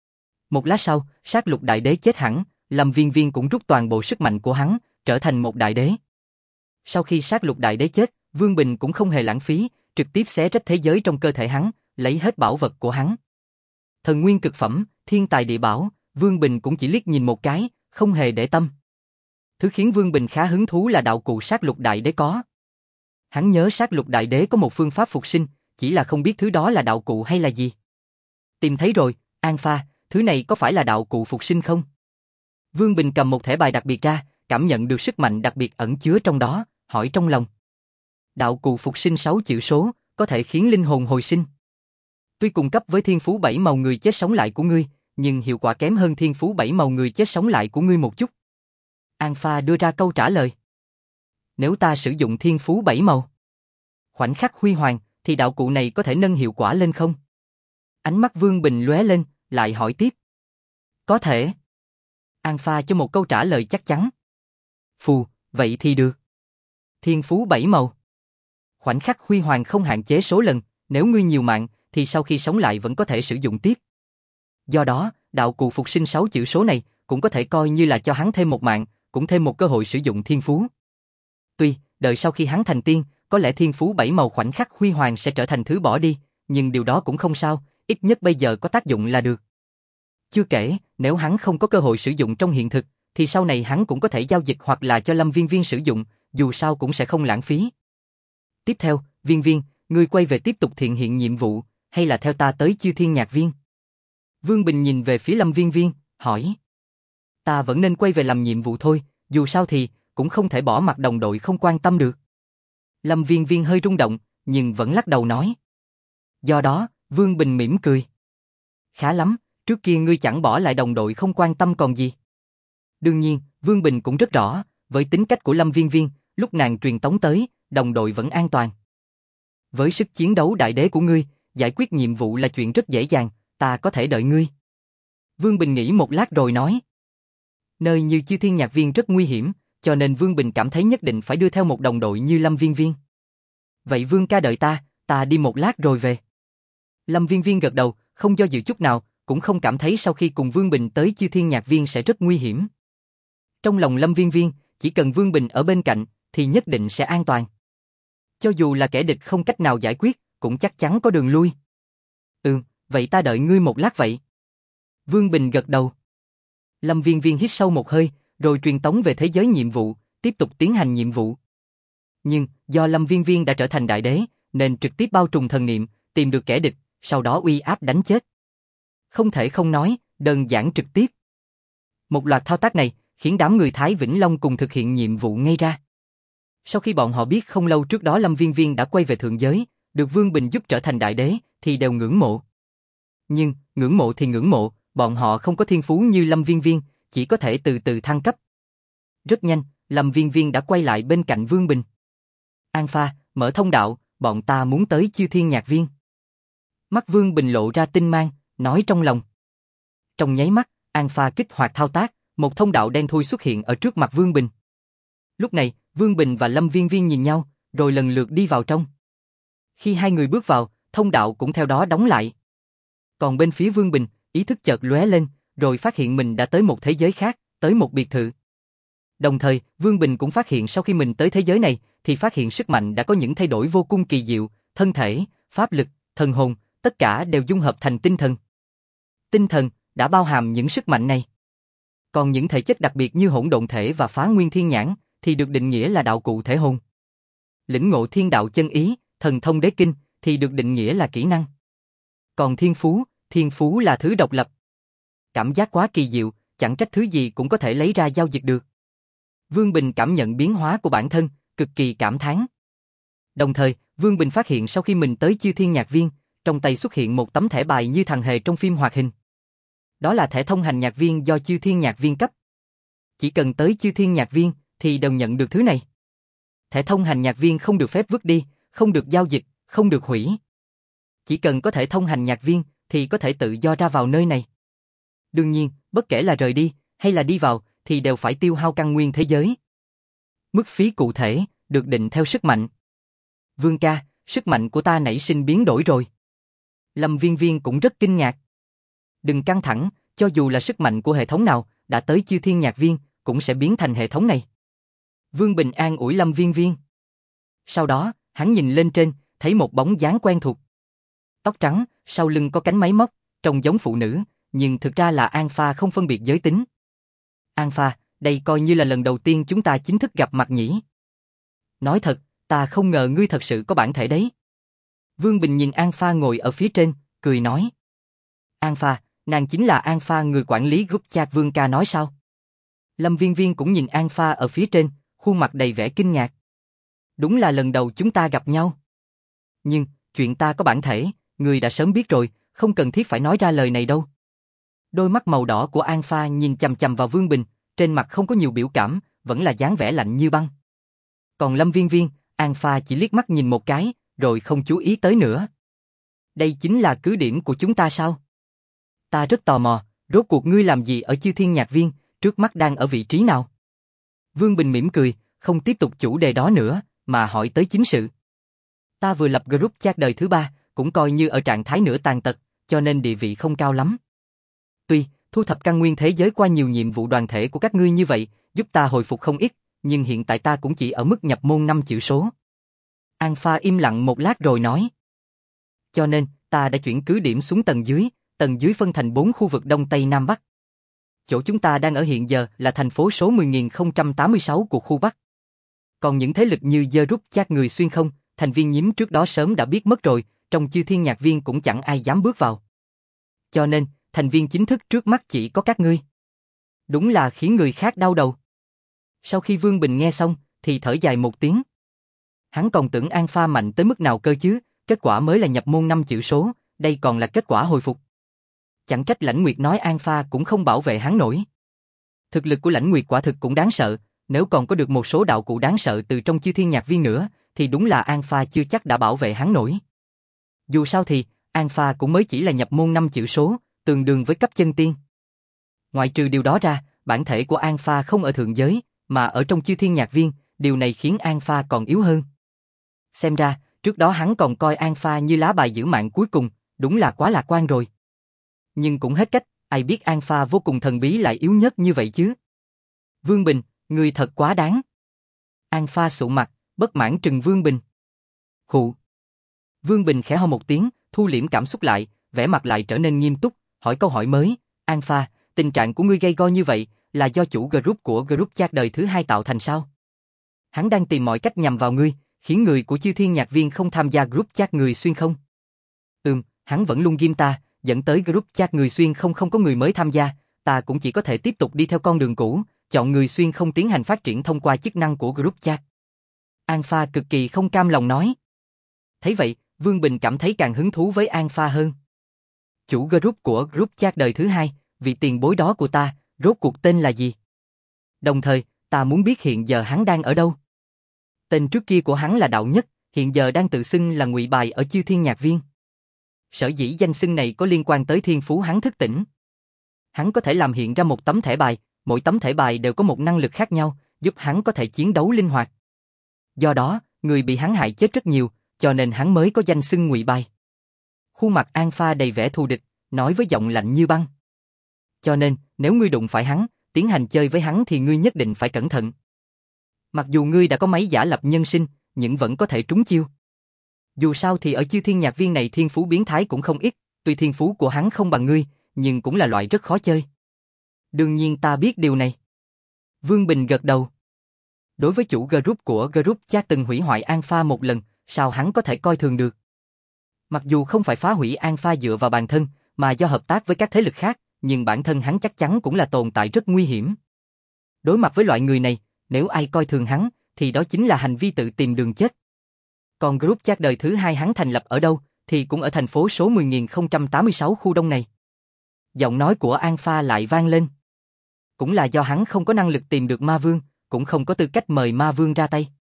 Một lát sau, sát lục đại đế chết hẳn, Lâm Viên Viên cũng rút toàn bộ sức mạnh của hắn, trở thành một đại đế. Sau khi sát lục đại đế chết, Vương Bình cũng không hề lãng phí, trực tiếp xé rách thế giới trong cơ thể hắn, lấy hết bảo vật của hắn. Thần nguyên cực phẩm, thiên tài địa bảo, Vương Bình cũng chỉ liếc nhìn một cái, không hề để tâm. Thứ khiến Vương Bình khá hứng thú là đạo cụ sát lục đại đế có. Hắn nhớ sát lục đại đế có một phương pháp phục sinh, chỉ là không biết thứ đó là đạo cụ hay là gì. Tìm thấy rồi, An Pha, thứ này có phải là đạo cụ phục sinh không? Vương Bình cầm một thẻ bài đặc biệt ra, cảm nhận được sức mạnh đặc biệt ẩn chứa trong đó, hỏi trong lòng. Đạo cụ phục sinh sáu chữ số, có thể khiến linh hồn hồi sinh. Tuy cùng cấp với thiên phú bảy màu người chết sống lại của ngươi, nhưng hiệu quả kém hơn thiên phú bảy màu người chết sống lại của ngươi một chút. An Pha đưa ra câu trả lời. Nếu ta sử dụng thiên phú bảy màu, khoảnh khắc huy hoàng, thì đạo cụ này có thể nâng hiệu quả lên không? Ánh mắt Vương Bình lóe lên, lại hỏi tiếp. Có thể. An Pha cho một câu trả lời chắc chắn. Phù, vậy thì được. Thiên phú bảy màu. Khoảnh khắc huy hoàng không hạn chế số lần, nếu ngươi nhiều mạng, thì sau khi sống lại vẫn có thể sử dụng tiếp. Do đó, đạo cụ phục sinh sáu chữ số này cũng có thể coi như là cho hắn thêm một mạng, cũng thêm một cơ hội sử dụng thiên phú. Tuy, đợi sau khi hắn thành tiên, có lẽ thiên phú bảy màu khoảnh khắc huy hoàng sẽ trở thành thứ bỏ đi, nhưng điều đó cũng không sao, ít nhất bây giờ có tác dụng là được. Chưa kể, nếu hắn không có cơ hội sử dụng trong hiện thực, thì sau này hắn cũng có thể giao dịch hoặc là cho Lâm Viên Viên sử dụng, dù sao cũng sẽ không lãng phí. Tiếp theo, Viên Viên, ngươi quay về tiếp tục thiện hiện nhiệm vụ, hay là theo ta tới Chư Thiên Nhạc Viên? Vương Bình nhìn về phía Lâm Viên Viên, hỏi. Ta vẫn nên quay về làm nhiệm vụ thôi, dù sao thì, cũng không thể bỏ mặc đồng đội không quan tâm được. Lâm Viên Viên hơi rung động, nhưng vẫn lắc đầu nói. Do đó, Vương Bình mỉm cười. Khá lắm, trước kia ngươi chẳng bỏ lại đồng đội không quan tâm còn gì. Đương nhiên, Vương Bình cũng rất rõ, với tính cách của Lâm Viên Viên, lúc nàng truyền tống tới, đồng đội vẫn an toàn. Với sức chiến đấu đại đế của ngươi, giải quyết nhiệm vụ là chuyện rất dễ dàng, ta có thể đợi ngươi. Vương Bình nghĩ một lát rồi nói. Nơi như Chư Thiên Nhạc Viên rất nguy hiểm, cho nên Vương Bình cảm thấy nhất định phải đưa theo một đồng đội như Lâm Viên Viên. Vậy Vương ca đợi ta, ta đi một lát rồi về. Lâm Viên Viên gật đầu, không do dự chút nào, cũng không cảm thấy sau khi cùng Vương Bình tới Chư Thiên Nhạc Viên sẽ rất nguy hiểm. Trong lòng Lâm Viên Viên, chỉ cần Vương Bình ở bên cạnh, thì nhất định sẽ an toàn. Cho dù là kẻ địch không cách nào giải quyết, cũng chắc chắn có đường lui. Ừ, vậy ta đợi ngươi một lát vậy. Vương Bình gật đầu. Lâm Viên Viên hít sâu một hơi, rồi truyền tống về thế giới nhiệm vụ, tiếp tục tiến hành nhiệm vụ. Nhưng, do Lâm Viên Viên đã trở thành đại đế, nên trực tiếp bao trùm thần niệm, tìm được kẻ địch, sau đó uy áp đánh chết. Không thể không nói, đơn giản trực tiếp. Một loạt thao tác này, khiến đám người Thái Vĩnh Long cùng thực hiện nhiệm vụ ngay ra. Sau khi bọn họ biết không lâu trước đó Lâm Viên Viên đã quay về thượng giới, được Vương Bình giúp trở thành đại đế, thì đều ngưỡng mộ. Nhưng, ngưỡng mộ thì ngưỡng mộ, bọn họ không có thiên phú như Lâm Viên Viên, chỉ có thể từ từ thăng cấp. Rất nhanh, Lâm Viên Viên đã quay lại bên cạnh Vương Bình. An Pha, mở thông đạo, bọn ta muốn tới Chư Thiên Nhạc Viên. Mắt Vương Bình lộ ra tinh mang, nói trong lòng. Trong nháy mắt, An Pha kích hoạt thao tác, một thông đạo đen thui xuất hiện ở trước mặt Vương Bình. Lúc này, Vương Bình và Lâm Viên Viên nhìn nhau, rồi lần lượt đi vào trong. Khi hai người bước vào, thông đạo cũng theo đó đóng lại. Còn bên phía Vương Bình, ý thức chợt lóe lên, rồi phát hiện mình đã tới một thế giới khác, tới một biệt thự. Đồng thời, Vương Bình cũng phát hiện sau khi mình tới thế giới này, thì phát hiện sức mạnh đã có những thay đổi vô cùng kỳ diệu, thân thể, pháp lực, thần hồn, tất cả đều dung hợp thành tinh thần. Tinh thần đã bao hàm những sức mạnh này. Còn những thể chất đặc biệt như hỗn độn thể và phá nguyên thiên nhãn, thì được định nghĩa là đạo cụ thể hồn. Lĩnh ngộ thiên đạo chân ý, thần thông đế kinh, thì được định nghĩa là kỹ năng. Còn thiên phú, thiên phú là thứ độc lập. Cảm giác quá kỳ diệu, chẳng trách thứ gì cũng có thể lấy ra giao dịch được. Vương Bình cảm nhận biến hóa của bản thân, cực kỳ cảm thán. Đồng thời, Vương Bình phát hiện sau khi mình tới Chư Thiên Nhạc Viên, trong tay xuất hiện một tấm thẻ bài như thằng hề trong phim hoạt hình. Đó là thẻ thông hành nhạc viên do Chư Thiên Nhạc Viên cấp. Chỉ cần tới Chư Thiên Nhạc Viên, thì đều nhận được thứ này. Thẻ thông hành nhạc viên không được phép vứt đi, không được giao dịch, không được hủy. Chỉ cần có thể thông hành nhạc viên, thì có thể tự do ra vào nơi này. Đương nhiên, bất kể là rời đi, hay là đi vào, thì đều phải tiêu hao căn nguyên thế giới. Mức phí cụ thể, được định theo sức mạnh. Vương ca, sức mạnh của ta nảy sinh biến đổi rồi. Lâm Viên Viên cũng rất kinh ngạc. Đừng căng thẳng, cho dù là sức mạnh của hệ thống nào, đã tới Chư Thiên Nhạc Viên, cũng sẽ biến thành hệ thống này. Vương Bình an ủi Lâm Viên Viên. Sau đó, hắn nhìn lên trên, thấy một bóng dáng quen thuộc. Tóc trắng, sau lưng có cánh máy móc, trông giống phụ nữ, nhưng thực ra là An Pha không phân biệt giới tính. An Pha, đây coi như là lần đầu tiên chúng ta chính thức gặp mặt nhỉ. Nói thật, ta không ngờ ngươi thật sự có bản thể đấy. Vương Bình nhìn An Pha ngồi ở phía trên, cười nói. An Pha, nàng chính là An Pha người quản lý group chat Vương ca nói sao? Lâm Viên Viên cũng nhìn An Pha ở phía trên, khuôn mặt đầy vẻ kinh ngạc. Đúng là lần đầu chúng ta gặp nhau. Nhưng, chuyện ta có bản thể, người đã sớm biết rồi, không cần thiết phải nói ra lời này đâu. Đôi mắt màu đỏ của An Pha nhìn chằm chằm vào Vương Bình, trên mặt không có nhiều biểu cảm, vẫn là dáng vẻ lạnh như băng. Còn Lâm Viên Viên, An Pha chỉ liếc mắt nhìn một cái, rồi không chú ý tới nữa. Đây chính là cứ điểm của chúng ta sao? Ta rất tò mò, rốt cuộc ngươi làm gì ở Chư Thiên Nhạc Viên, trước mắt đang ở vị trí nào? Vương Bình mỉm cười, không tiếp tục chủ đề đó nữa, mà hỏi tới chính sự. Ta vừa lập group chat đời thứ ba, cũng coi như ở trạng thái nửa tàn tật, cho nên địa vị không cao lắm. Tuy, thu thập căn nguyên thế giới qua nhiều nhiệm vụ đoàn thể của các ngươi như vậy, giúp ta hồi phục không ít, nhưng hiện tại ta cũng chỉ ở mức nhập môn năm chữ số. Alpha im lặng một lát rồi nói. Cho nên, ta đã chuyển cứ điểm xuống tầng dưới, tầng dưới phân thành bốn khu vực Đông Tây Nam Bắc. Chỗ chúng ta đang ở hiện giờ là thành phố số mười nghìn không trăm tám mươi sáu của khu Bắc. Còn những thế lực như Group Chat người xuyên không, thành viên nhím trước đó sớm đã biết mất rồi, trong chư thiên nhạc viên cũng chẳng ai dám bước vào. Cho nên, thành viên chính thức trước mắt chỉ có các ngươi. Đúng là khiến người khác đau đầu. Sau khi Vương Bình nghe xong, thì thở dài một tiếng. Hắn còn tưởng Alpha mạnh tới mức nào cơ chứ, kết quả mới là nhập môn năm chữ số, đây còn là kết quả hồi phục. Chẳng trách Lãnh Nguyệt nói Alpha cũng không bảo vệ hắn nổi. Thực lực của Lãnh Nguyệt quả thực cũng đáng sợ, nếu còn có được một số đạo cụ đáng sợ từ trong chư thiên nhạc viên nữa, thì đúng là Alpha chưa chắc đã bảo vệ hắn nổi. Dù sao thì, Alpha cũng mới chỉ là nhập môn năm chữ số, tương đương với cấp chân tiên. Ngoại trừ điều đó ra, bản thể của Alpha không ở thượng giới, mà ở trong chư thiên nhạc viên, điều này khiến Alpha còn yếu hơn. Xem ra, trước đó hắn còn coi Alpha như lá bài giữ mạng cuối cùng, đúng là quá lạc quan rồi. Nhưng cũng hết cách, ai biết Alpha vô cùng thần bí lại yếu nhất như vậy chứ. Vương Bình, ngươi thật quá đáng. Alpha sụ mặt, bất mãn trừng Vương Bình. Khụ. Vương Bình khẽ ho một tiếng, thu liễm cảm xúc lại, vẻ mặt lại trở nên nghiêm túc, hỏi câu hỏi mới. Alpha, tình trạng của ngươi gay go như vậy, là do chủ group của Group Chat đời thứ hai tạo thành sao? Hắn đang tìm mọi cách nhằm vào ngươi, khiến người của chư thiên nhạc viên không tham gia Group Chat người xuyên không? Ừm, hắn vẫn luôn ghim ta, dẫn tới Group Chat người xuyên không không có người mới tham gia, ta cũng chỉ có thể tiếp tục đi theo con đường cũ, chọn người xuyên không tiến hành phát triển thông qua chức năng của Group Chat. Alpha cực kỳ không cam lòng nói. Thấy vậy, Vương Bình cảm thấy càng hứng thú với Alpha hơn. Chủ group của Group Chat đời thứ hai, vị tiền bối đó của ta, rốt cuộc tên là gì? Đồng thời, ta muốn biết hiện giờ hắn đang ở đâu. Tên trước kia của hắn là Đạo Nhất, hiện giờ đang tự xưng là ngụy bài ở chư thiên nhạc viên. Sở dĩ danh xưng này có liên quan tới thiên phú hắn thức tỉnh. Hắn có thể làm hiện ra một tấm thẻ bài, mỗi tấm thẻ bài đều có một năng lực khác nhau, giúp hắn có thể chiến đấu linh hoạt. Do đó, người bị hắn hại chết rất nhiều, cho nên hắn mới có danh xưng ngụy bài. Khuôn mặt Alpha đầy vẻ thù địch, nói với giọng lạnh như băng. Cho nên, nếu ngươi đụng phải hắn, tiến hành chơi với hắn thì ngươi nhất định phải cẩn thận. Mặc dù ngươi đã có máy giả lập nhân sinh, nhưng vẫn có thể trúng chiêu. Dù sao thì ở chư thiên nhạc viên này thiên phú biến thái cũng không ít, tuy thiên phú của hắn không bằng ngươi, nhưng cũng là loại rất khó chơi. Đương nhiên ta biết điều này. Vương Bình gật đầu. Đối với chủ group của Group Chat từng hủy hoại Alpha một lần, sao hắn có thể coi thường được? Mặc dù không phải phá hủy Alpha dựa vào bản thân, mà do hợp tác với các thế lực khác, nhưng bản thân hắn chắc chắn cũng là tồn tại rất nguy hiểm. Đối mặt với loại người này, nếu ai coi thường hắn, thì đó chính là hành vi tự tìm đường chết. Còn Group Chat đời thứ hai hắn thành lập ở đâu, thì cũng ở thành phố số mười nghìn không trăm tám mươi sáu khu đông này. Giọng nói của Alpha lại vang lên. Cũng là do hắn không có năng lực tìm được Ma Vương, cũng không có tư cách mời Ma Vương ra tay.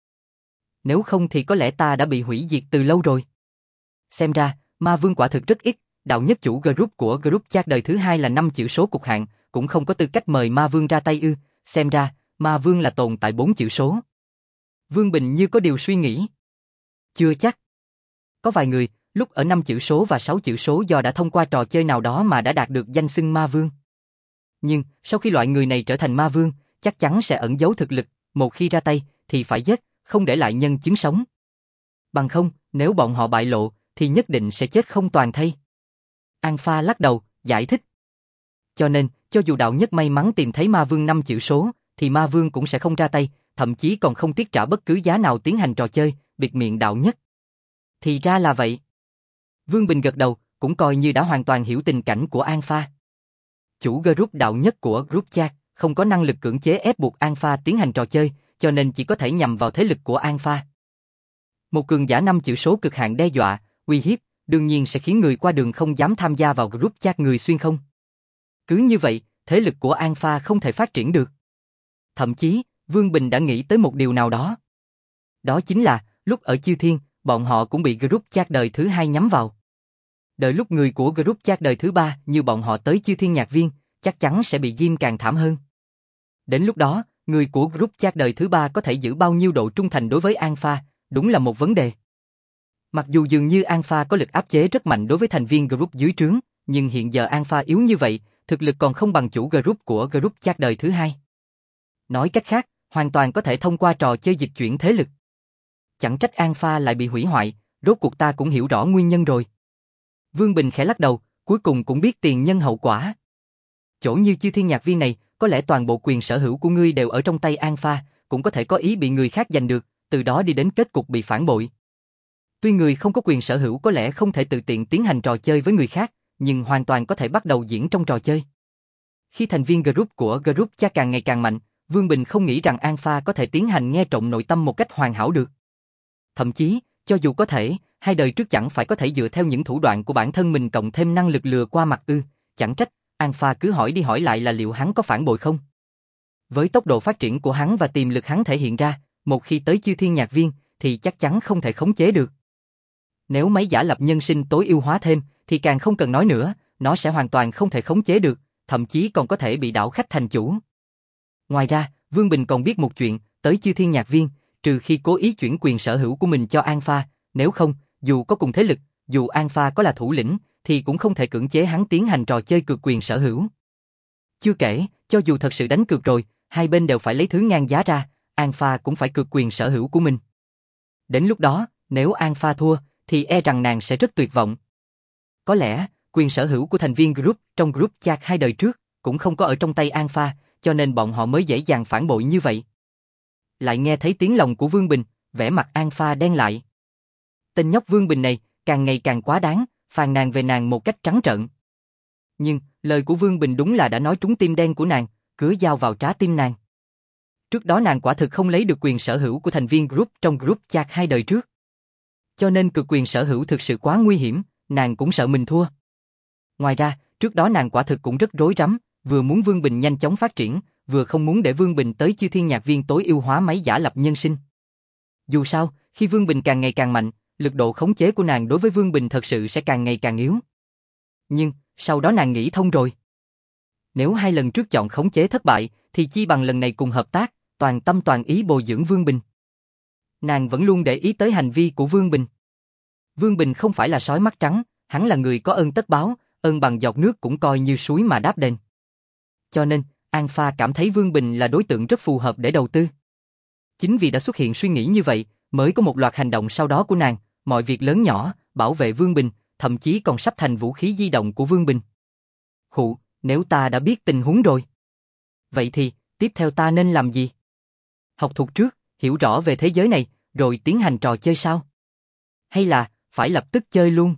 Nếu không thì có lẽ ta đã bị hủy diệt từ lâu rồi. Xem ra, Ma Vương quả thực rất ít, Đạo Nhất chủ group của Group Chat đời thứ hai là năm chữ số cục hạn, cũng không có tư cách mời Ma Vương ra tay ư, xem ra, Ma Vương là tồn tại bốn chữ số. Vương Bình như có điều suy nghĩ. Chưa chắc. Có vài người, lúc ở năm chữ số và sáu chữ số do đã thông qua trò chơi nào đó mà đã đạt được danh xưng Ma Vương. Nhưng, sau khi loại người này trở thành Ma Vương, chắc chắn sẽ ẩn giấu thực lực, một khi ra tay, thì phải giết, không để lại nhân chứng sống. Bằng không, nếu bọn họ bại lộ, thì nhất định sẽ chết không toàn thây. Alpha lắc đầu, giải thích. Cho nên, cho dù Đạo Nhất may mắn tìm thấy Ma Vương năm chữ số, thì Ma Vương cũng sẽ không ra tay, thậm chí còn không tiếc trả bất cứ giá nào tiến hành trò chơi, bịt miệng Đạo Nhất. Thì ra là vậy. Vương Bình gật đầu, cũng coi như đã hoàn toàn hiểu tình cảnh của Alpha. Chủ group Đạo Nhất của Group Chat không có năng lực cưỡng chế ép buộc Alpha tiến hành trò chơi, cho nên chỉ có thể nhằm vào thế lực của Alpha. Một cường giả năm chữ số cực hạn đe dọa, uy hiếp, đương nhiên sẽ khiến người qua đường không dám tham gia vào Group Chat người xuyên không. Cứ như vậy, thế lực của Alpha không thể phát triển được. Thậm chí, Vương Bình đã nghĩ tới một điều nào đó. Đó chính là, lúc ở Chư Thiên, bọn họ cũng bị Group Chat đời thứ hai nhắm vào. Đợi lúc người của Group Chat đời thứ ba như bọn họ tới Chư Thiên nhạc viên, chắc chắn sẽ bị ghim càng thảm hơn. Đến lúc đó, người của Group Chat đời thứ ba có thể giữ bao nhiêu độ trung thành đối với Alpha, đúng là một vấn đề. Mặc dù dường như Alpha có lực áp chế rất mạnh đối với thành viên group dưới trướng, nhưng hiện giờ Alpha yếu như vậy, thực lực còn không bằng chủ group của Group Chat đời thứ hai. Nói cách khác, hoàn toàn có thể thông qua trò chơi dịch chuyển thế lực. Chẳng trách Alpha lại bị hủy hoại, rốt cuộc ta cũng hiểu rõ nguyên nhân rồi. Vương Bình khẽ lắc đầu, cuối cùng cũng biết tiền nhân hậu quả. Chỗ như Chư Thiên Nhạc Viên này, có lẽ toàn bộ quyền sở hữu của ngươi đều ở trong tay Alpha, cũng có thể có ý bị người khác giành được, từ đó đi đến kết cục bị phản bội. Tuy người không có quyền sở hữu có lẽ không thể tự tiện tiến hành trò chơi với người khác, nhưng hoàn toàn có thể bắt đầu diễn trong trò chơi. Khi thành viên group của group chat càng ngày càng mạnh, Vương Bình không nghĩ rằng Alpha có thể tiến hành nghe trộm nội tâm một cách hoàn hảo được. Thậm chí, cho dù có thể, hai đời trước chẳng phải có thể dựa theo những thủ đoạn của bản thân mình cộng thêm năng lực lừa qua mặt ư, chẳng trách, Alpha cứ hỏi đi hỏi lại là liệu hắn có phản bội không. Với tốc độ phát triển của hắn và tiềm lực hắn thể hiện ra, một khi tới Chư Thiên Nhạc Viên, thì chắc chắn không thể khống chế được. Nếu máy giả lập nhân sinh tối ưu hóa thêm, thì càng không cần nói nữa, nó sẽ hoàn toàn không thể khống chế được, thậm chí còn có thể bị đảo khách thành chủ. Ngoài ra, Vương Bình còn biết một chuyện, tới Chư Thiên Nhạc Viên, trừ khi cố ý chuyển quyền sở hữu của mình cho Alpha, nếu không, dù có cùng thế lực, dù Alpha có là thủ lĩnh, thì cũng không thể cưỡng chế hắn tiến hành trò chơi cược quyền sở hữu. Chưa kể, cho dù thật sự đánh cược rồi, hai bên đều phải lấy thứ ngang giá ra, Alpha cũng phải cược quyền sở hữu của mình. Đến lúc đó, nếu Alpha thua, thì e rằng nàng sẽ rất tuyệt vọng. Có lẽ, quyền sở hữu của thành viên group trong group chat hai đời trước cũng không có ở trong tay Alpha, cho nên bọn họ mới dễ dàng phản bội như vậy. Lại nghe thấy tiếng lòng của Vương Bình, vẻ mặt Alpha đen lại. Tên nhóc Vương Bình này càng ngày càng quá đáng, phàn nàn về nàng một cách trắng trợn. Nhưng lời của Vương Bình đúng là đã nói trúng tim đen của nàng, cứa dao vào trái tim nàng. Trước đó nàng quả thực không lấy được quyền sở hữu của thành viên group trong group chat hai đời trước. Cho nên cực quyền sở hữu thực sự quá nguy hiểm, nàng cũng sợ mình thua. Ngoài ra, trước đó nàng quả thực cũng rất rối rắm, vừa muốn Vương Bình nhanh chóng phát triển, vừa không muốn để Vương Bình tới Chư Thiên Nhạc Viên tối ưu hóa máy giả lập nhân sinh. Dù sao, khi Vương Bình càng ngày càng mạnh, lực độ khống chế của nàng đối với Vương Bình thật sự sẽ càng ngày càng yếu. Nhưng, sau đó nàng nghĩ thông rồi. Nếu hai lần trước chọn khống chế thất bại, thì chi bằng lần này cùng hợp tác, toàn tâm toàn ý bồi dưỡng Vương Bình. Nàng vẫn luôn để ý tới hành vi của Vương Bình. Vương Bình không phải là sói mắt trắng, hắn là người có ơn tất báo, ơn bằng giọt nước cũng coi như suối mà đáp đền. Cho nên, Alpha cảm thấy Vương Bình là đối tượng rất phù hợp để đầu tư. Chính vì đã xuất hiện suy nghĩ như vậy, mới có một loạt hành động sau đó của nàng, mọi việc lớn nhỏ, bảo vệ Vương Bình, thậm chí còn sắp thành vũ khí di động của Vương Bình. Khụ, nếu ta đã biết tình huống rồi. Vậy thì, tiếp theo ta nên làm gì? Học thuật trước, hiểu rõ về thế giới này, rồi tiến hành trò chơi sao? Hay là, phải lập tức chơi luôn?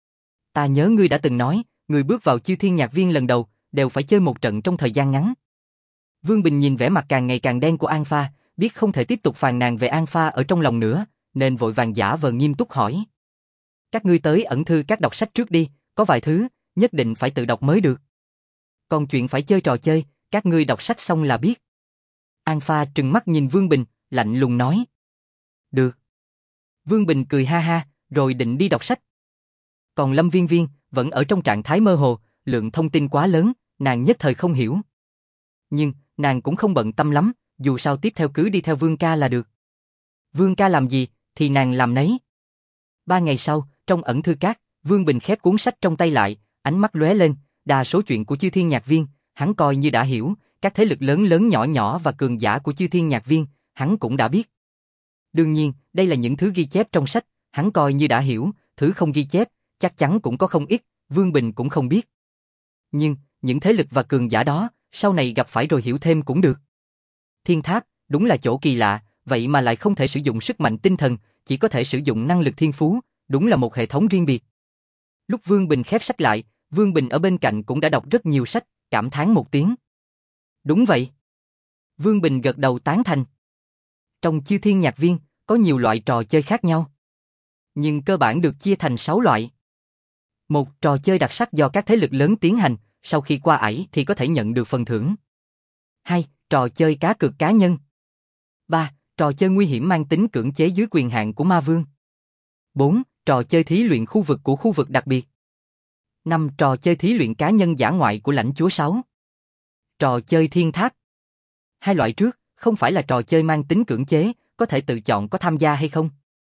Ta nhớ ngươi đã từng nói, người bước vào Chư Thiên Nhạc Viên lần đầu, đều phải chơi một trận trong thời gian ngắn. Vương Bình nhìn vẻ mặt càng ngày càng đen của Alpha, biết không thể tiếp tục phàn nàn về Alpha ở trong lòng nữa, nên vội vàng giả vờ nghiêm túc hỏi. Các ngươi tới ẩn thư các đọc sách trước đi, có vài thứ, nhất định phải tự đọc mới được. Còn chuyện phải chơi trò chơi, các ngươi đọc sách xong là biết. Alpha trừng mắt nhìn Vương Bình, lạnh lùng nói. Được. Vương Bình cười ha ha, rồi định đi đọc sách. Còn Lâm Viên Viên, vẫn ở trong trạng thái mơ hồ, lượng thông tin quá lớn, nàng nhất thời không hiểu. Nhưng, nàng cũng không bận tâm lắm, dù sao tiếp theo cứ đi theo Vương ca là được. Vương ca làm gì, thì nàng làm nấy. Ba ngày sau, trong ẩn thư các, Vương Bình khép cuốn sách trong tay lại, ánh mắt lóe lên, đa số chuyện của Chư Thiên Nhạc Viên, hắn coi như đã hiểu, các thế lực lớn lớn nhỏ nhỏ và cường giả của Chư Thiên Nhạc Viên, hắn cũng đã biết. Đương nhiên, đây là những thứ ghi chép trong sách, hắn coi như đã hiểu, thứ không ghi chép, chắc chắn cũng có không ít, Vương Bình cũng không biết. Nhưng, những thế lực và cường giả đó, sau này gặp phải rồi hiểu thêm cũng được. Thiên Tháp, đúng là chỗ kỳ lạ, vậy mà lại không thể sử dụng sức mạnh tinh thần, chỉ có thể sử dụng năng lực thiên phú, đúng là một hệ thống riêng biệt. Lúc Vương Bình khép sách lại, Vương Bình ở bên cạnh cũng đã đọc rất nhiều sách, cảm thán một tiếng. Đúng vậy. Vương Bình gật đầu tán thành. Trong Chư Thiên Nhạc Viên, có nhiều loại trò chơi khác nhau. Nhưng cơ bản được chia thành sáu loại. Một, trò chơi đặc sắc do các thế lực lớn tiến hành, sau khi qua ải thì có thể nhận được phần thưởng. Hai, trò chơi cá cược cá nhân. Ba, trò chơi nguy hiểm mang tính cưỡng chế dưới quyền hạn của ma vương. Bốn, trò chơi thí luyện khu vực của khu vực đặc biệt. Năm, trò chơi thí luyện cá nhân dã ngoại của lãnh chúa sáu. Trò chơi thiên tháp. Hai loại trước, không phải là trò chơi mang tính cưỡng chế, có thể tự chọn có tham gia hay không.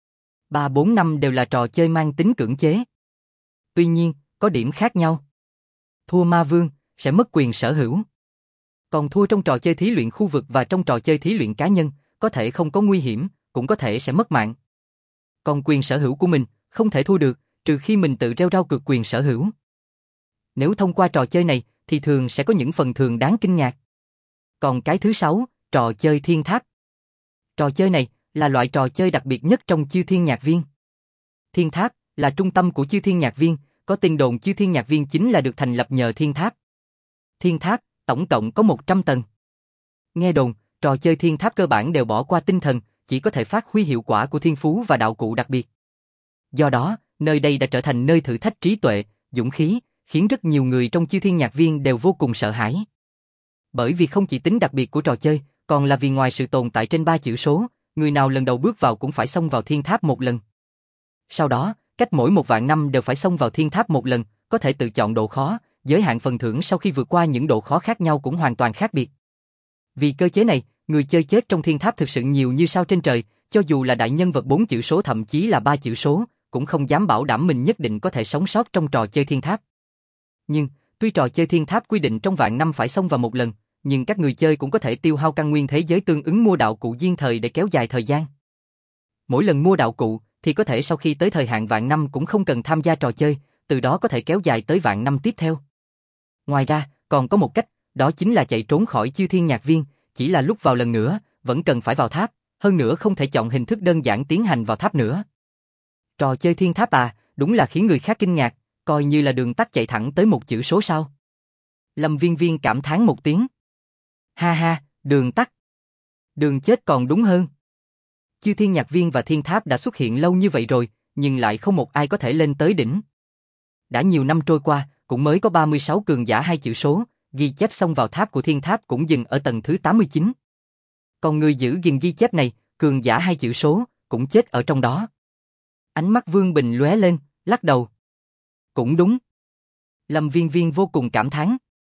Ba, bốn, năm đều là trò chơi mang tính cưỡng chế. Tuy nhiên, có điểm khác nhau. Thua ma vương, sẽ mất quyền sở hữu. Còn thua trong trò chơi thí luyện khu vực và trong trò chơi thí luyện cá nhân, có thể không có nguy hiểm, cũng có thể sẽ mất mạng. Còn quyền sở hữu của mình, không thể thua được, trừ khi mình tự reo rao cược quyền sở hữu. Nếu thông qua trò chơi này, thì thường sẽ có những phần thưởng đáng kinh ngạc. Còn cái thứ sáu, trò chơi thiên tháp. Trò chơi này là loại trò chơi đặc biệt nhất trong Chư Thiên Nhạc Viên. Thiên tháp là trung tâm của Chư Thiên Nhạc Viên, có tin đồn Chư Thiên Nhạc Viên chính là được thành lập nhờ thiên tháp. Thiên tháp tổng cộng có một trăm tầng. Nghe đồn, trò chơi thiên tháp cơ bản đều bỏ qua tinh thần, chỉ có thể phát huy hiệu quả của thiên phú và đạo cụ đặc biệt. Do đó, nơi đây đã trở thành nơi thử thách trí tuệ, dũng khí, khiến rất nhiều người trong Chư Thiên Nhạc Viên đều vô cùng sợ hãi. Bởi vì không chỉ tính đặc biệt của trò chơi, còn là vì ngoài sự tồn tại trên ba chữ số, người nào lần đầu bước vào cũng phải xông vào thiên tháp một lần. Sau đó, cách mỗi một vạn năm đều phải xông vào thiên tháp một lần, có thể tự chọn độ khó, giới hạn phần thưởng sau khi vượt qua những độ khó khác nhau cũng hoàn toàn khác biệt. Vì cơ chế này, người chơi chết trong thiên tháp thực sự nhiều như sao trên trời, cho dù là đại nhân vật bốn chữ số thậm chí là ba chữ số, cũng không dám bảo đảm mình nhất định có thể sống sót trong trò chơi thiên tháp. Nhưng, tuy trò chơi thiên tháp quy định trong vạn năm phải xông vào một lần, nhưng các người chơi cũng có thể tiêu hao căn nguyên thế giới tương ứng mua đạo cụ diên thời để kéo dài thời gian. Mỗi lần mua đạo cụ, thì có thể sau khi tới thời hạn vạn năm cũng không cần tham gia trò chơi, từ đó có thể kéo dài tới vạn năm tiếp theo. Ngoài ra, còn có một cách, đó chính là chạy trốn khỏi Chư Thiên Nhạc Viên, chỉ là lúc vào lần nữa, vẫn cần phải vào tháp, hơn nữa không thể chọn hình thức đơn giản tiến hành vào tháp nữa. Trò chơi thiên tháp à, đúng là khiến người khác kinh ngạc, coi như là đường tắt chạy thẳng tới một chữ số sao. Lâm Viên Viên cảm thán một tiếng. Ha ha, đường tắt. Đường chết còn đúng hơn. Chư Thiên Nhạc Viên và thiên tháp đã xuất hiện lâu như vậy rồi, nhưng lại không một ai có thể lên tới đỉnh. Đã nhiều năm trôi qua, cũng mới có ba mươi sáu cường giả hai chữ số, ghi chép xông vào tháp của thiên tháp cũng dừng ở tầng thứ tám mươi chín. Còn người giữ gìn ghi chép này, cường giả hai chữ số, cũng chết ở trong đó. Ánh mắt Vương Bình lóe lên, lắc đầu. Cũng đúng. Lâm Viên Viên vô cùng cảm thán.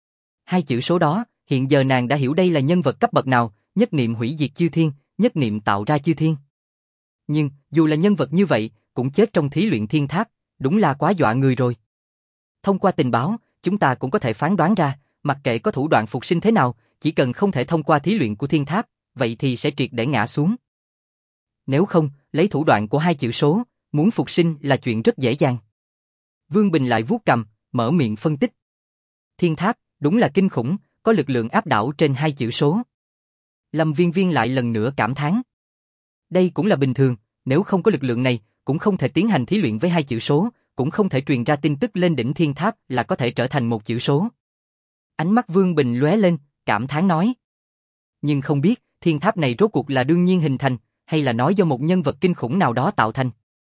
Hai chữ số đó, hiện giờ nàng đã hiểu đây là nhân vật cấp bậc nào, nhất niệm hủy diệt chư thiên, nhất niệm tạo ra chư thiên. Nhưng, dù là nhân vật như vậy, cũng chết trong thí luyện thiên tháp, đúng là quá dọa người rồi. Thông qua tình báo, chúng ta cũng có thể phán đoán ra, mặc kệ có thủ đoạn phục sinh thế nào, chỉ cần không thể thông qua thí luyện của thiên tháp, vậy thì sẽ triệt để ngã xuống. Nếu không, lấy thủ đoạn của hai chữ số, muốn phục sinh là chuyện rất dễ dàng. Vương Bình lại vuốt cằm, mở miệng phân tích. Thiên tháp, đúng là kinh khủng, có lực lượng áp đảo trên hai chữ số. Lâm Viên Viên lại lần nữa cảm thán. Đây cũng là bình thường, nếu không có lực lượng này, cũng không thể tiến hành thí luyện với hai chữ số, cũng không thể truyền ra tin tức lên đỉnh thiên tháp là có thể trở thành một chữ số. Ánh mắt Vương Bình lóe lên, cảm thán nói. Nhưng không biết, thiên tháp này rốt cuộc là đương nhiên hình thành, hay là nói do một nhân vật kinh khủng nào đó tạo thành.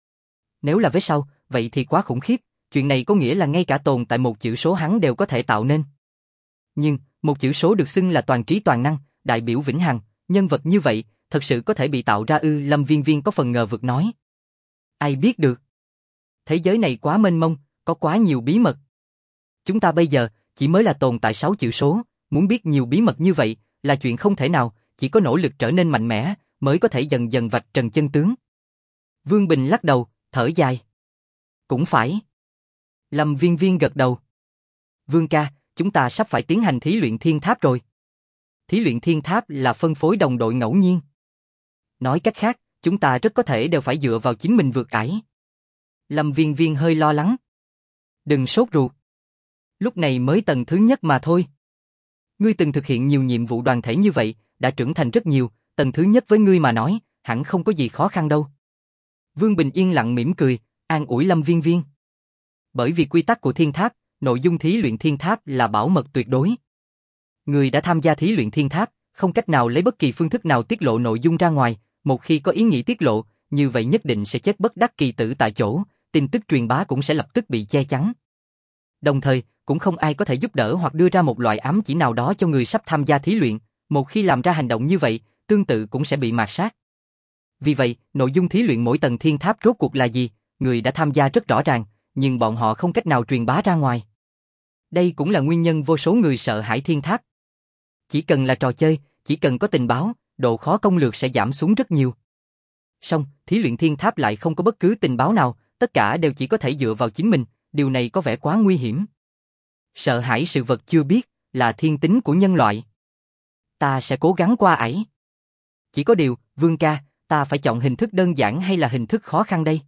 Nếu là với sau, vậy thì quá khủng khiếp, chuyện này có nghĩa là ngay cả tồn tại một chữ số hắn đều có thể tạo nên. Nhưng, một chữ số được xưng là toàn trí toàn năng, đại biểu vĩnh hằng, nhân vật như vậy, thật sự có thể bị tạo ra ư? Lâm Viên Viên có phần ngờ vực nói. Ai biết được? Thế giới này quá mênh mông, có quá nhiều bí mật. Chúng ta bây giờ, chỉ mới là tồn tại sáu chữ số, muốn biết nhiều bí mật như vậy, là chuyện không thể nào, chỉ có nỗ lực trở nên mạnh mẽ, mới có thể dần dần vạch trần chân tướng. Vương Bình lắc đầu, thở dài. Cũng phải. Lâm Viên Viên gật đầu. Vương ca, chúng ta sắp phải tiến hành thí luyện thiên tháp rồi. Thí luyện thiên tháp là phân phối đồng đội ngẫu nhiên. Nói cách khác, chúng ta rất có thể đều phải dựa vào chính mình vượt ải. Lâm Viên Viên hơi lo lắng. Đừng sốt ruột. Lúc này mới tầng thứ nhất mà thôi. Ngươi từng thực hiện nhiều nhiệm vụ đoàn thể như vậy, đã trưởng thành rất nhiều, tầng thứ nhất với ngươi mà nói, hẳn không có gì khó khăn đâu. Vương Bình yên lặng mỉm cười, an ủi Lâm Viên Viên. Bởi vì quy tắc của thiên tháp, nội dung thí luyện thiên tháp là bảo mật tuyệt đối. Người đã tham gia thí luyện thiên tháp, không cách nào lấy bất kỳ phương thức nào tiết lộ nội dung ra ngoài, một khi có ý nghĩ tiết lộ, như vậy nhất định sẽ chết bất đắc kỳ tử tại chỗ, tin tức truyền bá cũng sẽ lập tức bị che chắn. Đồng thời, cũng không ai có thể giúp đỡ hoặc đưa ra một loại ám chỉ nào đó cho người sắp tham gia thí luyện, một khi làm ra hành động như vậy, tương tự cũng sẽ bị mạt sát. Vì vậy, nội dung thí luyện mỗi tầng thiên tháp rốt cuộc là gì, người đã tham gia rất rõ ràng, nhưng bọn họ không cách nào truyền bá ra ngoài. Đây cũng là nguyên nhân vô số người sợ hãi thiên tháp. Chỉ cần là trò chơi, chỉ cần có tình báo, độ khó công lược sẽ giảm xuống rất nhiều. Song, thí luyện thiên tháp lại không có bất cứ tình báo nào, tất cả đều chỉ có thể dựa vào chính mình, điều này có vẻ quá nguy hiểm. Sợ hãi sự vật chưa biết, là thiên tính của nhân loại. ta sẽ cố gắng qua ải. Chỉ có điều, Vương ca, ta phải chọn hình thức đơn giản hay là hình thức khó khăn đây?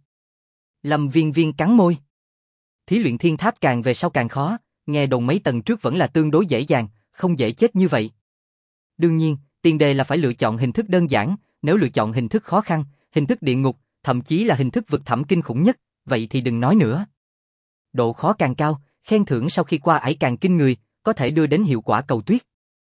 Lâm Viên Viên cắn môi. Thí luyện thiên tháp càng về sau càng khó, nghe đồn mấy tầng trước vẫn là tương đối dễ dàng, không dễ chết như vậy. Đương nhiên, tiền đề là phải lựa chọn hình thức đơn giản, nếu lựa chọn hình thức khó khăn, hình thức địa ngục, thậm chí là hình thức vực thẳm kinh khủng nhất, vậy thì đừng nói nữa. Độ khó càng cao, khen thưởng sau khi qua ải càng kinh người, có thể đưa đến hiệu quả cầu tuyết.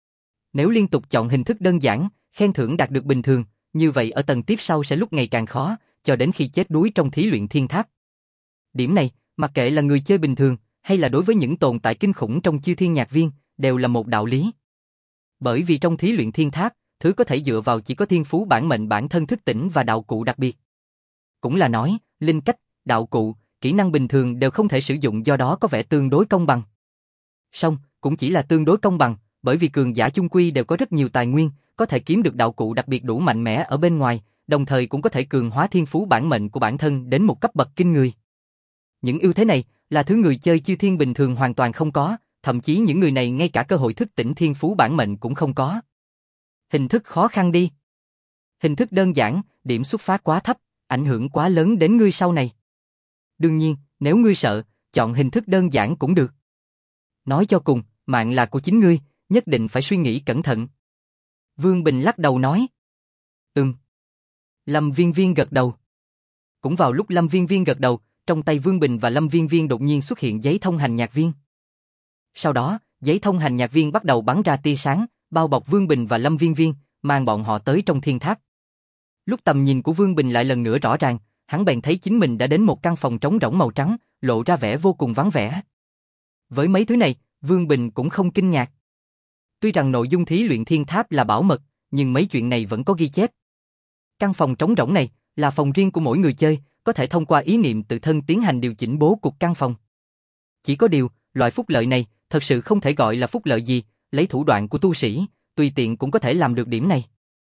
Nếu liên tục chọn hình thức đơn giản, khen thưởng đạt được bình thường, như vậy ở tầng tiếp sau sẽ lúc ngày càng khó, cho đến khi chết đuối trong thí luyện thiên tháp. Điểm này, mặc kệ là người chơi bình thường, hay là đối với những tồn tại kinh khủng trong chư thiên nhạc viên, đều là một đạo lý. Bởi vì trong thí luyện thiên tháp, thứ có thể dựa vào chỉ có thiên phú bản mệnh bản thân thức tỉnh và đạo cụ đặc biệt. Cũng là nói, linh cách, đạo cụ, kỹ năng bình thường đều không thể sử dụng, do đó có vẻ tương đối công bằng. Song, cũng chỉ là tương đối công bằng, bởi vì cường giả chung quy đều có rất nhiều tài nguyên, có thể kiếm được đạo cụ đặc biệt đủ mạnh mẽ ở bên ngoài, đồng thời cũng có thể cường hóa thiên phú bản mệnh của bản thân đến một cấp bậc kinh người. Những ưu thế này là thứ người chơi chư thiên bình thường hoàn toàn không có, thậm chí những người này ngay cả cơ hội thức tỉnh thiên phú bản mệnh cũng không có. Hình thức khó khăn đi. Hình thức đơn giản, điểm xuất phát quá thấp, ảnh hưởng quá lớn đến ngươi sau này. Đương nhiên, nếu ngươi sợ, chọn hình thức đơn giản cũng được. Nói cho cùng, mạng là của chính ngươi, nhất định phải suy nghĩ cẩn thận. Vương Bình lắc đầu nói. Ừm. Lâm Viên Viên gật đầu. Cũng vào lúc Lâm Viên Viên gật đầu, trong tay Vương Bình và Lâm Viên Viên đột nhiên xuất hiện giấy thông hành nhạc viên. Sau đó, giấy thông hành nhạc viên bắt đầu bắn ra tia sáng, bao bọc Vương Bình và Lâm Viên Viên, mang bọn họ tới trong thiên tháp. Lúc tầm nhìn của Vương Bình lại lần nữa rõ ràng, hắn bèn thấy chính mình đã đến một căn phòng trống rỗng màu trắng, lộ ra vẻ vô cùng vắng vẻ. Với mấy thứ này, Vương Bình cũng không kinh ngạc. Tuy rằng nội dung thí luyện thiên tháp là bảo mật, nhưng mấy chuyện này vẫn có ghi chép. Căn phòng trống rỗng này là phòng riêng của mỗi người chơi, có thể thông qua ý niệm tự thân tiến hành điều chỉnh bố cục căn phòng. Chỉ có điều, loại phúc lợi này thật sự không thể gọi là phúc lợi gì, lấy thủ đoạn của tu sĩ, tùy tiện cũng có thể làm được điểm này.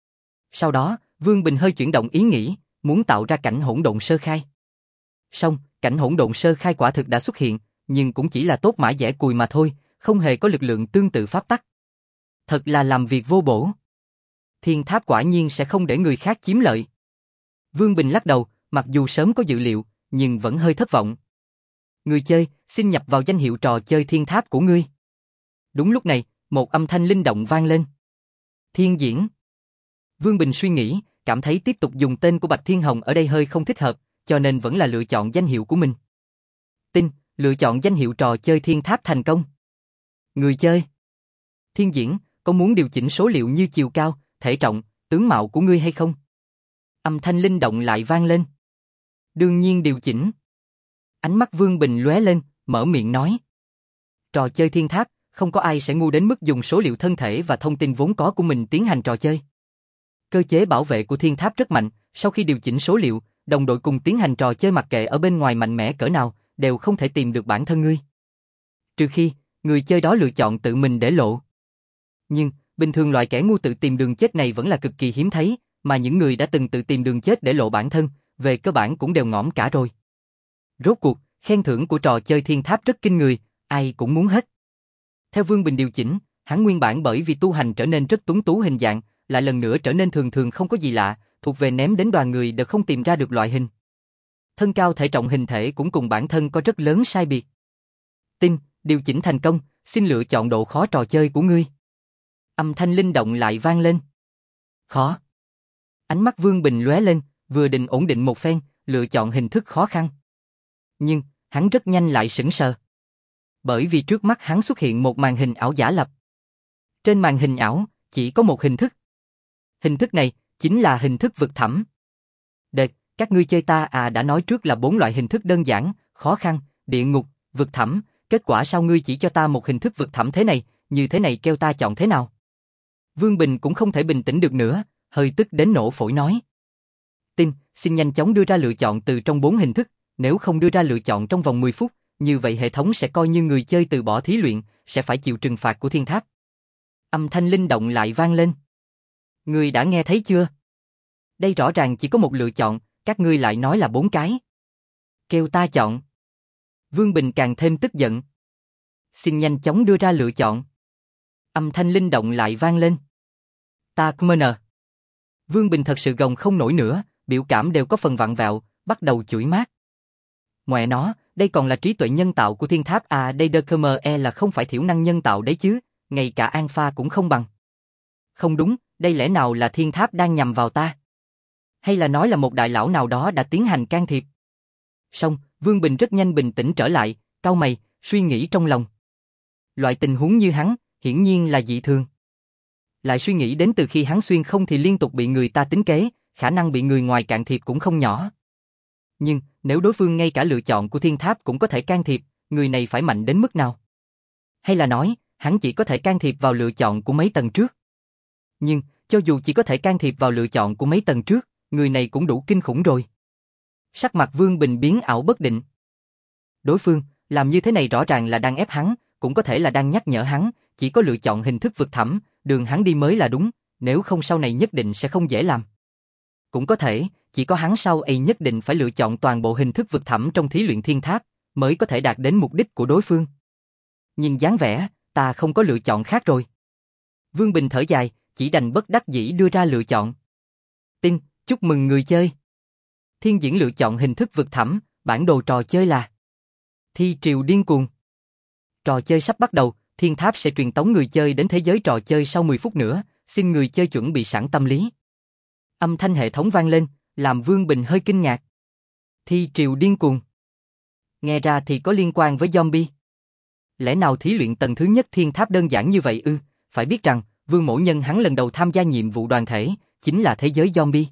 Sau đó, Vương Bình hơi chuyển động ý nghĩ, muốn tạo ra cảnh hỗn độn sơ khai. Song, cảnh hỗn độn sơ khai quả thực đã xuất hiện, nhưng cũng chỉ là tốt mã dẻ cùi mà thôi, không hề có lực lượng tương tự pháp tắc. Thật là làm việc vô bổ. Thiên tháp quả nhiên sẽ không để người khác chiếm lợi. Vương Bình lắc đầu, mặc dù sớm có dự liệu, nhưng vẫn hơi thất vọng. Người chơi, xin nhập vào danh hiệu trò chơi thiên tháp của ngươi. Đúng lúc này, một âm thanh linh động vang lên. Thiên diễn. Vương Bình suy nghĩ, cảm thấy tiếp tục dùng tên của Bạch Thiên Hồng ở đây hơi không thích hợp, cho nên vẫn là lựa chọn danh hiệu của mình. Tin, lựa chọn danh hiệu trò chơi thiên tháp thành công. Người chơi. Thiên diễn, có muốn điều chỉnh số liệu như chiều cao, thể trọng, tướng mạo của ngươi hay không? Âm thanh linh động lại vang lên. Đương nhiên điều chỉnh. Ánh mắt Vương Bình lóe lên, mở miệng nói. Trò chơi thiên tháp, không có ai sẽ ngu đến mức dùng số liệu thân thể và thông tin vốn có của mình tiến hành trò chơi. Cơ chế bảo vệ của thiên tháp rất mạnh, sau khi điều chỉnh số liệu, đồng đội cùng tiến hành trò chơi mặc kệ ở bên ngoài mạnh mẽ cỡ nào, đều không thể tìm được bản thân ngươi. Trừ khi, người chơi đó lựa chọn tự mình để lộ. Nhưng, bình thường loại kẻ ngu tự tìm đường chết này vẫn là cực kỳ hiếm thấy, mà những người đã từng tự tìm đường chết để lộ bản thân, về cơ bản cũng đều ngõm cả rồi. Rốt cuộc, khen thưởng của trò chơi thiên tháp rất kinh người, ai cũng muốn hết. Theo Vương Bình điều chỉnh, hắn nguyên bản bởi vì tu hành trở nên rất tuấn tú hình dạng, lại lần nữa trở nên thường thường không có gì lạ, thuộc về ném đến đoàn người đều không tìm ra được loại hình. Thân cao thể trọng hình thể cũng cùng bản thân có rất lớn sai biệt. Tin, điều chỉnh thành công, xin lựa chọn độ khó trò chơi của ngươi. Âm thanh linh động lại vang lên. Khó. Ánh mắt Vương Bình lóe lên, vừa định ổn định một phen, lựa chọn hình thức khó khăn. Nhưng, hắn rất nhanh lại sững sờ. Bởi vì trước mắt hắn xuất hiện một màn hình ảo giả lập. Trên màn hình ảo, chỉ có một hình thức. Hình thức này, chính là hình thức vực thẳm. Đệt, các ngươi chơi ta à đã nói trước là bốn loại hình thức đơn giản, khó khăn, địa ngục, vực thẳm, kết quả sao ngươi chỉ cho ta một hình thức vực thẳm thế này, như thế này kêu ta chọn thế nào? Vương Bình cũng không thể bình tĩnh được nữa, hơi tức đến nổ phổi nói. Tin, xin nhanh chóng đưa ra lựa chọn từ trong bốn hình thức, nếu không đưa ra lựa chọn trong vòng mười phút, như vậy hệ thống sẽ coi như người chơi từ bỏ thí luyện, sẽ phải chịu trừng phạt của thiên tháp. Âm thanh linh động lại vang lên. Ngươi đã nghe thấy chưa? Đây rõ ràng chỉ có một lựa chọn, các ngươi lại nói là bốn cái. Kêu ta chọn. Vương Bình càng thêm tức giận. Xin nhanh chóng đưa ra lựa chọn. Âm thanh linh động lại vang lên. Ta mn. Vương Bình thật sự gồng không nổi nữa, biểu cảm đều có phần vặn vẹo, bắt đầu chửi mát. Ngoẹ nó, đây còn là trí tuệ nhân tạo của thiên tháp à, đây đơ cơ mờ e là không phải thiểu năng nhân tạo đấy chứ, ngay cả alpha cũng không bằng. Không đúng, đây lẽ nào là thiên tháp đang nhằm vào ta? Hay là nói là một đại lão nào đó đã tiến hành can thiệp? Xong, Vương Bình rất nhanh bình tĩnh trở lại, cau mày, suy nghĩ trong lòng. Loại tình huống như hắn, hiển nhiên là dị thường. Lại suy nghĩ đến từ khi hắn xuyên không thì liên tục bị người ta tính kế, khả năng bị người ngoài can thiệp cũng không nhỏ. Nhưng, nếu đối phương ngay cả lựa chọn của thiên tháp cũng có thể can thiệp, người này phải mạnh đến mức nào? Hay là nói, hắn chỉ có thể can thiệp vào lựa chọn của mấy tầng trước? Nhưng, cho dù chỉ có thể can thiệp vào lựa chọn của mấy tầng trước, người này cũng đủ kinh khủng rồi. Sắc mặt Vương Bình biến ảo bất định. Đối phương, làm như thế này rõ ràng là đang ép hắn, cũng có thể là đang nhắc nhở hắn, chỉ có lựa chọn hình thức vực thẳm, đường hắn đi mới là đúng, nếu không sau này nhất định sẽ không dễ làm. Cũng có thể, chỉ có hắn sau ấy nhất định phải lựa chọn toàn bộ hình thức vực thẳm trong thí luyện thiên tháp, mới có thể đạt đến mục đích của đối phương. Nhìn dáng vẻ, ta không có lựa chọn khác rồi. Vương Bình thở dài, chỉ đành bất đắc dĩ đưa ra lựa chọn. Tin, chúc mừng người chơi. Thiên diễn lựa chọn hình thức vực thẳm, bản đồ trò chơi là Thi triều điên cuồng. Trò chơi sắp bắt đầu, thiên tháp sẽ truyền tống người chơi đến thế giới trò chơi sau mười phút nữa, xin người chơi chuẩn bị sẵn tâm lý. Âm thanh hệ thống vang lên, làm Vương Bình hơi kinh ngạc. Thi triều điên cuồng. Nghe ra thì có liên quan với zombie. Lẽ nào thí luyện tầng thứ nhất thiên tháp đơn giản như vậy ư? Phải biết rằng, Vương Mỗ Nhân hắn lần đầu tham gia nhiệm vụ đoàn thể, chính là thế giới zombie.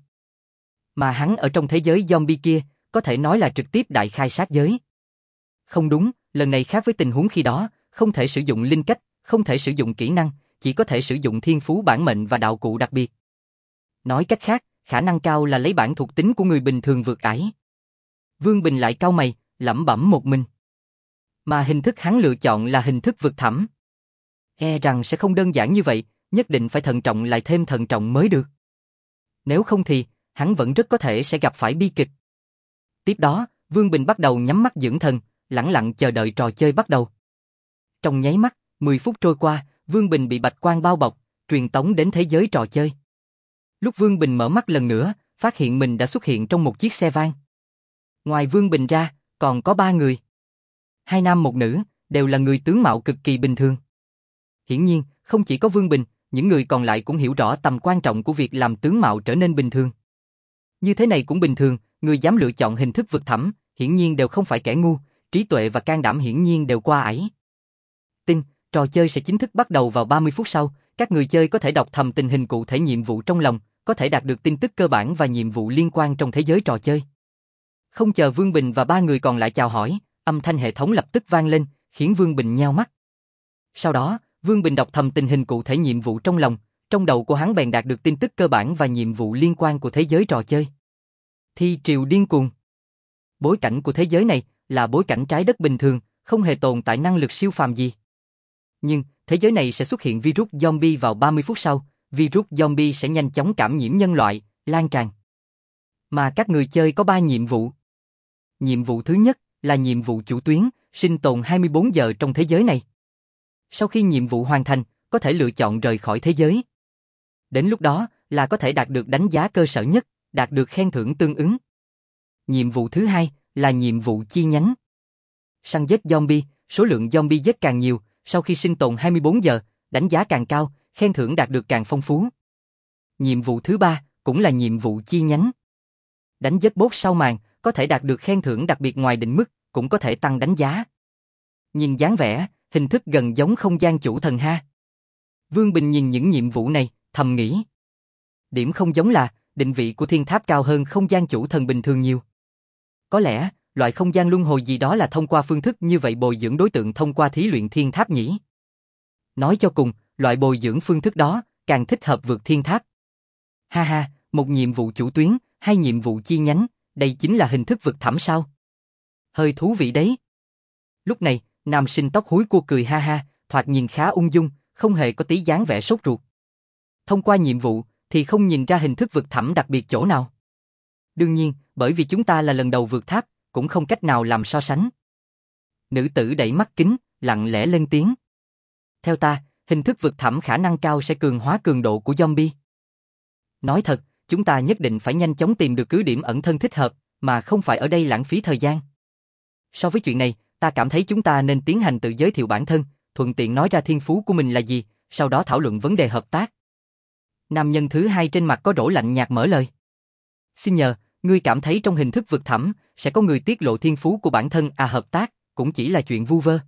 Mà hắn ở trong thế giới zombie kia, có thể nói là trực tiếp đại khai sát giới. Không đúng, lần này khác với tình huống khi đó, không thể sử dụng linh cách, không thể sử dụng kỹ năng, chỉ có thể sử dụng thiên phú bản mệnh và đạo cụ đặc biệt. Nói cách khác, khả năng cao là lấy bản thuộc tính của người bình thường vượt ải. Vương Bình lại cau mày, lẩm bẩm một mình. Mà hình thức hắn lựa chọn là hình thức vực thẳm. E rằng sẽ không đơn giản như vậy, nhất định phải thận trọng lại thêm thận trọng mới được. Nếu không thì, hắn vẫn rất có thể sẽ gặp phải bi kịch. Tiếp đó, Vương Bình bắt đầu nhắm mắt dưỡng thần, lẳng lặng chờ đợi trò chơi bắt đầu. Trong nháy mắt, mười phút trôi qua, Vương Bình bị bạch quang bao bọc, truyền tống đến thế giới trò chơi. Lúc Vương Bình mở mắt lần nữa, phát hiện mình đã xuất hiện trong một chiếc xe van. Ngoài Vương Bình ra, còn có ba người. Hai nam một nữ, đều là người tướng mạo cực kỳ bình thường. Hiển nhiên, không chỉ có Vương Bình, những người còn lại cũng hiểu rõ tầm quan trọng của việc làm tướng mạo trở nên bình thường. Như thế này cũng bình thường, người dám lựa chọn hình thức vực thẳm, hiển nhiên đều không phải kẻ ngu, trí tuệ và can đảm hiển nhiên đều qua ải. Tin, trò chơi sẽ chính thức bắt đầu vào ba mươi phút sau, các người chơi có thể đọc thầm tình hình cụ thể nhiệm vụ trong lòng, có thể đạt được tin tức cơ bản và nhiệm vụ liên quan trong thế giới trò chơi. Không chờ Vương Bình và ba người còn lại chào hỏi, âm thanh hệ thống lập tức vang lên, khiến Vương Bình nheo mắt. Sau đó, Vương Bình đọc thầm tình hình cụ thể nhiệm vụ trong lòng, trong đầu của hắn bèn đạt được tin tức cơ bản và nhiệm vụ liên quan của thế giới trò chơi. Thi triều điên cuồng. Bối cảnh của thế giới này là bối cảnh trái đất bình thường, không hề tồn tại năng lực siêu phàm gì. Nhưng, thế giới này sẽ xuất hiện virus zombie vào ba mươi phút sau, virus zombie sẽ nhanh chóng cảm nhiễm nhân loại, lan tràn. Mà các người chơi có ba nhiệm vụ. Nhiệm vụ thứ nhất là nhiệm vụ chủ tuyến, sinh tồn hai mươi bốn giờ trong thế giới này. Sau khi nhiệm vụ hoàn thành, có thể lựa chọn rời khỏi thế giới. Đến lúc đó là có thể đạt được đánh giá cơ sở nhất, đạt được khen thưởng tương ứng. Nhiệm vụ thứ hai là nhiệm vụ chi nhánh. Săn giết zombie, số lượng zombie giết càng nhiều, sau khi sinh tồn hai mươi bốn giờ, đánh giá càng cao, khen thưởng đạt được càng phong phú. Nhiệm vụ thứ ba cũng là nhiệm vụ chi nhánh. Đánh giết boss sau màn, có thể đạt được khen thưởng đặc biệt ngoài định mức, cũng có thể tăng đánh giá. Nhìn dáng vẻ, hình thức gần giống không gian chủ thần ha. Vương Bình nhìn những nhiệm vụ này, thầm nghĩ. Điểm không giống là, định vị của thiên tháp cao hơn không gian chủ thần bình thường nhiều. Có lẽ, loại không gian luân hồi gì đó là thông qua phương thức như vậy bồi dưỡng đối tượng thông qua thí luyện thiên tháp nhỉ. Nói cho cùng, loại bồi dưỡng phương thức đó, càng thích hợp vượt thiên tháp. Ha ha, một nhiệm vụ chủ tuyến, hai nhiệm vụ chi nhánh, đây chính là hình thức vực thẳm sao? Hơi thú vị đấy. Lúc này, nam sinh tóc húi cua cười ha ha, thoạt nhìn khá ung dung, không hề có tí dáng vẻ sốt ruột. Thông qua nhiệm vụ, thì không nhìn ra hình thức vực thẳm đặc biệt chỗ nào. Đương nhiên, bởi vì chúng ta là lần đầu vượt tháp, cũng không cách nào làm so sánh. Nữ tử đẩy mắt kính, lặng lẽ lên tiếng. Theo ta, hình thức vực thẳm khả năng cao sẽ cường hóa cường độ của zombie. Nói thật, chúng ta nhất định phải nhanh chóng tìm được cứ điểm ẩn thân thích hợp, mà không phải ở đây lãng phí thời gian. So với chuyện này, ta cảm thấy chúng ta nên tiến hành tự giới thiệu bản thân, thuận tiện nói ra thiên phú của mình là gì, sau đó thảo luận vấn đề hợp tác. Nam nhân thứ hai trên mặt có rỗ lạnh nhạt mở lời. Xin nhờ, ngươi cảm thấy trong hình thức vực thẳm, sẽ có người tiết lộ thiên phú của bản thân à hợp tác, cũng chỉ là chuyện vu vơ.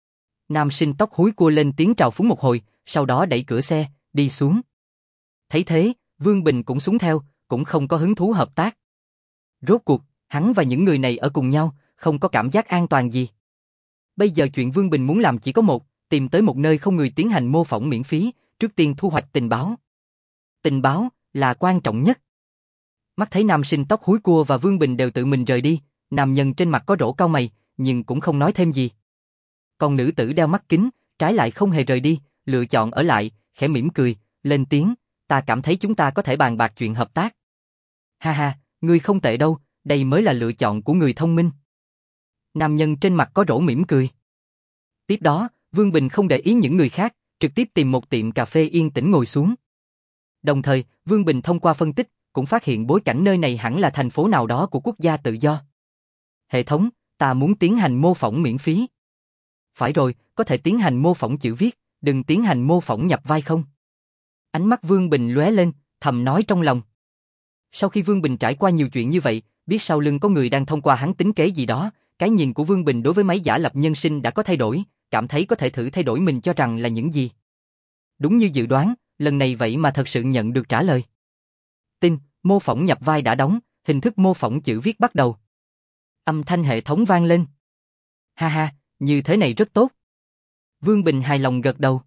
Nam sinh tóc húi cua lên tiếng trào phúng một hồi, sau đó đẩy cửa xe, đi xuống. Thấy thế, Vương Bình cũng xuống theo, cũng không có hứng thú hợp tác. Rốt cuộc, hắn và những người này ở cùng nhau, không có cảm giác an toàn gì. Bây giờ chuyện Vương Bình muốn làm chỉ có một, tìm tới một nơi không người tiến hành mô phỏng miễn phí, trước tiên thu hoạch tình báo. Tình báo là quan trọng nhất. Mắt thấy nam sinh tóc húi cua và Vương Bình đều tự mình rời đi, nam nhân trên mặt có rỗ cau mày, nhưng cũng không nói thêm gì. Còn nữ tử đeo mắt kính, trái lại không hề rời đi, lựa chọn ở lại, khẽ mỉm cười, lên tiếng, ta cảm thấy chúng ta có thể bàn bạc chuyện hợp tác. Ha ha, ngươi không tệ đâu, đây mới là lựa chọn của người thông minh. Nam nhân trên mặt có rỗ mỉm cười. Tiếp đó, Vương Bình không để ý những người khác, trực tiếp tìm một tiệm cà phê yên tĩnh ngồi xuống. Đồng thời, Vương Bình thông qua phân tích, cũng phát hiện bối cảnh nơi này hẳn là thành phố nào đó của quốc gia tự do. Hệ thống, ta muốn tiến hành mô phỏng miễn phí. Phải rồi, có thể tiến hành mô phỏng chữ viết, đừng tiến hành mô phỏng nhập vai không? Ánh mắt Vương Bình lóe lên, thầm nói trong lòng. Sau khi Vương Bình trải qua nhiều chuyện như vậy, biết sau lưng có người đang thông qua hắn tính kế gì đó, cái nhìn của Vương Bình đối với máy giả lập nhân sinh đã có thay đổi, cảm thấy có thể thử thay đổi mình cho rằng là những gì. Đúng như dự đoán, lần này vậy mà thật sự nhận được trả lời. Tin, mô phỏng nhập vai đã đóng, hình thức mô phỏng chữ viết bắt đầu. Âm thanh hệ thống vang lên. Ha ha, như thế này rất tốt. Vương Bình hài lòng gật đầu.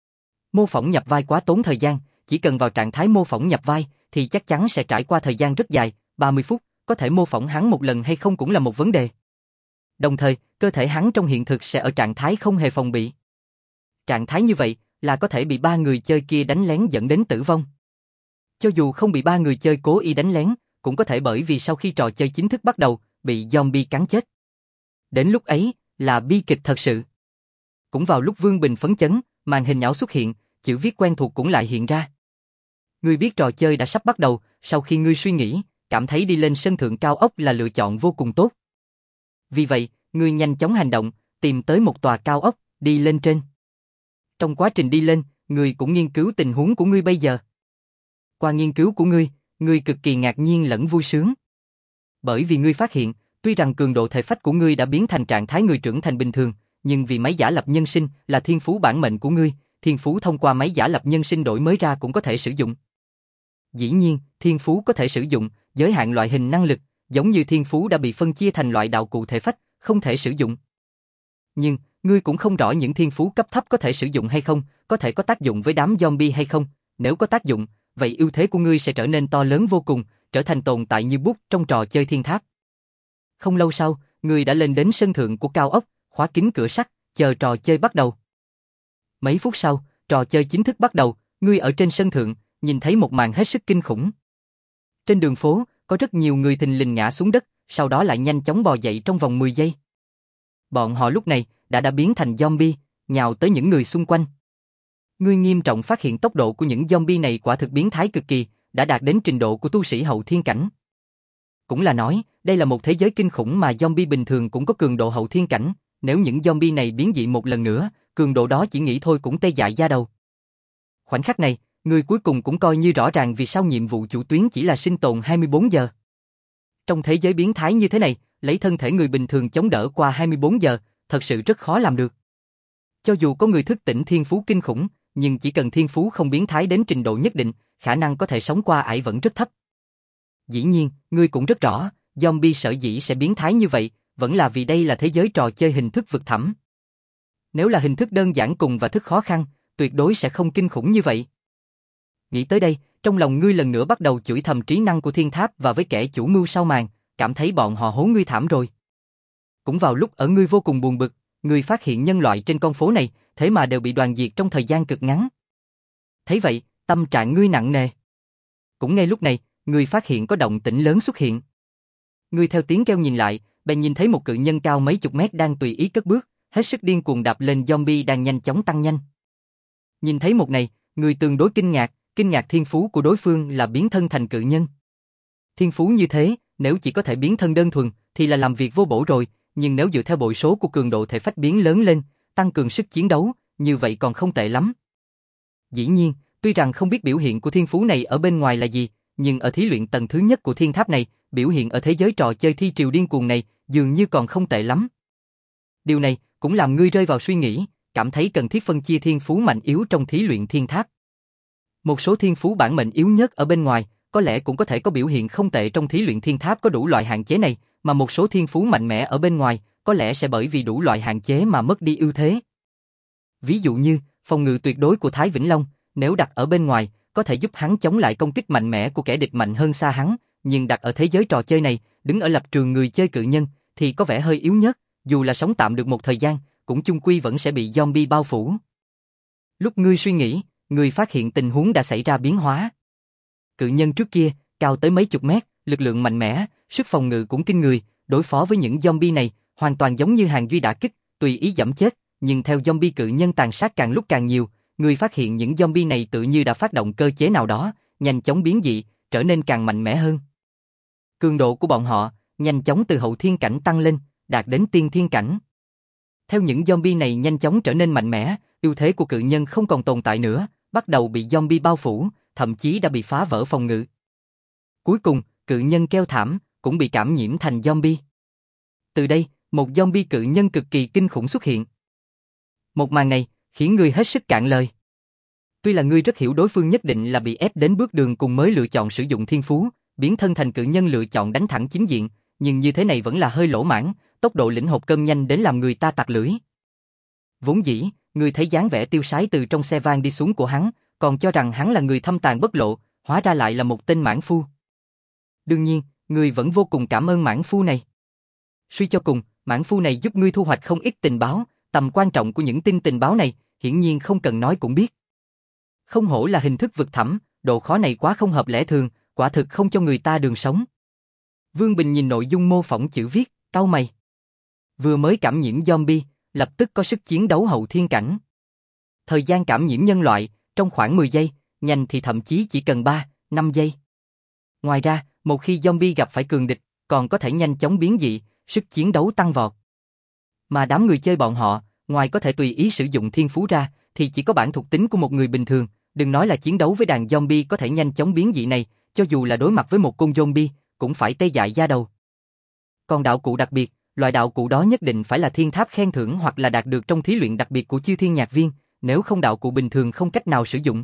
Mô phỏng nhập vai quá tốn thời gian, chỉ cần vào trạng thái mô phỏng nhập vai thì chắc chắn sẽ trải qua thời gian rất dài, ba mươi phút, có thể mô phỏng hắn một lần hay không cũng là một vấn đề. Đồng thời, cơ thể hắn trong hiện thực sẽ ở trạng thái không hề phòng bị. Trạng thái như vậy là có thể bị ba người chơi kia đánh lén dẫn đến tử vong. Cho dù không bị ba người chơi cố ý đánh lén, cũng có thể bởi vì sau khi trò chơi chính thức bắt đầu, bị zombie cắn chết. Đến lúc ấy, là bi kịch thật sự. Cũng vào lúc Vương Bình phấn chấn, màn hình ảo xuất hiện, chữ viết quen thuộc cũng lại hiện ra. Ngươi biết trò chơi đã sắp bắt đầu, sau khi ngươi suy nghĩ, cảm thấy đi lên sân thượng cao ốc là lựa chọn vô cùng tốt. Vì vậy, ngươi nhanh chóng hành động, tìm tới một tòa cao ốc, đi lên trên. Trong quá trình đi lên, ngươi cũng nghiên cứu tình huống của ngươi bây giờ. Qua nghiên cứu của ngươi, ngươi cực kỳ ngạc nhiên lẫn vui sướng. Bởi vì ngươi phát hiện, tuy rằng cường độ thể phách của ngươi đã biến thành trạng thái người trưởng thành bình thường, nhưng vì máy giả lập nhân sinh là thiên phú bản mệnh của ngươi, thiên phú thông qua máy giả lập nhân sinh đổi mới ra cũng có thể sử dụng. Dĩ nhiên, thiên phú có thể sử dụng, giới hạn loại hình năng lực, giống như thiên phú đã bị phân chia thành loại đạo cụ thể phách, không thể sử dụng. Nhưng, ngươi cũng không rõ những thiên phú cấp thấp có thể sử dụng hay không, có thể có tác dụng với đám zombie hay không, nếu có tác dụng, vậy ưu thế của ngươi sẽ trở nên to lớn vô cùng, trở thành tồn tại như bút trong trò chơi thiên tháp. Không lâu sau, ngươi đã lên đến sân thượng của cao ốc, khóa kín cửa sắt, chờ trò chơi bắt đầu. Mấy phút sau, trò chơi chính thức bắt đầu, ngươi ở trên sân thượng, nhìn thấy một màn hết sức kinh khủng. Trên đường phố, có rất nhiều người thình lình ngã xuống đất, sau đó lại nhanh chóng bò dậy trong vòng mười giây. Bọn họ lúc này đã đã biến thành zombie, nhào tới những người xung quanh. Ngươi nghiêm trọng phát hiện tốc độ của những zombie này quả thực biến thái cực kỳ, đã đạt đến trình độ của tu sĩ hậu thiên cảnh. Cũng là nói, đây là một thế giới kinh khủng mà zombie bình thường cũng có cường độ hậu thiên cảnh, nếu những zombie này biến dị một lần nữa, cường độ đó chỉ nghĩ thôi cũng tê dại da đầu. Khoảnh khắc này, người cuối cùng cũng coi như rõ ràng vì sao nhiệm vụ chủ tuyến chỉ là sinh tồn hai mươi bốn giờ. Trong thế giới biến thái như thế này, lấy thân thể người bình thường chống đỡ qua hai mươi bốn giờ, thật sự rất khó làm được. Cho dù có người thức tỉnh thiên phú kinh khủng, nhưng chỉ cần thiên phú không biến thái đến trình độ nhất định, khả năng có thể sống qua ải vẫn rất thấp. Dĩ nhiên, ngươi cũng rất rõ, zombie sở dĩ sẽ biến thái như vậy, vẫn là vì đây là thế giới trò chơi hình thức vực thẳm. Nếu là hình thức đơn giản cùng và thức khó khăn, tuyệt đối sẽ không kinh khủng như vậy. Nghĩ tới đây, trong lòng ngươi lần nữa bắt đầu chửi thầm trí năng của thiên tháp và với kẻ chủ mưu sau màn, cảm thấy bọn họ hố ngươi thảm rồi. Cũng vào lúc ở ngươi vô cùng buồn bực, ngươi phát hiện nhân loại trên con phố này, thế mà đều bị đoàn diệt trong thời gian cực ngắn. Thấy vậy, tâm trạng ngươi nặng nề. Cũng ngay lúc này, ngươi phát hiện có động tĩnh lớn xuất hiện. Ngươi theo tiếng kêu nhìn lại, bèn nhìn thấy một cự nhân cao mấy chục mét đang tùy ý cất bước, hết sức điên cuồng đạp lên zombie đang nhanh chóng tăng nhanh. Nhìn thấy một này, ngươi tương đối kinh ngạc, kinh ngạc thiên phú của đối phương là biến thân thành cự nhân. Thiên phú như thế, nếu chỉ có thể biến thân đơn thuần, thì là làm việc vô bổ rồi, nhưng nếu dựa theo bội số của cường độ thể phách biến lớn lên, tăng cường sức chiến đấu, như vậy còn không tệ lắm. Dĩ nhiên, tuy rằng không biết biểu hiện của thiên phú này ở bên ngoài là gì, nhưng ở thí luyện tầng thứ nhất của thiên tháp này, biểu hiện ở thế giới trò chơi thi triều điên cuồng này, dường như còn không tệ lắm. Điều này cũng làm ngươi rơi vào suy nghĩ, cảm thấy cần thiết phân chia thiên phú mạnh yếu trong thí luyện thiên tháp. Một số thiên phú bản mệnh yếu nhất ở bên ngoài, có lẽ cũng có thể có biểu hiện không tệ trong thí luyện thiên tháp có đủ loại hạn chế này, mà một số thiên phú mạnh mẽ ở bên ngoài, có lẽ sẽ bởi vì đủ loại hạn chế mà mất đi ưu thế. Ví dụ như, phòng ngự tuyệt đối của Thái Vĩnh Long, nếu đặt ở bên ngoài, có thể giúp hắn chống lại công kích mạnh mẽ của kẻ địch mạnh hơn xa hắn, nhưng đặt ở thế giới trò chơi này, đứng ở lập trường người chơi cự nhân, thì có vẻ hơi yếu nhất, dù là sống tạm được một thời gian, cũng chung quy vẫn sẽ bị zombie bao phủ. Lúc ngươi suy nghĩ, ngươi phát hiện tình huống đã xảy ra biến hóa. Cự nhân trước kia, cao tới mấy chục mét, lực lượng mạnh mẽ, sức phòng ngự cũng kinh người, đối phó với những zombie này, hoàn toàn giống như hàng duy đả kích, tùy ý giẫm chết, nhưng theo zombie cự nhân tàn sát càng lúc càng nhiều, ngươi phát hiện những zombie này tự như đã phát động cơ chế nào đó, nhanh chóng biến dị, trở nên càng mạnh mẽ hơn. Cường độ của bọn họ, nhanh chóng từ hậu thiên cảnh tăng lên, đạt đến tiên thiên cảnh. Theo những zombie này nhanh chóng trở nên mạnh mẽ, ưu thế của cự nhân không còn tồn tại nữa, bắt đầu bị zombie bao phủ, thậm chí đã bị phá vỡ phòng ngự. Cuối cùng, cự nhân kêu thảm, cũng bị cảm nhiễm thành zombie. Từ đây, một zombie cự nhân cực kỳ kinh khủng xuất hiện. Một màn này, khiến ngươi hết sức cạn lời. Tuy là ngươi rất hiểu đối phương nhất định là bị ép đến bước đường cùng mới lựa chọn sử dụng thiên phú, biến thân thành cự nhân lựa chọn đánh thẳng chính diện, nhưng như thế này vẫn là hơi lỗ mãng, tốc độ lĩnh hộp cơm nhanh đến làm người ta tặc lưỡi. Vốn dĩ, ngươi thấy dáng vẻ tiêu sái từ trong xe van đi xuống của hắn, còn cho rằng hắn là người thâm tàn bất lộ, hóa ra lại là một tên mãng phu. Đương nhiên, ngươi vẫn vô cùng cảm ơn mãng phu này. Suy cho cùng, mãng phu này giúp ngươi thu hoạch không ít tình báo, tầm quan trọng của những tin tình báo này, hiển nhiên không cần nói cũng biết. Không hổ là hình thức vực thẳm, độ khó này quá không hợp lẽ thường, quả thực không cho người ta đường sống. Vương Bình nhìn nội dung mô phỏng chữ viết, cau mày. Vừa mới cảm nhiễm zombie, lập tức có sức chiến đấu hậu thiên cảnh. Thời gian cảm nhiễm nhân loại, trong khoảng mười giây, nhanh thì thậm chí chỉ cần ba, năm giây. Ngoài ra, một khi zombie gặp phải cường địch, còn có thể nhanh chóng biến dị, sức chiến đấu tăng vọt. Mà đám người chơi bọn họ, ngoài có thể tùy ý sử dụng thiên phú ra, thì chỉ có bản thuộc tính của một người bình thường, đừng nói là chiến đấu với đàn zombie có thể nhanh chóng biến dị này, cho dù là đối mặt với một con zombie, cũng phải tê dại da đầu. Còn đạo cụ đặc biệt, loại đạo cụ đó nhất định phải là thiên tháp khen thưởng hoặc là đạt được trong thí luyện đặc biệt của Chư Thiên Nhạc Viên, nếu không đạo cụ bình thường không cách nào sử dụng.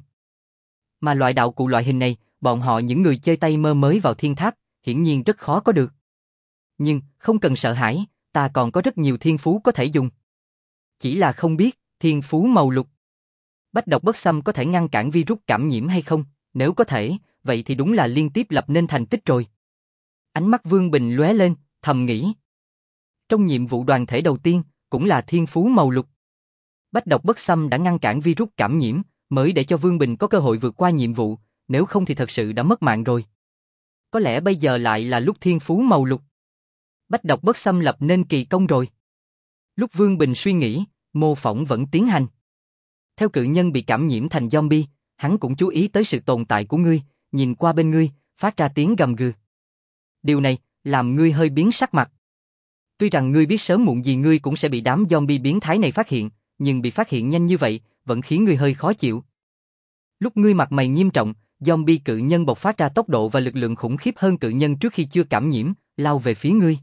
Mà loại đạo cụ loại hình này, bọn họ những người chơi tay mơ mới vào thiên tháp, hiển nhiên rất khó có được. Nhưng, không cần sợ hãi, ta còn có rất nhiều thiên phú có thể dùng. Chỉ là không biết, thiên phú màu lục. Bách độc bất xâm có thể ngăn cản virus cảm nhiễm hay không? Nếu có thể, vậy thì đúng là liên tiếp lập nên thành tích rồi. Ánh mắt Vương Bình lóe lên, thầm nghĩ. Trong nhiệm vụ đoàn thể đầu tiên, cũng là thiên phú màu lục. Bách độc bất xâm đã ngăn cản virus cảm nhiễm, mới để cho Vương Bình có cơ hội vượt qua nhiệm vụ, nếu không thì thật sự đã mất mạng rồi. Có lẽ bây giờ lại là lúc thiên phú màu lục. Bách độc bất xâm lập nên kỳ công rồi. Lúc Vương Bình suy nghĩ, mô phỏng vẫn tiến hành. Theo cự nhân bị cảm nhiễm thành zombie, hắn cũng chú ý tới sự tồn tại của ngươi, nhìn qua bên ngươi, phát ra tiếng gầm gừ. Điều này, làm ngươi hơi biến sắc mặt. Tuy rằng ngươi biết sớm muộn gì ngươi cũng sẽ bị đám zombie biến thái này phát hiện, nhưng bị phát hiện nhanh như vậy, vẫn khiến ngươi hơi khó chịu. Lúc ngươi mặt mày nghiêm trọng, zombie cự nhân bộc phát ra tốc độ và lực lượng khủng khiếp hơn cự nhân trước khi chưa cảm nhiễm, lao về phía ngươi.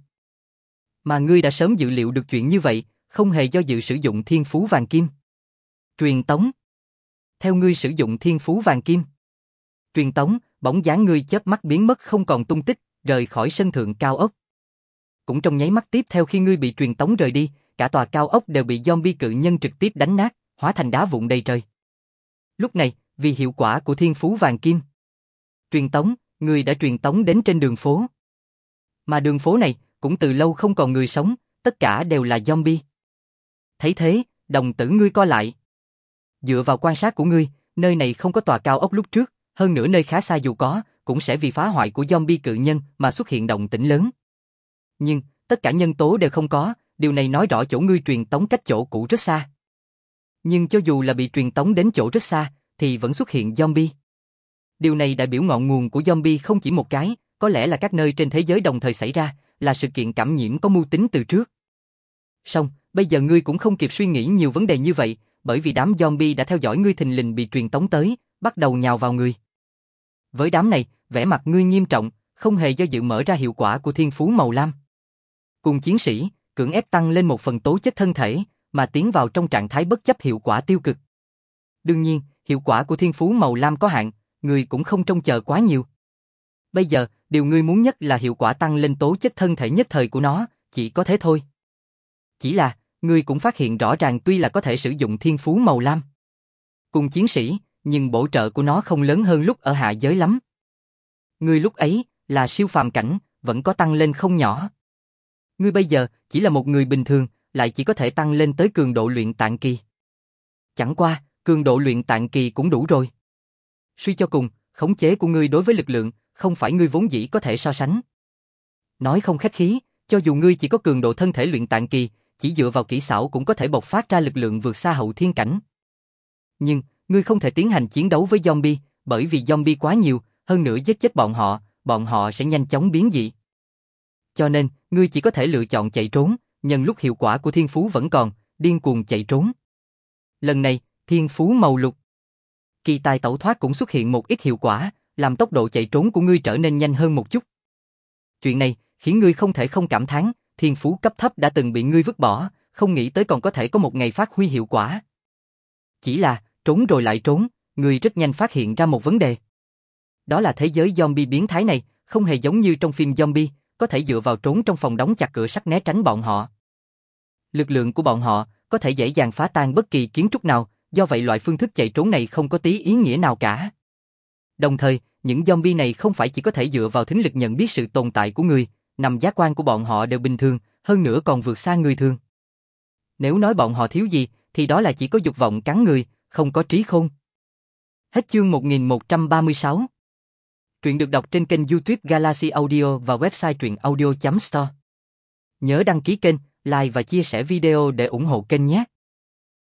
Mà ngươi đã sớm dự liệu được chuyện như vậy, không hề do dự sử dụng thiên phú vàng kim. Truyền tống. Theo ngươi sử dụng thiên phú vàng kim. Truyền tống, bóng dáng ngươi chớp mắt biến mất không còn tung tích, rời khỏi sân thượng cao ốc. Cũng trong nháy mắt tiếp theo khi ngươi bị truyền tống rời đi, cả tòa cao ốc đều bị zombie cự nhân trực tiếp đánh nát, hóa thành đá vụn đầy trời. Lúc này, vì hiệu quả của thiên phú vàng kim, truyền tống, ngươi đã truyền tống đến trên đường phố. Mà đường phố này, cũng từ lâu không còn người sống, tất cả đều là zombie. Thấy thế, đồng tử ngươi co lại. Dựa vào quan sát của ngươi, nơi này không có tòa cao ốc lúc trước, hơn nữa nơi khá xa dù có, cũng sẽ vì phá hoại của zombie cự nhân mà xuất hiện động tĩnh lớn. Nhưng, tất cả nhân tố đều không có, điều này nói rõ chỗ ngươi truyền tống cách chỗ cũ rất xa. Nhưng cho dù là bị truyền tống đến chỗ rất xa, thì vẫn xuất hiện zombie. Điều này đại biểu ngọn nguồn của zombie không chỉ một cái, có lẽ là các nơi trên thế giới đồng thời xảy ra, là sự kiện cảm nhiễm có mưu tính từ trước. Song, bây giờ ngươi cũng không kịp suy nghĩ nhiều vấn đề như vậy, bởi vì đám zombie đã theo dõi ngươi thình lình bị truyền tống tới, bắt đầu nhào vào ngươi. Với đám này, vẻ mặt ngươi nghiêm trọng, không hề do dự mở ra hiệu quả của thiên phú màu lam. Cùng chiến sĩ, cưỡng ép tăng lên một phần tố chất thân thể, mà tiến vào trong trạng thái bất chấp hiệu quả tiêu cực. Đương nhiên, hiệu quả của thiên phú màu lam có hạn, ngươi cũng không trông chờ quá nhiều. Bây giờ, điều ngươi muốn nhất là hiệu quả tăng lên tố chất thân thể nhất thời của nó, chỉ có thế thôi. Chỉ là, ngươi cũng phát hiện rõ ràng tuy là có thể sử dụng thiên phú màu lam cùng chiến sĩ, nhưng bổ trợ của nó không lớn hơn lúc ở hạ giới lắm. Ngươi lúc ấy, là siêu phàm cảnh, vẫn có tăng lên không nhỏ. Ngươi bây giờ, chỉ là một người bình thường, lại chỉ có thể tăng lên tới cường độ luyện tạng kỳ. Chẳng qua, cường độ luyện tạng kỳ cũng đủ rồi. Suy cho cùng, khống chế của ngươi đối với lực lượng, không phải ngươi vốn dĩ có thể so sánh. Nói không khách khí, cho dù ngươi chỉ có cường độ thân thể luyện tạng kỳ, chỉ dựa vào kỹ xảo cũng có thể bộc phát ra lực lượng vượt xa hậu thiên cảnh. Nhưng, ngươi không thể tiến hành chiến đấu với zombie, bởi vì zombie quá nhiều, hơn nữa giết chết bọn họ, bọn họ sẽ nhanh chóng biến dị. Cho nên, ngươi chỉ có thể lựa chọn chạy trốn, nhân lúc hiệu quả của thiên phú vẫn còn, điên cuồng chạy trốn. Lần này, thiên phú màu lục. Kỳ tài tẩu thoát cũng xuất hiện một ít hiệu quả, làm tốc độ chạy trốn của ngươi trở nên nhanh hơn một chút. Chuyện này, khiến ngươi không thể không cảm thán, thiên phú cấp thấp đã từng bị ngươi vứt bỏ, không nghĩ tới còn có thể có một ngày phát huy hiệu quả. Chỉ là, trốn rồi lại trốn, ngươi rất nhanh phát hiện ra một vấn đề. Đó là thế giới zombie biến thái này, không hề giống như trong phim zombie, có thể dựa vào trốn trong phòng đóng chặt cửa sắt né tránh bọn họ. Lực lượng của bọn họ, có thể dễ dàng phá tan bất kỳ kiến trúc nào, do vậy loại phương thức chạy trốn này không có tí ý nghĩa nào cả. Đồng thời, những zombie này không phải chỉ có thể dựa vào thính lực nhận biết sự tồn tại của người, nằm giác quan của bọn họ đều bình thường, hơn nữa còn vượt xa người thường. Nếu nói bọn họ thiếu gì, thì đó là chỉ có dục vọng cắn người, không có trí khôn. Hết chương một nghìn một trăm ba mươi sáu. Truyện được đọc trên kênh YouTube Galaxy Audio và website truyện audio chấm store. Nhớ đăng ký kênh, like và chia sẻ video để ủng hộ kênh nhé.